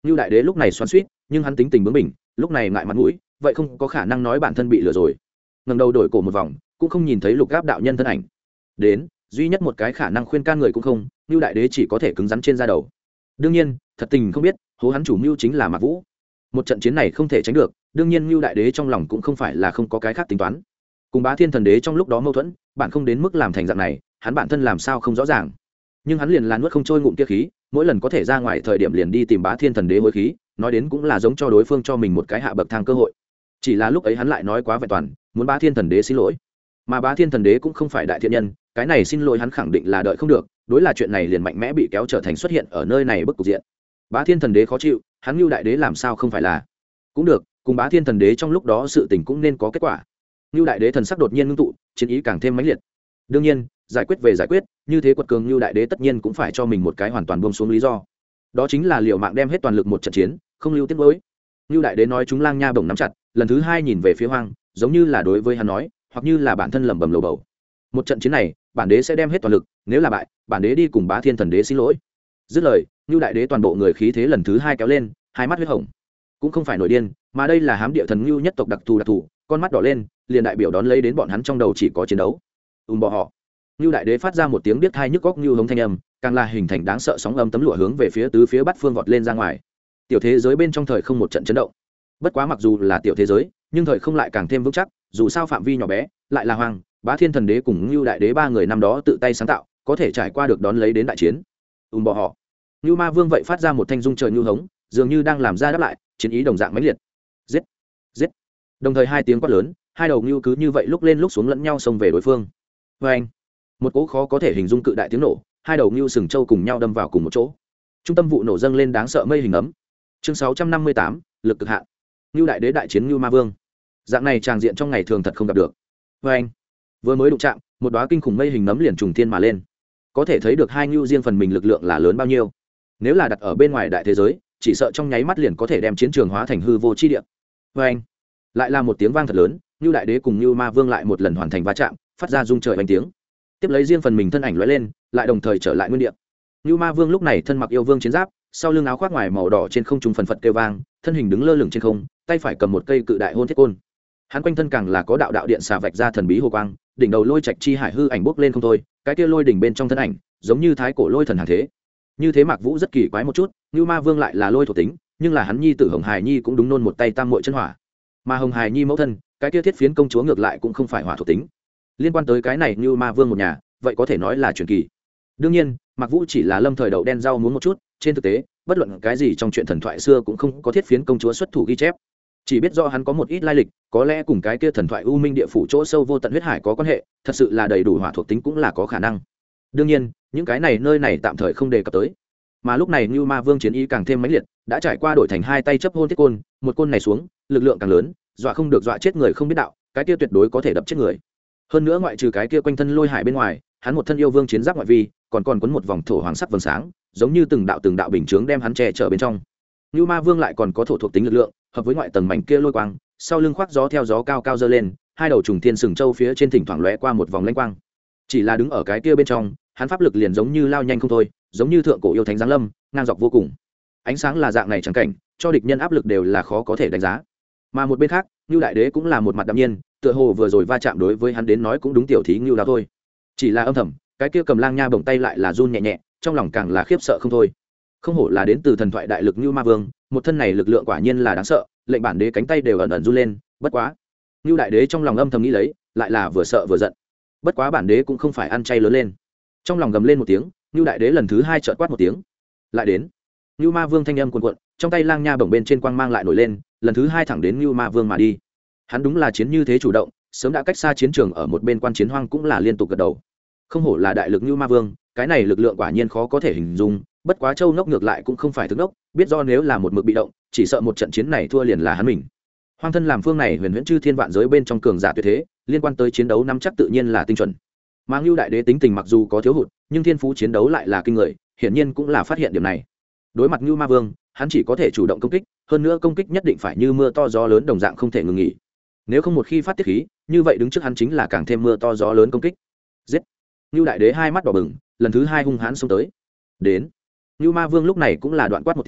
Ngưu đại đế lúc này xoắn xuýt, nhưng hắn tính tình bướng bỉnh, lúc này ngại mặt mũi, vậy không có khả năng nói bản thân bị lừa rồi. Ngẩng đầu đổi cổ một vòng, cũng không nhìn thấy Lục Gáp đạo nhân thân ảnh. Đến, duy nhất một cái khả năng khuyên can người cũng không, Ngưu đại đế chỉ có thể cứng rắn trên da đầu. Đương nhiên, thật tình không biết, hố hắn chủ mưu chính là Mạc Vũ. Một trận chiến này không thể tránh được, đương nhiên Ngưu đại đế trong lòng cũng không phải là không có cái khác tính toán. Cùng Bá Thiên Thần Đế trong lúc đó mâu thuẫn, bạn không đến mức làm thành dạng này, hắn bản thân làm sao không rõ ràng. Nhưng hắn liền là nuốt không trôi ngụm kia khí, mỗi lần có thể ra ngoài thời điểm liền đi tìm Bá Thiên Thần Đế hối khí, nói đến cũng là giống cho đối phương cho mình một cái hạ bậc thang cơ hội. Chỉ là lúc ấy hắn lại nói quá vẹn toàn, muốn Bá Thiên Thần Đế xin lỗi. Mà Bá Thiên Thần Đế cũng không phải đại thiện nhân, cái này xin lỗi hắn khẳng định là đợi không được, đối là chuyện này liền mạnh mẽ bị kéo trở thành xuất hiện ở nơi này bức cục diện. Bá Thiên Thần Đế khó chịu, hắn Nưu đại đế làm sao không phải là. Cũng được, cùng Bá Thiên Thần Đế trong lúc đó sự tình cũng nên có kết quả. Nưu đại đế thần sắc đột nhiên ngưng tụ, chiến ý càng thêm mãnh liệt. Đương nhiên, giải quyết về giải quyết, như thế quật cường Nưu đại đế tất nhiên cũng phải cho mình một cái hoàn toàn buông xuống lý do. Đó chính là liều mạng đem hết toàn lực một trận chiến, không lưu tiết mới. Nưu đại đế nói chúng Lang Nha bổng nắm chặt, lần thứ hai nhìn về phía Hoang, giống như là đối với hắn nói, hoặc như là bản thân lẩm bẩm lầu bầu. Một trận chiến này, bản đế sẽ đem hết toàn lực, nếu là bại, bản đế đi cùng Bá Thiên Thần Đế xin lỗi. Dứt lời, Nưu đại đế toàn bộ người khí thế lần thứ hai kéo lên, hai mắt huyết hồng. Cũng không phải nổi điên, mà đây là hám địa thần Nưu nhất tộc đặc thù, con mắt đỏ lên, liền đại biểu đón lấy đến bọn hắn trong đầu chỉ có chiến đấu. Bọ họ. Nưu đại đế phát ra một tiếng biết thai nhức góc nưu hống thanh âm, càng là hình thành đáng sợ sóng âm tấm lụa hướng về phía tứ phía bát phương vọt lên ra ngoài. Tiểu thế giới bên trong thời không một trận chấn động. Bất quá mặc dù là tiểu thế giới, nhưng thời không lại càng thêm vững chắc, dù sao phạm vi nhỏ bé, lại là Hoàng, Bá Thiên Thần Đế cùng Nưu đại đế ba người năm đó tự tay sáng tạo, có thể trải qua được đón lấy đến đại chiến. Bọ họ. Nưu Ma Vương vậy phát ra một thanh dung trời nưu hống, dường như đang làm ra đáp lại, chiến ý đồng dạng mãnh liệt. Giết, giết. Đồng thời hai tiếng quát lớn, hai đầu nưu cứ như vậy lúc lên lúc xuống lẫn nhau xông về đối phương. Và anh, một cỗ khó có thể hình dung cự đại tiếng nổ, hai đầu nưu sừng châu cùng nhau đâm vào cùng một chỗ. Trung tâm vụ nổ dâng lên đáng sợ mây hình ấm. Chương 658, lực cực hạn. Nưu đại đế đại chiến Nưu Ma Vương. Dạng này tràng diện trong ngày thường thật không gặp được. Và anh, vừa mới đụng chạm, một đóa kinh khủng mây hình nấm liền trùng thiên mà lên. Có thể thấy được hai nưu riêng phần mình lực lượng là lớn bao nhiêu. Nếu là đặt ở bên ngoài đại thế giới, chỉ sợ trong nháy mắt liền có thể đem chiến trường hóa thành hư vô chi địa. Và anh, lại là một tiếng vang thật lớn, Nưu đại đế cùng Nưu Ma Vương lại một lần hoàn thành va chạm, phát ra rung trời oanh tiếng. Tiếp lấy riêng phần mình thân ảnh lóe lên, lại đồng thời trở lại nguyên địa. Nưu Ma Vương lúc này thân mặc yêu vương chiến giáp, sau lưng áo khoác ngoài màu đỏ trên không trung phần phật kêu vang, thân hình đứng lơ lửng trên không, tay phải cầm một cây cự đại hôn thiết côn. Hắn quanh thân càng là có đạo đạo điện xà vạch ra thần bí hồ quang, đỉnh đầu lôi trạch chi hải hư ảnh bốc lên không thôi, cái kia lôi đỉnh bên trong thân ảnh, giống như thái cổ lôi thần hàng thế. Như thế Mạc Vũ rất kỳ quái một chút, Nưu Ma Vương lại là lôi thuộc tính, nhưng là hắn nhi tử Hồng Hải Nhi cũng đúng nôn một tay tam muội chân hỏa. Mà Hồng Hải Nhi mẫu thân, cái kia thiết phiến công chúa ngược lại cũng không phải hỏa thuộc tính. Liên quan tới cái này Nưu Ma Vương một nhà, vậy có thể nói là truyền kỳ. Đương nhiên, Mạc Vũ chỉ là lâm thời đậu đen rau muốn một chút, trên thực tế, bất luận cái gì trong chuyện thần thoại xưa cũng không có thiết phiến công chúa xuất thủ ghi chép. Chỉ biết do hắn có một ít lai lịch, có lẽ cùng cái kia thần thoại u minh địa phủ chỗ sâu vô tận huyết hải có quan hệ, thật sự là đầy đủ hỏa thuộc tính cũng là có khả năng. Đương nhiên, những cái này nơi này tạm thời không đề cập tới. Mà lúc này Nưu Ma Vương chiến ý càng thêm mãnh liệt, đã trải qua đổi thành hai tay chấp hôn thiết côn, một côn này xuống, lực lượng càng lớn, dọa không được dọa chết người không biết đạo, cái kia tuyệt đối có thể đập chết người. Hơn nữa ngoại trừ cái kia quanh thân lôi hải bên ngoài, hắn một thân yêu vương chiến giáp ngoại vi, còn quấn một vòng thổ hoàng sắc vầng sáng, giống như từng đạo bình chướng đem hắn che chở bên trong. Nưu Ma Vương lại còn có thổ thuộc tính lực lượng, hợp với ngoại tầng mảnh kia lôi quang, sau lưng khoác gió theo gió cao cao dơ lên, hai đầu trùng thiên sừng châu phía trên thỉnh thoảng lóe qua một vòng lanh quang. Chỉ là đứng ở cái kia bên trong, hắn pháp lực liền giống như lao nhanh không thôi, giống như thượng cổ yêu thánh giáng lâm, ngang dọc vô cùng. Ánh sáng là dạng này chẳng cảnh, cho địch nhân áp lực đều là khó có thể đánh giá. Mà một bên khác, Nưu đại đế cũng là một mặt đạm nhiên, tựa hồ vừa rồi va chạm đối với hắn đến nói cũng đúng tiểu thí Nưu đó thôi. Chỉ là âm thầm, cái kia cầm Lang Nha bổng tay lại là run nhẹ nhẹ, trong lòng càng là khiếp sợ không thôi. Không hổ là đến từ thần thoại đại lực Nưu Ma Vương, một thân này lực lượng quả nhiên là đáng sợ, lệnh bản đế cánh tay đều ẩn ẩn run lên, bất quá. Nưu đại đế trong lòng âm thầm nghĩ lấy, lại là vừa sợ vừa giận. Bất quá bản đế cũng không phải ăn chay lớn lên. Trong lòng gầm lên một tiếng, Nưu đại đế lần thứ hai chợt quát một tiếng. Lại đến. Nưu Ma Vương thanh âm cuồn cuộn, trong tay Lang Nha bổng bên trên quang mang lại nổi lên, lần thứ hai thẳng đến Nưu Ma Vương mà đi. Hắn đúng là chiến như thế chủ động, sớm đã cách xa chiến trường ở một bên quan chiến Hoang cũng là liên tục gật đầu. Không hổ là đại lực Nưu Ma Vương, cái này lực lượng quả nhiên khó có thể hình dung, bất quá Châu Ngốc ngược lại cũng không phải thức ngốc, biết do nếu là một mực bị động, chỉ sợ một trận chiến này thua liền là hắn mình. Hoang thân làm phương này huyền huyễn chư thiên vạn giới bên trong cường giả tuyệt thế, liên quan tới chiến đấu nắm chắc tự nhiên là tinh chuẩn. Mà Nưu đại đế tính tình mặc dù có thiếu hụt, nhưng thiên phú chiến đấu lại là kinh người, hiển nhiên cũng là phát hiện điểm này. Đối mặt Nưu Ma Vương, hắn chỉ có thể chủ động công kích, hơn nữa công kích nhất định phải như mưa to gió lớn đồng dạng không thể ngừng nghỉ. Nếu không một khi phát tiết khí, như vậy đứng trước hắn chính là càng thêm mưa to gió lớn công kích. Giết! Nưu đại đế hai mắt đỏ bừng, lần thứ hai hung hãn xông tới. Đến! Nưu Ma Vương lúc này cũng là đoạn quát một tiếng,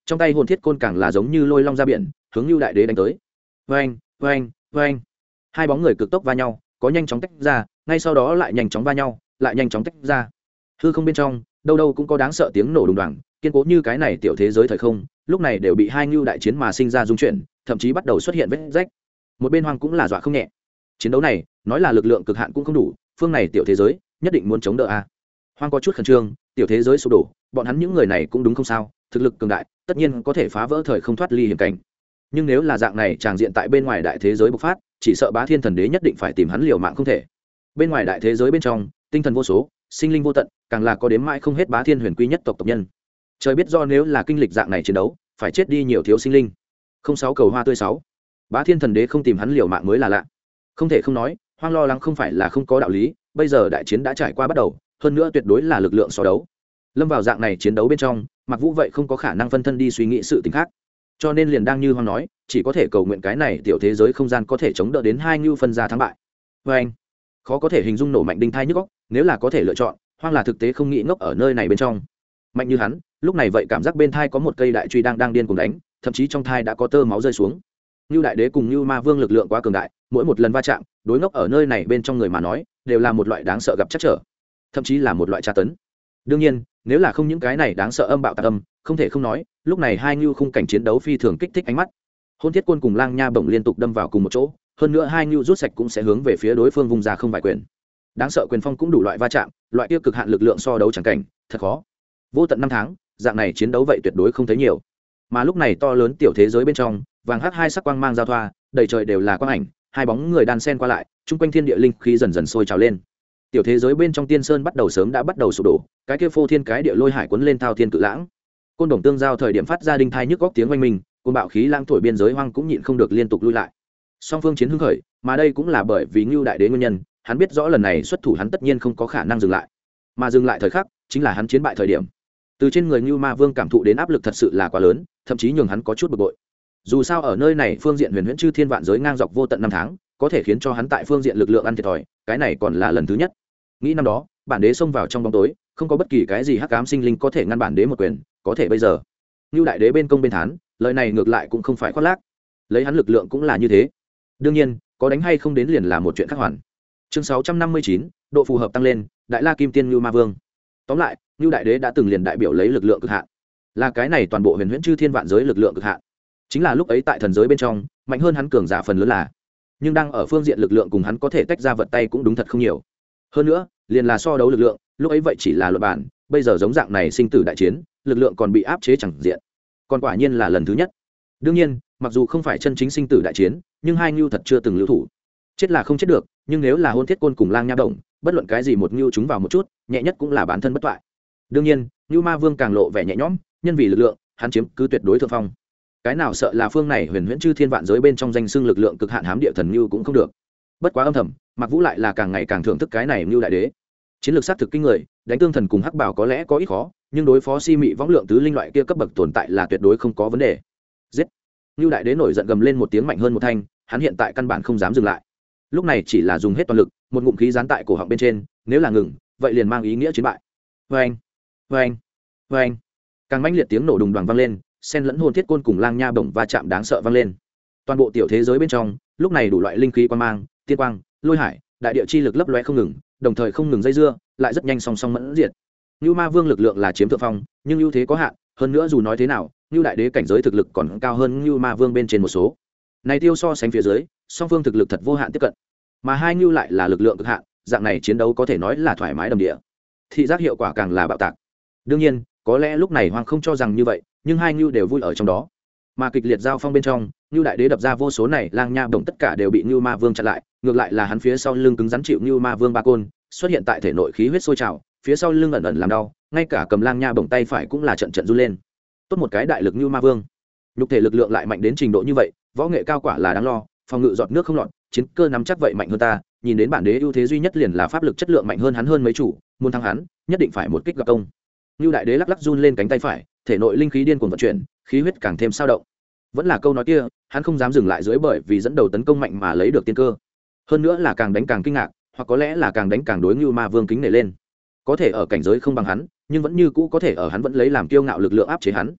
trong tay hồn thiết côn càng là giống như lôi long ra biển hướng Nưu Đại Đế đánh tới. Vâng, vâng, vâng. Hai bóng người cực tốc va nhau, có nhanh chóng tách ra, ngay sau đó lại nhanh chóng va nhau, lại nhanh chóng tách ra. Hư không bên trong, đâu đâu cũng có đáng sợ tiếng nổ đùng đoàng, kiên cố như cái này tiểu thế giới thời không, lúc này đều bị hai Nưu đại chiến mà sinh ra rung chuyển, thậm chí bắt đầu xuất hiện vết rách. Một bên Hoang cũng là dọa không nhẹ. Chiến đấu này, nói là lực lượng cực hạn cũng không đủ, phương này tiểu thế giới nhất định muốn chống đỡ a. Hoang có chút khẩn trương, tiểu thế giới sụp đổ, bọn hắn những người này cũng đúng không sao, thực lực cường đại, tất nhiên có thể phá vỡ thời không thoát ly hiểm cảnh. Nhưng nếu là dạng này tràng diện tại bên ngoài đại thế giới bộc phát, chỉ sợ Bá Thiên Thần Đế nhất định phải tìm hắn liều mạng không thể. Bên ngoài đại thế giới bên trong, tinh thần vô số, sinh linh vô tận, càng là có đếm mãi không hết Bá Thiên Huyền Quy nhất tộc tộc nhân. Trời biết do nếu là kinh lịch dạng này chiến đấu, phải chết đi nhiều thiếu sinh linh. Không sáu cầu hoa tươi sáu. Bá Thiên Thần Đế không tìm hắn liều mạng mới là lạ. Không thể không nói, Hoang lo lắng không phải là không có đạo lý, bây giờ đại chiến đã trải qua bắt đầu, hơn nữa tuyệt đối là lực lượng so đấu. Lâm vào dạng này chiến đấu bên trong, Mặc Vũ vậy không có khả năng phân thân đi suy nghĩ sự tình khác. Cho nên liền đang như Hoang nói, chỉ có thể cầu nguyện cái này tiểu thế giới không gian có thể chống đỡ đến hai Nưu phân ra thắng bại. Và anh, khó có thể hình dung nổ mạnh đinh thai nhức óc, nếu là có thể lựa chọn, Hoang là thực tế không nghĩ ngốc ở nơi này bên trong. Mạnh như hắn, lúc này vậy cảm giác bên thai có một cây đại truy đang điên cuồng đánh, thậm chí trong thai đã có tơ máu rơi xuống. Nưu Đại Đế cùng Nưu Ma Vương lực lượng quá cường đại, mỗi một lần va chạm, đối ngốc ở nơi này bên trong người mà nói, đều là một loại đáng sợ gặp chắc trở, thậm chí là một loại tra tấn. Đương nhiên, nếu là không những cái này đáng sợ âm bạo tạc âm, không thể không nói, lúc này hai Nưu khung cảnh chiến đấu phi thường kích thích ánh mắt. Hôn Thiết Côn cùng Lang Nha Bổng liên tục đâm vào cùng một chỗ, hơn nữa hai Nưu rút sạch cũng sẽ hướng về phía đối phương vùng ra không vài quyền. Đáng sợ quyền phong cũng đủ loại va chạm, loại tiêu cực hạn lực lượng so đấu chẳng cảnh, thật khó. Vô tận năm tháng, dạng này chiến đấu vậy tuyệt đối không thấy nhiều. Mà lúc này to lớn tiểu thế giới bên trong, vàng hắc hai sắc quang mang giao thoa, đầy trời đều là quang ảnh, hai bóng người đan sen qua lại, chung quanh thiên địa linh khí dần dần sôi trào lên. Tiểu thế giới bên trong Tiên Sơn bắt đầu sớm đã bắt đầu sụp đổ, cái kia phô thiên cái địa lôi hải cuốn lên thao thiên cự lãng. Côn đồng tương giao thời điểm phát ra đinh thai nhức góc tiếng oanh minh, côn bạo khí lãng thổi biên giới Hoang cũng nhịn không được liên tục lui lại. Song phương chiến hưng khởi, mà đây cũng là bởi vì Nưu Đại Đế nguyên nhân, hắn biết rõ lần này xuất thủ hắn tất nhiên không có khả năng dừng lại, mà dừng lại thời khắc chính là hắn chiến bại thời điểm. Từ trên người Nưu Ma Vương cảm thụ đến áp lực thật sự là quá lớn, thậm chí nhường hắn có chút bực bội. Dù sao ở nơi này phương diện huyền huyễn chư thiên vạn giới ngang dọc vô tận năm tháng, có thể khiến cho hắn tại phương diện lực lượng ăn thiệt thòi, cái này còn là lần thứ nhất. Nghĩ năm đó, bản đế xông vào trong bóng tối, không có bất kỳ cái gì hắc ám sinh linh có thể ngăn bản đế một quyền, có thể bây giờ, Nưu Đại Đế bên công bên thán, lời này ngược lại cũng không phải khoác lác. Lấy hắn lực lượng cũng là như thế. Đương nhiên, có đánh hay không đến liền là một chuyện khác hoàn. Chương 659, độ phù hợp tăng lên, Đại La Kim Tiên Nưu Ma Vương. Tóm lại, Nưu Đại Đế đã từng liền đại biểu lấy lực lượng cực hạn, là cái này toàn bộ huyền huyễn chư thiên vạn giới lực lượng cực hạn. Chính là lúc ấy tại thần giới bên trong, mạnh hơn hắn cường giả phần lớn là, nhưng đang ở phương diện lực lượng cùng hắn có thể tách ra vật tay cũng đúng thật không nhiều. Hơn nữa, liền là so đấu lực lượng, lúc ấy vậy chỉ là luận bản, bây giờ giống dạng này sinh tử đại chiến, lực lượng còn bị áp chế chẳng diện. Còn quả nhiên là lần thứ nhất. Đương nhiên, mặc dù không phải chân chính sinh tử đại chiến, nhưng hai Nưu thật chưa từng lưu thủ. Chết là không chết được, nhưng nếu là Hôn Thiết Côn cùng Lang Nha Động, bất luận cái gì một Nưu chúng vào một chút, nhẹ nhất cũng là bản thân bất toại. Đương nhiên, Nưu Ma Vương càng lộ vẻ nhẹ nhõm, nhân vì lực lượng, hắn chiếm cứ tuyệt đối thượng phong. Cái nào sợ là phương này huyền huyễn chư thiên vạn giới bên trong danh xưng lực lượng cực hạn hám địa thần Nưu cũng không được. Bất quá âm thầm, Mạc Vũ lại là càng ngày càng thưởng thức cái này Nưu Đại Đế. Chiến lược sát thực kinh người, đánh tương thần cùng Hắc Bảo có lẽ có ít khó, nhưng đối phó si mị võng lượng tứ linh loại kia cấp bậc tồn tại là tuyệt đối không có vấn đề. Giết! Nưu Đại Đế nổi giận gầm lên một tiếng mạnh hơn một thanh, hắn hiện tại căn bản không dám dừng lại. Lúc này chỉ là dùng hết toàn lực, một ngụm khí dán tại cổ họng bên trên, nếu là ngừng, vậy liền mang ý nghĩa chiến bại. Oeng, oeng, oeng. Càng mãnh liệt tiếng nổ đùng đoàng vang lên, xen lẫn Hôn Thiết Côn cùng Lang Nha Bổng va chạm đáng sợ vang lên. Toàn bộ tiểu thế giới bên trong, lúc này đủ loại linh khí quang mang, tiên quang, lôi hải, đại địa chi lực lấp loé không ngừng, đồng thời không ngừng dây dưa, lại rất nhanh song song mẫn diệt. Nưu Ma Vương lực lượng là chiếm thượng phong, nhưng ưu thế có hạn, hơn nữa dù nói thế nào, Nưu Đại Đế cảnh giới thực lực còn cao hơn Nưu Ma Vương bên trên một số. Này tiêu so sánh phía dưới, song phương thực lực thật vô hạn tiếp cận. Mà hai Nưu lại là lực lượng cực hạn, dạng này chiến đấu có thể nói là thoải mái đầm địa. Thị giác hiệu quả càng là bạo tạc. Đương nhiên, có lẽ lúc này Hoàng không cho rằng như vậy, nhưng hai Nưu đều vui ở trong đó. Mà kịch liệt giao phong bên trong, Nưu Đại Đế đập ra vô số này Lang Nha Bổng tất cả đều bị Nưu Ma Vương chặn lại, ngược lại là hắn phía sau lưng cứng rắn chịu Nưu Ma Vương ba côn, xuất hiện tại thể nội khí huyết sôi trào, phía sau lưng ẩn ẩn làm đau, ngay cả cầm Lang Nha Bổng tay phải cũng là trận trận run lên. Tốt một cái đại lực Nưu Ma Vương, nhục thể lực lượng lại mạnh đến trình độ như vậy, võ nghệ cao quả là đáng lo, phòng ngự giọt nước không lọt, chiến cơ nắm chắc vậy mạnh hơn ta, nhìn đến bản đế ưu thế duy nhất liền là pháp lực chất lượng mạnh hơn hắn hơn mấy chủ, muốn thắng hắn, nhất định phải một kích gặp công. Nưu Đại Đế lắc lắc run lên cánh tay phải, thể nội linh khí điên cuồng vận chuyển, khí huyết càng thêm sao động. Vẫn là câu nói kia, hắn không dám dừng lại dưới bởi vì dẫn đầu tấn công mạnh mà lấy được tiên cơ. Hơn nữa là càng đánh càng kinh ngạc, hoặc có lẽ là càng đánh càng đối Nưu Ma Vương kính nể lên. Có thể ở cảnh giới không bằng hắn, nhưng vẫn như cũ có thể ở hắn vẫn lấy làm kiêu ngạo lực lượng áp chế hắn.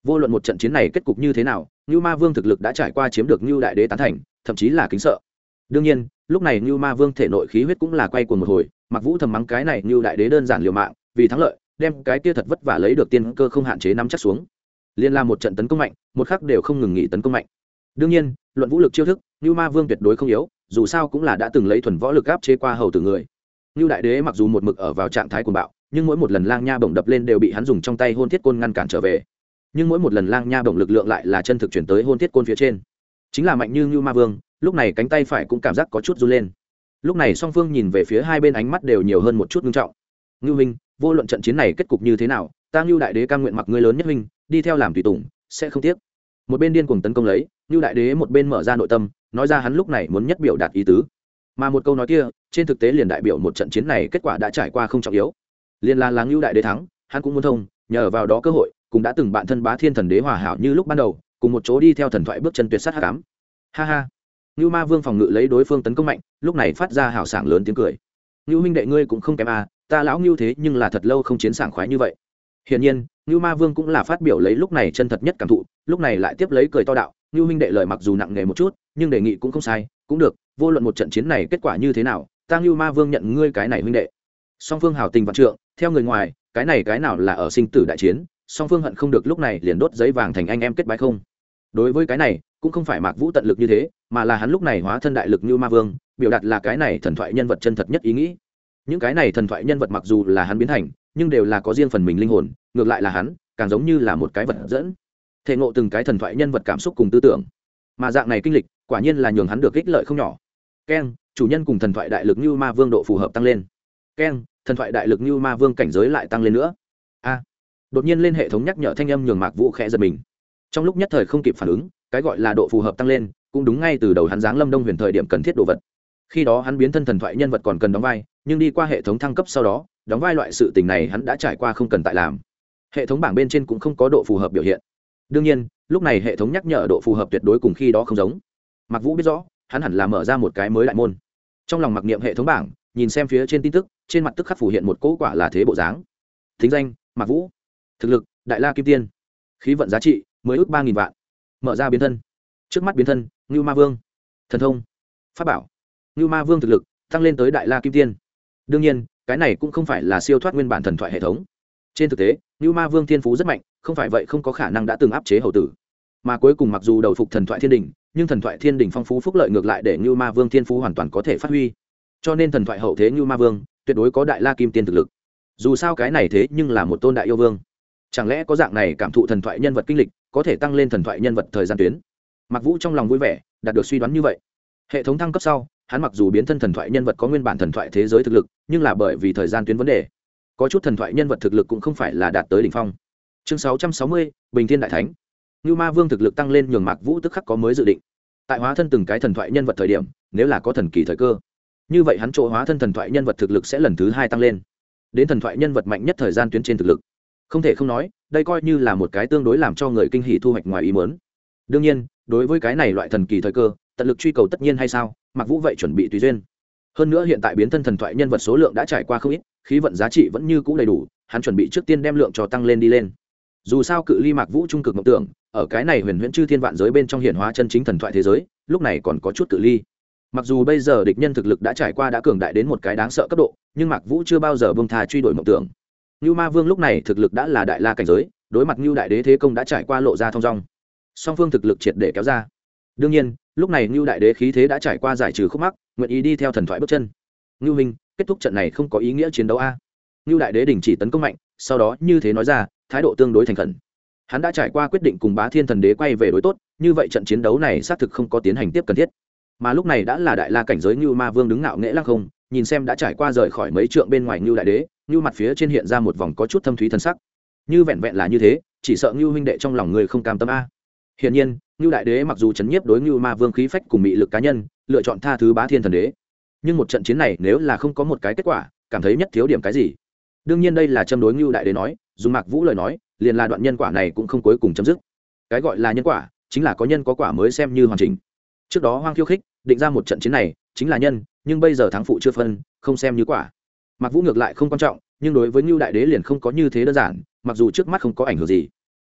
vô luận một trận chiến này kết cục như thế nào, Nưu Ma Vương thực lực đã trải qua chiếm được Nưu Đại Đế tán thành, thậm chí là kính sợ. Đương nhiên, lúc này Nưu Ma Vương thể nội khí huyết cũng là quay cuồng một hồi, Mặc Vũ thầm mắng cái này Nưu Đại Đế đơn giản liều mạng, vì thắng lợi, đem cái kia thật vất vả lấy được tiên cơ không hạn chế nắm chắc xuống. Liên la một trận tấn công mạnh, một khắc đều không ngừng nghỉ tấn công mạnh. Đương nhiên, luận vũ lực chiêu thức, Nưu Ma Vương tuyệt đối không yếu, dù sao cũng là đã từng lấy thuần võ lực áp chế qua hầu tử người. Nưu Đại Đế mặc dù một mực ở vào trạng thái cuồng bạo, nhưng mỗi một lần lang nha bổng đập lên đều bị hắn dùng trong tay hôn thiết côn ngăn cản trở về. Nhưng mỗi một lần lang nha bổng lực lượng lại là chân thực chuyển tới hôn thiết côn phía trên. Chính là mạnh như Nưu Ma Vương, lúc này cánh tay phải cũng cảm giác có chút run lên. Lúc này song phương nhìn về phía hai bên ánh mắt đều nhiều hơn một chút nghiêm trọng. Ngưu Minh, vô luận trận chiến này kết cục như thế nào, ta Nưu Đại Đế cam nguyện mặc ngươi lớn nhất huynh, đi theo làm tùy tùng, sẽ không tiếc. Một bên điên cuồng tấn công lấy, Nưu Đại Đế một bên mở ra nội tâm, nói ra hắn lúc này muốn nhất biểu đạt ý tứ. Mà một câu nói kia, trên thực tế liền đại biểu một trận chiến này kết quả đã trải qua không trọng yếu. Liên là Nưu Đại Đế thắng, hắn cũng muốn thông, nhờ vào đó cơ hội, cũng đã từng bạn thân Bá Thiên Thần Đế hòa hảo như lúc ban đầu, cùng một chỗ đi theo thần thoại bước chân tuyệt sát hắc ám. Ha ha. Nưu Ma Vương phòng ngự lấy đối phương tấn công mạnh, lúc này phát ra hào sảng lớn tiếng cười. Nưu huynh đệ ngươi cũng không kém à, ta lão Nưu thế nhưng là thật lâu không chiến sảng khoái như vậy. Hiển nhiên, Nưu Ma Vương cũng là phát biểu lấy lúc này chân thật nhất cảm thụ, lúc này lại tiếp lấy cười to đạo, Nưu huynh đệ lời mặc dù nặng nề một chút, nhưng đề nghị cũng không sai, cũng được, vô luận một trận chiến này kết quả như thế nào, ta Nưu Ma Vương nhận ngươi cái này huynh đệ. Song phương hào tình vạn trượng, theo người ngoài, cái nào là ở sinh tử đại chiến, song phương hận không được lúc này liền đốt giấy vàng thành anh em kết bái không. Đối với cái này, cũng không phải Mạc Vũ tận lực như thế, mà là hắn lúc này hóa thân đại lực Nưu Ma Vương, biểu đạt là cái này thần thoại nhân vật chân thật nhất ý nghĩ. Những cái này thần thoại nhân vật mặc dù là hắn biến thành, nhưng đều là có riêng phần mình linh hồn, ngược lại là hắn càng giống như là một cái vật dẫn, thể ngộ từng cái thần thoại nhân vật cảm xúc cùng tư tưởng, mà dạng này kinh lịch quả nhiên là nhường hắn được ích lợi không nhỏ. Keng, chủ nhân cùng thần thoại đại lực Nưu Ma Vương độ phù hợp tăng lên. Keng, thần thoại đại lực Nưu Ma Vương cảnh giới lại tăng lên nữa. A, đột nhiên lên hệ thống nhắc nhở thanh âm nhường Mạc Vũ khẽ giật mình. Trong lúc nhất thời không kịp phản ứng, cái gọi là độ phù hợp tăng lên, cũng đúng ngay từ đầu hắn giáng lâm Đông Huyền thời điểm cần thiết đồ vật. Khi đó hắn biến thân thần thoại nhân vật còn cần đóng vai, nhưng đi qua hệ thống thăng cấp sau đó, đóng vai loại sự tình này hắn đã trải qua không cần tại làm. Hệ thống bảng bên trên cũng không có độ phù hợp biểu hiện. Đương nhiên, lúc này hệ thống nhắc nhở độ phù hợp tuyệt đối cùng khi đó không giống. Mạc Vũ biết rõ, hắn hẳn là mở ra một cái mới đại môn. Trong lòng mặc niệm hệ thống bảng, nhìn xem phía trên tin tức, trên mặt tức khắc phủ hiện một cỗ quả là thế bộ dáng. Thính danh: Mạc Vũ. Thực lực: Đại La Kim Tiên. Khí vận giá trị: 10 ức 3000 vạn. Mở ra biến thân. Trước mắt biến thân: Nưu Ma Vương. Thần thông: Pháp bảo. Nưu Ma Vương thực lực tăng lên tới Đại La Kim Tiên. Đương nhiên, cái này cũng không phải là siêu thoát nguyên bản thần thoại hệ thống. Trên thực tế, Nưu Ma Vương thiên phú rất mạnh, không phải vậy không có khả năng đã từng áp chế hầu tử. Mà cuối cùng mặc dù đầu phục thần thoại thiên đình, nhưng thần thoại thiên đình phong phú phúc lợi ngược lại để Nưu Ma Vương thiên phú hoàn toàn có thể phát huy. Cho nên thần thoại hậu thế Nưu Ma Vương tuyệt đối có Đại La Kim Tiên thực lực. Dù sao cái này thế nhưng là một tôn đại yêu vương. Chẳng lẽ có dạng này cảm thụ thần thoại nhân vật kinh lịch, có thể tăng lên thần thoại nhân vật thời gian tuyến. Mạc Vũ trong lòng vui vẻ, đạt được suy đoán như vậy. Hệ thống thăng cấp sau, hắn mặc dù biến thân thần thoại nhân vật có nguyên bản thần thoại thế giới thực lực, nhưng là bởi vì thời gian tuyến vấn đề, có chút thần thoại nhân vật thực lực cũng không phải là đạt tới đỉnh phong. Chương 660, Bình Thiên Đại Thánh. Nưu Ma Vương thực lực tăng lên nhường Mạc Vũ tức khắc có mới dự định. Tại hóa thân từng cái thần thoại nhân vật thời điểm, nếu là có thần kỳ thời cơ, như vậy hắn chỗ hóa thân thần thoại nhân vật thực lực sẽ lần thứ 2 tăng lên, đến thần thoại nhân vật mạnh nhất thời gian tuyến trên thực lực. Không thể không nói, đây coi như là một cái tương đối làm cho người kinh hỉ thu hoạch ngoài ý muốn. Đương nhiên, đối với cái này loại thần kỳ thời cơ, tận lực truy cầu tất nhiên hay sao, Mạc Vũ vậy chuẩn bị tùy duyên. Hơn nữa hiện tại biến thân thần thoại nhân vật số lượng đã trải qua không ít, khí vận giá trị vẫn như cũ đầy đủ, hắn chuẩn bị trước tiên đem lượng cho tăng lên đi lên. Dù sao cự ly Mạc Vũ trung cực mộng tưởng, ở cái này huyền huyễn chư thiên vạn giới bên trong hiển hóa chân chính thần thoại thế giới, lúc này còn có chút cự ly. Mặc dù bây giờ địch nhân thực lực đã trải qua đã cường đại đến một cái đáng sợ cấp độ, nhưng Mạc Vũ chưa bao giờ buông tha truy đuổi mộng tưởng. Nưu Ma Vương lúc này thực lực đã là đại la cảnh giới, đối mặt Nưu Đại Đế thế công đã trải qua lộ ra thông dong. Song phương thực lực triệt để kéo ra. Đương nhiên, lúc này Nưu Đại Đế khí thế đã trải qua giải trừ khúc mắc, nguyện ý đi theo thần thoại bước chân. Nưu Minh, kết thúc trận này không có ý nghĩa chiến đấu a. Nưu Đại Đế đình chỉ tấn công mạnh, sau đó như thế nói ra, thái độ tương đối thành khẩn. Hắn đã trải qua quyết định cùng Bá Thiên Thần Đế quay về đối tốt, như vậy trận chiến đấu này xác thực không có tiến hành tiếp cần thiết. Mà lúc này đã là đại la cảnh giới Nưu Ma Vương đứng ngạo nghễ lăng không, nhìn xem đã trải qua rời khỏi mấy trượng bên ngoài Nưu Đại Đế, Nưu mặt phía trên hiện ra một vòng có chút thâm thúy thần sắc. Như vẹn vẹn là như thế, chỉ sợ Nưu huynh đệ trong lòng người không cam tâm a. Hiển nhiên, Nưu Đại Đế mặc dù chấn nhiếp đối Nưu Ma Vương khí phách cùng mị lực cá nhân, lựa chọn tha thứ Bá Thiên Thần Đế. Nhưng một trận chiến này nếu là không có một cái kết quả, cảm thấy nhất thiếu điểm cái gì. Đương nhiên đây là châm đối Nưu Đại Đế nói, dùng Mạc Vũ lời nói, liền là đoạn nhân quả này cũng không cuối cùng chấm dứt. Cái gọi là nhân quả, chính là có nhân có quả mới xem như hoàn chỉnh. Trước đó Hoang Khiêu Khích định ra một trận chiến này chính là nhân, nhưng bây giờ thắng phụ chưa phân, không xem như quả. Mạc Vũ ngược lại không quan trọng, nhưng đối với Nưu Đại Đế liền không có như thế đơn giản, mặc dù trước mắt không có ảnh hưởng gì.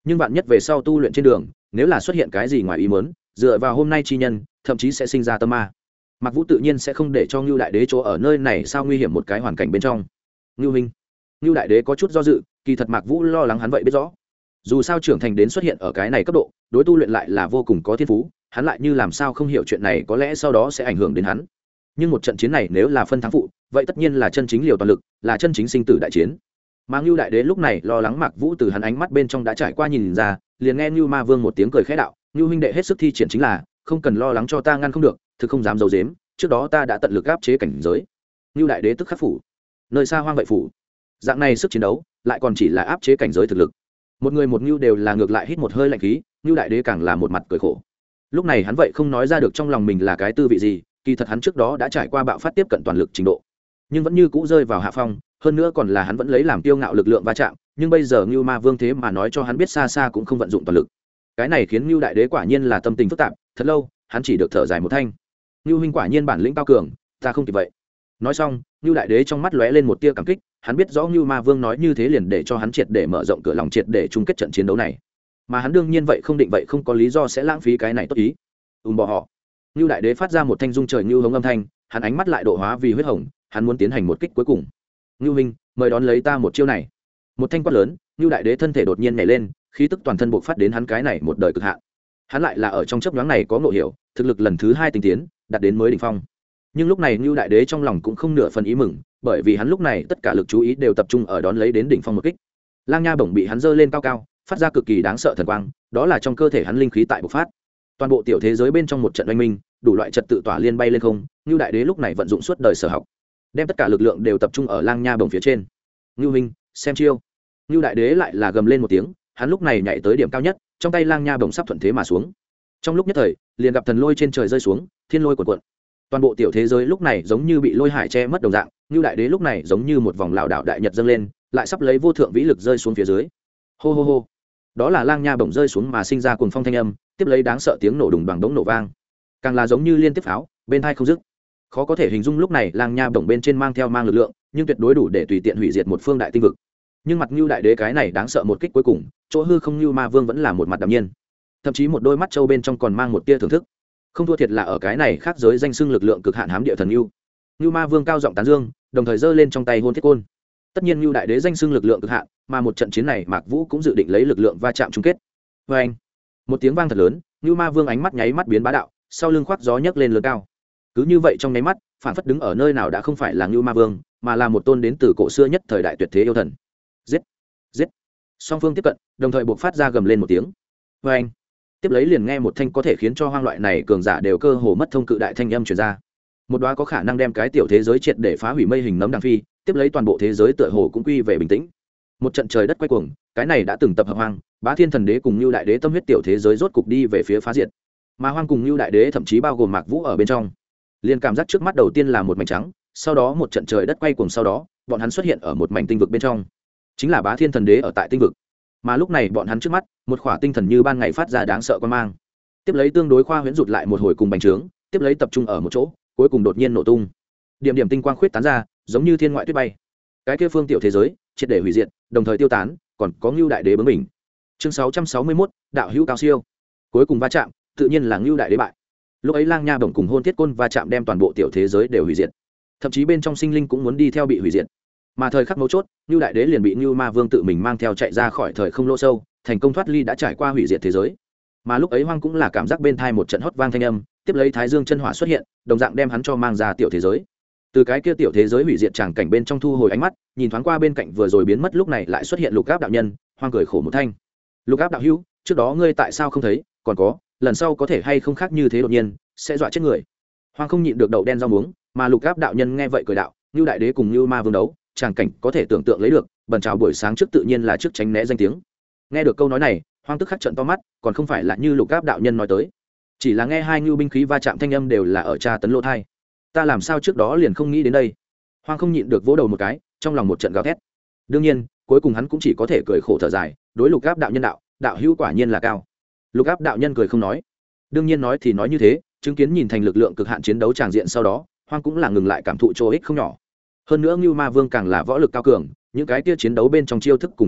nhưng vạn nhất về sau tu luyện trên đường nếu là xuất hiện cái gì ngoài ý muốn, dựa vào hôm nay chi nhân thậm chí sẽ sinh ra tâm ma. Mạc Vũ tự nhiên sẽ không để cho Ngưu Đại Đế chỗ ở nơi này sao nguy hiểm một cái hoàn cảnh bên trong. Ngưu Minh, Ngưu Đại Đế có chút do dự, kỳ thật Mạc Vũ lo lắng hắn vậy biết rõ. Dù sao trưởng thành đến xuất hiện ở cái này cấp độ, đối tu luyện lại là vô cùng có thiên phú, hắn lại như làm sao không hiểu chuyện này có lẽ sau đó sẽ ảnh hưởng đến hắn. Nhưng một trận chiến này nếu là phân thắng phụ, vậy tất nhiên là chân chính liều toàn lực, là chân chính sinh tử đại chiến. Mà Ngưu Đại Đế lúc này lo lắng Mạc Vũ từ hắn ánh mắt bên trong đã trải qua nhìn ra, liền nghe Ngưu Ma Vương một tiếng cười khẽ đạo, Ngưu huynh đệ hết sức thi triển chính là, không cần lo lắng cho ta ngăn không được, thực không dám giấu giếm, trước đó ta đã tận lực áp chế cảnh giới. Ngưu Đại Đế tức khắc phủ, nơi xa hoang vậy phủ, dạng này sức chiến đấu, lại còn chỉ là áp chế cảnh giới thực lực. Một người một Ngưu đều là ngược lại hít một hơi lạnh khí, Ngưu Đại Đế càng là một mặt cười khổ. Lúc này hắn vậy không nói ra được trong lòng mình là cái tư vị gì, kỳ thật hắn trước đó đã trải qua bạo phát tiếp cận toàn lực trình độ, nhưng vẫn như cũ rơi vào hạ phong, hơn nữa còn là hắn vẫn lấy làm kiêu ngạo lực lượng va chạm, nhưng bây giờ Ngưu Ma Vương thế mà nói cho hắn biết xa xa cũng không vận dụng toàn lực. Cái này khiến Ngưu Đại Đế quả nhiên là tâm tình phức tạp, thật lâu, hắn chỉ được thở dài một thanh. Ngưu huynh quả nhiên bản lĩnh cao cường, ta không kịp vậy. Nói xong, Ngưu Đại Đế trong mắt lóe lên một tia cảm kích, hắn biết rõ Ngưu Ma Vương nói như thế liền để cho hắn triệt để mở rộng cửa lòng triệt để chung kết trận chiến đấu này. Mà hắn đương nhiên vậy không định vậy không có lý do sẽ lãng phí cái này tốt ý. Bỏ họ. Ngưu Đại Đế phát ra một thanh dung trời ngưu hống âm thanh, hắn ánh mắt lại độ hóa vì huyết hồng, hắn muốn tiến hành một kích cuối cùng. Ngưu huynh, mời đón lấy ta một chiêu này. Một thanh quát lớn, Ngưu Đại Đế thân thể đột nhiên nhảy lên, khí tức toàn thân bộc phát đến hắn cái này một đời cực hạn. Hắn lại là ở trong chớp nhoáng này có ngộ hiểu, thực lực lần thứ 2 tinh tiến, đạt đến mới đỉnh phong. Nhưng lúc này Ngưu Đại Đế trong lòng cũng không nửa phần ý mừng, bởi vì hắn lúc này tất cả lực chú ý đều tập trung ở đón lấy đến đỉnh phong một kích. Lang Nha bổng bị hắn giơ lên cao cao, phát ra cực kỳ đáng sợ thần quang, đó là trong cơ thể hắn linh khí tại bộc phát. Toàn bộ tiểu thế giới bên trong một trận oanh minh, đủ loại trật tự tỏa liên bay lên không, Ngưu Đại Đế lúc này vận dụng suốt đời sở học, đem tất cả lực lượng đều tập trung ở Lang Nha bổng phía trên. Ngưu minh, xem chiêu. Ngưu Đại Đế lại là gầm lên một tiếng, hắn lúc này nhảy tới điểm cao nhất, trong tay Lang Nha bổng sắp thuận thế mà xuống. Trong lúc nhất thời, liền gặp thần lôi trên trời rơi xuống, thiên lôi cuộn cuộn. Toàn bộ tiểu thế giới lúc này giống như bị lôi hải che mất đồng dạng, Ngưu Đại Đế lúc này giống như một vòng lảo đảo đại nhật dâng lên, lại sắp lấy vô thượng vĩ lực rơi xuống phía dưới. Hô hô hô. Đó là Lang Nha bổng rơi xuống mà sinh ra cuồng phong thanh âm, tiếp lấy đáng sợ tiếng nổ đùng bằng đống nổ vang, càng là giống như liên tiếp pháo, bên tai không dứt. Khó có thể hình dung lúc này Lang Nha bổng bên trên mang theo lực lượng, nhưng tuyệt đối đủ để tùy tiện hủy diệt một phương đại tinh vực. Nhưng mặt Ngưu Đại Đế cái này đáng sợ một kích cuối cùng, chỗ hư không Ngưu Ma Vương vẫn là một mặt đạm nhiên, thậm chí một đôi mắt trâu bên trong còn mang một tia thưởng thức. Không thua thiệt là ở cái này khác giới danh xưng lực lượng cực hạn hám địa thần Ngưu. Ngưu Ma Vương cao giọng tán dương, đồng thời giơ lên trong tay hôn thiết côn. Tất nhiên Ngưu Đại Đế danh xưng lực lượng cực hạn, mà một trận chiến này Mạc Vũ cũng dự định lấy lực lượng va chạm chung kết. Và anh, một tiếng vang thật lớn, Ngưu Ma Vương ánh mắt nháy mắt biến bá đạo, sau lưng khoác gió nhấc lên lớn cao. Cứ như vậy trong nháy mắt, phản phất đứng ở nơi nào đã không phải là Ngưu Ma Vương, mà là một tôn đến từ cổ xưa nhất thời đại tuyệt thế yêu thần. Giết, giết. Song phương tiếp cận, đồng thời buộc phát ra gầm lên một tiếng. Và anh, tiếp lấy liền nghe một thanh có thể khiến cho hoang loại này cường giả đều cơ hồ mất thông cự đại thanh âm truyền ra. Một đóa có khả năng đem cái tiểu thế giới triệt để phá hủy mây hình nấm đằng phi, tiếp lấy toàn bộ thế giới tựa hồ cũng quy về bình tĩnh. Một trận trời đất quay cuồng, cái này đã từng tập hợp hoang, Bá Thiên Thần Đế cùng Nưu Đại Đế tâm huyết tiểu thế giới rốt cục đi về phía phá diệt. Mà hoang cùng Nưu Đại Đế thậm chí bao gồm Mạc Vũ ở bên trong. Liên cảm giác trước mắt đầu tiên là một mảnh trắng, sau đó một trận trời đất quay cuồng, sau đó bọn hắn xuất hiện ở một mảnh tinh vực bên trong, chính là Bá Thiên Thần Đế ở tại tinh vực. Mà lúc này bọn hắn trước mắt, một khỏa tinh thần như ban ngày phát ra đáng sợ quan mang. Tiếp lấy tương đối khoa huyễn rụt lại một hồi cùng bành trướng, tiếp lấy tập trung ở một chỗ, cuối cùng đột nhiên nổ tung. Điểm điểm tinh quang khuyết tán ra, giống như thiên ngoại tuyết bay. Cái kia phương tiểu thế giới triệt để hủy diệt, đồng thời tiêu tán, còn có Nưu Đại Đế bướng mình. Chương 661, đạo hữu cao siêu. Cuối cùng va chạm, tự nhiên là Nưu Đại Đế bại. Lúc ấy Lang Nha bổng cùng hôn thiết côn va chạm đem toàn bộ tiểu thế giới đều hủy diệt, thậm chí bên trong sinh linh cũng muốn đi theo bị hủy diệt. Mà thời khắc mấu chốt, Nưu Đại Đế liền bị Nưu Ma Vương tự mình mang theo chạy ra khỏi thời không lỗ sâu, thành công thoát ly đã trải qua hủy diệt thế giới. Mà lúc ấy hoang cũng là cảm giác bên thai một trận hót vang thanh âm, tiếp lấy Thái Dương chân hỏa xuất hiện, đồng dạng đem hắn cho mang ra tiểu thế giới. Từ cái kia tiểu thế giới hủy diệt tràng cảnh bên trong thu hồi ánh mắt, nhìn thoáng qua bên cạnh vừa rồi biến mất lúc này lại xuất hiện Lục Áp đạo nhân, hoang cười khổ một thanh. Lục Áp đạo hữu, trước đó ngươi tại sao không thấy, còn có, lần sau có thể hay không khác như thế đột nhiên, sẽ dọa chết người. Hoang không nhịn được đậu đen rau muống, mà Lục Áp đạo nhân nghe vậy cười đạo, Nưu Đại Đế cùng Nưu Ma Vương đấu, tràng cảnh có thể tưởng tượng lấy được, bần chào buổi sáng trước tự nhiên là trước tránh né danh tiếng. Nghe được câu nói này, hoang tức khắc trợn to mắt, còn không phải là như Lục Áp đạo nhân nói tới, chỉ là nghe hai ngưu binh khí va chạm thanh âm đều là ở tra tấn lỗ thai. Ta làm sao trước đó liền không nghĩ đến đây. Hoang không nhịn được vỗ đầu một cái, trong lòng một trận gào thét. Đương nhiên cuối cùng hắn cũng chỉ có thể cười khổ thở dài, đối Lục Áp đạo nhân đạo, đạo hữu quả nhiên là cao. Lục Áp đạo nhân cười không nói. Đương nhiên nói thì nói như thế, chứng kiến nhìn thành lực lượng cực hạn chiến đấu tràng diện sau đó, hoang cũng là ngừng lại cảm thụ chỗ ích không nhỏ. Hơn nữa Ngưu Ma Vương càng là võ lực cao cường, những cái kia chiến đấu bên trong chiêu thức cùng kinh nghiệm,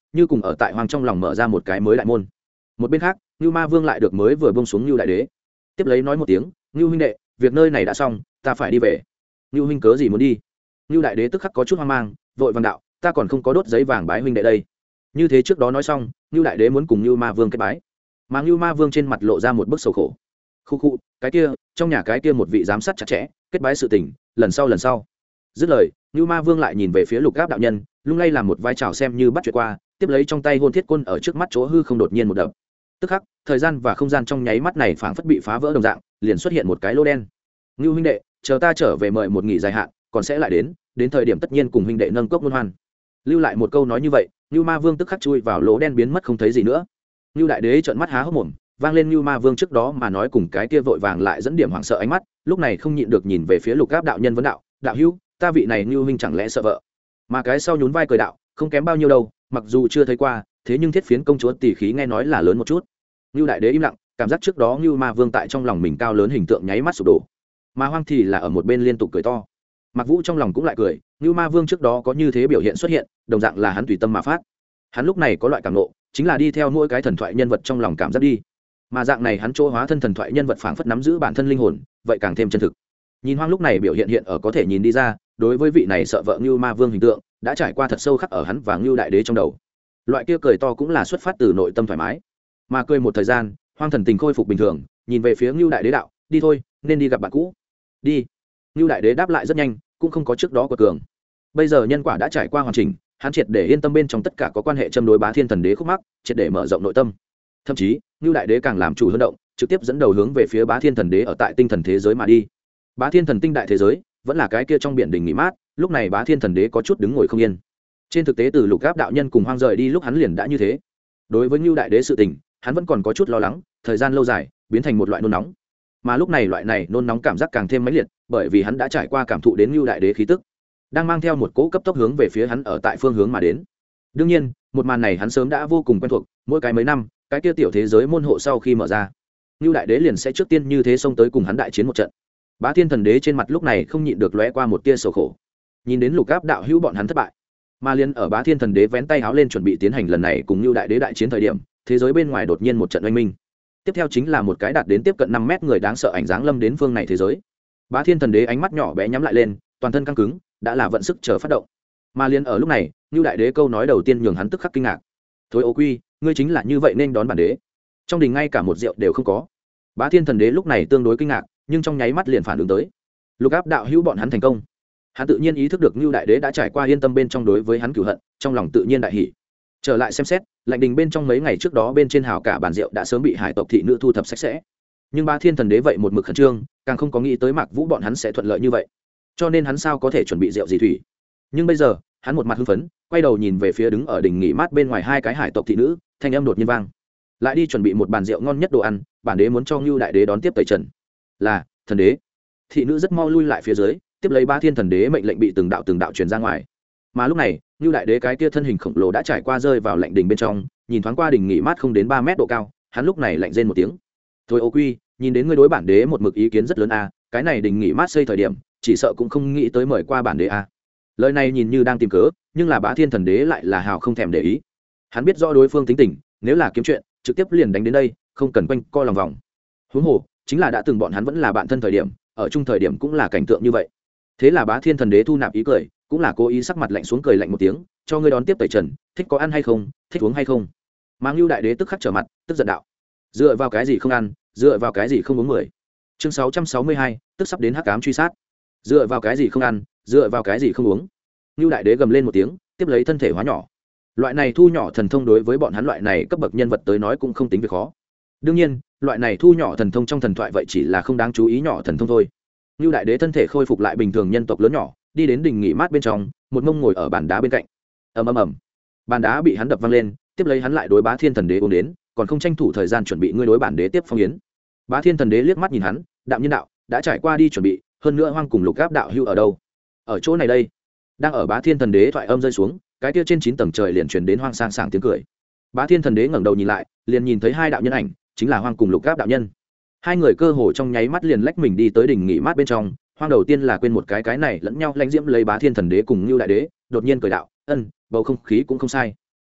như cùng ở tại hoang trong lòng mở ra một cái mới đại môn. Một bên khác, Nưu Ma Vương lại được mới vừa buông xuống Nưu Đại Đế, tiếp lấy nói một tiếng, Nưu huynh đệ, việc nơi này đã xong, ta phải đi về. Nưu huynh cớ gì muốn đi? Nưu Đại Đế tức khắc có chút hoang mang, vội vàng đạo, ta còn không có đốt giấy vàng bái huynh đệ đây. Như thế trước đó nói xong, Nưu Đại Đế muốn cùng Nưu Ma Vương kết bái, mà Nưu Ma Vương trên mặt lộ ra một bức sầu khổ. Khu khu, cái kia, trong nhà cái kia một vị giám sát chặt chẽ, kết bái sự tình, lần sau. Dứt lời, Nưu Ma Vương lại nhìn về phía Lục Áp đạo nhân, lung lay làm một vai trào xem như bắt chuyện qua, tiếp lấy trong tay hôn thiết côn ở trước mắt chỗ hư không đột nhiên một đập. Tức khắc, thời gian và không gian trong nháy mắt này phảng phất bị phá vỡ đồng dạng, liền xuất hiện một cái lỗ đen. Nưu huynh đệ, chờ ta trở về mời một nghỉ dài hạn, còn sẽ lại đến thời điểm tất nhiên cùng huynh đệ nâng cốc luân hoan. Lưu lại một câu nói như vậy, Nưu Ma Vương tức khắc chui vào lỗ đen biến mất không thấy gì nữa. Nưu Đại Đế trợn mắt há hốc mồm, vang lên Nưu Ma Vương trước đó mà nói cùng cái kia vội vàng lại dẫn điểm hoảng sợ ánh mắt, lúc này không nhịn được nhìn về phía Lục Áp đạo nhân vấn đạo, đạo hữu, ta vị này Nưu huynh chẳng lẽ sợ vợ? Mà cái sau nhún vai cười đạo, không kém bao nhiêu đâu, mặc dù chưa thấy qua, thế nhưng thiết phiến công chúa tỷ khí nghe nói là lớn một chút. Nưu Đại Đế im lặng, cảm giác trước đó Nưu Ma Vương tại trong lòng mình cao lớn hình tượng nháy mắt sụp đổ. Mà Hoang thì là ở một bên liên tục cười to. Mặc Vũ trong lòng cũng lại cười, Nưu Ma Vương trước đó có như thế biểu hiện xuất hiện, đồng dạng là hắn tùy tâm mà phát. Hắn lúc này có loại cảm nộ, chính là đi theo mỗi cái thần thoại nhân vật trong lòng cảm giác đi. Mà dạng này hắn chỗ hóa thân thần thoại nhân vật phảng phất nắm giữ bản thân linh hồn, vậy càng thêm chân thực. Nhìn Hoang lúc này biểu hiện ở có thể nhìn đi ra, đối với vị này sợ vợ Nưu Ma Vương hình tượng, đã trải qua thật sâu khắc ở hắn và Nưu Đại Đế trong đầu. Loại kia cười to cũng là xuất phát từ nội tâm thoải mái. Mà cười một thời gian, Hoang thần tình khôi phục bình thường, nhìn về phía Nưu Đại Đế đạo, đi thôi, nên đi gặp bạn cũ. Đi. Nưu Đại Đế đáp lại rất nhanh, cũng không có trước đó của cường. Bây giờ nhân quả đã trải qua hoàn chỉnh, hắn triệt để yên tâm bên trong tất cả có quan hệ châm đối Bá Thiên Thần Đế khúc mắc, triệt để mở rộng nội tâm. Thậm chí, Nưu Đại Đế càng làm chủ hơn động, trực tiếp dẫn đầu hướng về phía Bá Thiên Thần Đế ở tại tinh thần thế giới mà đi. Bá Thiên Thần Tinh đại thế giới, vẫn là cái kia trong biển đỉnh nghỉ mát, lúc này Bá Thiên Thần Đế có chút đứng ngồi không yên. Trên thực tế từ Lục Áp đạo nhân cùng Hoang rời đi lúc hắn liền đã như thế. Đối với Nưu Đại Đế sự tình, hắn vẫn còn có chút lo lắng, thời gian lâu dài biến thành một loại nôn nóng. Mà lúc này loại này nôn nóng cảm giác càng thêm mãnh liệt, bởi vì hắn đã trải qua cảm thụ đến Nưu Đại Đế khí tức, đang mang theo một cỗ cấp tốc hướng về phía hắn ở tại phương hướng mà đến. Đương nhiên, một màn này hắn sớm đã vô cùng quen thuộc, mỗi cái mấy năm, cái kia tiểu thế giới môn hộ sau khi mở ra, Nưu Đại Đế liền sẽ trước tiên như thế xông tới cùng hắn đại chiến một trận. Bá Thiên Thần Đế trên mặt lúc này không nhịn được lóe qua một tia sầu khổ. Nhìn đến Lục Áp đạo hữu bọn hắn thất bại, mà liền ở Bá Thiên Thần Đế vén tay háo lên chuẩn bị tiến hành lần này cùng Nưu Đại Đế đại chiến thời điểm, thế giới bên ngoài đột nhiên một trận oanh minh. Tiếp theo chính là một cái đạt đến tiếp cận 5 mét người đáng sợ ảnh dáng lâm đến phương này thế giới. Bá Thiên Thần Đế ánh mắt nhỏ bé nhắm lại lên, toàn thân căng cứng, đã là vận sức chờ phát động. Mà liền ở lúc này, Nưu Đại Đế câu nói đầu tiên nhường hắn tức khắc kinh ngạc. "Thối Ô Quy, ngươi chính là như vậy nên đón bản đế?" Trong đình ngay cả một rượu đều không có. Bá Thiên Thần Đế lúc này tương đối kinh ngạc, nhưng trong nháy mắt liền phản ứng tới. Lục Áp đạo hữu bọn hắn thành công. Hắn tự nhiên ý thức được Nưu Đại Đế đã trải qua yên tâm bên trong đối với hắn cửu hận, trong lòng tự nhiên đại hỉ. Trở lại xem xét, lạnh đình bên trong mấy ngày trước đó bên trên hào cả bàn rượu đã sớm bị hải tộc thị nữ thu thập sạch sẽ. Nhưng Bá Thiên Thần Đế vậy một mực khẩn trương, càng không có nghĩ tới Mạc Vũ bọn hắn sẽ thuận lợi như vậy. Cho nên hắn sao có thể chuẩn bị rượu gì thủy. Nhưng bây giờ, hắn một mặt hưng phấn, quay đầu nhìn về phía đứng ở đỉnh nghỉ mát bên ngoài hai cái hải tộc thị nữ, thanh âm đột nhiên vang. Lại đi chuẩn bị một bàn rượu ngon nhất đồ ăn, bản đế muốn cho Nưu Đại Đế đón tiếp tẩy trần. Là, thần đế. Thị nữ rất mau lui lại phía dưới, tiếp lấy Bá Thiên Thần Đế mệnh lệnh bị từng đạo truyền ra ngoài. Mà lúc này, Nưu Đại Đế cái kia thân hình khổng lồ đã trải qua rơi vào lạnh đỉnh bên trong, nhìn thoáng qua đỉnh nghỉ mát không đến 3 mét độ cao, hắn lúc này lạnh rên một tiếng. "Thôi Ô Quy, nhìn đến ngươi đối bản đế một mực ý kiến rất lớn a, cái này đỉnh nghỉ mát xây thời điểm, chỉ sợ cũng không nghĩ tới mời qua bản đế a." Lời này nhìn như đang tìm cớ, nhưng là Bá Thiên Thần Đế lại là hào không thèm để ý. Hắn biết rõ đối phương tính tình, nếu là kiếm chuyện, trực tiếp liền đánh đến đây, không cần quanh co lòng vòng. Huống hồ, chính là đã từng bọn hắn vẫn là bạn thân thời điểm, ở chung thời điểm cũng là cảnh tượng như vậy. Thế là Bá Thiên Thần Đế thu nạp ý cười, cũng là cố ý sắc mặt lạnh xuống cười lạnh một tiếng, "Cho ngươi đón tiếp tẩy trần, thích có ăn hay không, thích uống hay không?" Mà Nưu Đại Đế tức khắc trở mặt, tức giận đạo: "Dựa vào cái gì không ăn, dựa vào cái gì không uống 10?" Chương 662, tức sắp đến hắc ám truy sát. Dựa vào cái gì không ăn, dựa vào cái gì không uống? Nưu Đại Đế gầm lên một tiếng, tiếp lấy thân thể hóa nhỏ. Loại này thu nhỏ thần thông đối với bọn hắn loại này cấp bậc nhân vật tới nói cũng không tính việc khó. Đương nhiên, loại này thu nhỏ thần thông trong thần thoại vậy chỉ là không đáng chú ý nhỏ thần thông thôi. Nưu Đại Đế thân thể khôi phục lại bình thường nhân tộc lớn nhỏ, đi đến đỉnh nghỉ mát bên trong, một mông ngồi ở bàn đá bên cạnh. Ầm ầm ầm. Bàn đá bị hắn đập văng lên, tiếp lấy hắn lại đối Bá Thiên Thần Đế ôm đến, còn không tranh thủ thời gian chuẩn bị ngươi đối bản đế tiếp phong yến. Bá Thiên Thần Đế liếc mắt nhìn hắn, đạm nhiên đạo, đã trải qua đi chuẩn bị, hơn nữa Hoang cùng Lục Áp đạo hưu ở đâu? Ở chỗ này đây. Đang ở Bá Thiên Thần Đế thoại âm rơi xuống, cái kia trên 9 tầng trời liền truyền đến Hoang sang sảng tiếng cười. Bá Thiên Thần Đế ngẩng đầu nhìn lại, liền nhìn thấy hai đạo nhân ảnh, chính là Hoang cùng Lục Áp đạo nhân. Hai người cơ hồ trong nháy mắt liền lách mình đi tới đỉnh nghỉ mát bên trong. Hoang đầu tiên là quên một cái này lẫn nhau lãnh diễm lấy Bá Thiên Thần Đế cùng Nưu Đại Đế, đột nhiên cười đạo, bầu không khí cũng không sai.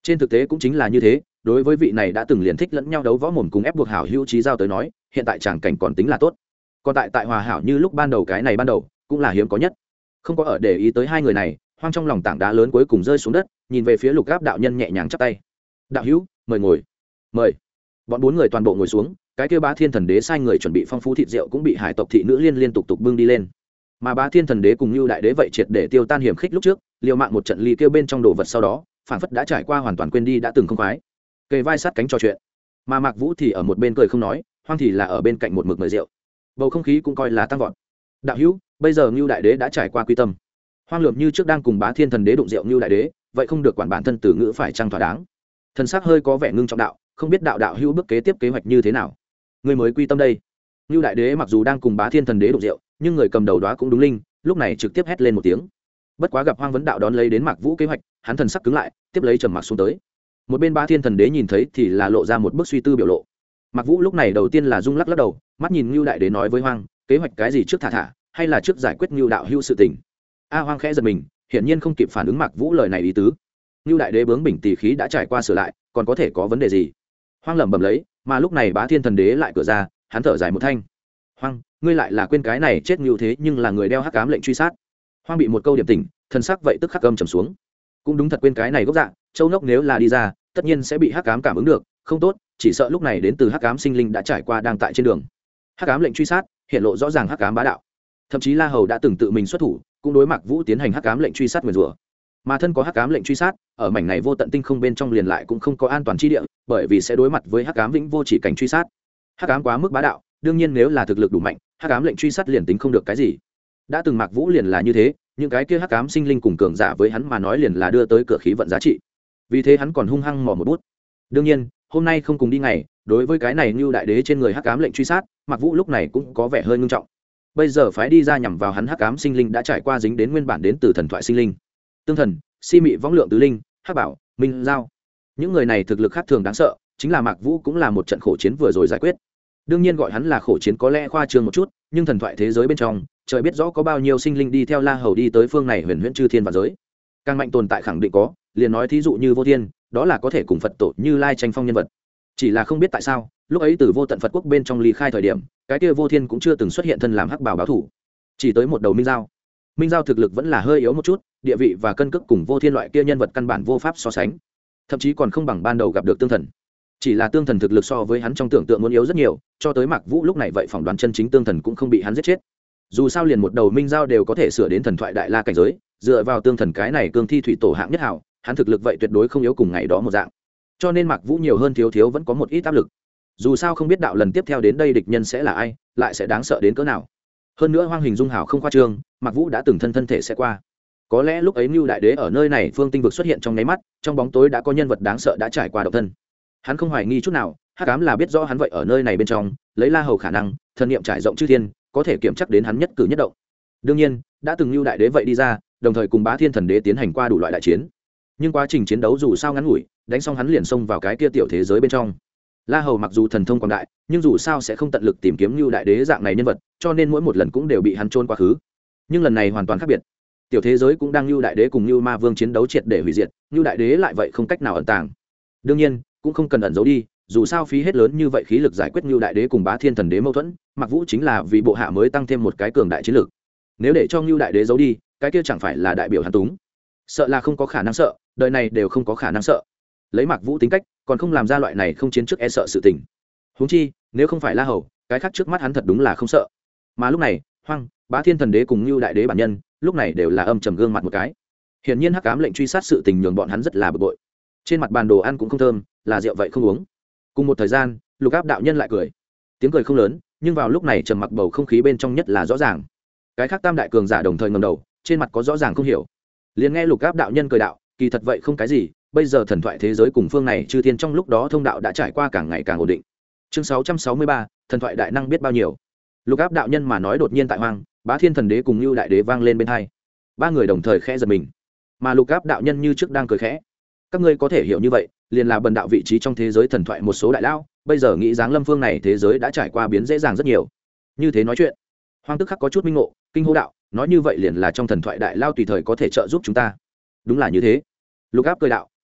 Trên thực tế cũng chính là như thế, đối với vị này đã từng liền thích lẫn nhau đấu võ mồm cùng ép buộc hảo hữu trí giao tới nói, hiện tại tràng cảnh còn tính là tốt. Còn tại hòa hảo như lúc ban đầu cái này ban đầu, cũng là hiếm có nhất. Không có ở để ý tới hai người này, Hoang trong lòng tảng đá lớn cuối cùng rơi xuống đất, nhìn về phía Lục Áp đạo nhân nhẹ nhàng chắp tay. "Đạo hữu, mời ngồi." "Mời." Bọn bốn người toàn bộ ngồi xuống, cái kia Bá Thiên Thần Đế sai người chuẩn bị phong phú thịt rượu cũng bị hải tộc thị nữ liên tục bưng đi lên. Mà Bá Thiên Thần Đế cùng Nưu Đại Đế vậy triệt để tiêu tan hiểm khích lúc trước, liều mạng một trận ly kêu bên trong đồ vật sau đó, phản phất đã trải qua hoàn toàn quên đi đã từng không khoái, kề vai sát cánh trò chuyện. Mà Mạc Vũ thì ở một bên cười không nói, Hoang thì là ở bên cạnh một mực mời rượu, bầu không khí cũng coi là tăng vọt. "Đạo hữu, bây giờ Nưu Đại Đế đã trải qua quy tâm." Hoang lượm như trước đang cùng Bá Thiên Thần Đế đụng rượu Nưu Đại Đế, vậy không được quản bản thân từ ngữ phải trang thỏa đáng. Thần sắc hơi có vẻ ngưng trọng đạo, "Không biết đạo hữu bước kế tiếp kế hoạch như thế nào? Ngươi mới quy tâm đây." Nưu Đại Đế mặc dù đang cùng Bá Thiên Thần Đế đụng rượu, nhưng người cầm đầu đó cũng đúng linh, lúc này trực tiếp hét lên một tiếng. Bất quá gặp Hoang vấn đạo đón lấy đến Mạc Vũ kế hoạch, hắn thần sắc cứng lại, tiếp lấy trầm mặc xuống tới. Một bên Bá Thiên Thần Đế nhìn thấy thì là lộ ra một bức suy tư biểu lộ. Mạc Vũ lúc này đầu tiên là rung lắc đầu, mắt nhìn Nưu Đại Đế nói với Hoang, kế hoạch cái gì trước thả, hay là trước giải quyết Nưu đạo hữu sự tình. Hoang khẽ giật mình, hiển nhiên không kịp phản ứng Mạc Vũ lời này ý tứ. Nưu Đại Đế bướng bỉnh tỳ khí đã trải qua sửa lại, còn có thể có vấn đề gì? Hoang lẩm bẩm lấy, mà lúc này Bá Thiên Thần Đế lại cửa ra, hắn thở dài một thanh. "Hoang, ngươi lại là quên cái này chết Nưu thế nhưng là người đeo hắc ám lệnh truy sát." Hoang bị một câu điểm tỉnh, thần sắc vậy tức khắc âm trầm xuống. Cũng đúng thật quên cái này gốc dạng, châu nốc nếu là đi ra, tất nhiên sẽ bị hắc ám cảm ứng được, không tốt, chỉ sợ lúc này đến từ hắc ám sinh linh đã trải qua đang tại trên đường. Hắc ám lệnh truy sát, hiện lộ rõ ràng hắc ám bá đạo. Thậm chí La Hầu đã từng tự mình xuất thủ, cũng đối Mạc Vũ tiến hành hắc ám lệnh truy sát nguyền rủa. Mà thân có hắc ám lệnh truy sát, ở mảnh này vô tận tinh không bên trong liền lại cũng không có an toàn chi địa, bởi vì sẽ đối mặt với hắc ám vĩnh vô chỉ cảnh truy sát. Hắc ám quá mức bá đạo, đương nhiên nếu là thực lực đủ mạnh, hắc ám lệnh truy sát liền tính không được cái gì. Đã từng Mạc Vũ liền là như thế, những cái kia hắc ám sinh linh cùng cường giả với hắn mà nói liền là đưa tới cửa khí vận giá trị. Vì thế hắn còn hung hăng mò một bút. Đương nhiên, hôm nay không cùng đi ngày, đối với cái này Nưu Đại Đế trên người hắc ám lệnh truy sát, Mạc Vũ lúc này cũng có vẻ hơi nghiêm trọng. Bây giờ phái đi ra nhằm vào hắn hắc ám sinh linh đã trải qua dính đến nguyên bản đến từ thần thoại sinh linh. Tương thần, si mị võng lượng tứ linh, hắc bảo, minh giao. Những người này thực lực khác thường đáng sợ, chính là Mạc Vũ cũng là một trận khổ chiến vừa rồi giải quyết. Đương nhiên gọi hắn là khổ chiến có lẽ khoa trương một chút, nhưng thần thoại thế giới bên trong, trời biết rõ có bao nhiêu sinh linh đi theo La Hầu đi tới phương này huyền huyễn chư thiên và giới. Càng mạnh tồn tại khẳng định có, liền nói thí dụ như Vô Thiên, đó là có thể cùng Phật tổ Như Lai tranh phong nhân vật. Chỉ là không biết tại sao, lúc ấy từ Vô Tận Phật quốc bên trong ly khai thời điểm, cái kia Vô Thiên cũng chưa từng xuất hiện thân làm hắc bào báo thủ. Chỉ tới một đầu Minh Giao. Minh Giao thực lực vẫn là hơi yếu một chút, địa vị và cân cước cùng Vô Thiên loại kia nhân vật căn bản vô pháp so sánh. Thậm chí còn không bằng ban đầu gặp được Tương Thần. Chỉ là Tương Thần thực lực so với hắn trong tưởng tượng muốn yếu rất nhiều, cho tới Mạc Vũ lúc này vậy phỏng đoán chân chính Tương Thần cũng không bị hắn giết chết. Dù sao liền một đầu Minh Giao đều có thể sửa đến thần thoại đại la cảnh giới, dựa vào Tương Thần cái này cương thi thủy tổ hạng nhất hảo, hắn thực lực vậy tuyệt đối không yếu cùng ngày đó một dạng. Cho nên Mạc Vũ nhiều hơn thiếu vẫn có một ít áp lực. Dù sao không biết đạo lần tiếp theo đến đây địch nhân sẽ là ai, lại sẽ đáng sợ đến cỡ nào. Hơn nữa Hoang hình dung hảo không khoa trương, Mạc Vũ đã từng thân thể sẽ qua. Có lẽ lúc ấy Nưu Đại Đế ở nơi này phương tinh vực xuất hiện trong nháy mắt, trong bóng tối đã có nhân vật đáng sợ đã trải qua độc thân. Hắn không hoài nghi chút nào, hắc ám là biết rõ hắn vậy ở nơi này bên trong, lấy La Hầu khả năng, thần niệm trải rộng chư thiên, có thể kiểm chắc đến hắn nhất cử nhất động. Đương nhiên, đã từng Nưu Đại Đế vậy đi ra, đồng thời cùng Bá Thiên Thần Đế tiến hành qua đủ loại đại chiến. Nhưng quá trình chiến đấu dù sao ngắn ngủi, đánh xong hắn liền xông vào cái kia tiểu thế giới bên trong. La Hầu mặc dù thần thông quảng đại, nhưng dù sao sẽ không tận lực tìm kiếm Nưu Đại Đế dạng này nhân vật, cho nên mỗi một lần cũng đều bị hắn trôn quá khứ. Nhưng lần này hoàn toàn khác biệt. Tiểu thế giới cũng đang Nưu Đại Đế cùng Nưu Ma Vương chiến đấu triệt để hủy diệt, Nưu Đại Đế lại vậy không cách nào ẩn tàng. Đương nhiên, cũng không cần ẩn giấu đi, dù sao phí hết lớn như vậy khí lực giải quyết Nưu Đại Đế cùng Bá Thiên Thần Đế mâu thuẫn, Mạc Vũ chính là vì bộ hạ mới tăng thêm một cái cường đại chiến lực. Nếu để cho Nưu Đại Đế giấu đi, cái kia chẳng phải là đại biểu hắn túng. Sợ là không có khả năng sợ, đời này đều không có khả năng sợ. Lấy Mạc Vũ tính cách, còn không làm ra loại này không chiến trước e sợ sự tình. Huống chi, nếu không phải La Hầu, cái khác trước mắt hắn thật đúng là không sợ. Mà lúc này, Hoang, Bá Thiên Thần Đế cùng Nưu Đại Đế bản nhân, lúc này đều là âm trầm gương mặt một cái. Hiển nhiên hắc ám lệnh truy sát sự tình nhường bọn hắn rất là bực bội. Trên mặt bàn đồ ăn cũng không thơm, là rượu vậy không uống. Cùng một thời gian, Lục Áp đạo nhân lại cười. Tiếng cười không lớn, nhưng vào lúc này trầm mặc bầu không khí bên trong nhất là rõ ràng. Cái khác tam đại cường giả đồng thời ngẩng đầu, trên mặt có rõ ràng không hiểu. Liền nghe Lục Áp đạo nhân cười đạo, kỳ thật vậy không cái gì, bây giờ thần thoại thế giới cùng phương này chư thiên trong lúc đó thông đạo đã trải qua càng ngày càng ổn định. Chương 663, thần thoại đại năng biết bao nhiêu. Lục Áp đạo nhân mà nói đột nhiên tại Hoang, Bá Thiên Thần Đế cùng Nưu Đại Đế vang lên bên tai. Ba người đồng thời khẽ giật mình. Mà Lục Áp đạo nhân như trước đang cười khẽ. Các ngươi có thể hiểu như vậy, liền là bần đạo vị trí trong thế giới thần thoại một số đại lao, bây giờ nghĩ dáng lâm phương này thế giới đã trải qua biến dễ dàng rất nhiều. Như thế nói chuyện, Hoang tức khắc có chút minh ngộ, kinh hô đạo, nói như vậy liền là trong thần thoại đại lao tùy thời có thể trợ giúp chúng ta. Đúng là như thế. Lục Áp cười đạo,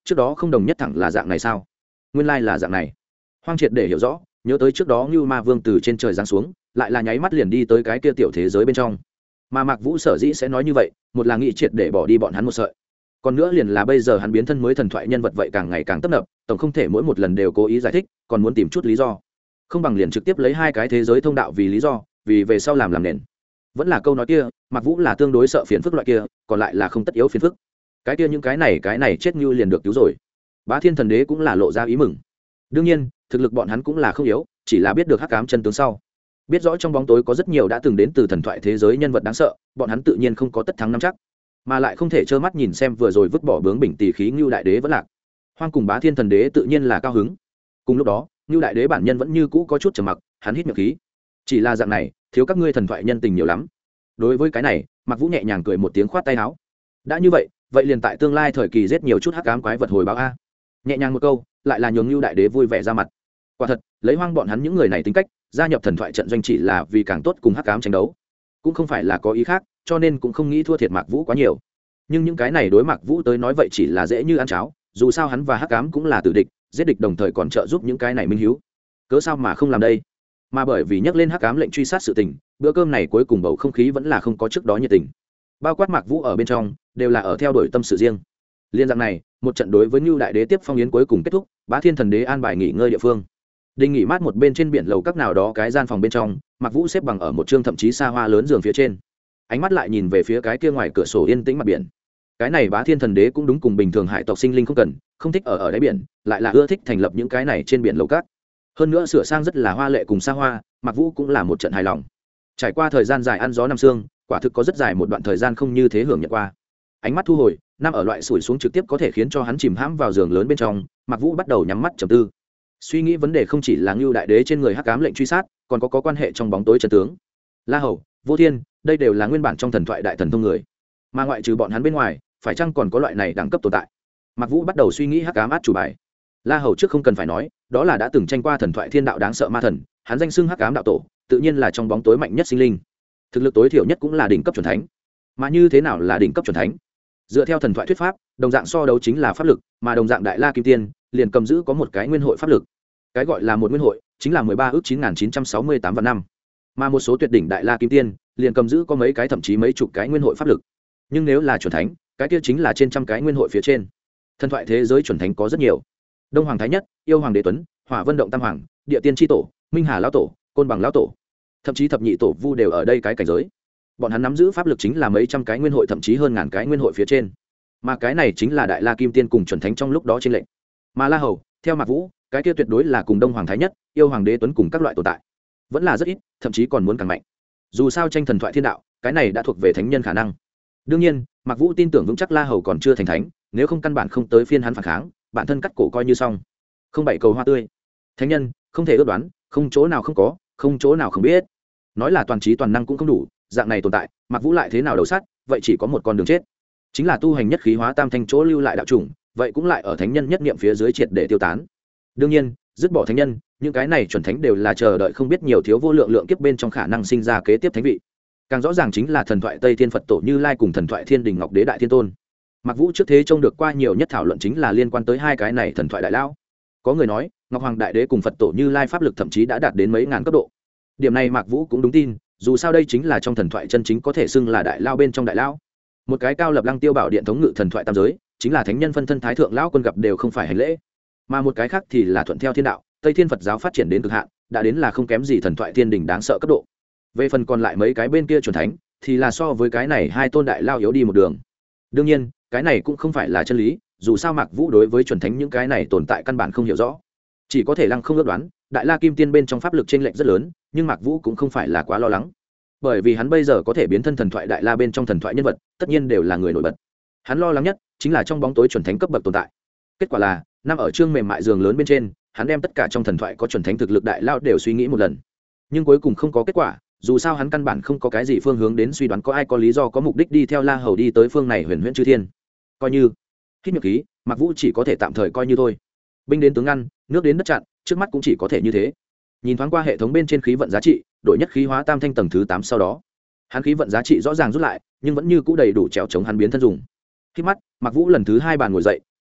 trước đó không đồng nhất thẳng là dạng này sao? Nguyên lai là dạng này. Hoang triệt để hiểu rõ, nhớ tới trước đó Ngưu Ma Vương từ trên trời giáng xuống, lại là nháy mắt liền đi tới cái kia tiểu thế giới bên trong. Mà Mạc Vũ sở dĩ sẽ nói như vậy, một là nghĩ triệt để bỏ đi bọn hắn một sợi, còn nữa liền là bây giờ hắn biến thân mới thần thoại nhân vật vậy càng ngày càng tấp nập, tổng không thể mỗi một lần đều cố ý giải thích, còn muốn tìm chút lý do, không bằng liền trực tiếp lấy hai cái thế giới thông đạo vì lý do, vì về sau làm nền. Vẫn là câu nói kia, Mạc Vũ là tương đối sợ phiền phức loại kia, còn lại là không tất yếu phiền phức. Cái kia những cái này chết như liền được cứu rồi. Bá Thiên Thần Đế cũng là lộ ra ý mừng. Đương nhiên, thực lực bọn hắn cũng là không yếu, chỉ là biết được hắc ám chân tướng sau, biết rõ trong bóng tối có rất nhiều đã từng đến từ thần thoại thế giới nhân vật đáng sợ, bọn hắn tự nhiên không có tất thắng nắm chắc, mà lại không thể trơ mắt nhìn xem vừa rồi vứt bỏ bướng bỉnh tỷ khí Ngưu Đại Đế vẫn lạc. Hoang cùng Bá Thiên Thần Đế tự nhiên là cao hứng. Cùng lúc đó, Ngưu Đại Đế bản nhân vẫn như cũ có chút trầm mặc, hắn hít miệng khí. Chỉ là dạng này, thiếu các ngươi thần thoại nhân tình nhiều lắm. Đối với cái này, Mạc Vũ nhẹ nhàng cười một tiếng khoát tay áo. Đã như vậy, vậy liền tại tương lai thời kỳ giết nhiều chút hắc ám quái vật hồi báo a. Nhẹ nhàng một câu, lại là nhường Ngưu Đại Đế vui vẻ ra mặt. Quả thật, lấy Hoang bọn hắn những người này tính cách, gia nhập thần thoại trận doanh chỉ là vì càng tốt cùng hắc ám tranh đấu, cũng không phải là có ý khác, cho nên cũng không nghĩ thua thiệt Mạc Vũ quá nhiều. Nhưng những cái này đối Mạc Vũ tới nói vậy chỉ là dễ như ăn cháo, dù sao hắn và hắc ám cũng là tử địch, giết địch đồng thời còn trợ giúp những cái này minh hiếu, cớ sao mà không làm đây? Mà bởi vì nhắc lên hắc ám lệnh truy sát sự tình, bữa cơm này cuối cùng bầu không khí vẫn là không có trước đó nhiệt tình, bao quát Mạc Vũ ở bên trong đều là ở theo đuổi tâm sự riêng. Liên dạng này, một trận đối với Nưu Đại Đế tiếp phong yến cuối cùng kết thúc, Bá Thiên Thần Đế an bài nghỉ ngơi địa phương. Đình nghỉ mát một bên trên biển lầu các nào đó cái gian phòng bên trong, Mạc Vũ xếp bằng ở một trương thậm chí xa hoa lớn giường phía trên, ánh mắt lại nhìn về phía cái kia ngoài cửa sổ yên tĩnh mặt biển. Cái này Bá Thiên Thần Đế cũng đúng cùng bình thường hải tộc sinh linh không thích ở đáy biển, lại là ưa thích thành lập những cái này trên biển lầu cát. Hơn nữa sửa sang rất là hoa lệ cùng xa hoa, Mạc Vũ cũng là một trận hài lòng. Trải qua thời gian dài ăn gió năm sương, quả thực có rất dài một đoạn thời gian không như thế hưởng nhận qua. Ánh mắt thu hồi, nằm ở loại sủi xuống trực tiếp có thể khiến cho hắn chìm hãm vào giường lớn bên trong, Mạc Vũ bắt đầu nhắm mắt trầm tư. Suy nghĩ vấn đề không chỉ là Ngưu Đại Đế trên người hắc ám lệnh truy sát, còn có quan hệ trong bóng tối chân tướng. La Hầu, Vô Thiên, đây đều là nguyên bản trong thần thoại đại thần thông người, mà ngoại trừ bọn hắn bên ngoài, phải chăng còn có loại này đẳng cấp tồn tại? Mạc Vũ bắt đầu suy nghĩ hắc ám át chủ bài. La Hầu trước không cần phải nói, đó là đã từng tranh qua thần thoại thiên đạo đáng sợ ma thần, hắn danh xưng hắc ám đạo tổ, tự nhiên là trong bóng tối mạnh nhất sinh linh, thực lực tối thiểu nhất cũng là đỉnh cấp chuẩn thánh. Mà như thế nào là đỉnh cấp chuẩn thánh? Dựa theo thần thoại thuyết pháp, đồng dạng so đấu chính là pháp lực, mà đồng dạng đại la kim tiên liền cầm giữ có một cái nguyên hội pháp lực. Cái gọi là một nguyên hội chính là 13 ước 9968 vạn năm, mà một số tuyệt đỉnh đại la kim tiên liền cầm giữ có mấy cái thậm chí mấy chục cái nguyên hội pháp lực. Nhưng nếu là chuẩn thánh, cái kia chính là trên trăm cái nguyên hội phía trên. Thần thoại thế giới chuẩn thánh có rất nhiều: Đông Hoàng Thái Nhất, Yêu Hoàng Đế Tuấn, Hỏa Vân Động Tam Hoàng, Địa Tiên Tri Tổ, Minh Hà Lão Tổ, Côn Bằng Lão Tổ, thậm chí thập nhị tổ vu đều ở đây cái cảnh giới. Bọn hắn nắm giữ pháp lực chính là mấy trăm cái nguyên hội, thậm chí hơn ngàn cái nguyên hội phía trên. Mà cái này chính là đại la kim tiên cùng chuẩn thánh trong lúc đó trên lệnh. Mà La Hầu, theo Mạc Vũ, cái kia tuyệt đối là cùng Đông Hoàng Thái Nhất, Yêu Hoàng Đế Tuấn cùng các loại tồn tại, vẫn là rất ít, thậm chí còn muốn càng mạnh. Dù sao tranh thần thoại thiên đạo, cái này đã thuộc về thánh nhân khả năng. Đương nhiên, Mạc Vũ tin tưởng vững chắc La Hầu còn chưa thành thánh, nếu không căn bản không tới phiên hắn phản kháng, bản thân cắt cổ coi như xong. Không bảy cầu hoa tươi. Thánh nhân không thể ước đoán, không chỗ nào không có, không chỗ nào không biết. Nói là toàn trí toàn năng cũng không đủ, dạng này tồn tại, Mạc Vũ lại thế nào đầu sát, vậy chỉ có một con đường chết, chính là tu hành nhất khí hóa tam thanh chỗ lưu lại đạo chủng, vậy cũng lại ở thánh nhân nhất niệm phía dưới triệt để tiêu tán. Đương nhiên, dứt bỏ thánh nhân, những cái này chuẩn thánh đều là chờ đợi không biết nhiều thiếu vô lượng lượng kiếp bên trong khả năng sinh ra kế tiếp thánh vị. Càng rõ ràng chính là thần thoại Tây Thiên Phật Tổ Như Lai cùng thần thoại Thiên Đình Ngọc Đế Đại Thiên Tôn. Mạc Vũ trước thế trông được qua nhiều nhất thảo luận chính là liên quan tới hai cái này thần thoại đại lão. Có người nói, Ngọc Hoàng Đại Đế cùng Phật Tổ Như Lai pháp lực thậm chí đã đạt đến mấy ngàn cấp độ. Điểm này Mạc Vũ cũng đúng tin, dù sao đây chính là trong thần thoại chân chính có thể xưng là đại lao bên trong đại lão. Một cái cao lập lăng tiêu bảo điện thống ngự thần thoại tam giới, chính là thánh nhân phân thân thái thượng lão quân gặp đều không phải hành lễ. Mà một cái khác thì là thuận theo thiên đạo, Tây Thiên Phật giáo phát triển đến cực hạn, đã đến là không kém gì thần thoại Thiên Đình đáng sợ cấp độ. Về phần còn lại mấy cái bên kia chuẩn thánh, thì là so với cái này hai tôn đại lao yếu đi một đường. Đương nhiên, cái này cũng không phải là chân lý, dù sao Mạc Vũ đối với chuẩn thánh những cái này tồn tại căn bản không hiểu rõ, chỉ có thể lăng không ước đoán. Đại la kim tiên bên trong pháp lực chênh lệch rất lớn, nhưng Mạc Vũ cũng không phải là quá lo lắng, bởi vì hắn bây giờ có thể biến thân thần thoại đại la bên trong thần thoại nhân vật, tất nhiên đều là người nổi bật. Hắn lo lắng nhất chính là trong bóng tối chuẩn thánh cấp bậc tồn tại. Kết quả là nằm ở trương mềm mại giường lớn bên trên, hắn đem tất cả trong thần thoại có chuẩn thánh thực lực đại lao đều suy nghĩ một lần, nhưng cuối cùng không có kết quả. Dù sao hắn căn bản không có cái gì phương hướng đến suy đoán có ai có lý do có mục đích đi theo La Hầu đi tới phương này huyền huyễn chư thiên. Coi như hít miệng khí, Mạc Vũ chỉ có thể tạm thời coi như thôi. Binh đến tướng ngăn, nước đến đất chặn, trước mắt cũng chỉ có thể như thế. Nhìn thoáng qua hệ thống bên trên khí vận giá trị, đổi nhất khí hóa tam thanh tầng thứ 8 sau đó, hắn khí vận giá trị rõ ràng rút lại, nhưng vẫn như cũ đầy đủ trèo chống hắn biến thân dùng. Khi mắt, Mạc Vũ lần thứ 2 bàn ngồi dậy,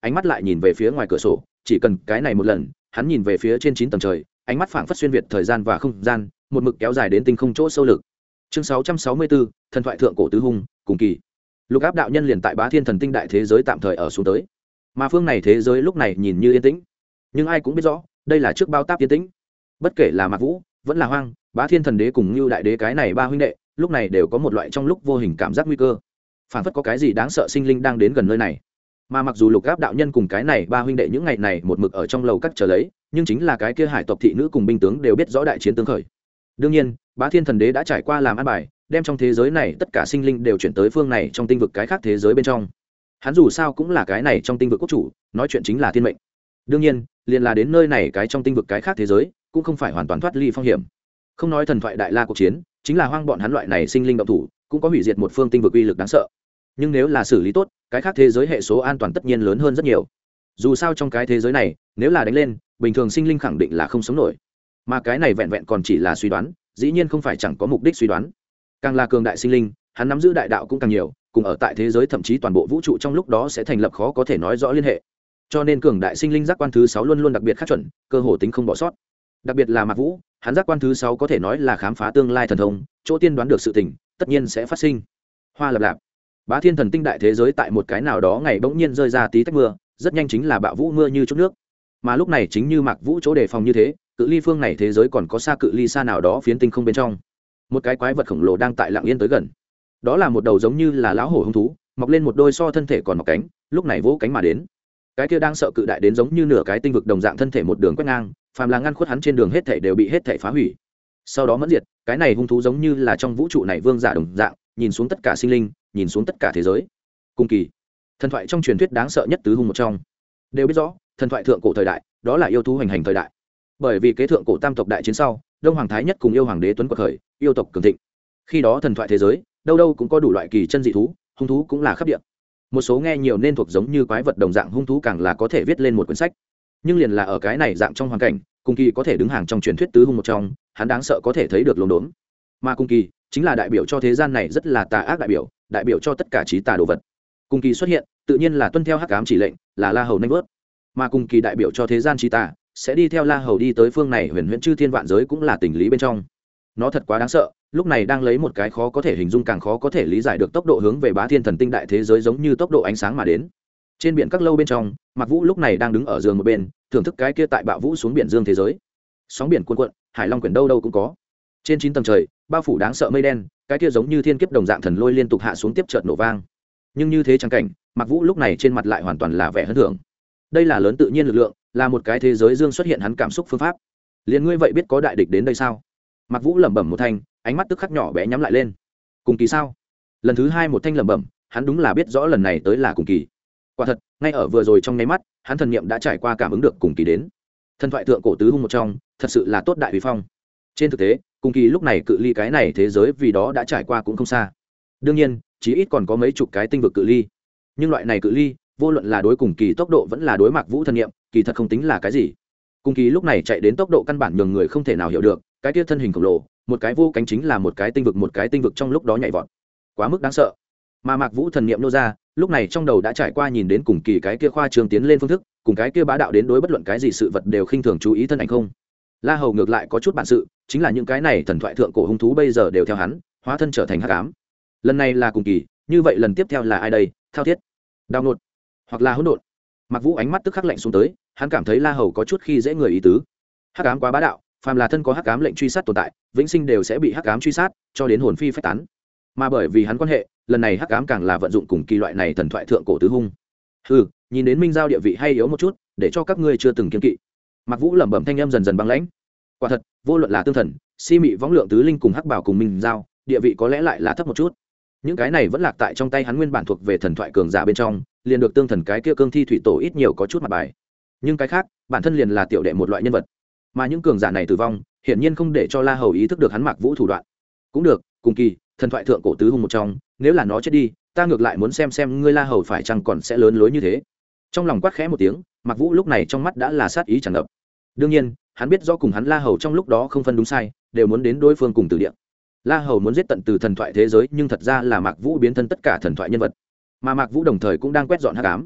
ánh mắt lại nhìn về phía ngoài cửa sổ, chỉ cần cái này một lần hắn nhìn về phía trên 9 tầng trời, ánh mắt phảng phất xuyên việt thời gian và không gian, một mực kéo dài đến tinh không chỗ sâu lực. Chương 664, thần thoại thượng cổ tứ hung cùng kỳ. Lục Áp đạo nhân liền tại Bá Thiên Thần Tinh đại thế giới tạm thời ở xuống tới, mà phương này thế giới lúc này nhìn như yên tĩnh, nhưng ai cũng biết rõ đây là trước bao táp yên tĩnh. Bất kể là Mạc Vũ vẫn là Hoang, Bá Thiên Thần Đế cùng Nưu đại đế cái này ba huynh đệ lúc này đều có một loại trong lúc vô hình cảm giác nguy cơ, phảng phất có cái gì đáng sợ sinh linh đang đến gần nơi này. Mà mặc dù Lục Áp đạo nhân cùng cái này ba huynh đệ những ngày này một mực ở trong lầu các chờ lấy, nhưng chính là cái kia hải tộc thị nữ cùng binh tướng đều biết rõ đại chiến tương khởi. Đương nhiên Bá Thiên Thần Đế đã trải qua làm an bài, đem trong thế giới này tất cả sinh linh đều chuyển tới phương này trong tinh vực cái khác thế giới bên trong. Hắn dù sao cũng là cái này trong tinh vực quốc chủ, nói chuyện chính là thiên mệnh. Đương nhiên liền là đến nơi này cái trong tinh vực cái khác thế giới cũng không phải hoàn toàn thoát ly phong hiểm. Không nói thần thoại đại la cuộc chiến, chính là Hoang bọn hắn loại này sinh linh động thủ cũng có hủy diệt một phương tinh vực uy lực đáng sợ. Nhưng nếu là xử lý tốt, cái khác thế giới hệ số an toàn tất nhiên lớn hơn rất nhiều. Dù sao trong cái thế giới này nếu là đánh lên, bình thường sinh linh khẳng định là không sống nổi. Mà cái này vẹn vẹn còn chỉ là suy đoán, dĩ nhiên không phải chẳng có mục đích suy đoán. Càng là cường đại sinh linh, hắn nắm giữ đại đạo cũng càng nhiều, cùng ở tại thế giới thậm chí toàn bộ vũ trụ trong lúc đó sẽ thành lập khó có thể nói rõ liên hệ. Cho nên cường đại sinh linh giác quan thứ 6 luôn luôn đặc biệt khắc chuẩn, cơ hồ tính không bỏ sót. Đặc biệt là Mạc Vũ, hắn giác quan thứ 6 có thể nói là khám phá tương lai thần thông, chỗ tiên đoán được sự tình tất nhiên sẽ phát sinh. Hoa lập lạp, Bá Thiên Thần Tinh đại thế giới tại một cái nào đó ngày bỗng nhiên rơi ra tí tách mưa, rất nhanh chính là bạo vũ mưa như chút nước. Mà lúc này chính như Mạc Vũ chỗ đề phòng như thế, cự ly phương này thế giới còn có xa cự ly xa nào đó phiến tinh không bên trong, một cái quái vật khổng lồ đang tại lặng yên tới gần. Đó là một đầu giống như là lão hổ hung thú, mọc lên một đôi so thân thể còn mọc cánh, lúc này vỗ cánh mà đến. Cái kia đang sợ cự đại đến giống như nửa cái tinh vực đồng dạng thân thể một đường quét ngang, phàm là ngăn khuất hắn trên đường hết thảy đều bị hết thảy phá hủy. Sau đó mẫn diệt, cái này hung thú giống như là trong vũ trụ này vương giả đồng dạng, nhìn xuống tất cả sinh linh, nhìn xuống tất cả thế giới. Cùng kỳ, thần thoại trong truyền thuyết đáng sợ nhất tứ hung một trong. Đều biết rõ, thần thoại thượng cổ thời đại, đó là yêu thú hoành hành thời đại. Bởi vì kế thượng cổ tam tộc đại chiến sau, Đông Hoàng Thái Nhất cùng yêu hoàng đế tuấn quật khởi, yêu tộc cường thịnh. Khi đó thần thoại thế giới, đâu đâu cũng có đủ loại kỳ chân dị thú, hung thú cũng là khắp địa. Một số nghe nhiều nên thuộc giống như quái vật đồng dạng hung thú càng là có thể viết lên một quyển sách. Nhưng liền là ở cái này dạng trong hoàn cảnh, Cùng Kỳ có thể đứng hàng trong truyền thuyết tứ hung một trong, hắn đáng sợ có thể thấy được lồn đốn. Mà Cùng Kỳ chính là đại biểu cho thế gian này rất là tà ác đại biểu cho tất cả trí tà đồ vật. Cùng Kỳ xuất hiện, tự nhiên là tuân theo hắc ám chỉ lệnh, là La Hầu nanh vớt. Mà Cùng Kỳ đại biểu cho thế gian trí tà, sẽ đi theo La Hầu đi tới phương này huyền huyễn chư thiên vạn giới cũng là tình lý bên trong. Nó thật quá đáng sợ, lúc này đang lấy một cái khó có thể hình dung càng khó có thể lý giải được tốc độ hướng về Bá Thiên Thần Tinh đại thế giới giống như tốc độ ánh sáng mà đến. Trên biển các lâu bên trong, Mạc Vũ lúc này đang đứng ở giường một bên, thưởng thức cái kia tại bạo vũ xuống biển dương thế giới. Sóng biển cuồn cuộn, hải long quyển đâu đâu cũng có. Trên 9 tầng trời, bao phủ đáng sợ mây đen, cái kia giống như thiên kiếp đồng dạng thần lôi liên tục hạ xuống tiếp chợt nổ vang. Nhưng như thế chẳng cảnh, Mạc Vũ lúc này trên mặt lại hoàn toàn là vẻ hân thưởng. Đây là lớn tự nhiên lực lượng, là một cái thế giới dương xuất hiện hắn cảm xúc phương pháp. Liên ngươi vậy biết có đại địch đến đây sao? Mạc Vũ lẩm bẩm một thanh, ánh mắt tức khắc nhỏ bé nhắm lại lên. Cùng kỳ sao? Lần thứ hai một thanh lẩm bẩm, hắn đúng là biết rõ lần này tới là cùng kỳ. Quả thật, ngay ở vừa rồi trong nháy mắt, hắn thần niệm đã trải qua cảm ứng được cùng kỳ đến. Thần thoại thượng cổ tứ hung một trong, thật sự là tốt đại uy phong. Trên thực tế, cùng kỳ lúc này cự ly cái này thế giới vì đó đã trải qua cũng không xa. Đương nhiên, chí ít còn có mấy chục cái tinh vực cự ly. Nhưng loại này cự ly, vô luận là đối cùng kỳ tốc độ vẫn là đối Mạc Vũ thần niệm, kỳ thật không tính là cái gì. Cùng kỳ lúc này chạy đến tốc độ căn bản nhường người không thể nào hiểu được, cái kia thân hình khổng lồ, một cái vô cánh chính là một cái tinh vực trong lúc đó nhảy vọt, quá mức đáng sợ. Mà Mạc Vũ thần niệm nô ra, lúc này trong đầu đã trải qua nhìn đến cùng kỳ cái kia khoa trương tiến lên phương thức, cùng cái kia bá đạo đến đối bất luận cái gì sự vật đều khinh thường chú ý thân ảnh không. La Hầu ngược lại có chút bản sự, chính là những cái này thần thoại thượng cổ hung thú bây giờ đều theo hắn, hóa thân trở thành hắc ám. Lần này là cùng kỳ, như vậy lần tiếp theo là ai đây? Thao Thiết, Đao Nột, hoặc là Hỗn Độn. Mạc Vũ ánh mắt tức khắc lạnh xuống tới, hắn cảm thấy La Hầu có chút khi dễ người ý tứ. Hắc ám quá bá đạo, phàm là thân có hắc ám lệnh truy sát tồn tại, vĩnh sinh đều sẽ bị hắc ám truy sát, cho đến hồn phi phách tán. Mà bởi vì hắn quan hệ, lần này hắc ám càng là vận dụng cùng kỳ loại này thần thoại thượng cổ tứ hung. Hừ, nhìn đến Minh Giao địa vị hay yếu một chút, để cho các ngươi chưa từng kiêng kỵ. Mạc Vũ lẩm bẩm thanh âm dần dần băng lãnh. Quả thật, vô luận là tương thần, si mị võng lượng tứ linh cùng hắc bảo cùng Minh Giao, địa vị có lẽ lại là thấp một chút. Những cái này vẫn lạc tại trong tay hắn nguyên bản thuộc về thần thoại cường giả bên trong, liền được tương thần cái kia cương thi thủy tổ ít nhiều có chút mặt bài. Nhưng cái khác, bản thân liền là tiểu đệ một loại nhân vật. Mà những cường giả này tử vong, hiển nhiên không để cho La Hầu ý thức được hắn Mạc Vũ thủ đoạn. Cũng được, cùng kỳ, thần thoại thượng cổ tứ hung một trong, nếu là nó chết đi, ta ngược lại muốn xem ngươi La Hầu phải chăng còn sẽ lớn lối như thế. Trong lòng quát khẽ một tiếng, Mạc Vũ lúc này trong mắt đã là sát ý tràn ngập. Đương nhiên, hắn biết rõ cùng hắn La Hầu trong lúc đó không phân đúng sai, đều muốn đến đối phương cùng tử địa. La Hầu muốn giết tận từ thần thoại thế giới, nhưng thật ra là Mạc Vũ biến thân tất cả thần thoại nhân vật, mà Mạc Vũ đồng thời cũng đang quét dọn hắc ám.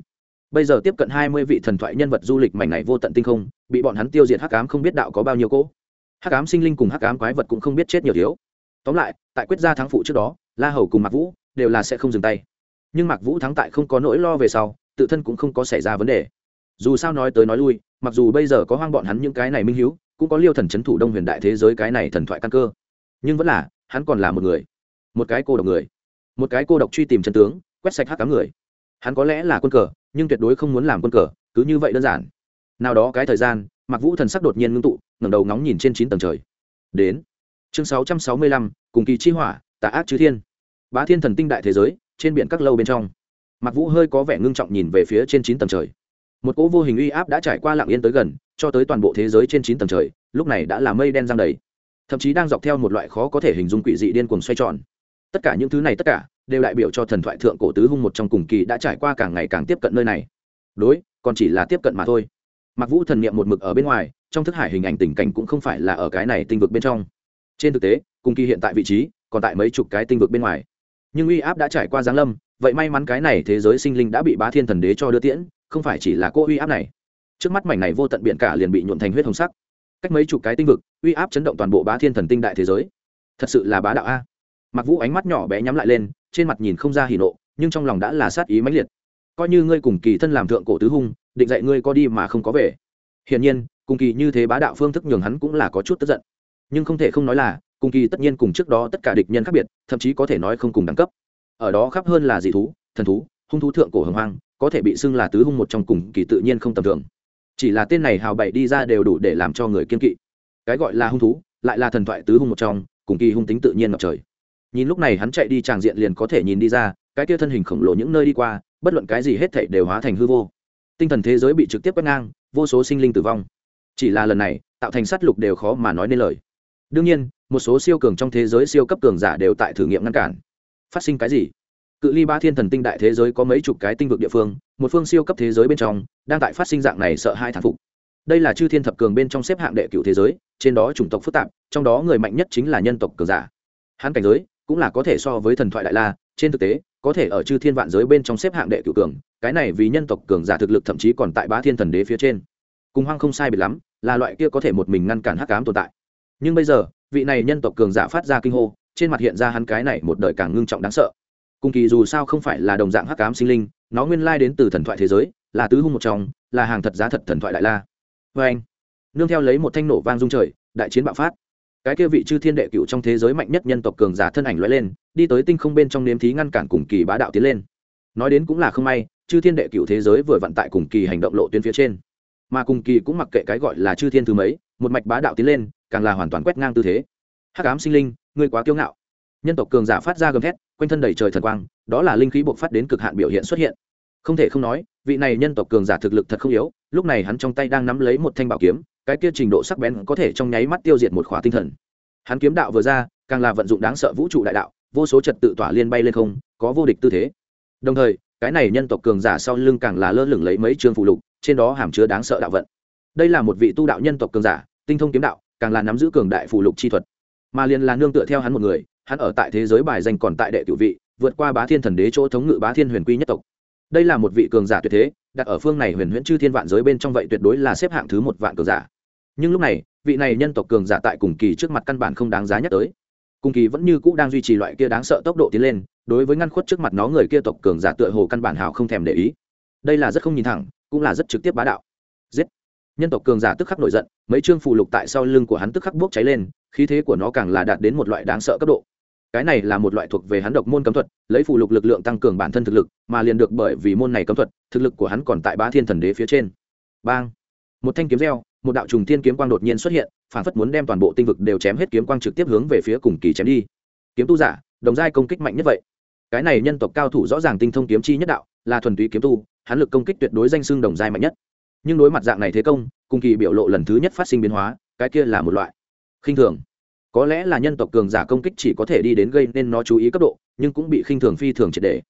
bây giờ tiếp cận 20 vị thần thoại nhân vật du lịch mảnh này vô tận tinh không bị bọn hắn tiêu diệt hắc ám không biết đạo có bao nhiêu cỗ, hắc ám sinh linh cùng hắc ám quái vật cũng không biết chết nhiều thiếu. Tóm lại tại quyết ra thắng phụ trước đó, La Hầu cùng Mạc Vũ đều là sẽ không dừng tay, nhưng Mạc Vũ thắng tại không có nỗi lo về sau, tự thân cũng không có xảy ra vấn đề. Dù sao nói tới nói lui, mặc dù bây giờ có hoang bọn hắn những cái này minh hiếu, cũng có Liêu thần trấn thủ Đông Huyền đại thế giới cái này thần thoại căn cơ, nhưng vẫn là hắn còn là một người, một cái cô độc người, một cái cô độc truy tìm chân tướng, quét sạch hắc ám người. Hắn có lẽ là quân cờ, nhưng tuyệt đối không muốn làm quân cờ cứ như vậy đơn giản. Nào đó cái thời gian, Mạc Vũ thần sắc đột nhiên ngưng tụ, ngẩng đầu ngóng nhìn trên 9 tầng trời. Đến chương 665, cùng kỳ chi hỏa, tà ác chư thiên. Bá Thiên thần tinh đại thế giới, trên biển các lâu bên trong, Mạc Vũ hơi có vẻ ngưng trọng nhìn về phía trên 9 tầng trời. Một cỗ vô hình uy áp đã trải qua lặng yên tới gần, cho tới toàn bộ thế giới trên 9 tầng trời, lúc này đã là mây đen giăng đầy, thậm chí đang dọc theo một loại khó có thể hình dung quỷ dị điên cuồng xoay tròn. Tất cả những thứ này tất cả đều đại biểu cho thần thoại thượng cổ tứ hung một trong cùng kỳ đã trải qua càng ngày càng tiếp cận nơi này. Đối, còn chỉ là tiếp cận mà thôi. Mạc Vũ thần niệm một mực ở bên ngoài, trong thức hải hình ảnh tình cảnh cũng không phải là ở cái này tinh vực bên trong. Trên thực tế, cùng kỳ hiện tại vị trí còn tại mấy chục cái tinh vực bên ngoài. Nhưng uy áp đã trải qua giáng lâm, vậy may mắn cái này thế giới sinh linh đã bị Bá Thiên thần đế cho đưa tiễn, không phải chỉ là cô uy áp này. Trước mắt mảnh này vô tận biển cả liền bị nhuộm thành huyết hồng sắc. Cách mấy chục cái tinh vực, uy áp chấn động toàn bộ Bá Thiên thần tinh đại thế giới. Thật sự là bá đạo a. Mạc Vũ ánh mắt nhỏ bé nhắm lại lên, trên mặt nhìn không ra hỉ nộ, nhưng trong lòng đã là sát ý mãnh liệt. Coi như ngươi cùng kỳ thân làm thượng cổ tứ hung, định dạy ngươi có đi mà không có về. Hiển nhiên, cùng kỳ như thế bá đạo phương thức nhường hắn cũng là có chút tức giận. Nhưng không thể không nói là, cùng kỳ tất nhiên cùng trước đó tất cả địch nhân khác biệt, thậm chí có thể nói không cùng đẳng cấp. Ở đó khắp hơn là dị thú, thần thú, hung thú thượng cổ hồng hoang, có thể bị xưng là tứ hung một trong cùng kỳ tự nhiên không tầm thường. Chỉ là tên này hào bảy đi ra đều đủ để làm cho người kiên kỵ. Cái gọi là hung thú, lại là thần thoại tứ hung một trong, cùng kỳ hung tính tự nhiên ngập trời. Nhìn lúc này hắn chạy đi tràng diện liền có thể nhìn đi ra, cái kia thân hình khổng lồ những nơi đi qua, bất luận cái gì hết thảy đều hóa thành hư vô. Tinh thần thế giới bị trực tiếp quét ngang, vô số sinh linh tử vong. Chỉ là lần này, tạo thành sát lục đều khó mà nói nên lời. Đương nhiên, một số siêu cường trong thế giới siêu cấp cường giả đều tại thử nghiệm ngăn cản. Phát sinh cái gì? Cự ly Bá Thiên thần tinh đại thế giới có mấy chục cái tinh vực địa phương, một phương siêu cấp thế giới bên trong đang tại phát sinh dạng này sợ hai thán phục. Đây là chư thiên thập cường bên trong xếp hạng đệ cửu thế giới, trên đó chủng tộc phức tạp, trong đó người mạnh nhất chính là nhân tộc cường giả. Hắn cảnh giới cũng là có thể so với thần thoại đại la, trên thực tế có thể ở chư thiên vạn giới bên trong xếp hạng đệ cửu cường, cái này vì nhân tộc cường giả thực lực thậm chí còn tại Bá Thiên thần đế phía trên. Cùng hoang không sai biệt lắm, là loại kia có thể một mình ngăn cản hắc ám tồn tại. Nhưng bây giờ, vị này nhân tộc cường giả phát ra kinh hô, trên mặt hiện ra hắn cái này một đời càng ngưng trọng đáng sợ. Cùng kỳ dù sao không phải là đồng dạng hắc ám sinh linh, nó nguyên lai đến từ thần thoại thế giới, là tứ hung một trong, là hàng thật giá thật thần thoại đại la. Và anh, nương theo lấy một thanh nổ vang rung trời, đại chiến bạo phát. Cái kia vị chư thiên đệ cửu trong thế giới mạnh nhất nhân tộc cường giả thân ảnh lóe lên, đi tới tinh không bên trong nếm thí ngăn cản cùng kỳ bá đạo tiến lên. Nói đến cũng là không may, chư thiên đệ cửu thế giới vừa vận tại cùng kỳ hành động lộ tuyến phía trên, mà cùng kỳ cũng mặc kệ cái gọi là chư thiên thứ mấy, một mạch bá đạo tiến lên, càng là hoàn toàn quét ngang tư thế. Hắc ám sinh linh, ngươi quá kiêu ngạo. Nhân tộc cường giả phát ra gầm thét, quanh thân đầy trời thần quang, đó là linh khí bộc phát đến cực hạn biểu hiện xuất hiện. Không thể không nói, vị này nhân tộc cường giả thực lực thật không yếu, lúc này hắn trong tay đang nắm lấy một thanh bảo kiếm, cái kia trình độ sắc bén có thể trong nháy mắt tiêu diệt một khỏa tinh thần. Hắn kiếm đạo vừa ra, càng là vận dụng đáng sợ vũ trụ đại đạo, vô số trật tự tỏa liên bay lên không, có vô địch tư thế. Đồng thời, cái này nhân tộc cường giả sau lưng càng là lơ lửng lấy mấy chương phù lục, trên đó hàm chứa đáng sợ đạo vận. Đây là một vị tu đạo nhân tộc cường giả, tinh thông kiếm đạo, càng là nắm giữ cường đại phù lục chi thuật. Mà liền là nương tựa theo hắn một người, hắn ở tại thế giới bài danh còn tại đệ cửu vị, vượt qua Bá Thiên thần đế chỗ thống ngự Bá Thiên huyền quy nhất tộc. Đây là một vị cường giả tuyệt thế, đặt ở phương này huyền huyễn chư thiên vạn giới bên trong vậy tuyệt đối là xếp hạng thứ một vạn cường giả. Nhưng lúc này, vị này nhân tộc cường giả tại cùng kỳ trước mặt căn bản không đáng giá nhắc tới. Cùng kỳ vẫn như cũ đang duy trì loại kia đáng sợ tốc độ tiến lên, đối với ngăn khuất trước mặt nó người kia tộc cường giả tựa hồ căn bản hào không thèm để ý. Đây là rất không nhìn thẳng, cũng là rất trực tiếp bá đạo. Giết! Nhân tộc cường giả tức khắc nổi giận, mấy chương phù lục tại sau lưng của hắn tức khắc bốc cháy lên, khí thế của nó càng là đạt đến một loại đáng sợ cấp độ. Cái này là một loại thuộc về hắn độc môn cấm thuật, lấy phù lục lực lượng tăng cường bản thân thực lực, mà liền được bởi vì môn này cấm thuật, thực lực của hắn còn tại Bá Thiên thần đế phía trên. Bang! Một thanh kiếm reo, một đạo trùng thiên kiếm quang đột nhiên xuất hiện, phản phất muốn đem toàn bộ tinh vực đều chém hết, kiếm quang trực tiếp hướng về phía cùng kỳ chém đi. Kiếm tu giả, đồng giai công kích mạnh nhất vậy. Cái này nhân tộc cao thủ rõ ràng tinh thông kiếm chi nhất đạo, là thuần túy kiếm tu, hắn lực công kích tuyệt đối danh xưng đồng giai mạnh nhất. Nhưng đối mặt dạng này thế công, cùng kỳ biểu lộ lần thứ nhất phát sinh biến hóa, cái kia là một loại khinh thường. Có lẽ là nhân tộc cường giả công kích chỉ có thể đi đến gây nên nó chú ý cấp độ, nhưng cũng bị khinh thường phi thường triệt để.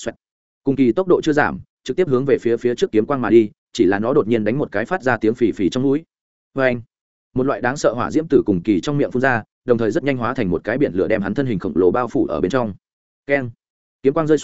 Cùng kỳ tốc độ chưa giảm, trực tiếp hướng về phía trước kiếm quang mà đi, chỉ là nó đột nhiên đánh một cái phát ra tiếng phì phì trong mũi. Và anh, một loại đáng sợ hỏa diễm tử cùng kỳ trong miệng phun ra, đồng thời rất nhanh hóa thành một cái biển lửa đem hắn thân hình khổng lồ bao phủ ở bên trong. Keng, kiếm quang rơi xuống,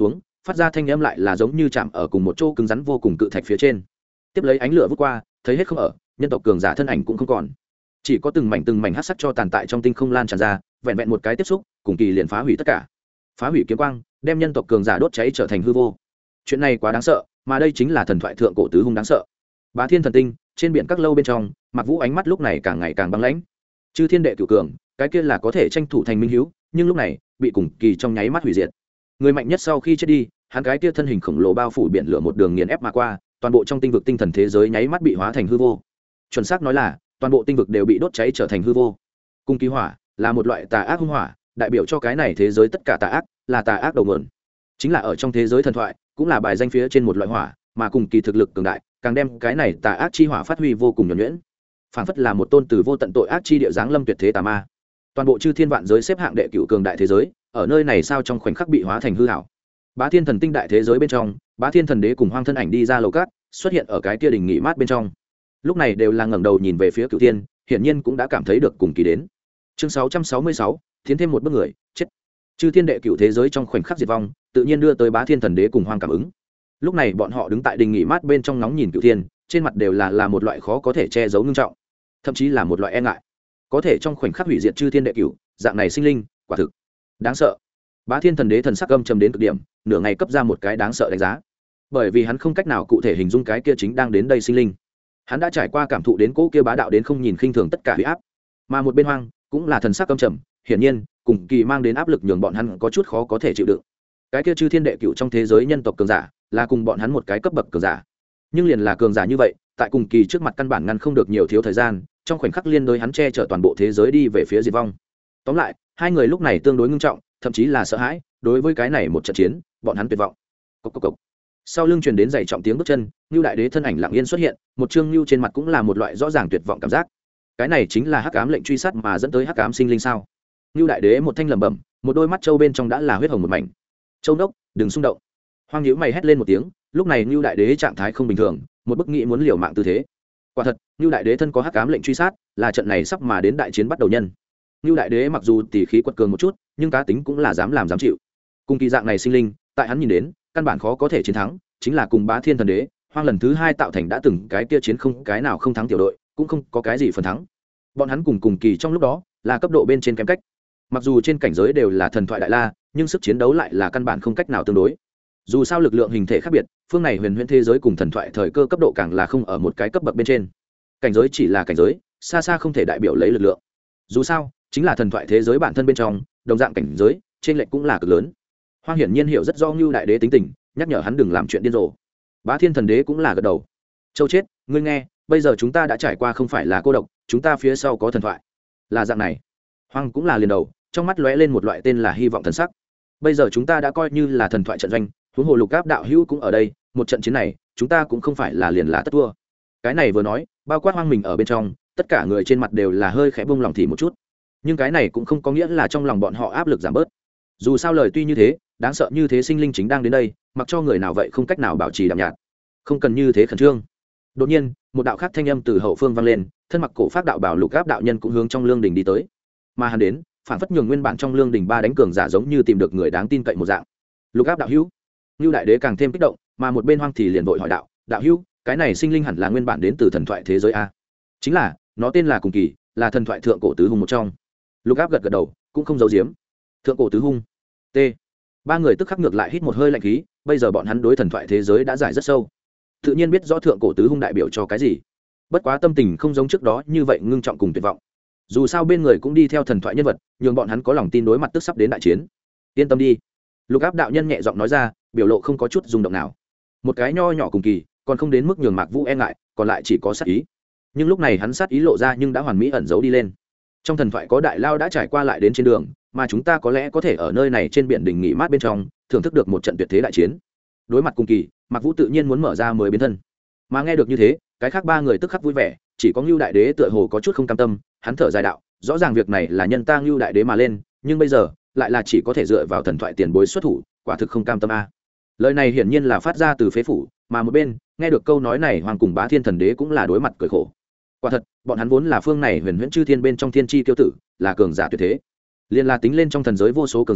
phát ra thanh âm lại là giống như chạm ở cùng một chỗ cứng rắn vô cùng cự thạch phía trên. Tiếp lấy ánh lửa vút qua, thấy hết không ở, nhân tộc cường giả thân ảnh cũng không còn, chỉ có từng mảnh hắc sắc cho tàn tại trong tinh không lan tràn ra, vẹn vẹn một cái tiếp xúc cùng kỳ liền phá hủy tất cả. Phá hủy kiếm quang đem nhân tộc cường giả đốt cháy trở thành hư vô. Chuyện này quá đáng sợ, mà đây chính là thần thoại thượng cổ tứ hung đáng sợ. Bá Thiên Thần Tinh, trên biển các lâu bên trong, Mạc Vũ ánh mắt lúc này càng ngày càng băng lãnh. Chư thiên đệ cửu cường, cái kia là có thể tranh thủ thành minh hiếu, nhưng lúc này bị cùng kỳ trong nháy mắt hủy diệt. Người mạnh nhất sau khi chết đi, hắn cái kia thân hình khổng lồ bao phủ biển lửa một đường nghiền ép mà qua, toàn bộ trong tinh vực tinh thần thế giới nháy mắt bị hóa thành hư vô. Chuẩn xác nói là toàn bộ tinh vực đều bị đốt cháy trở thành hư vô. Cung kỳ hỏa là một loại tà ác hung hỏa, đại biểu cho cái này thế giới tất cả tà ác, là tà ác đầu nguồn. Chính là ở trong thế giới thần thoại, cũng là bài danh phía trên một loại hỏa, mà cùng kỳ thực lực cường đại, càng đem cái này tà ác chi hỏa phát huy vô cùng nhuần nhuyễn. Phảng phất là một tôn từ vô tận tội ác chi địa giáng lâm tuyệt thế tà ma. Toàn bộ chư thiên vạn giới xếp hạng đệ cửu cường đại thế giới, ở nơi này sao trong khoảnh khắc bị hóa thành hư ảo. Bá Thiên Thần Tinh đại thế giới bên trong, Bá Thiên Thần Đế cùng Hoang thân ảnh đi ra lầu cát, xuất hiện ở cái kia đình nghỉ mát bên trong. Lúc này đều là ngẩng đầu nhìn về phía Cửu Thiên, hiển nhiên cũng đã cảm thấy được cùng kỳ đến. Chương 666, tiến thêm một bước người, chết. Chư thiên đệ cửu thế giới trong khoảnh khắc diệt vong, tự nhiên đưa tới Bá Thiên Thần Đế cùng Hoang cảm ứng. Lúc này bọn họ đứng tại đình nghỉ mát bên trong nóng nhìn Cửu Thiên, trên mặt đều là một loại khó có thể che giấu nghiêm trọng, thậm chí là một loại e ngại. Có thể trong khoảnh khắc hủy diệt chư thiên đệ cửu, dạng này sinh linh, quả thực đáng sợ. Bá Thiên Thần Đế thần sắc âm trầm đến cực điểm, nửa ngày cấp ra một cái đáng sợ đánh giá. Bởi vì hắn không cách nào cụ thể hình dung cái kia chính đang đến đây sinh linh. Hắn đã trải qua cảm thụ đến cỗ kia bá đạo đến không nhìn khinh thường tất cả uy áp. Mà một bên Hoang cũng là thần sắc âm trầm, hiển nhiên, cùng kỳ mang đến áp lực nhường bọn hắn có chút khó có thể chịu đựng. Cái kia chư thiên đệ cửu trong thế giới nhân tộc cường giả, là cùng bọn hắn một cái cấp bậc cường giả. Nhưng liền là cường giả như vậy, tại cùng kỳ trước mặt căn bản ngăn không được nhiều thiếu thời gian, trong khoảnh khắc liên đối hắn che chở toàn bộ thế giới đi về phía diệt vong. Tóm lại, hai người lúc này tương đối ngưng trọng, thậm chí là sợ hãi, đối với cái này một trận chiến, bọn hắn tuyệt vọng. Cốc cốc cốc. Sau lưng truyền đến dày trọng tiếng bước chân, Nưu Đại Đế thân ảnh lặng yên xuất hiện, một trương nưu trên mặt cũng là một loại rõ ràng tuyệt vọng cảm giác. Cái này chính là hắc ám lệnh truy sát mà dẫn tới hắc ám sinh linh sao? Nưu Đại Đế một thanh lẩm bẩm, một đôi mắt châu bên trong đã là huyết hồng một mảnh. Châu đốc, đừng xung động. Hoang nhíu mày hét lên một tiếng, lúc này Nưu Đại Đế trạng thái không bình thường, một bức nghĩ muốn liều mạng tư thế. Quả thật, Nưu Đại Đế thân có hắc ám lệnh truy sát, là trận này sắp mà đến đại chiến bắt đầu nhân. Nưu Đại Đế mặc dù tỉ khí quật cường một chút, nhưng cá tính cũng là dám làm dám chịu. Cùng kỳ dạng này sinh linh, tại hắn nhìn đến, căn bản khó có thể chiến thắng, chính là cùng Bá Thiên Thần Đế, Hoang lần thứ hai tạo thành đã từng cái kia chiến không cái nào không thắng tiểu đội, cũng không có cái gì phần thắng. Bọn hắn cùng kỳ trong lúc đó, là cấp độ bên trên kém cách. Mặc dù trên cảnh giới đều là thần thoại đại la, nhưng sức chiến đấu lại là căn bản không cách nào tương đối. Dù sao lực lượng hình thể khác biệt, phương này huyền huyễn thế giới cùng thần thoại thời cơ cấp độ càng là không ở một cái cấp bậc bên trên. Cảnh giới chỉ là cảnh giới, xa xa không thể đại biểu lấy lực lượng. Dù sao, chính là thần thoại thế giới bản thân bên trong, đồng dạng cảnh giới, trên lệch cũng là cực lớn. Hoang hiển nhiên hiểu rất rõ Nưu Đại Đế tính tình, nhắc nhở hắn đừng làm chuyện điên rồ. Bá Thiên Thần Đế cũng là gật đầu. Châu chết, ngươi nghe, bây giờ chúng ta đã trải qua không phải là cô độc, chúng ta phía sau có thần thoại. Là dạng này. Hoang cũng là liền đầu, trong mắt lóe lên một loại tên là hy vọng thần sắc. Bây giờ chúng ta đã coi như là thần thoại trận doanh, huống hồ Lục Áp đạo hữu cũng ở đây, một trận chiến này, chúng ta cũng không phải là liền là tất thua. Cái này vừa nói, bao quát Hoang mình ở bên trong, tất cả người trên mặt đều là hơi khẽ buông lòng thì một chút. Nhưng cái này cũng không có nghĩa là trong lòng bọn họ áp lực giảm bớt. Dù sao lời tuy như thế, đáng sợ như thế sinh linh chính đang đến đây, mặc cho người nào vậy không cách nào bảo trì đạm nhạt. Không cần như thế khẩn trương. Đột nhiên, một đạo khác thanh âm từ hậu phương vang lên, thân mặc cổ pháp đạo bảo Lục Áp đạo nhân cũng hướng trong lương đình đi tới. Mà hắn đến, phản phất nhường nguyên bản trong lương đình ba đánh cường giả giống như tìm được người đáng tin cậy một dạng. Lục Áp đạo hữu. Nưu Đại Đế càng thêm kích động, mà một bên Hoang thì liền vội hỏi đạo hữu, cái này sinh linh hẳn là nguyên bản đến từ thần thoại thế giới a? Chính là, nó tên là cùng kỳ, là thần thoại thượng cổ tứ hung một trong. Lục Áp gật gật đầu, cũng không giấu giếm. Thượng cổ tứ hung. T. Ba người tức khắc ngược lại hít một hơi lạnh khí, bây giờ bọn hắn đối thần thoại thế giới đã giải rất sâu, tự nhiên biết rõ thượng cổ tứ hung đại biểu cho cái gì. Bất quá tâm tình không giống trước đó như vậy ngưng trọng cùng tuyệt vọng. Dù sao bên người cũng đi theo thần thoại nhân vật, nhường bọn hắn có lòng tin đối mặt tức sắp đến đại chiến. Yên tâm đi. Lục Áp đạo nhân nhẹ giọng nói ra, biểu lộ không có chút rung động nào. Một cái nho nhỏ cùng kỳ, còn không đến mức nhường Mạc Vũ e ngại, còn lại chỉ có sát ý. Nhưng lúc này hắn sát ý lộ ra nhưng đã hoàn mỹ ẩn giấu đi lên. Trong thần thoại có đại lao đã trải qua lại đến trên đường, mà chúng ta có lẽ có thể ở nơi này trên biển đình nghỉ mát bên trong, thưởng thức được một trận tuyệt thế đại chiến. Đối mặt cùng kỳ, Mạc Vũ tự nhiên muốn mở ra mới biến thân. Mà nghe được như thế, cái khác ba người tức khắc vui vẻ, chỉ có Nưu Đại Đế tựa hồ có chút không cam tâm, hắn thở dài đạo, rõ ràng việc này là nhân ta Nưu Đại Đế mà lên, nhưng bây giờ lại là chỉ có thể dựa vào thần thoại tiền bối xuất thủ, quả thực không cam tâm a. Lời này hiển nhiên là phát ra từ phế phủ, mà một bên nghe được câu nói này Hoàng cùng Bá Thiên Thần Đế cũng là đối mặt cười khổ. Quả thật, bọn hắn vốn là phương này huyền huyễn chư thiên bên trong thiên chi tiêu tử, là cường giả tuyệt thế. Liên là tính lên trong thần giới vô số cường giả,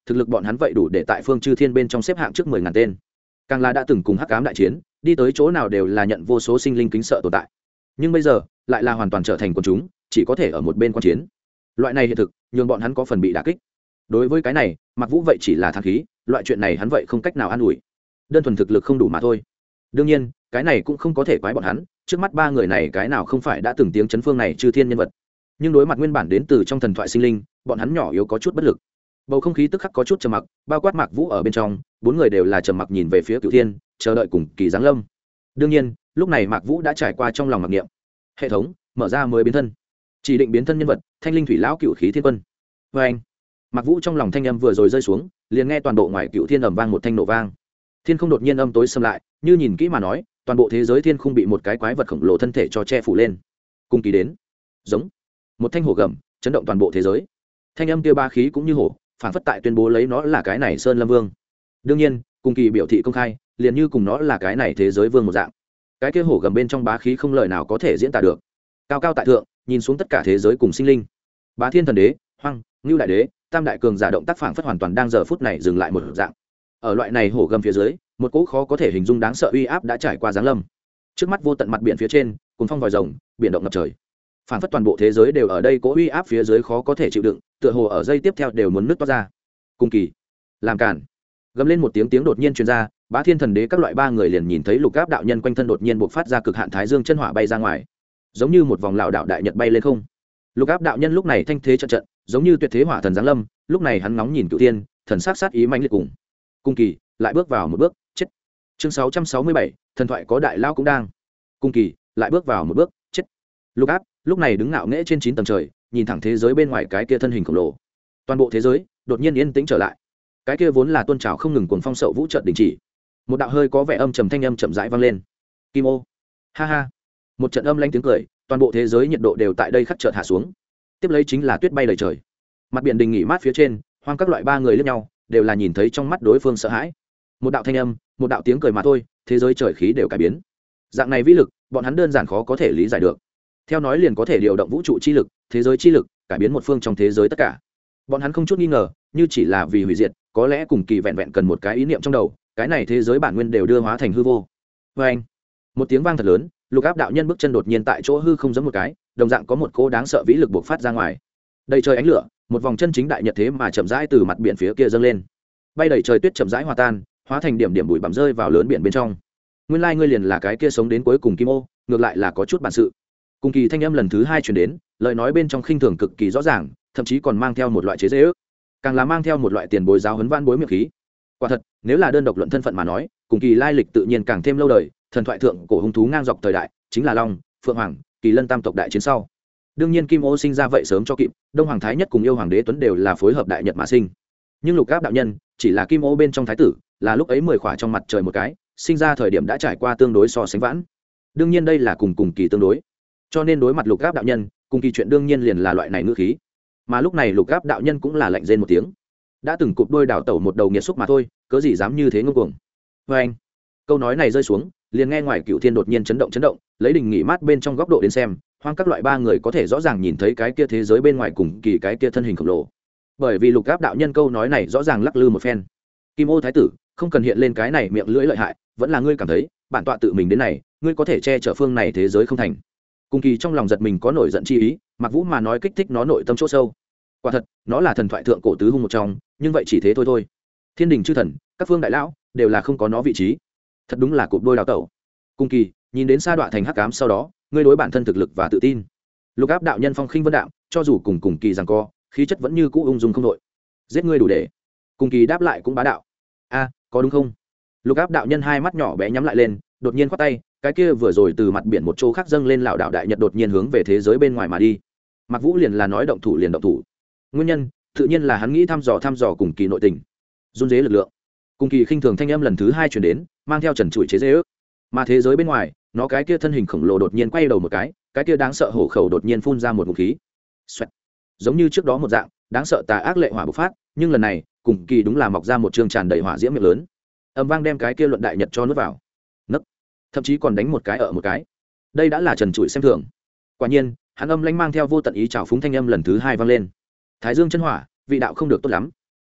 thực lực bọn hắn vậy đủ để tại phương chư thiên bên trong xếp hạng trước 10.000 tên, càng là đã từng cùng hắc ám đại chiến, đi tới chỗ nào đều là nhận vô số sinh linh kính sợ tồn tại. Nhưng bây giờ lại là hoàn toàn trở thành quần chúng, chỉ có thể ở một bên quan chiến. Loại này hiện thực nhường bọn hắn có phần bị đả kích. Đối với cái này, Mạc Vũ vậy chỉ là thang khí, loại chuyện này hắn vậy không cách nào an ủi, đơn thuần thực lực không đủ mà thôi. Đương nhiên cái này cũng không có thể quái bọn hắn, trước mắt ba người này cái nào không phải đã từng tiếng chấn phương này chư thiên nhân vật. Nhưng đối mặt nguyên bản đến từ trong thần thoại sinh linh, bọn hắn nhỏ yếu có chút bất lực. Bầu không khí tức khắc có chút trầm mặc, bao quát Mạc Vũ ở bên trong, bốn người đều là trầm mặc nhìn về phía Cửu Thiên, chờ đợi cùng kỳ giáng lâm. Đương nhiên lúc này Mạc Vũ đã trải qua trong lòng mặc niệm, hệ thống mở ra mới biến thân, chỉ định biến thân nhân vật Thanh Linh Thủy Lão Cửu Khí Thiên Quân. Với anh, Mạc Vũ trong lòng thanh âm vừa rồi rơi xuống, liền nghe toàn bộ ngoài Cửu Thiên ầm vang một thanh nổ vang. Thiên không đột nhiên âm tối xâm lại, như nhìn kỹ mà nói, toàn bộ thế giới thiên không bị một cái quái vật khổng lồ thân thể cho che phủ lên. Cùng kỳ đến, giống một thanh hổ gầm, chấn động toàn bộ thế giới. Thanh âm kia ba khí cũng như hổ, phản phất tại tuyên bố lấy nó là cái này Sơn Lâm Vương. Đương nhiên, cùng kỳ biểu thị công khai, liền như cùng nó là cái này thế giới vương một dạng. Cái kia hổ gầm bên trong bá khí không lời nào có thể diễn tả được. Cao cao tại thượng, nhìn xuống tất cả thế giới cùng sinh linh. Bá Thiên Thần Đế, Hoang, Ngưu Đại Đế, Tam Đại Cường giả động tác phản phất hoàn toàn đang giờ phút này dừng lại một dạng. Ở loại này hổ gầm phía dưới, một cỗ khó có thể hình dung đáng sợ uy áp đã trải qua giáng lâm. Trước mắt vô tận mặt biển phía trên, cuốn phong vòi rồng, biển động ngập trời. Phản phất toàn bộ thế giới đều ở đây cỗ uy áp phía dưới khó có thể chịu đựng, tựa hồ ở giây tiếp theo đều muốn nứt toát ra. Cung kỳ, làm cản. Gầm lên một tiếng đột nhiên truyền ra, Bá Thiên Thần Đế các loại ba người liền nhìn thấy Lục Áp đạo nhân quanh thân đột nhiên bộc phát ra cực hạn thái dương chân hỏa bay ra ngoài, giống như một vòng lão đạo đại nhật bay lên không. Lục Áp đạo nhân lúc này thanh thế trận trận, giống như tuyệt thế hỏa thần giáng lâm, lúc này hắn ngóng nhìn Cửu Thiên, thần sắc sát ý mãnh liệt cùng. Cung kỳ lại bước vào một bước, chết. Chương 667, thần thoại có đại lao cũng đang. Cung kỳ lại bước vào một bước, chết. Lục Áp lúc này đứng ngạo nghễ trên 9 tầng trời, nhìn thẳng thế giới bên ngoài cái kia thân hình khổng lồ. Toàn bộ thế giới đột nhiên yên tĩnh trở lại. Cái kia vốn là tuôn trào không ngừng cuồng phong sậu vũ chợt đình chỉ. Một đạo hơi có vẻ âm trầm thanh âm chậm rãi vang lên. Kim ô. Ha ha. Một trận âm lãnh tiếng cười, toàn bộ thế giới nhiệt độ đều tại đây khắc chợt hạ xuống. Tiếp lấy chính là tuyết bay đầy trời. Mặt biển đình nghỉ mát phía trên, Hoang các loại ba người liếc nhau, đều là nhìn thấy trong mắt đối phương sợ hãi. Một đạo thanh âm, một đạo tiếng cười mà thôi, thế giới trời khí đều cải biến. Dạng này vĩ lực, bọn hắn đơn giản khó có thể lý giải được. Theo nói liền có thể điều động vũ trụ chi lực, thế giới chi lực, cải biến một phương trong thế giới tất cả. Bọn hắn không chút nghi ngờ, như chỉ là vì hủy diệt, có lẽ cùng kỳ vẹn vẹn cần một cái ý niệm trong đầu, cái này thế giới bản nguyên đều đưa hóa thành hư vô. Và anh, một tiếng vang thật lớn, Lục Áp đạo nhân bước chân đột nhiên tại chỗ hư không giẫm một cái, đồng dạng có một cỗ đáng sợ vĩ lực bộc phát ra ngoài. Đầy trời ánh lửa, một vòng chân chính đại nhật thế mà chậm rãi từ mặt biển phía kia dâng lên. Bay đầy trời tuyết chậm rãi hòa tan, hóa thành điểm điểm bụi bặm rơi vào lớn biển bên trong. Nguyên lai ngươi liền là cái kia sống đến cuối cùng Kim Ô, ngược lại là có chút bản sự. Cùng kỳ thanh âm lần thứ 2 truyền đến, lời nói bên trong khinh thường cực kỳ rõ ràng, thậm chí còn mang theo một loại chế giễu, càng là mang theo một loại tiền bối giáo huấn văn bối miệng khí. Quả thật, nếu là đơn độc luận thân phận mà nói, cùng kỳ lai lịch tự nhiên càng thêm lâu đời, thần thoại thượng cổ hung thú ngang dọc thời đại, chính là Long, Phượng Hoàng, Kỳ Lân tam tộc đại chiến sau. Đương nhiên Kim Ô sinh ra vậy sớm cho kịp, Đông Hoàng thái nhất cùng yêu hoàng đế tuấn đều là phối hợp đại nhật mà sinh. Nhưng Lục Áp đạo nhân chỉ là Kim Ô bên trong thái tử, là lúc ấy 10 khỏa trong mặt trời một cái, sinh ra thời điểm đã trải qua tương đối so sánh vãn. Đương nhiên đây là cùng kỳ tương đối. Cho nên đối mặt Lục Áp đạo nhân, cùng kỳ chuyện đương nhiên liền là loại này ngữ khí. Mà lúc này Lục Áp đạo nhân cũng là lạnh rên một tiếng. Đã từng cụp đôi đảo tẩu một đầu nghiệt xúc mà thôi, cớ gì dám như thế ngông cuồng. Và anh, câu nói này rơi xuống, liền nghe ngoài Cửu Thiên đột nhiên chấn động, lấy đình nghỉ mát bên trong góc độ đến xem, Hoang các loại ba người có thể rõ ràng nhìn thấy cái kia thế giới bên ngoài cùng kỳ cái kia thân hình khổng lồ. Bởi vì Lục Áp đạo nhân câu nói này rõ ràng lắc lư một phen. Kim Ô thái tử, không cần hiện lên cái này miệng lưỡi lợi hại, vẫn là ngươi cảm thấy, bản tọa tự mình đến này, ngươi có thể che chở phương này thế giới không thành. Cùng kỳ trong lòng giật mình có nổi giận chi ý, Mạc Vũ mà nói kích thích nó nội tâm chỗ sâu. Quả thật, nó là thần thoại thượng cổ tứ hung một trong, nhưng vậy chỉ thế thôi. Thiên đình chư thần, các phương đại lão đều là không có nó vị trí. Thật đúng là cụp đôi đào tẩu. Cùng kỳ nhìn đến sa đọa thành hắc ám sau đó, ngươi đối bản thân thực lực và tự tin. Lục Áp đạo nhân phong khinh vân đạm, cho dù cùng kỳ giằng co, khí chất vẫn như cũ ung dung không đội. Giết ngươi đủ để. Cùng kỳ đáp lại cũng bá đạo. A, có đúng không? Lục Áp đạo nhân hai mắt nhỏ bé nhắm lại lên, đột nhiên khoát tay, cái kia vừa rồi từ mặt biển một chỗ khác dâng lên lão đạo đại nhật đột nhiên hướng về thế giới bên ngoài mà đi. Mạc Vũ liền là nói động thủ liền động thủ. Nguyên nhân tự nhiên là hắn nghĩ thăm dò cùng kỳ nội tình, run rế lực lượng. Cùng kỳ khinh thường thanh âm lần thứ 2 truyền đến, mang theo trần trụi chế giễu. Mà thế giới bên ngoài, nó cái kia thân hình khổng lồ đột nhiên quay đầu một cái kia đáng sợ hổ khẩu đột nhiên phun ra một ngụm khí. Xoẹt. Giống như trước đó một dạng, đáng sợ tà ác lệ hỏa bộc phát, nhưng lần này, cùng kỳ đúng là mọc ra một trường tràn đầy hỏa diễm miệng lớn. Âm vang đem cái kia luận đại nhật cho nuốt vào. Nấc. Thậm chí còn đánh một cái ở một cái. Đây đã là trần trụi xem thường. Quả nhiên, hắn âm lãnh mang theo vô tận ý trào phúng thanh âm lần thứ 2 vang lên. Thái dương chân hỏa, vị đạo không được tốt lắm.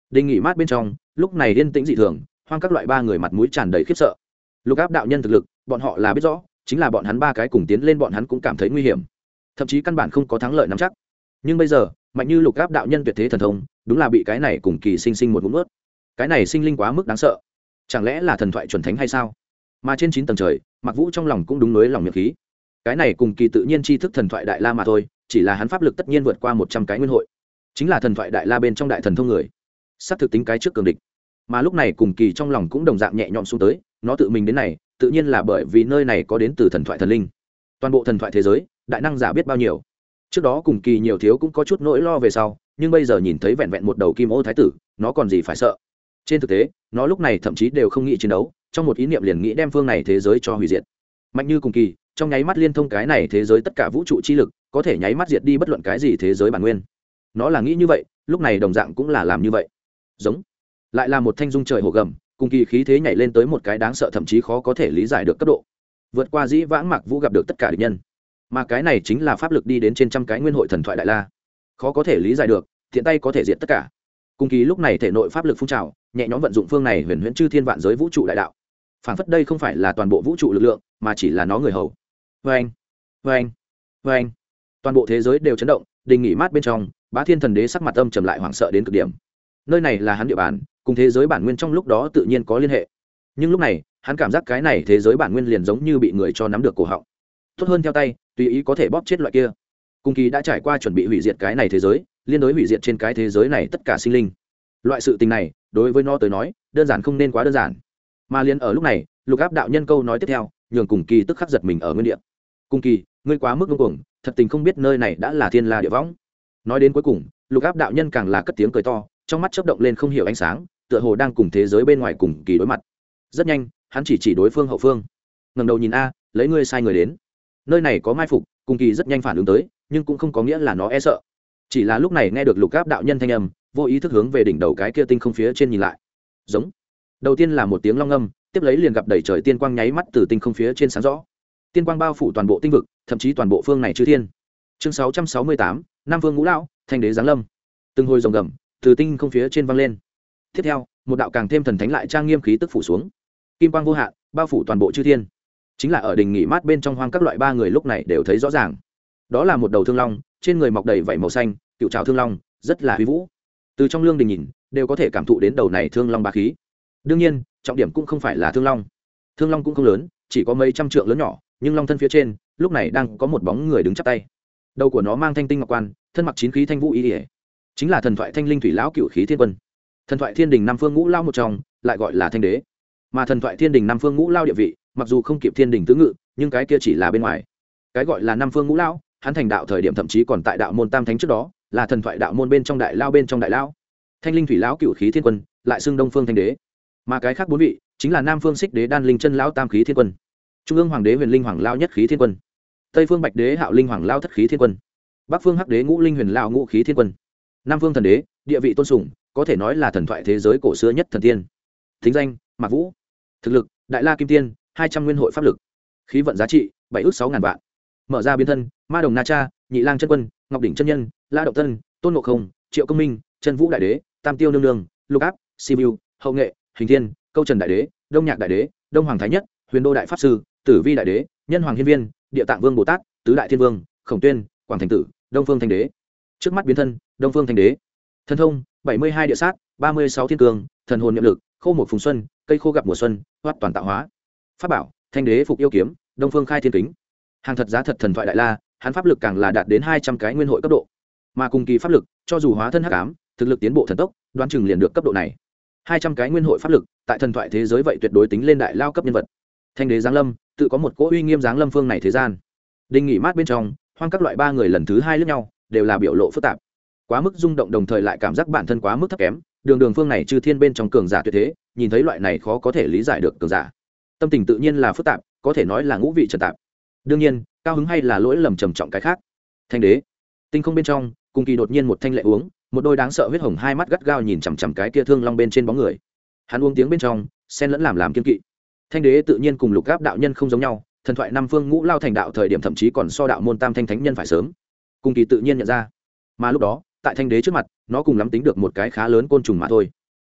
đình nghỉ mát bên trong lúc này yên tĩnh dị thường, hoang các loại ba người mặt mũi tràn đầy khiếp sợ. Lục áp đạo nhân thực lực bọn họ là biết rõ, chính là bọn hắn ba cái cùng tiến lên bọn hắn cũng cảm thấy nguy hiểm, thậm chí căn bản không có thắng lợi nắm chắc. Nhưng bây giờ mạnh như lục áp đạo nhân tuyệt thế thần thông, đúng là bị cái này cùng kỳ sinh sinh một ngụm nuốt. Cái này sinh linh quá mức đáng sợ, chẳng lẽ là thần thoại chuẩn thánh hay sao? Mà trên 9 tầng trời, Mặc Vũ trong lòng cũng đúng nới lòng miệng khí. Cái này cùng kỳ tự nhiên tri thức thần thoại đại la mà thôi, chỉ là hắn pháp lực tất nhiên vượt qua 100 cái nguyên hội, chính là thần thoại đại la bên trong đại thần thông người, sắp thực tính cái trước cường địch. Mà lúc này cùng kỳ trong lòng cũng đồng dạng nhẹ nhõm xuống tới, nó tự mình đến này tự nhiên là bởi vì nơi này có đến từ thần thoại thần linh. Toàn bộ thần thoại thế giới đại năng giả biết bao nhiêu, trước đó cùng kỳ nhiều thiếu cũng có chút nỗi lo về sau, nhưng bây giờ nhìn thấy vẹn vẹn một đầu kim ô thái tử, nó còn gì phải sợ. Trên thực tế nó lúc này thậm chí đều không nghĩ chiến đấu, trong một ý niệm liền nghĩ đem phương này thế giới cho hủy diệt. Mạnh như cùng kỳ trong nháy mắt liên thông cái này thế giới tất cả vũ trụ chi lực, có thể nháy mắt diệt đi bất luận cái gì thế giới bản nguyên. Nó là nghĩ như vậy, lúc này đồng dạng cũng là làm như vậy. Giống lại là một thanh dung trời hổ gầm, cùng kỳ khí thế nhảy lên tới một cái đáng sợ thậm chí khó có thể lý giải được cấp độ, vượt qua dĩ vãng Mạc Vũ gặp được tất cả địch nhân. Mà cái này chính là pháp lực đi đến trên trăm cái nguyên hội thần thoại đại la, khó có thể lý giải được, thiện tay có thể diệt tất cả. Cùng kỳ lúc này thể nội pháp lực phun trào, nhẹ nhõm vận dụng phương này huyền huyễn chư thiên vạn giới vũ trụ đại đạo, phản phất đây không phải là toàn bộ vũ trụ lực lượng, mà chỉ là nó người hầu. Vâng, vâng, vâng, toàn bộ thế giới đều chấn động. Đình nghỉ mát bên trong, Bá Thiên Thần Đế sắc mặt âm trầm lại hoảng sợ đến cực điểm. Nơi này là hắn địa bàn, cùng thế giới bản nguyên trong lúc đó tự nhiên có liên hệ, nhưng lúc này hắn cảm giác cái này thế giới bản nguyên liền giống như bị người cho nắm được cổ họng, tốt hơn theo tay tùy ý có thể bóp chết loại kia. Cùng kỳ đã trải qua chuẩn bị hủy diệt cái này thế giới, liên đối hủy diệt trên cái thế giới này tất cả sinh linh. Loại sự tình này đối với nó tới nói đơn giản không nên quá đơn giản. Mà liên ở lúc này, lục áp đạo nhân câu nói tiếp theo nhường cùng kỳ tức khắc giật mình ở nguyên địa. Cùng kỳ, ngươi quá mức ngông cuồng, thật tình không biết nơi này đã là thiên la địa võng. Nói đến cuối cùng, lục áp đạo nhân càng là cất tiếng cười to, trong mắt chớp động lên không hiểu ánh sáng, tựa hồ đang cùng thế giới bên ngoài cùng kỳ đối mặt. Rất nhanh hắn chỉ đối phương hậu phương, ngẩng đầu nhìn a, lấy ngươi sai người đến, nơi này có mai phục. Cùng kỳ rất nhanh phản ứng tới, nhưng cũng không có nghĩa là nó e sợ, chỉ là lúc này nghe được lục áp đạo nhân thanh âm, vô ý thức hướng về đỉnh đầu cái kia tinh không phía trên nhìn lại. Giống đầu tiên là một tiếng long ngâm, tiếp lấy liền gặp đầy trời tiên quang nháy mắt từ tinh không phía trên sáng rõ, tiên quang bao phủ toàn bộ tinh vực, thậm chí toàn bộ phương này chư thiên. Chương 668, Nam Vương Ngũ Lão, Thanh Đế giáng lâm. Từng hồi rồng gầm từ tinh không phía trên vang lên. Tiếp theo một đạo càng thêm thần thánh lại trang nghiêm khí tức phủ xuống, kim quang vô hạn bao phủ toàn bộ chư thiên. Chính là ở đình nghỉ mát bên trong hoang các loại ba người lúc này đều thấy rõ ràng, đó là một đầu thương long, trên người mọc đầy vảy màu xanh, cựu trào thương long rất là uy vũ. Từ trong lương đình nhìn đều có thể cảm thụ đến đầu này thương long bá khí. Đương nhiên trọng điểm cũng không phải là thương long cũng không lớn, chỉ có mấy trăm trượng lớn nhỏ, nhưng long thân phía trên lúc này đang có một bóng người đứng chắp tay. Đầu của nó mang thanh tinh ngọc quan, thân mặc chín khí thanh vũ y ỉa, chính là thần thoại thanh linh thủy lão cựu khí thiên quân, thần thoại thiên đình Nam Phương Ngũ Lao một trong, lại gọi là Thanh Đế. Mà thần thoại thiên đình Nam Phương Ngũ Lao địa vị mặc dù không kịp thiên đình tứ ngự, nhưng cái kia chỉ là bên ngoài. Cái gọi là Nam Phương Ngũ Lao, hắn thành đạo thời điểm thậm chí còn tại đạo môn tam thánh trước đó, là thần thoại đạo môn bên trong đại lao bên trong đại lao. Thanh linh thủy lão cựu khí thiên quân lại xưng Đông Phương Thanh Đế. Mà cái khác bốn vị chính là Nam Phương Xích Đế Đan Linh Chân Lão tam khí thiên quân, Trung ương Hoàng Đế Huyền Linh Hoàng Lao nhất khí thiên quân, Tây Phương Bạch Đế Hạo Linh Hoàng Lao thất khí thiên quân, Bắc Phương Hắc Đế Ngũ Linh Huyền Lao ngũ khí thiên quân. Nam Phương Thần Đế địa vị tôn sùng, có thể nói là thần thoại thế giới cổ xưa nhất thần tiên. Thính danh Mạc Vũ. Thực lực Đại La Kim Tiên, 200 nguyên hội pháp lực. Khí vận giá trị 7 ước 6 ngàn vạn. Mở ra biến thân Ma Đồng Na Cha, Nhị Lang chân quân, Ngọc đỉnh chân nhân, La Động Tân, Tôn Ngộ Không, Triệu Công Minh, Trần Vũ Đại Đế, Tam Tiêu Nương Nương, Lục Áp, Sibiu, Hậu Nghệ, Hình Thiên, Câu Trần Đại Đế, Đông Nhạc Đại Đế, Đông Hoàng Thái Nhất, Huyền Đô Đại Pháp Sư, Tử Vi Đại Đế, Nhân Hoàng Hiên Viên, Địa Tạng Vương Bồ Tát, Tứ Đại Thiên Vương, Khổng Tuyên, Quảng Thành Tử, Đông Phương Thanh Đế. Trước mắt biến thân Đông Phương Thanh Đế. Thần thông 72 địa sát, 36 thiên cường, thần hồn niệm lực, khô một phùng xuân, cây khô gặp mùa xuân, hoát toàn tạo hóa. Pháp bảo Thanh Đế phục yêu kiếm, Đông Phương Khai Thiên Kính. Hàng thật giá thật thần thoại đại la, hắn pháp lực càng là đạt đến 200 cái nguyên hội cấp độ. Mà cùng kỳ pháp lực, cho dù hóa thân hắc ám, thực lực tiến bộ thần tốc, đoán chừng liền được cấp độ này. 200 cái nguyên hội pháp lực, tại thần thoại thế giới vậy tuyệt đối tính lên đại lao cấp nhân vật. Thanh Đế giáng lâm, tự có một cỗ uy nghiêm giáng lâm phương này thế gian. Đình nghỉ mát bên trong, hoang các loại ba người lần thứ hai lướt nhau, đều là biểu lộ phức tạp, quá mức rung động, đồng thời lại cảm giác bản thân quá mức thấp kém. Đường phương này chư thiên bên trong cường giả tuyệt thế, nhìn thấy loại này khó có thể lý giải được cường giả, tâm tình tự nhiên là phức tạp, có thể nói là ngũ vị trần tạp. Đương nhiên cao hứng hay là lỗi lầm trầm trọng cái khác. Thanh Đế tinh không bên trong, cùng kỳ đột nhiên một thanh lệ uống, một đôi đáng sợ huyết hồng hai mắt gắt gao nhìn chằm chằm cái kia thương long bên trên bóng người. Hắn uống tiếng bên trong xen lẫn làm kiên kỵ. Thanh Đế tự nhiên cùng Lục Áp đạo nhân không giống nhau, thần thoại Nam Phương Ngũ Lao thành đạo thời điểm thậm chí còn so đạo môn tam thanh thánh nhân phải sớm. Cùng kỳ tự nhiên nhận ra, mà lúc đó tại Thanh Đế trước mặt, nó cùng lắm tính được một cái khá lớn côn trùng mà thôi.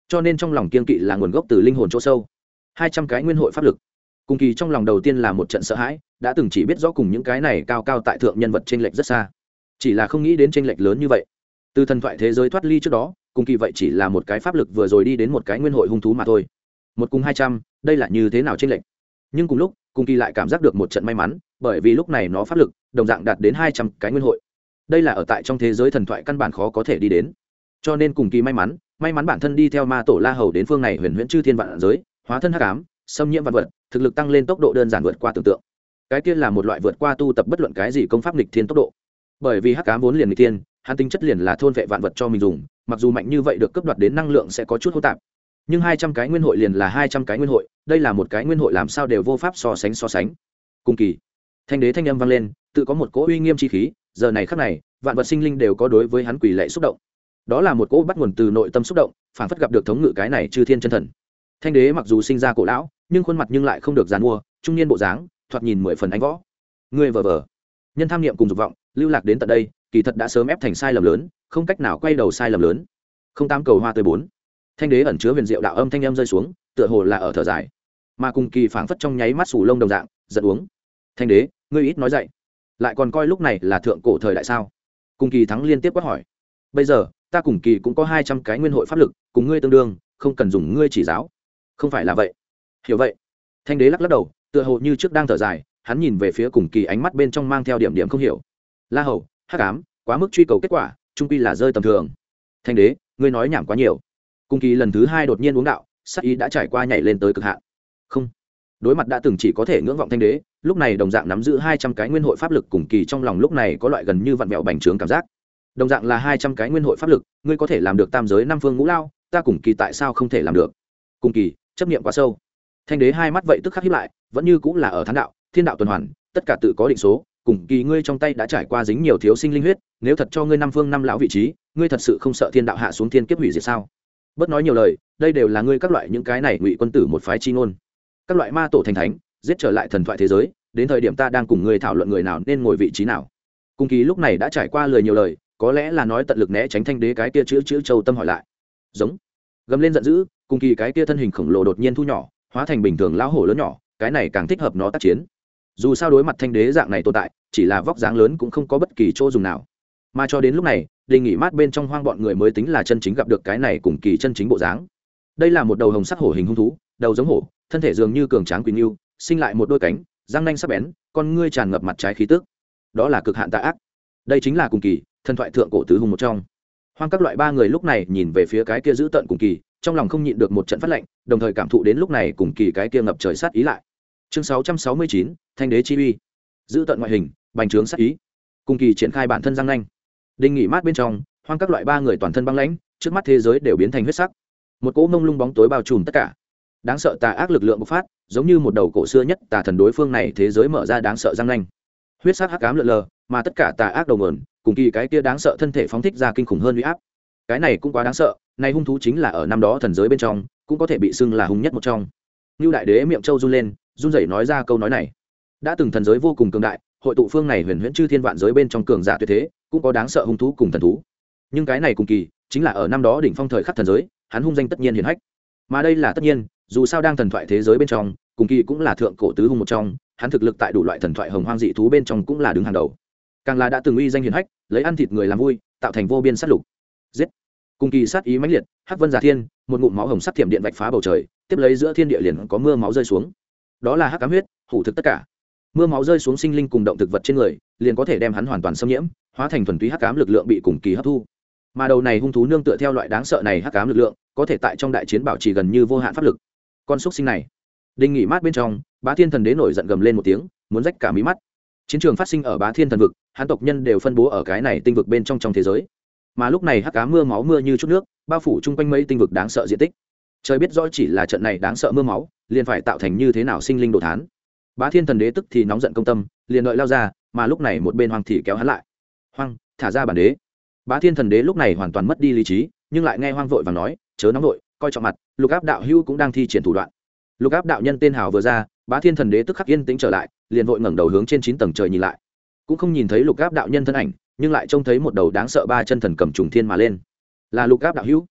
cho nên trong lòng kiên kỵ là nguồn gốc từ linh hồn chỗ sâu. 200 cái nguyên hội pháp lực. Cùng kỳ trong lòng đầu tiên là một trận sợ hãi, đã từng chỉ biết rõ cùng những cái này cao cao tại thượng nhân vật chênh lệch rất xa, chỉ là không nghĩ đến chênh lệch lớn như vậy. Từ thần thoại thế giới thoát ly trước đó, cùng kỳ vậy chỉ là một cái pháp lực vừa rồi đi đến một cái nguyên hội hung thú mà thôi. Một cùng 200, đây là như thế nào chênh lệch? Nhưng cùng lúc, cùng kỳ lại cảm giác được một trận may mắn, bởi vì lúc này nó pháp lực đồng dạng đạt đến 200 cái nguyên hội. Đây là ở tại trong thế giới thần thoại căn bản khó có thể đi đến. Cho nên cùng kỳ may mắn bản thân đi theo ma tổ La Hầu đến phương này huyền huyễn chư thiên vạn giới, hóa thân hắc ám, xâm nhiễm vạn vật, thực lực tăng lên tốc độ đơn giản vượt qua tưởng tượng. Cái kia là một loại vượt qua tu tập bất luận cái gì công pháp nghịch thiên tốc độ. Bởi vì hắc ám vốn liền nghịch thiên, hắn tính chất liền là thôn vệ vạn vật cho mình dùng, mặc dù mạnh như vậy được cấp đoạt đến năng lượng sẽ có chút hỗn tạp. Nhưng 200 cái nguyên hội liền là 200 cái nguyên hội, đây là một cái nguyên hội làm sao đều vô pháp so sánh. Cùng kỳ, thanh đế thanh âm vang lên, tự có một cỗ uy nghiêm chi khí, giờ này khắc này, vạn vật sinh linh đều có đối với hắn quỳ lạy xúc động. Đó là một cỗ bắt nguồn từ nội tâm xúc động, phảng phất gặp được thống ngự cái này chư thiên chân thần. Thanh đế mặc dù sinh ra cổ lão, nhưng khuôn mặt nhưng lại không được giàn mua, trung niên bộ dáng, thoạt nhìn 10 phần ánh võ. Ngươi vờ vờ, nhân tham niệm cùng dục vọng, lưu lạc đến tận đây, kỳ thật đã sớm ép thành sai lầm lớn, không cách nào quay đầu sai lầm lớn. Không tám cầu hoa tới 4. Thanh đế ẩn chứa huyền diệu đạo âm thanh âm rơi xuống, tựa hồ là ở thở dài. Mà cùng kỳ phảng phất trong nháy mắt sủ lông đồng dạng, giật uống. Thanh đế, ngươi ít nói dậy, lại còn coi lúc này là thượng cổ thời đại sao? Cùng kỳ thắng liên tiếp quát hỏi. Bây giờ, ta cùng kỳ cũng có 200 cái nguyên hội pháp lực, cùng ngươi tương đương, không cần dùng ngươi chỉ giáo. Không phải là vậy. Hiểu vậy. Thanh đế lắc lắc đầu, tựa hồ như trước đang thở dài, hắn nhìn về phía cùng kỳ ánh mắt bên trong mang theo điểm điểm không hiểu. La Hầu, hắc ám, quá mức truy cầu kết quả, trung quy là rơi tầm thường. Thanh đế, ngươi nói nhảm quá nhiều. Cùng kỳ lần thứ 2 đột nhiên uống đạo, sắc ý đã trải qua nhảy lên tới cực hạn. Không. Đối mặt đã từng chỉ có thể ngưỡng vọng thanh đế, lúc này đồng dạng nắm giữ 200 cái nguyên hội pháp lực, cùng kỳ trong lòng lúc này có loại gần như vặn vẹo bành trướng cảm giác. Đồng dạng là 200 cái nguyên hội pháp lực, ngươi có thể làm được tam giới năm phương ngũ lao, ta cùng kỳ tại sao không thể làm được? Cùng kỳ, chấp niệm quá sâu. Thanh đế hai mắt vậy tức khắc híp lại, vẫn như cũng là ở thán đạo, thiên đạo tuần hoàn, tất cả tự có định số, cùng kỳ ngươi trong tay đã trải qua dính nhiều thiếu sinh linh huyết, nếu thật cho ngươi năm phương năm lão vị trí, ngươi thật sự không sợ thiên đạo hạ xuống thiên kiếp hủy diệt sao? Bất nói nhiều lời, đây đều là ngươi các loại những cái này ngụy quân tử một phái chi ngôn. Các loại ma tổ thành thánh, giết trở lại thần thoại thế giới, đến thời điểm ta đang cùng ngươi thảo luận người nào nên ngồi vị trí nào. Cùng kỳ lúc này đã trải qua lời nhiều lời, có lẽ là nói tận lực né tránh thanh đế cái kia chữ châu tâm hỏi lại. Giống, gầm lên giận dữ, cùng kỳ cái kia thân hình khổng lồ đột nhiên thu nhỏ, hóa thành bình thường lão hổ lớn nhỏ, cái này càng thích hợp nó tác chiến. Dù sao đối mặt thanh đế dạng này tồn tại, chỉ là vóc dáng lớn cũng không có bất kỳ chỗ dùng nào. Mà cho đến lúc này, đình nghỉ mát bên trong hoang bọn người mới tính là chân chính gặp được cái này cùng kỳ chân chính bộ dáng. Đây là một đầu hồng sắc hổ hình hung thú, đầu giống hổ, thân thể dường như cường tráng quỷ ngưu, sinh lại một đôi cánh, răng nanh sắc bén, con ngươi tràn ngập mặt trái khí tức. Đó là cực hạn tà ác. Đây chính là cùng kỳ, thần thoại thượng cổ tứ hùng một trong. Hoang các loại ba người lúc này nhìn về phía cái kia giữ tận cùng kỳ, trong lòng không nhịn được một trận phát lạnh, đồng thời cảm thụ đến lúc này cùng kỳ cái kia ngập trời sát ý lại. Chương 669, thanh đế chi uy. Giữ tận ngoại hình, bành trướng sát ý. Cùng kỳ triển khai bản thân răng nanh. Đinh nghỉ mát bên trong, hoang các loại ba người toàn thân băng lãnh, trước mắt thế giới đều biến thành huyết sắc. Một cỗ mông lung bóng tối bao trùm tất cả. Đáng sợ tà ác lực lượng bộc phát, giống như một đầu cổ xưa nhất tà thần đối phương này thế giới mở ra đáng sợ răng nanh. Huyết sắc hắc ám lượn lờ, mà tất cả tà ác đầu nguồn, cùng kỳ cái kia đáng sợ thân thể phóng thích ra kinh khủng hơn uy áp. Cái này cũng quá đáng sợ, này hung thú chính là ở năm đó thần giới bên trong, cũng có thể bị xưng là hung nhất một trong. Nưu đại đế miệng châu run lên, run rẩy nói ra câu nói này. Đã từng thần giới vô cùng cường đại, hội tụ phương này huyền huyễn chư thiên vạn giới bên trong cường giả tuyệt thế, cũng có đáng sợ hung thú cùng thần thú. Nhưng cái này cùng kỳ, chính là ở năm đó đỉnh phong thời khắc thần giới, hắn hung danh tất nhiên hiển hách. Mà đây là tất nhiên, dù sao đang thần thoại thế giới bên trong, cùng kỳ cũng là thượng cổ tứ hung một trong, hắn thực lực tại đủ loại thần thoại hồng hoang dị thú bên trong cũng là đứng hàng đầu. Càng là đã từng uy danh hiển hách, lấy ăn thịt người làm vui, tạo thành vô biên sát lục. Giết! Cùng kỳ sát ý mãnh liệt, hắc vân giả thiên, một ngụm máu hồng sắc thiểm điện vạch phá bầu trời, tiếp lấy giữa thiên địa liền có mưa máu rơi xuống. Đó là hắc ám huyết, hủ thực tất cả. Mưa máu rơi xuống sinh linh cùng động thực vật trên người, liền có thể đem hắn hoàn toàn xâm nhiễm, hóa thành thuần túy hắc ám lực lượng bị cùng kỳ hấp thu. Mà đầu này hung thú nương tựa theo loại đáng sợ này hắc ám lực lượng, có thể tại trong đại chiến bảo trì gần như vô hạn pháp lực. Con xúc sinh này, đinh nghỉ mát bên trong, Bá Thiên Thần Đế nổi giận gầm lên một tiếng, muốn rách cả mí mắt. Chiến trường phát sinh ở Bá Thiên Thần vực, hắn tộc nhân đều phân bố ở cái này tinh vực bên trong thế giới. Mà lúc này hắc ám mưa máu mưa như chút nước, bao phủ chung quanh mấy tinh vực đáng sợ diện tích. Trời biết rõ chỉ là trận này đáng sợ mưa máu, liền phải tạo thành như thế nào sinh linh đồ thán. Bá Thiên Thần Đế tức thì nóng giận công tâm, liền đợi lao ra, mà lúc này một bên Hoang thì kéo hắn lại. Hoang, thả ra bản đế. Bá Thiên Thần Đế lúc này hoàn toàn mất đi lý trí, nhưng lại nghe Hoang vội vàng nói, chớ nóng vội, coi trọng mặt, Lục Áp đạo hữu cũng đang thi triển thủ đoạn. Lục Áp đạo nhân tên hào vừa ra, Bá Thiên Thần Đế tức khắc yên tĩnh trở lại, liền vội ngẩng đầu hướng trên 9 tầng trời nhìn lại. Cũng không nhìn thấy Lục Áp đạo nhân thân ảnh, nhưng lại trông thấy một đầu đáng sợ ba chân thần cầm trùng thiên mà lên. Là Lục Áp đạo hữu.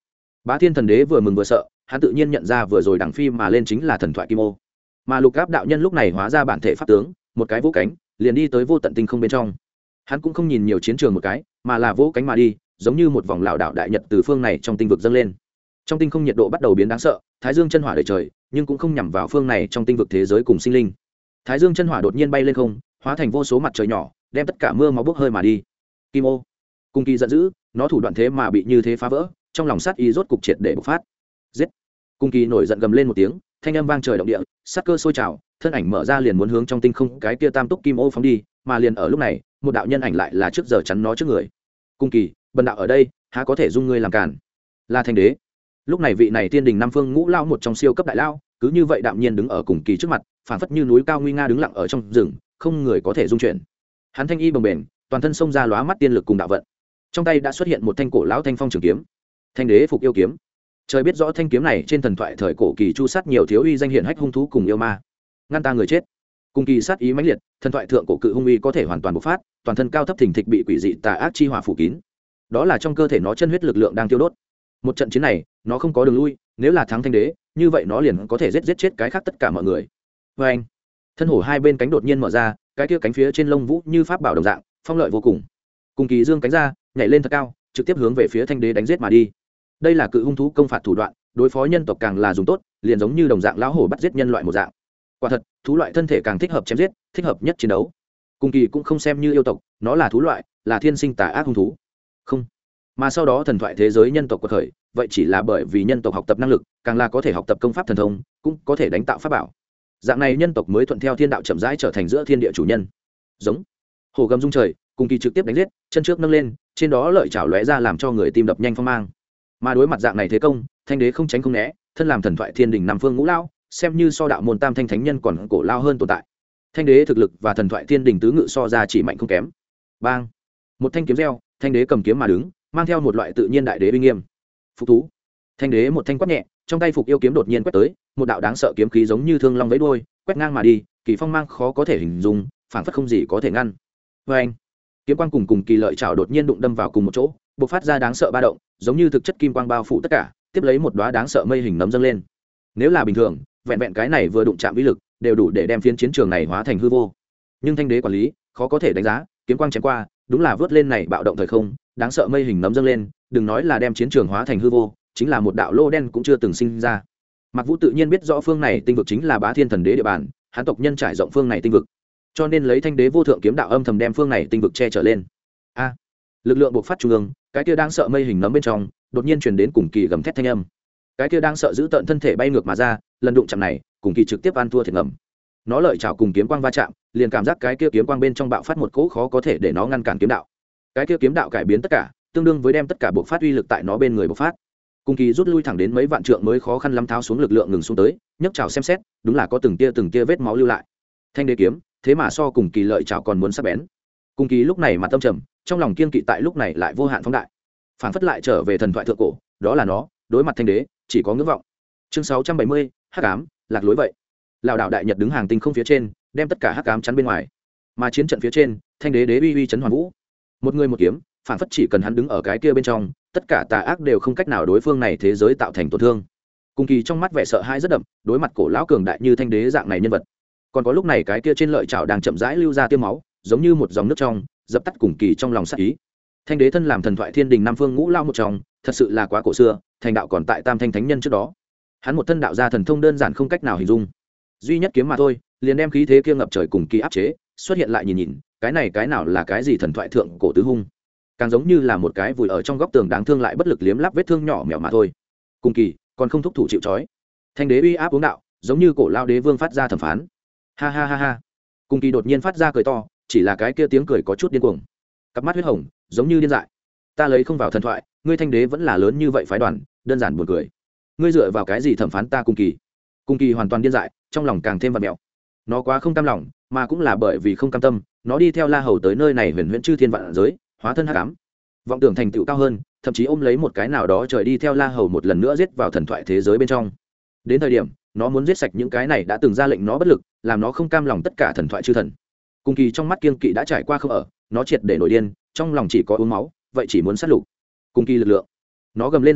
Bá Thiên Thần Đế vừa mừng vừa sợ, hắn tự nhiên nhận ra vừa rồi đằng phi mà lên chính là thần thoại Kim Ô. Mà Lục Áp đạo nhân lúc này hóa ra bản thể pháp tướng, một cái vỗ cánh, liền đi tới vô tận tinh không bên trong. Hắn cũng không nhìn nhiều chiến trường một cái, mà là vỗ cánh mà đi, giống như một vòng lão đảo đại nhật từ phương này trong tinh vực dâng lên. Trong tinh không nhiệt độ bắt đầu biến đáng sợ, Thái Dương chân hỏa đầy trời, nhưng cũng không nhằm vào phương này trong tinh vực thế giới cùng sinh linh. Thái Dương chân hỏa đột nhiên bay lên không, hóa thành vô số mặt trời nhỏ, đem tất cả mưa máu bốc hơi mà đi. Kim Ô Cung Kỳ giận dữ, nó thủ đoạn thế mà bị như thế phá vỡ, trong lòng sát ý rốt cục triệt để bộc phát. Giết! Cung Kỳ nổi giận gầm lên một tiếng, thanh âm vang trời động địa, sát cơ sôi trào, thân ảnh mở ra liền muốn hướng trong tinh không cái kia tam túc kim ô phóng đi, mà liền ở lúc này, một đạo nhân ảnh lại là trước giờ chắn nó trước người. Cung Kỳ, bần đạo ở đây, há có thể dung ngươi làm cản? Là Thanh Đế. Lúc này vị này Tiên Đình Nam Phương Ngũ Lao một trong siêu cấp đại lao, cứ như vậy đạm nhiên đứng ở Cung Kỳ trước mặt, phảng phất như núi cao nguy nga đứng lặng ở trong rừng, không người có thể dung chuyển. Hắn thanh y bồng bềnh, toàn thân xông ra lóa mắt tiên lực cùng đạo vận. Trong tay đã xuất hiện một thanh cổ lão thanh phong trường kiếm. Thanh Đế phục yêu kiếm. Trời biết rõ thanh kiếm này trên thần thoại thời cổ kỳ chu sát nhiều thiếu uy danh hiển hách hung thú cùng yêu ma, ngăn ta người chết. Cung Kỳ sát ý mãnh liệt, thần thoại thượng cổ cự hung uy có thể hoàn toàn bộc phát, toàn thân cao thấp thình thịch bị quỷ dị tà ác chi hỏa phủ kín. Đó là trong cơ thể nó chân huyết lực lượng đang tiêu đốt. Một trận chiến này, nó không có đường lui, nếu là thắng Thanh Đế, như vậy nó liền có thể giết chết cái khác tất cả mọi người. Và anh, thân hổ hai bên cánh đột nhiên mở ra, cái kia cánh phía trên lông vũ như pháp bảo đồng dạng, phong lợi vô cùng. Cung Kỳ dương cánh ra, nhảy lên thật cao, trực tiếp hướng về phía Thanh Đế đánh giết mà đi. Đây là cự hung thú công phạt thủ đoạn, đối phó nhân tộc càng là dùng tốt, liền giống như đồng dạng lão hổ bắt giết nhân loại một dạng. Quả thật, thú loại thân thể càng thích hợp chém giết, thích hợp nhất chiến đấu. Cung Kỳ cũng không xem như yêu tộc, nó là thú loại, là thiên sinh tà ác hung thú. Không. Mà sau đó thần thoại thế giới nhân tộc quật khởi, vậy chỉ là bởi vì nhân tộc học tập năng lực, càng là có thể học tập công pháp thần thông, cũng có thể đánh tạo pháp bảo. Dạng này nhân tộc mới thuận theo thiên đạo chậm rãi trở thành giữa thiên địa chủ nhân. Giống. Hổ gầm rung trời, Cung Kỳ trực tiếp đánh giết, chân trước nâng lên, trên đó lợi chảo lóe ra làm cho người tim đập nhanh phong mang. Mà đối mặt dạng này thế công, Thanh Đế không tránh không né, thân làm thần thoại thiên đình Nam Phương Ngũ Lao, xem như so đạo môn tam thanh thánh nhân còn cổ lao hơn tồn tại. Thanh Đế thực lực và thần thoại thiên đình tứ ngự so ra chỉ mạnh không kém. Bang! Một thanh kiếm reo, Thanh Đế cầm kiếm mà đứng, mang theo một loại tự nhiên đại đế uy nghiêm. Phục thú! Thanh Đế một thanh quát nhẹ, trong tay phục yêu kiếm đột nhiên quét tới, một đạo đáng sợ kiếm khí giống như thương long vẫy đuôi, quét ngang mà đi, kỳ phong mang khó có thể hình dung, phảng phất không gì có thể ngăn. Oeng! Kiếm quang cùng kỳ lợi chảo đột nhiên đụng đâm vào cùng một chỗ, bộc phát ra đáng sợ ba động, giống như thực chất kim quang bao phủ tất cả, tiếp lấy một đóa đáng sợ mây hình nấm dâng lên. Nếu là bình thường, vẹn vẹn cái này vừa đụng chạm uy lực, đều đủ để đem phiến chiến trường này hóa thành hư vô. Nhưng Thanh Đế quản lý, khó có thể đánh giá, kiếm quang chém qua, đúng là vớt lên này bạo động thời không, đáng sợ mây hình nấm dâng lên, đừng nói là đem chiến trường hóa thành hư vô, chính là một đạo lô đen cũng chưa từng sinh ra. Mạc Vũ tự nhiên biết rõ phương này tinh vực chính là Bá Thiên Thần Đế địa bàn, hắn tộc nhân trải rộng phương này tinh vực, cho nên lấy Thanh Đế vô thượng kiếm đạo âm thầm đem phương này tinh vực che trở lên. A! Lực lượng bộc phát trung ương, cái kia đang sợ mây hình nấm bên trong, đột nhiên truyền đến cùng kỳ gầm thét thanh âm. Cái kia đang sợ giữ tận thân thể bay ngược mà ra, lần đụng chạm này, cùng kỳ trực tiếp ăn thua thiệt ngầm. Nó lợi chảo cùng kiếm quang va chạm, liền cảm giác cái kia kiếm quang bên trong bạo phát một cỗ khó có thể để nó ngăn cản kiếm đạo. Cái kia kiếm đạo cải biến tất cả, tương đương với đem tất cả bộc phát uy lực tại nó bên người bộc phát. Cùng kỳ rút lui thẳng đến mấy vạn trượng mới khó khăn lắm tháo xuống lực lượng ngừng xuống tới, nhấc chảo xem xét, đúng là có từng tia vết máu lưu lại. Thanh Đế kiếm, thế mà so cùng kỳ lợi chảo còn muốn sắc bén. Cùng kỳ lúc này mặt tâm trầm, trong lòng kiên kỵ tại lúc này lại vô hạn phóng đại, phản phất lại trở về thần thoại thượng cổ, đó là nó đối mặt Thanh Đế chỉ có ngưỡng vọng. Chương 670, hắc ám lạc lối vậy. Lão đạo đại nhật đứng hàng tinh không phía trên, đem tất cả hắc ám chắn bên ngoài, mà chiến trận phía trên, Thanh Đế đế uy chấn hoàn vũ, một người một kiếm, phản phất chỉ cần hắn đứng ở cái kia bên trong, tất cả tà ác đều không cách nào đối phương này thế giới tạo thành tổn thương. Cùng kỳ trong mắt vẻ sợ hãi rất đậm, đối mặt cổ lão cường đại như Thanh Đế dạng này nhân vật, còn có lúc này cái kia trên lợi chảo đang chậm rãi lưu ra tiêm máu, giống như một dòng nước trong, dập tắt cùng kỳ trong lòng sát ý. Thanh Đế thân làm thần thoại thiên đình Nam Phương Ngũ Lao một trong, thật sự là quá cổ xưa, thành đạo còn tại tam thanh thánh nhân trước đó. Hắn một thân đạo gia thần thông đơn giản không cách nào hình dung, duy nhất kiếm mà thôi, liền đem khí thế kia ngập trời cùng kỳ áp chế. Xuất hiện lại nhìn, cái này cái nào là cái gì thần thoại thượng cổ tứ hung, càng giống như là một cái vùi ở trong góc tường đáng thương lại bất lực liếm láp vết thương nhỏ mèo mà thôi. Cùng kỳ còn không thúc thủ chịu trói. Thanh Đế uy áp uống đạo, giống như cổ lao đế vương phát ra thẩm phán. Ha ha ha ha. Cùng kỳ đột nhiên phát ra cười to, chỉ là cái kia tiếng cười có chút điên cuồng, cặp mắt huyết hồng giống như điên dại. Ta lấy không vào thần thoại, ngươi Thanh Đế vẫn là lớn như vậy phái đoàn, đơn giản buồn cười. Ngươi dựa vào cái gì thẩm phán ta? Cùng kỳ hoàn toàn điên dại, trong lòng càng thêm vặn mẹo. Nó quá không cam lòng, mà cũng là bởi vì không cam tâm, nó đi theo La Hầu tới nơi này huyền huyễn chư thiên vạn giới, hóa thân hắc ám, vọng tưởng thành tựu cao hơn, thậm chí ôm lấy một cái nào đó trời đi theo La Hầu một lần nữa giết vào thần thoại thế giới bên trong. Đến thời điểm nó muốn giết sạch những cái này đã từng ra lệnh nó bất lực, làm nó không cam lòng tất cả thần thoại chư thần. Cùng kỳ trong mắt kiên kỵ đã trải qua không ở, nó triệt để nổi điên, trong lòng chỉ có uống máu, vậy chỉ muốn sát lục. Cùng kỳ lực lượng, nó gầm lên giận dữ,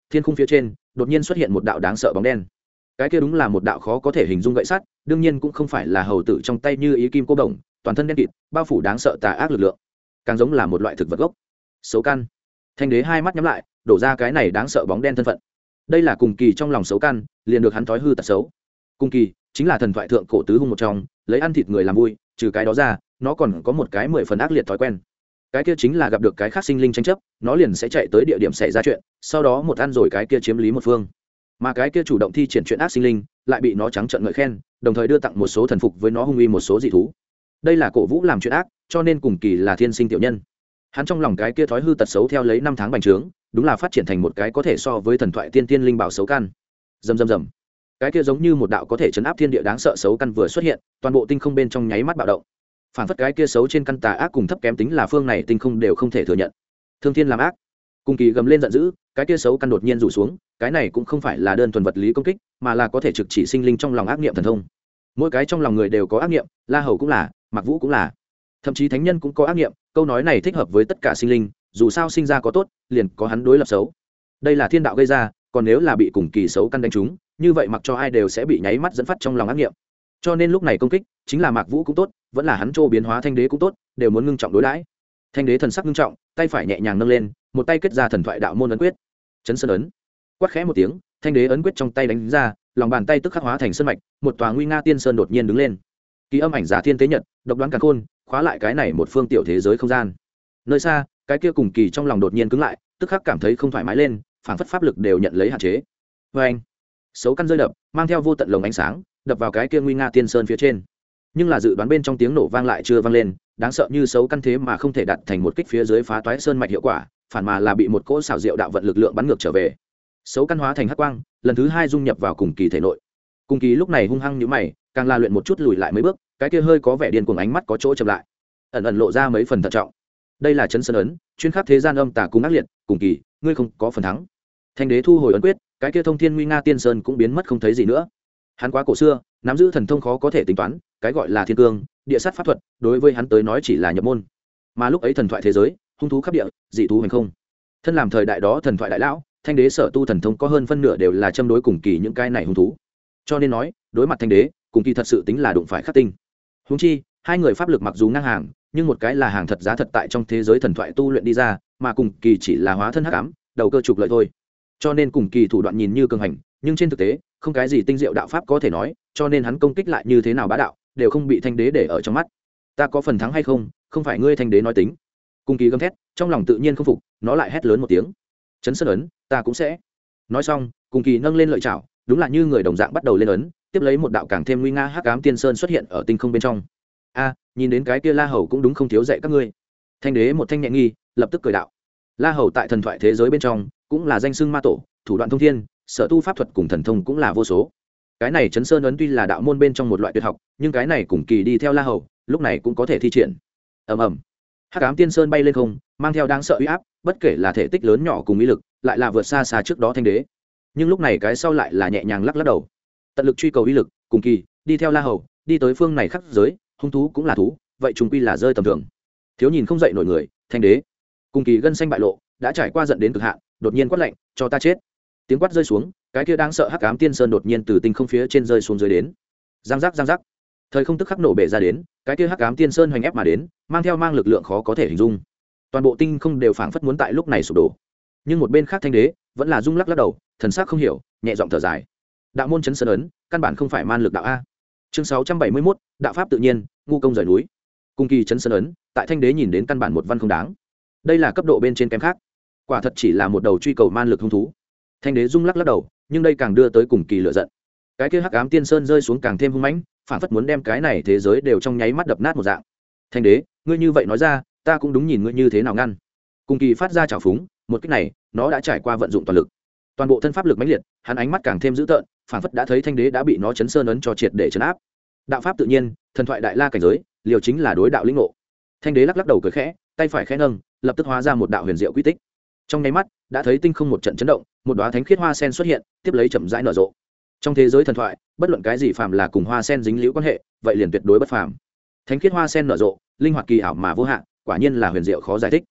thiên khung phía trên đột nhiên xuất hiện một đạo đáng sợ bóng đen. Cái kia đúng là một đạo khó có thể hình dung gậy sắt, đương nhiên cũng không phải là hầu tử trong tay như ý kim cô đồng, toàn thân đen kịt, bao phủ đáng sợ tà ác lực lượng, càng giống là một loại thực vật gốc. Xấu căn. Thanh đế hai mắt nhắm lại, đổ ra cái này đáng sợ bóng đen thân phận. Đây là cùng kỳ trong lòng xấu căn, liền được hắn thói hư tật xấu. Cùng kỳ chính là thần thoại thượng cổ tứ hung một trong, lấy ăn thịt người làm vui, trừ cái đó ra, nó còn có một cái 10 phần ác liệt thói quen. Cái kia chính là gặp được cái khác sinh linh tranh chấp, nó liền sẽ chạy tới địa điểm xảy ra chuyện, sau đó một ăn rồi cái kia chiếm lý một phương. Mà cái kia chủ động thi triển chuyện ác sinh linh, lại bị nó trắng trợn ngợi khen, đồng thời đưa tặng một số thần phục với nó hung uy một số dị thú. Đây là cổ vũ làm chuyện ác, cho nên cùng kỳ là thiên sinh tiểu nhân. Hắn trong lòng cái kia thói hư tật xấu theo lấy năm tháng bành trướng, đúng là phát triển thành một cái có thể so với thần thoại tiên tiên linh bảo xấu căn. Rầm rầm rầm. Cái kia giống như một đạo có thể chấn áp thiên địa đáng sợ xấu căn vừa xuất hiện, toàn bộ tinh không bên trong nháy mắt bạo động. Phản phất cái kia xấu trên căn tà ác cùng thấp kém tính là phương này tinh không đều không thể thừa nhận. Thương thiên làm ác. Cùng kỳ gầm lên giận dữ, cái kia xấu căn đột nhiên rủ xuống, cái này cũng không phải là đơn thuần vật lý công kích, mà là có thể trực chỉ sinh linh trong lòng ác niệm thần thông. Mỗi cái trong lòng người đều có ác niệm, La Hầu cũng là, Mạc Vũ cũng là, thậm chí thánh nhân cũng có ác niệm. Câu nói này thích hợp với tất cả sinh linh, dù sao sinh ra có tốt, liền có hắn đối lập xấu. Đây là thiên đạo gây ra, còn nếu là bị cùng kỳ xấu căn đánh trúng, như vậy mặc cho ai đều sẽ bị nháy mắt dẫn phát trong lòng ác niệm. Cho nên lúc này công kích, chính là Mạc Vũ cũng tốt, vẫn là hắn trô biến hóa thanh đế cũng tốt, đều muốn ngưng trọng đối đãi. Thanh đế thần sắc ngưng trọng, tay phải nhẹ nhàng nâng lên, một tay kết ra thần thoại đạo môn ấn quyết. Chấn sơn ấn. Quát khẽ một tiếng, thanh đế ấn quyết trong tay đánh ra, lòng bàn tay tức khắc hóa thành sơn mạch, một tòa nguy nga tiên sơn đột nhiên đứng lên. Ký âm ảnh giả thiên tế nhật, độc đoán càn khôn, khóa lại cái này một phương tiểu thế giới không gian. Nơi xa, cái kia cùng kỳ trong lòng đột nhiên cứng lại, tức khắc cảm thấy không thoải mái lên, phảng phất pháp lực đều nhận lấy hạn chế. Và anh, xấu căn rơi đập, mang theo vô tận lồng ánh sáng, đập vào cái kia nguy nga tiên sơn phía trên. Nhưng là dự đoán bên trong tiếng nổ vang lại chưa vang lên, đáng sợ như xấu căn thế mà không thể đặt thành một kích phía dưới phá toái sơn mạch hiệu quả, phản mà là bị một cỗ xảo diệu đạo vận lực lượng bắn ngược trở về. Xấu căn hóa thành hắc quang, lần thứ hai dung nhập vào cùng kỳ thể nội. Cùng kỳ lúc này hung hăng như mày, càng la luyện một chút lùi lại mấy bước, cái kia hơi có vẻ điên cuồng ánh mắt có chỗ chậm lại, ẩn ẩn lộ ra mấy phần thận trọng. Đây là chấn sơn ấn, chuyên khắc thế gian âm tà cùng ác liệt, cùng kỳ, ngươi không có phần thắng. Thanh đế thu hồi ấn quyết, cái kia thông thiên nguy nga tiên sơn cũng biến mất không thấy gì nữa. Hắn quá cổ xưa, nắm giữ thần thông khó có thể tính toán, cái gọi là thiên cương, địa sát pháp thuật, đối với hắn tới nói chỉ là nhập môn. Mà lúc ấy thần thoại thế giới, hung thú khắp địa, dị thú hành không. Thân làm thời đại đó thần thoại đại lão, thanh đế sở tu thần thông có hơn phân nửa đều là châm đối cùng kỳ những cái này hung thú. Cho nên nói, đối mặt thanh đế, cùng kỳ thật sự tính là đụng phải khắc tinh. Huống chi, hai người pháp lực mặc dù ngang hàng, nhưng một cái là hàng thật giá thật tại trong thế giới thần thoại tu luyện đi ra, mà cùng kỳ chỉ là hóa thân hắc ám, đầu cơ trục lợi thôi. Cho nên cùng kỳ thủ đoạn nhìn như cường hành, nhưng trên thực tế, không cái gì tinh diệu đạo pháp có thể nói, cho nên hắn công kích lại như thế nào bá đạo, đều không bị thanh đế để ở trong mắt. Ta có phần thắng hay không, không phải ngươi thanh đế nói tính. Cùng kỳ gầm thét, trong lòng tự nhiên không phục, nó lại hét lớn một tiếng. Chấn sơn ấn, ta cũng sẽ. Nói xong, cùng kỳ nâng lên lợi chảo, đúng là như người đồng dạng bắt đầu lên ấn, tiếp lấy một đạo càng thêm nguy nga hắc ám tiên sơn xuất hiện ở tinh không bên trong. A, nhìn đến cái kia La Hầu cũng đúng không thiếu dạy các ngươi. Thanh đế một thanh nhẹ nghi, lập tức cười đạo. La Hầu tại thần thoại thế giới bên trong, cũng là danh xưng ma tổ, thủ đoạn thông thiên, sở tu pháp thuật cùng thần thông cũng là vô số. Cái này chấn sơn ấn tuy là đạo môn bên trong một loại tuyệt học, nhưng cái này cùng kỳ đi theo La Hầu, lúc này cũng có thể thi triển. Ầm ầm, hắc ám tiên sơn bay lên không, mang theo đáng sợ uy áp, bất kể là thể tích lớn nhỏ cùng ý lực, lại là vượt xa xa trước đó thanh đế. Nhưng lúc này cái sau lại là nhẹ nhàng lắc lắc đầu, tận lực truy cầu uy lực, cùng kỳ đi theo La Hầu, đi tới phương này khắc giới, hung thú cũng là thú, vậy chúng quy là rơi tầm thường. Thiếu nhìn không dậy nổi người, thanh đế. Cùng kỳ gân xanh bại lộ, đã trải qua giận đến cực hạn, đột nhiên quát lạnh, cho ta chết. Tiếng quát rơi xuống, cái kia đáng sợ hắc ám tiên sơn đột nhiên từ tinh không phía trên rơi xuống dưới đến. Giang giác giang giác. Thời không tức khắc nổ bể ra đến, cái kia hắc ám tiên sơn hoành ép mà đến, mang theo mang lực lượng khó có thể hình dung. Toàn bộ tinh không đều phảng phất muốn tại lúc này sụp đổ. Nhưng một bên khác thanh đế vẫn là rung lắc lắc đầu, thần sắc không hiểu, nhẹ giọng thở dài. Đạo môn chấn sơn ấn, căn bản không phải man lực đạo a. Chương 671, đạo pháp tự nhiên, ngu công rời núi. Cung kỳ chấn sơn ấn, tại thanh đế nhìn đến căn bản một văn không đáng. Đây là cấp độ bên trên kém khác, quả thật chỉ là một đầu truy cầu man lực hung thú. Thanh đế rung lắc lắc đầu, nhưng đây càng đưa tới cùng kỳ lửa giận. Cái kia hắc ám tiên sơn rơi xuống càng thêm hung mãnh, phản phất muốn đem cái này thế giới đều trong nháy mắt đập nát một dạng. Thanh đế, ngươi như vậy nói ra, ta cũng đúng nhìn ngươi như thế nào ngăn. Cùng kỳ phát ra trào phúng, một kích này, nó đã trải qua vận dụng toàn lực, toàn bộ thân pháp lực mãnh liệt, hắn ánh mắt càng thêm dữ tợn, phản phất đã thấy thanh đế đã bị nó chấn sơn ấn cho triệt để chấn áp. Đạo pháp tự nhiên, thần thoại đại la cảnh giới, liều chính là đối đạo lĩnh ngộ. Thanh đế lắc lắc đầu cười khẽ, tay phải khẽ nâng, lập tức hóa ra một đạo huyền diệu quy tích. Trong nháy mắt, đã thấy tinh không một trận chấn động, một đóa thánh khiết hoa sen xuất hiện, tiếp lấy chậm rãi nở rộ. Trong thế giới thần thoại, bất luận cái gì phàm là cùng hoa sen dính liễu quan hệ, vậy liền tuyệt đối bất phàm. Thánh khiết hoa sen nở rộ, linh hoạt kỳ ảo mà vô hạn, quả nhiên là huyền diệu khó giải thích.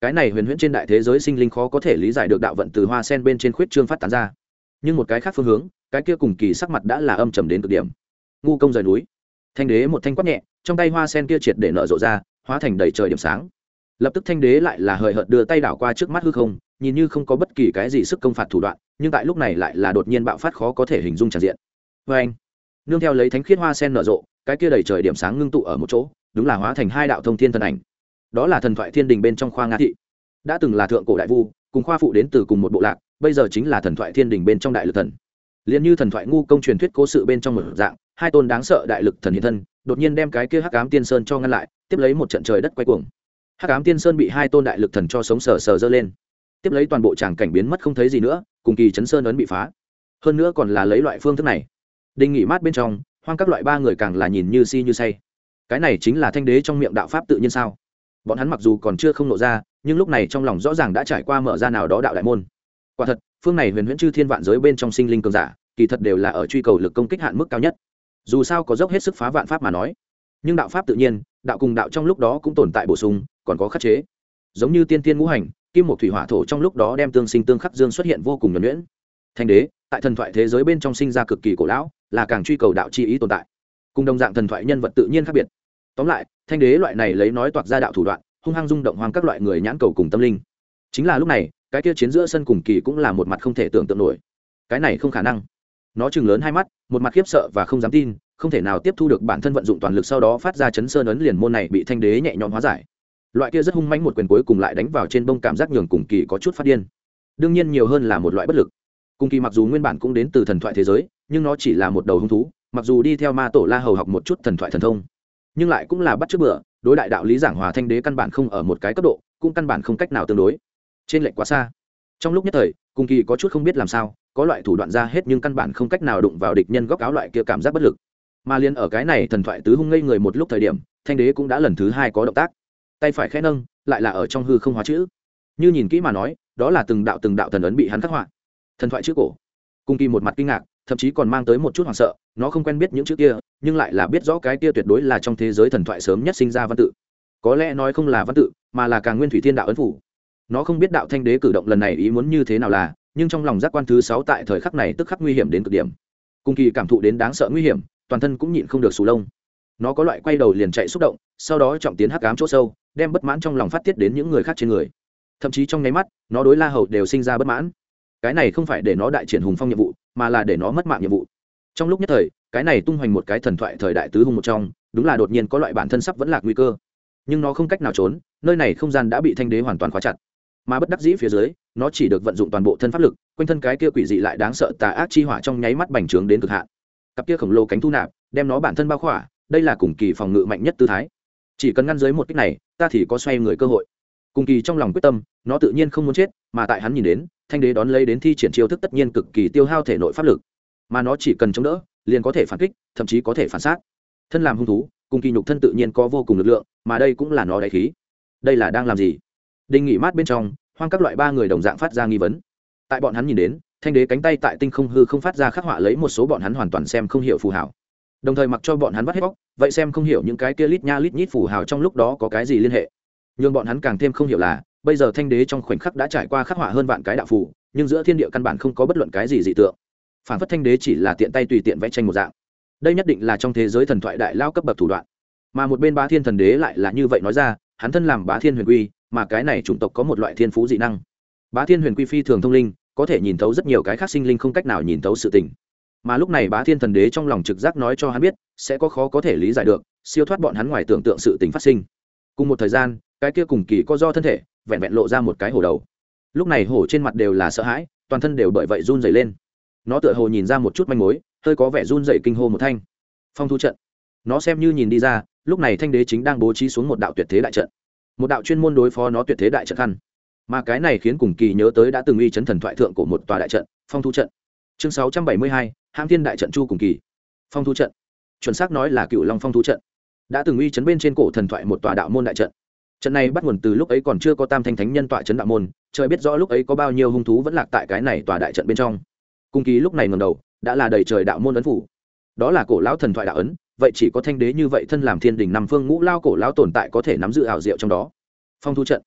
cái này huyền huyễn trên đại thế giới sinh linh khó có thể lý giải được đạo vận từ hoa sen bên trên khuyết trương phát tán ra. Nhưng một cái khác phương hướng, cái kia cùng kỳ sắc mặt đã là âm trầm đến cực điểm. Ngu công rời núi. Thanh đế một thanh quát nhẹ, trong tay hoa sen kia triệt để nở rộ ra, hóa thành đầy trời điểm sáng. Lập tức thanh đế lại là hời hợt đưa tay đảo qua trước mắt hư không, nhìn như không có bất kỳ cái gì sức công phạt thủ đoạn, nhưng tại lúc này lại là đột nhiên bạo phát khó có thể hình dung tràn diện. Và anh, nương theo lấy thánh khiết hoa sen nở rộ, cái kia đầy trời điểm sáng ngưng tụ ở một chỗ, đúng là hóa thành hai đạo thông thiên thần ảnh. Đó là thần thoại thiên đình bên trong khoa Nga thị, đã từng là thượng cổ đại vu, cùng khoa phụ đến từ cùng một bộ lạc, bây giờ chính là thần thoại thiên đình bên trong đại lực thần. Liên như thần thoại ngu công truyền thuyết cố sự bên trong một dạng, hai tôn đáng sợ đại lực thần hiện thân, đột nhiên đem cái kia Hắc Ám Tiên Sơn cho ngăn lại, tiếp lấy một trận trời đất quay cuồng. Hắc Ám Tiên Sơn bị hai tôn đại lực thần cho sống sờ sờ giơ lên, tiếp lấy toàn bộ tràng cảnh biến mất không thấy gì nữa, cùng kỳ chấn sơn ấn bị phá. Hơn nữa còn là lấy loại phương thức này. Đinh nghỉ mát bên trong, hoang các loại ba người càng là nhìn như si như say. Cái này chính là thanh đế trong miệng đạo pháp tự nhiên sao? Bọn hắn mặc dù còn chưa không nộ ra, nhưng lúc này trong lòng rõ ràng đã trải qua mở ra nào đó đạo đại môn. Quả thật, phương này huyền huyễn chư thiên vạn giới bên trong sinh linh cường giả, kỳ thật đều là ở truy cầu lực công kích hạn mức cao nhất. Dù sao có dốc hết sức phá vạn pháp mà nói, nhưng đạo pháp tự nhiên, đạo cùng đạo trong lúc đó cũng tồn tại bổ sung, còn có khắc chế. Giống như tiên tiên ngũ hành, kim một thủy hỏa thổ trong lúc đó đem tương sinh tương khắc dương xuất hiện vô cùng nhuần nhuyễn. Thanh đế, tại thần thoại thế giới bên trong sinh ra cực kỳ cổ lão, là càng truy cầu đạo chi ý tồn tại. Cùng đồng dạng thần thoại nhân vật tự nhiên khác biệt. Tóm lại, thanh đế loại này lấy nói toạc ra đạo thủ đoạn, hung hăng rung động hoang các loại người nhãn cầu cùng tâm linh. Chính là lúc này, cái kia chiến giữa sân cùng kỳ cũng là một mặt không thể tưởng tượng nổi. Cái này không khả năng. Nó trừng lớn hai mắt, một mặt khiếp sợ và không dám tin, không thể nào tiếp thu được bản thân vận dụng toàn lực sau đó phát ra chấn sơn ấn liền môn này bị thanh đế nhẹ nhõm hóa giải. Loại kia rất hung mãnh một quyền cuối cùng lại đánh vào trên bông, cảm giác nhường cùng kỳ có chút phát điên. Đương nhiên nhiều hơn là một loại bất lực. Cùng kỳ mặc dù nguyên bản cũng đến từ thần thoại thế giới, nhưng nó chỉ là một đầu hung thú, mặc dù đi theo ma tổ La Hầu học một chút thần thoại thần thông, nhưng lại cũng là bắt chước bữa, đối đại đạo lý giảng hòa thanh đế căn bản không ở một cái cấp độ, cũng căn bản không cách nào tương đối. Trên lệch quá xa. Trong lúc nhất thời, cùng kỳ có chút không biết làm sao, có loại thủ đoạn ra hết nhưng căn bản không cách nào đụng vào địch nhân góc áo loại kia cảm giác bất lực. Mà liên ở cái này thần thoại tứ hung ngây người một lúc thời điểm, thanh đế cũng đã lần thứ hai có động tác. Tay phải khẽ nâng, lại là ở trong hư không hóa chữ. Như nhìn kỹ mà nói, đó là từng đạo thần ấn bị hắn khắc họa. Thần thoại chữ cổ. Cung kỳ một mặt kinh ngạc, thậm chí còn mang tới một chút hoảng sợ, nó không quen biết những chữ kia, nhưng lại là biết rõ cái kia tuyệt đối là trong thế giới thần thoại sớm nhất sinh ra văn tự. Có lẽ nói không là văn tự, mà là càng nguyên thủy thiên đạo ấn phủ. Nó không biết đạo thanh đế cử động lần này ý muốn như thế nào là, nhưng trong lòng giác quan thứ 6 tại thời khắc này tức khắc nguy hiểm đến cực điểm. Cung kỳ cảm thụ đến đáng sợ nguy hiểm, toàn thân cũng nhịn không được sù lông. Nó có loại quay đầu liền chạy xúc động, sau đó trọng tiến hắc ám chỗ sâu, đem bất mãn trong lòng phát tiết đến những người khác trên người. Thậm chí trong nháy mắt, nó đối La Hầu đều sinh ra bất mãn. Cái này không phải để nó đại triển hùng phong nhiệm vụ, mà là để nó mất mạng nhiệm vụ. Trong lúc nhất thời, cái này tung hoành một cái thần thoại thời đại tứ hung một trong, đúng là đột nhiên có loại bản thân sắp vẫn lạc nguy cơ. Nhưng nó không cách nào trốn, nơi này không gian đã bị thanh đế hoàn toàn khóa chặt. Mà bất đắc dĩ phía dưới, nó chỉ được vận dụng toàn bộ thân pháp lực, quanh thân cái kia quỷ dị lại đáng sợ tà ác chi hỏa trong nháy mắt bành trướng đến cực hạn. Cặp kia khổng lồ cánh thu nạp, đem nó bản thân bao khỏa, đây là cùng kỳ phòng ngự mạnh nhất tư thái. Chỉ cần ngăn dưới một kích này, ta thì có xoay người cơ hội. Cùng kỳ trong lòng quyết tâm, nó tự nhiên không muốn chết, mà tại hắn nhìn đến, thanh đế đón lấy đến thi triển chiêu thức tất nhiên cực kỳ tiêu hao thể nội pháp lực, mà nó chỉ cần chống đỡ, liền có thể phản kích, thậm chí có thể phản sát. Thân làm hung thú, cùng kỳ nhục thân tự nhiên có vô cùng lực lượng, mà đây cũng là nó đại khí. Đây là đang làm gì? Đinh nghỉ mát bên trong, hoang các loại ba người đồng dạng phát ra nghi vấn. Tại bọn hắn nhìn đến, thanh đế cánh tay tại tinh không hư không phát ra khắc họa lấy một số bọn hắn hoàn toàn xem không hiểu phù hào, đồng thời mặc cho bọn hắn vắt hết bóc, vậy xem không hiểu những cái kia lít nha lít nhít phù hào trong lúc đó có cái gì liên hệ. Nhưng bọn hắn càng thêm không hiểu là, bây giờ thanh đế trong khoảnh khắc đã trải qua khắc họa hơn vạn cái đạo phù, nhưng giữa thiên địa căn bản không có bất luận cái gì dị tượng. Phản phất thanh đế chỉ là tiện tay tùy tiện vẽ tranh một dạng. Đây nhất định là trong thế giới thần thoại đại lao cấp bậc thủ đoạn. Mà một bên Bá Thiên thần đế lại là như vậy nói ra, hắn thân làm Bá Thiên huyền quy, mà cái này chủng tộc có một loại thiên phú dị năng. Bá Thiên huyền quy phi thường thông linh, có thể nhìn thấu rất nhiều cái khác sinh linh không cách nào nhìn thấu sự tình. Mà lúc này Bá Thiên thần đế trong lòng trực giác nói cho hắn biết, sẽ có khó có thể lý giải được, siêu thoát bọn hắn ngoài tưởng tượng sự tình phát sinh. Cùng một thời gian, cái kia cùng kỳ có do thân thể vẹn vẹn lộ ra một cái hổ đầu. Lúc này hổ trên mặt đều là sợ hãi, toàn thân đều bởi vậy run rẩy lên. Nó tựa hồ nhìn ra một chút manh mối, hơi có vẻ run rẩy kinh hô một thanh. Phong thú trận. Nó xem như nhìn đi ra, lúc này thanh đế chính đang bố trí xuống một đạo tuyệt thế đại trận, một đạo chuyên môn đối phó nó tuyệt thế đại trận khăn. Mà cái này khiến cùng kỳ nhớ tới đã từng uy chấn thần thoại thượng của một tòa đại trận, phong thú trận. Chương 672, Hãm Thiên đại trận chu cùng kỳ. Phong thú trận, chuẩn xác nói là Cựu Long phong thú trận, đã từng uy chấn bên trên cổ thần thoại một tòa đạo môn đại trận. Trận này bắt nguồn từ lúc ấy còn chưa có Tam Thanh thánh nhân tọa chấn đạo môn, trời biết rõ lúc ấy có bao nhiêu hung thú vẫn lạc tại cái này tòa đại trận bên trong. Cung kỳ lúc này ngẩng đầu, đã là đầy trời đạo môn ấn phủ. Đó là cổ lão thần thoại đạo ấn, vậy chỉ có thanh đế như vậy thân làm thiên đình năm phương ngũ lao cổ lão tồn tại có thể nắm giữ ảo diệu trong đó. Phong thú trận,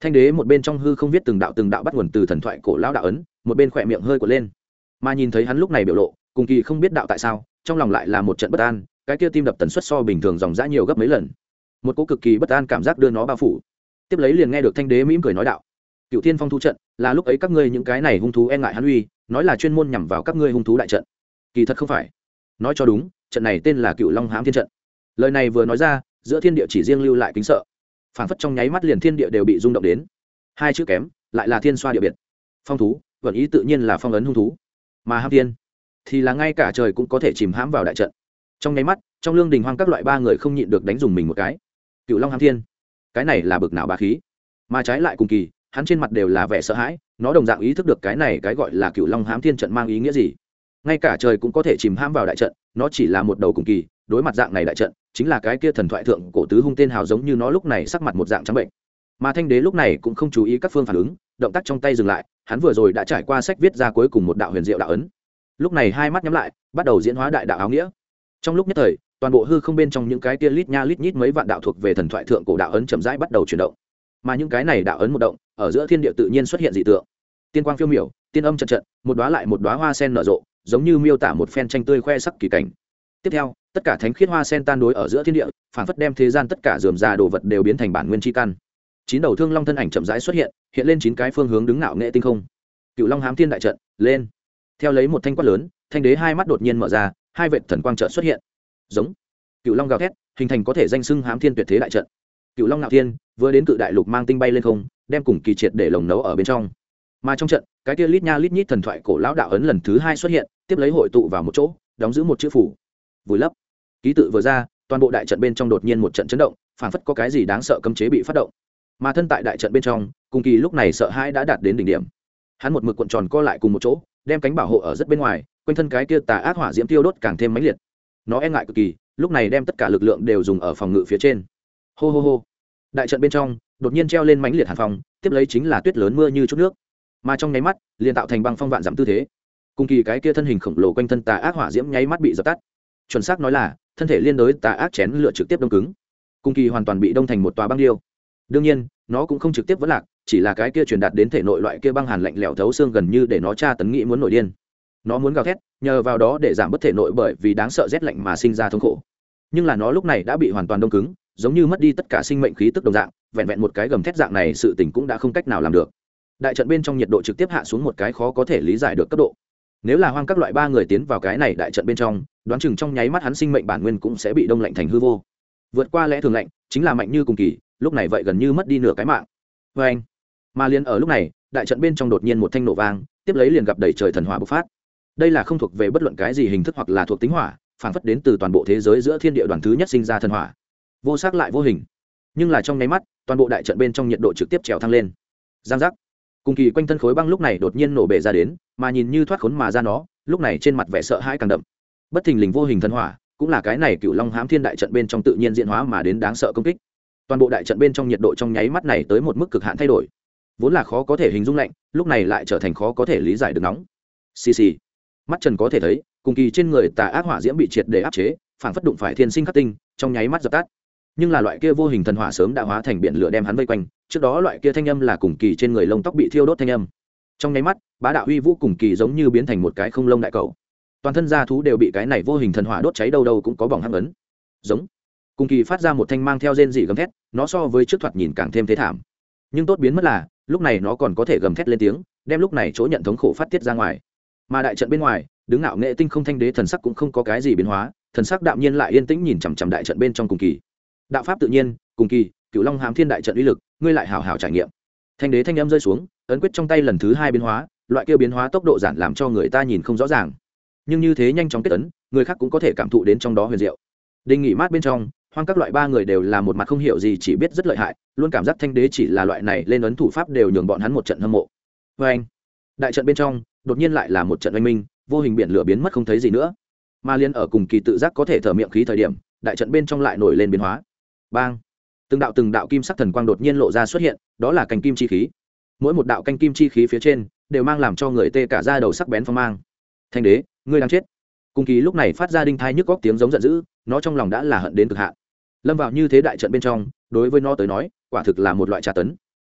thanh đế một bên trong hư không viết từng đạo bắt nguồn từ thần thoại cổ lão đạo ấn, một bên khỏe miệng hơi quật lên. Mà nhìn thấy hắn lúc này biểu lộ, cùng kỳ không biết đạo tại sao trong lòng lại là một trận bất an, cái kia tim đập tần suất so bình thường dòng dã nhiều gấp mấy lần, một cỗ cực kỳ bất an cảm giác đưa nó bao phủ. Tiếp lấy liền nghe được thanh đế mỉm cười nói đạo: Cựu Thiên Phong thú trận là lúc ấy các ngươi những cái này hung thú e ngại hắn uy, nói là chuyên môn nhằm vào các ngươi hung thú đại trận. Kỳ thật không phải, nói cho đúng, trận này tên là Cựu Long Hám Thiên trận. Lời này vừa nói ra, giữa thiên địa chỉ riêng lưu lại kính sợ, phảng phất trong nháy mắt liền thiên địa đều bị rung động đến. Hai chữ kém, lại là thiên xoa địa biệt. Phong thú, vận ý tự nhiên là phong ấn hung thú, mà hám thiên thì là ngay cả trời cũng có thể chìm hãm vào đại trận. Trong nháy mắt, trong lương đình hoang các loại ba người không nhịn được đánh dùng mình một cái. Cựu Long Hám Thiên, cái này là bực nào bá khí? Mà trái lại cùng kỳ, hắn trên mặt đều là vẻ sợ hãi, nó đồng dạng ý thức được cái này cái gọi là Cựu Long Hám Thiên trận mang ý nghĩa gì. Ngay cả trời cũng có thể chìm hãm vào đại trận, nó chỉ là một đầu cùng kỳ, đối mặt dạng này đại trận, chính là cái kia thần thoại thượng cổ tứ hung tên hào giống như nó lúc này sắc mặt một dạng trắng bệnh. Mà thanh đế lúc này cũng không chú ý các phương phản ứng, động tác trong tay dừng lại, hắn vừa rồi đã trải qua sách viết ra cuối cùng một đạo huyền diệu đạo ấn. Lúc này hai mắt nhắm lại, bắt đầu diễn hóa đại đạo áo nghĩa. Trong lúc nhất thời, toàn bộ hư không bên trong những cái kia lít nha lít nhít mấy vạn đạo thuộc về thần thoại thượng cổ đạo ấn chậm rãi bắt đầu chuyển động. Mà những cái này đạo ấn một động, ở giữa thiên địa tự nhiên xuất hiện dị tượng. Tiên quang phiêu miểu, tiên âm trận trận, một đóa lại một đóa hoa sen nở rộ, giống như miêu tả một phen tranh tươi khoe sắc kỳ cảnh. Tiếp theo, tất cả thánh khiết hoa sen tan đối ở giữa thiên địa, phảng phất đem thế gian tất cả rườm rà đồ vật đều biến thành bản nguyên chi căn. Chín đầu thương long thân ảnh chậm rãi xuất hiện, hiện lên chín cái phương hướng đứng ngạo nghệ tinh không. Cựu Long Hám Thiên đại trận, lên. Theo lấy một thanh quát lớn, thanh đế hai mắt đột nhiên mở ra, hai vệt thần quang chợt xuất hiện. Giống. Cựu long gào thét, hình thành có thể danh xưng hám thiên tuyệt thế đại trận. Cựu long ngạo thiên vừa đến cự đại lục mang tinh bay lên không, đem cùng kỳ triệt để lồng nấu ở bên trong. Mà trong trận, cái kia lít nha lít nhít thần thoại cổ lão đạo ấn lần thứ hai xuất hiện, tiếp lấy hội tụ vào một chỗ, đóng giữ một chữ phủ. Vùi lấp. Ký tự vừa ra, toàn bộ đại trận bên trong đột nhiên một trận chấn động, phảng phất có cái gì đáng sợ cấm chế bị phát động. Mà thân tại đại trận bên trong, cùng kỳ lúc này sợ hãi đã đạt đến đỉnh điểm. Hắn một mực cuộn tròn co lại cùng một chỗ, đem cánh bảo hộ ở rất bên ngoài, quanh thân cái kia tà ác hỏa diễm tiêu đốt càng thêm mãnh liệt. Nó e ngại cực kỳ, lúc này đem tất cả lực lượng đều dùng ở phòng ngự phía trên. Hô hô hô. Đại trận bên trong đột nhiên treo lên mãnh liệt hàn phong, tiếp lấy chính là tuyết lớn mưa như chút nước, mà trong nháy mắt liền tạo thành băng phong vạn dặm tư thế. Cùng kỳ cái kia thân hình khổng lồ quanh thân tà ác hỏa diễm nháy mắt bị dập tắt, chuẩn xác nói là thân thể liên đối tà ác chén lửa trực tiếp đông cứng. Cùng kỳ hoàn toàn bị đông thành một tòa băng điêu. Đương nhiên, nó cũng không trực tiếp vỡ lạc, chỉ là cái kia truyền đạt đến thể nội loại kia băng hàn lạnh lẽo thấu xương gần như để nó tra tấn nghĩ muốn nổi điên. Nó muốn gào thét, nhờ vào đó để giảm bớt thể nội bởi vì đáng sợ rét lạnh mà sinh ra thống khổ. Nhưng là nó lúc này đã bị hoàn toàn đông cứng, giống như mất đi tất cả sinh mệnh khí tức đồng dạng, vẹn vẹn một cái gầm thét dạng này sự tình cũng đã không cách nào làm được. Đại trận bên trong nhiệt độ trực tiếp hạ xuống một cái khó có thể lý giải được cấp độ. Nếu là hoang các loại ba người tiến vào cái này đại trận bên trong, đoán chừng trong nháy mắt hắn sinh mệnh bản nguyên cũng sẽ bị đông lạnh thành hư vô. Vượt qua lẽ thường lạnh, chính là mạnh như cùng kỳ, lúc này vậy gần như mất đi nửa cái mạng. Và anh, mà liền ở lúc này, đại trận bên trong đột nhiên một thanh nổ vang, tiếp lấy liền gặp đầy trời thần hỏa bộc phát. Đây là không thuộc về bất luận cái gì hình thức hoặc là thuộc tính hỏa, phản phất đến từ toàn bộ thế giới giữa thiên địa đoàn thứ nhất sinh ra thần hỏa, vô sắc lại vô hình. Nhưng là trong nháy mắt, toàn bộ đại trận bên trong nhiệt độ trực tiếp trèo thăng lên. Giang giác. Cùng kỳ quanh thân khối băng lúc này đột nhiên nổ bể ra đến, mà nhìn như thoát khốn mà ra nó, lúc này trên mặt vẻ sợ hãi càng đậm. Bất thình lình vô hình thần hỏa, cũng là cái này Cựu Long Hám Thiên đại trận bên trong tự nhiên diễn hóa mà đến đáng sợ công kích. Toàn bộ đại trận bên trong nhiệt độ trong nháy mắt này tới một mức cực hạn thay đổi, vốn là khó có thể hình dung lạnh, lúc này lại trở thành khó có thể lý giải được nóng. Xì xì. Mắt trần có thể thấy, cùng kỳ trên người tà ác hỏa diễm bị triệt để áp chế, phảng phất đụng phải thiên sinh khắc tinh, trong nháy mắt dập tắt. Nhưng là loại kia vô hình thần hỏa sớm đã hóa thành biển lửa đem hắn vây quanh, trước đó loại kia thanh âm là cùng kỳ trên người lông tóc bị thiêu đốt thanh âm. Trong nháy mắt, bá đạo uy vũ cùng kỳ giống như biến thành một cái không lông đại cầu. Toàn thân da thú đều bị cái này vô hình thần hỏa đốt cháy, đâu đâu cũng có bỏng hắc ấn. Giống. Cùng kỳ phát ra một thanh mang theo rên rỉ gầm thét, nó so với trước thoạt nhìn càng thêm thế thảm. Nhưng tốt biến mất là, lúc này nó còn có thể gầm thét lên tiếng, đem lúc này chỗ nhận thống khổ phát tiết ra ngoài. Mà đại trận bên ngoài, đứng ngạo nghệ tinh không thanh đế thần sắc cũng không có cái gì biến hóa, thần sắc đạm nhiên lại yên tĩnh nhìn chằm chằm đại trận bên trong cùng kỳ. Đạo pháp tự nhiên, cùng kỳ, Cựu Long Hám Thiên đại trận uy lực, ngươi lại hảo hảo trải nghiệm. Thanh đế thanh âm rơi xuống, ấn quyết trong tay lần thứ hai biến hóa, loại kia biến hóa tốc độ giản làm cho người ta nhìn không rõ ràng. Nhưng như thế nhanh chóng kết ấn, người khác cũng có thể cảm thụ đến trong đó huyền diệu. Đình nghỉ mát bên trong, hoang các loại ba người đều là một mặt không hiểu gì, chỉ biết rất lợi hại, luôn cảm giác thanh đế chỉ là loại này lên ấn thủ pháp đều nhường bọn hắn một trận hâm mộ. Và anh, đại trận bên trong đột nhiên lại là một trận oanh minh, vô hình biển lửa biến mất không thấy gì nữa. Mà liên ở cùng kỳ tự giác có thể thở miệng khí thời điểm, đại trận bên trong lại nổi lên biến hóa. Bang! Từng đạo kim sắc thần quang đột nhiên lộ ra xuất hiện, đó là cành kim chi khí. Mỗi một đạo canh kim chi khí phía trên đều mang làm cho người tê cả da đầu sắc bén phong mang. Thanh đế, ngươi đang chết! Cùng kỳ lúc này phát ra đinh thai nhức góc tiếng giống giận dữ, nó trong lòng đã là hận đến cực hạn. Lâm vào như thế đại trận bên trong, đối với nó tới nói, quả thực là một loại tra tấn.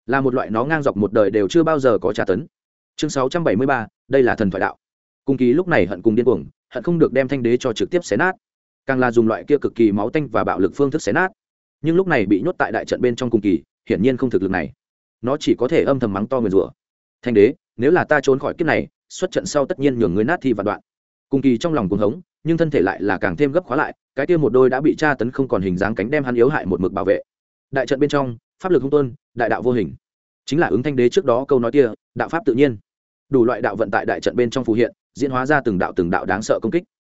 là một loại nó ngang dọc một đời đều chưa bao giờ có tra tấn. Chương 673, đây là thần thoại đạo. Cung Kỳ lúc này hận cùng điên cuồng, hận không được đem thanh đế cho trực tiếp xé nát, càng là dùng loại kia cực kỳ máu tanh và bạo lực phương thức xé nát. Nhưng lúc này bị nhốt tại đại trận bên trong Cung Kỳ, hiển nhiên không thực lực này, nó chỉ có thể âm thầm mắng to nguyền rủa. Thanh đế, nếu là ta trốn khỏi kiếp này, xuất trận sau tất nhiên nhường ngươi nát thi vạn đoạn. Cung Kỳ trong lòng cuồng hống, nhưng thân thể lại là càng thêm gấp khóa lại, cái kia một đôi đã bị tra tấn không còn hình dáng cánh đem hắn yếu hại một mực bảo vệ. Đại trận bên trong, pháp lực hung tuôn, đại đạo vô hình, chính là ứng thanh đế trước đó câu nói kia, đạo pháp tự nhiên. Đủ loại đạo vận tại đại trận bên trong phù hiện, diễn hóa ra từng đạo đáng sợ công kích.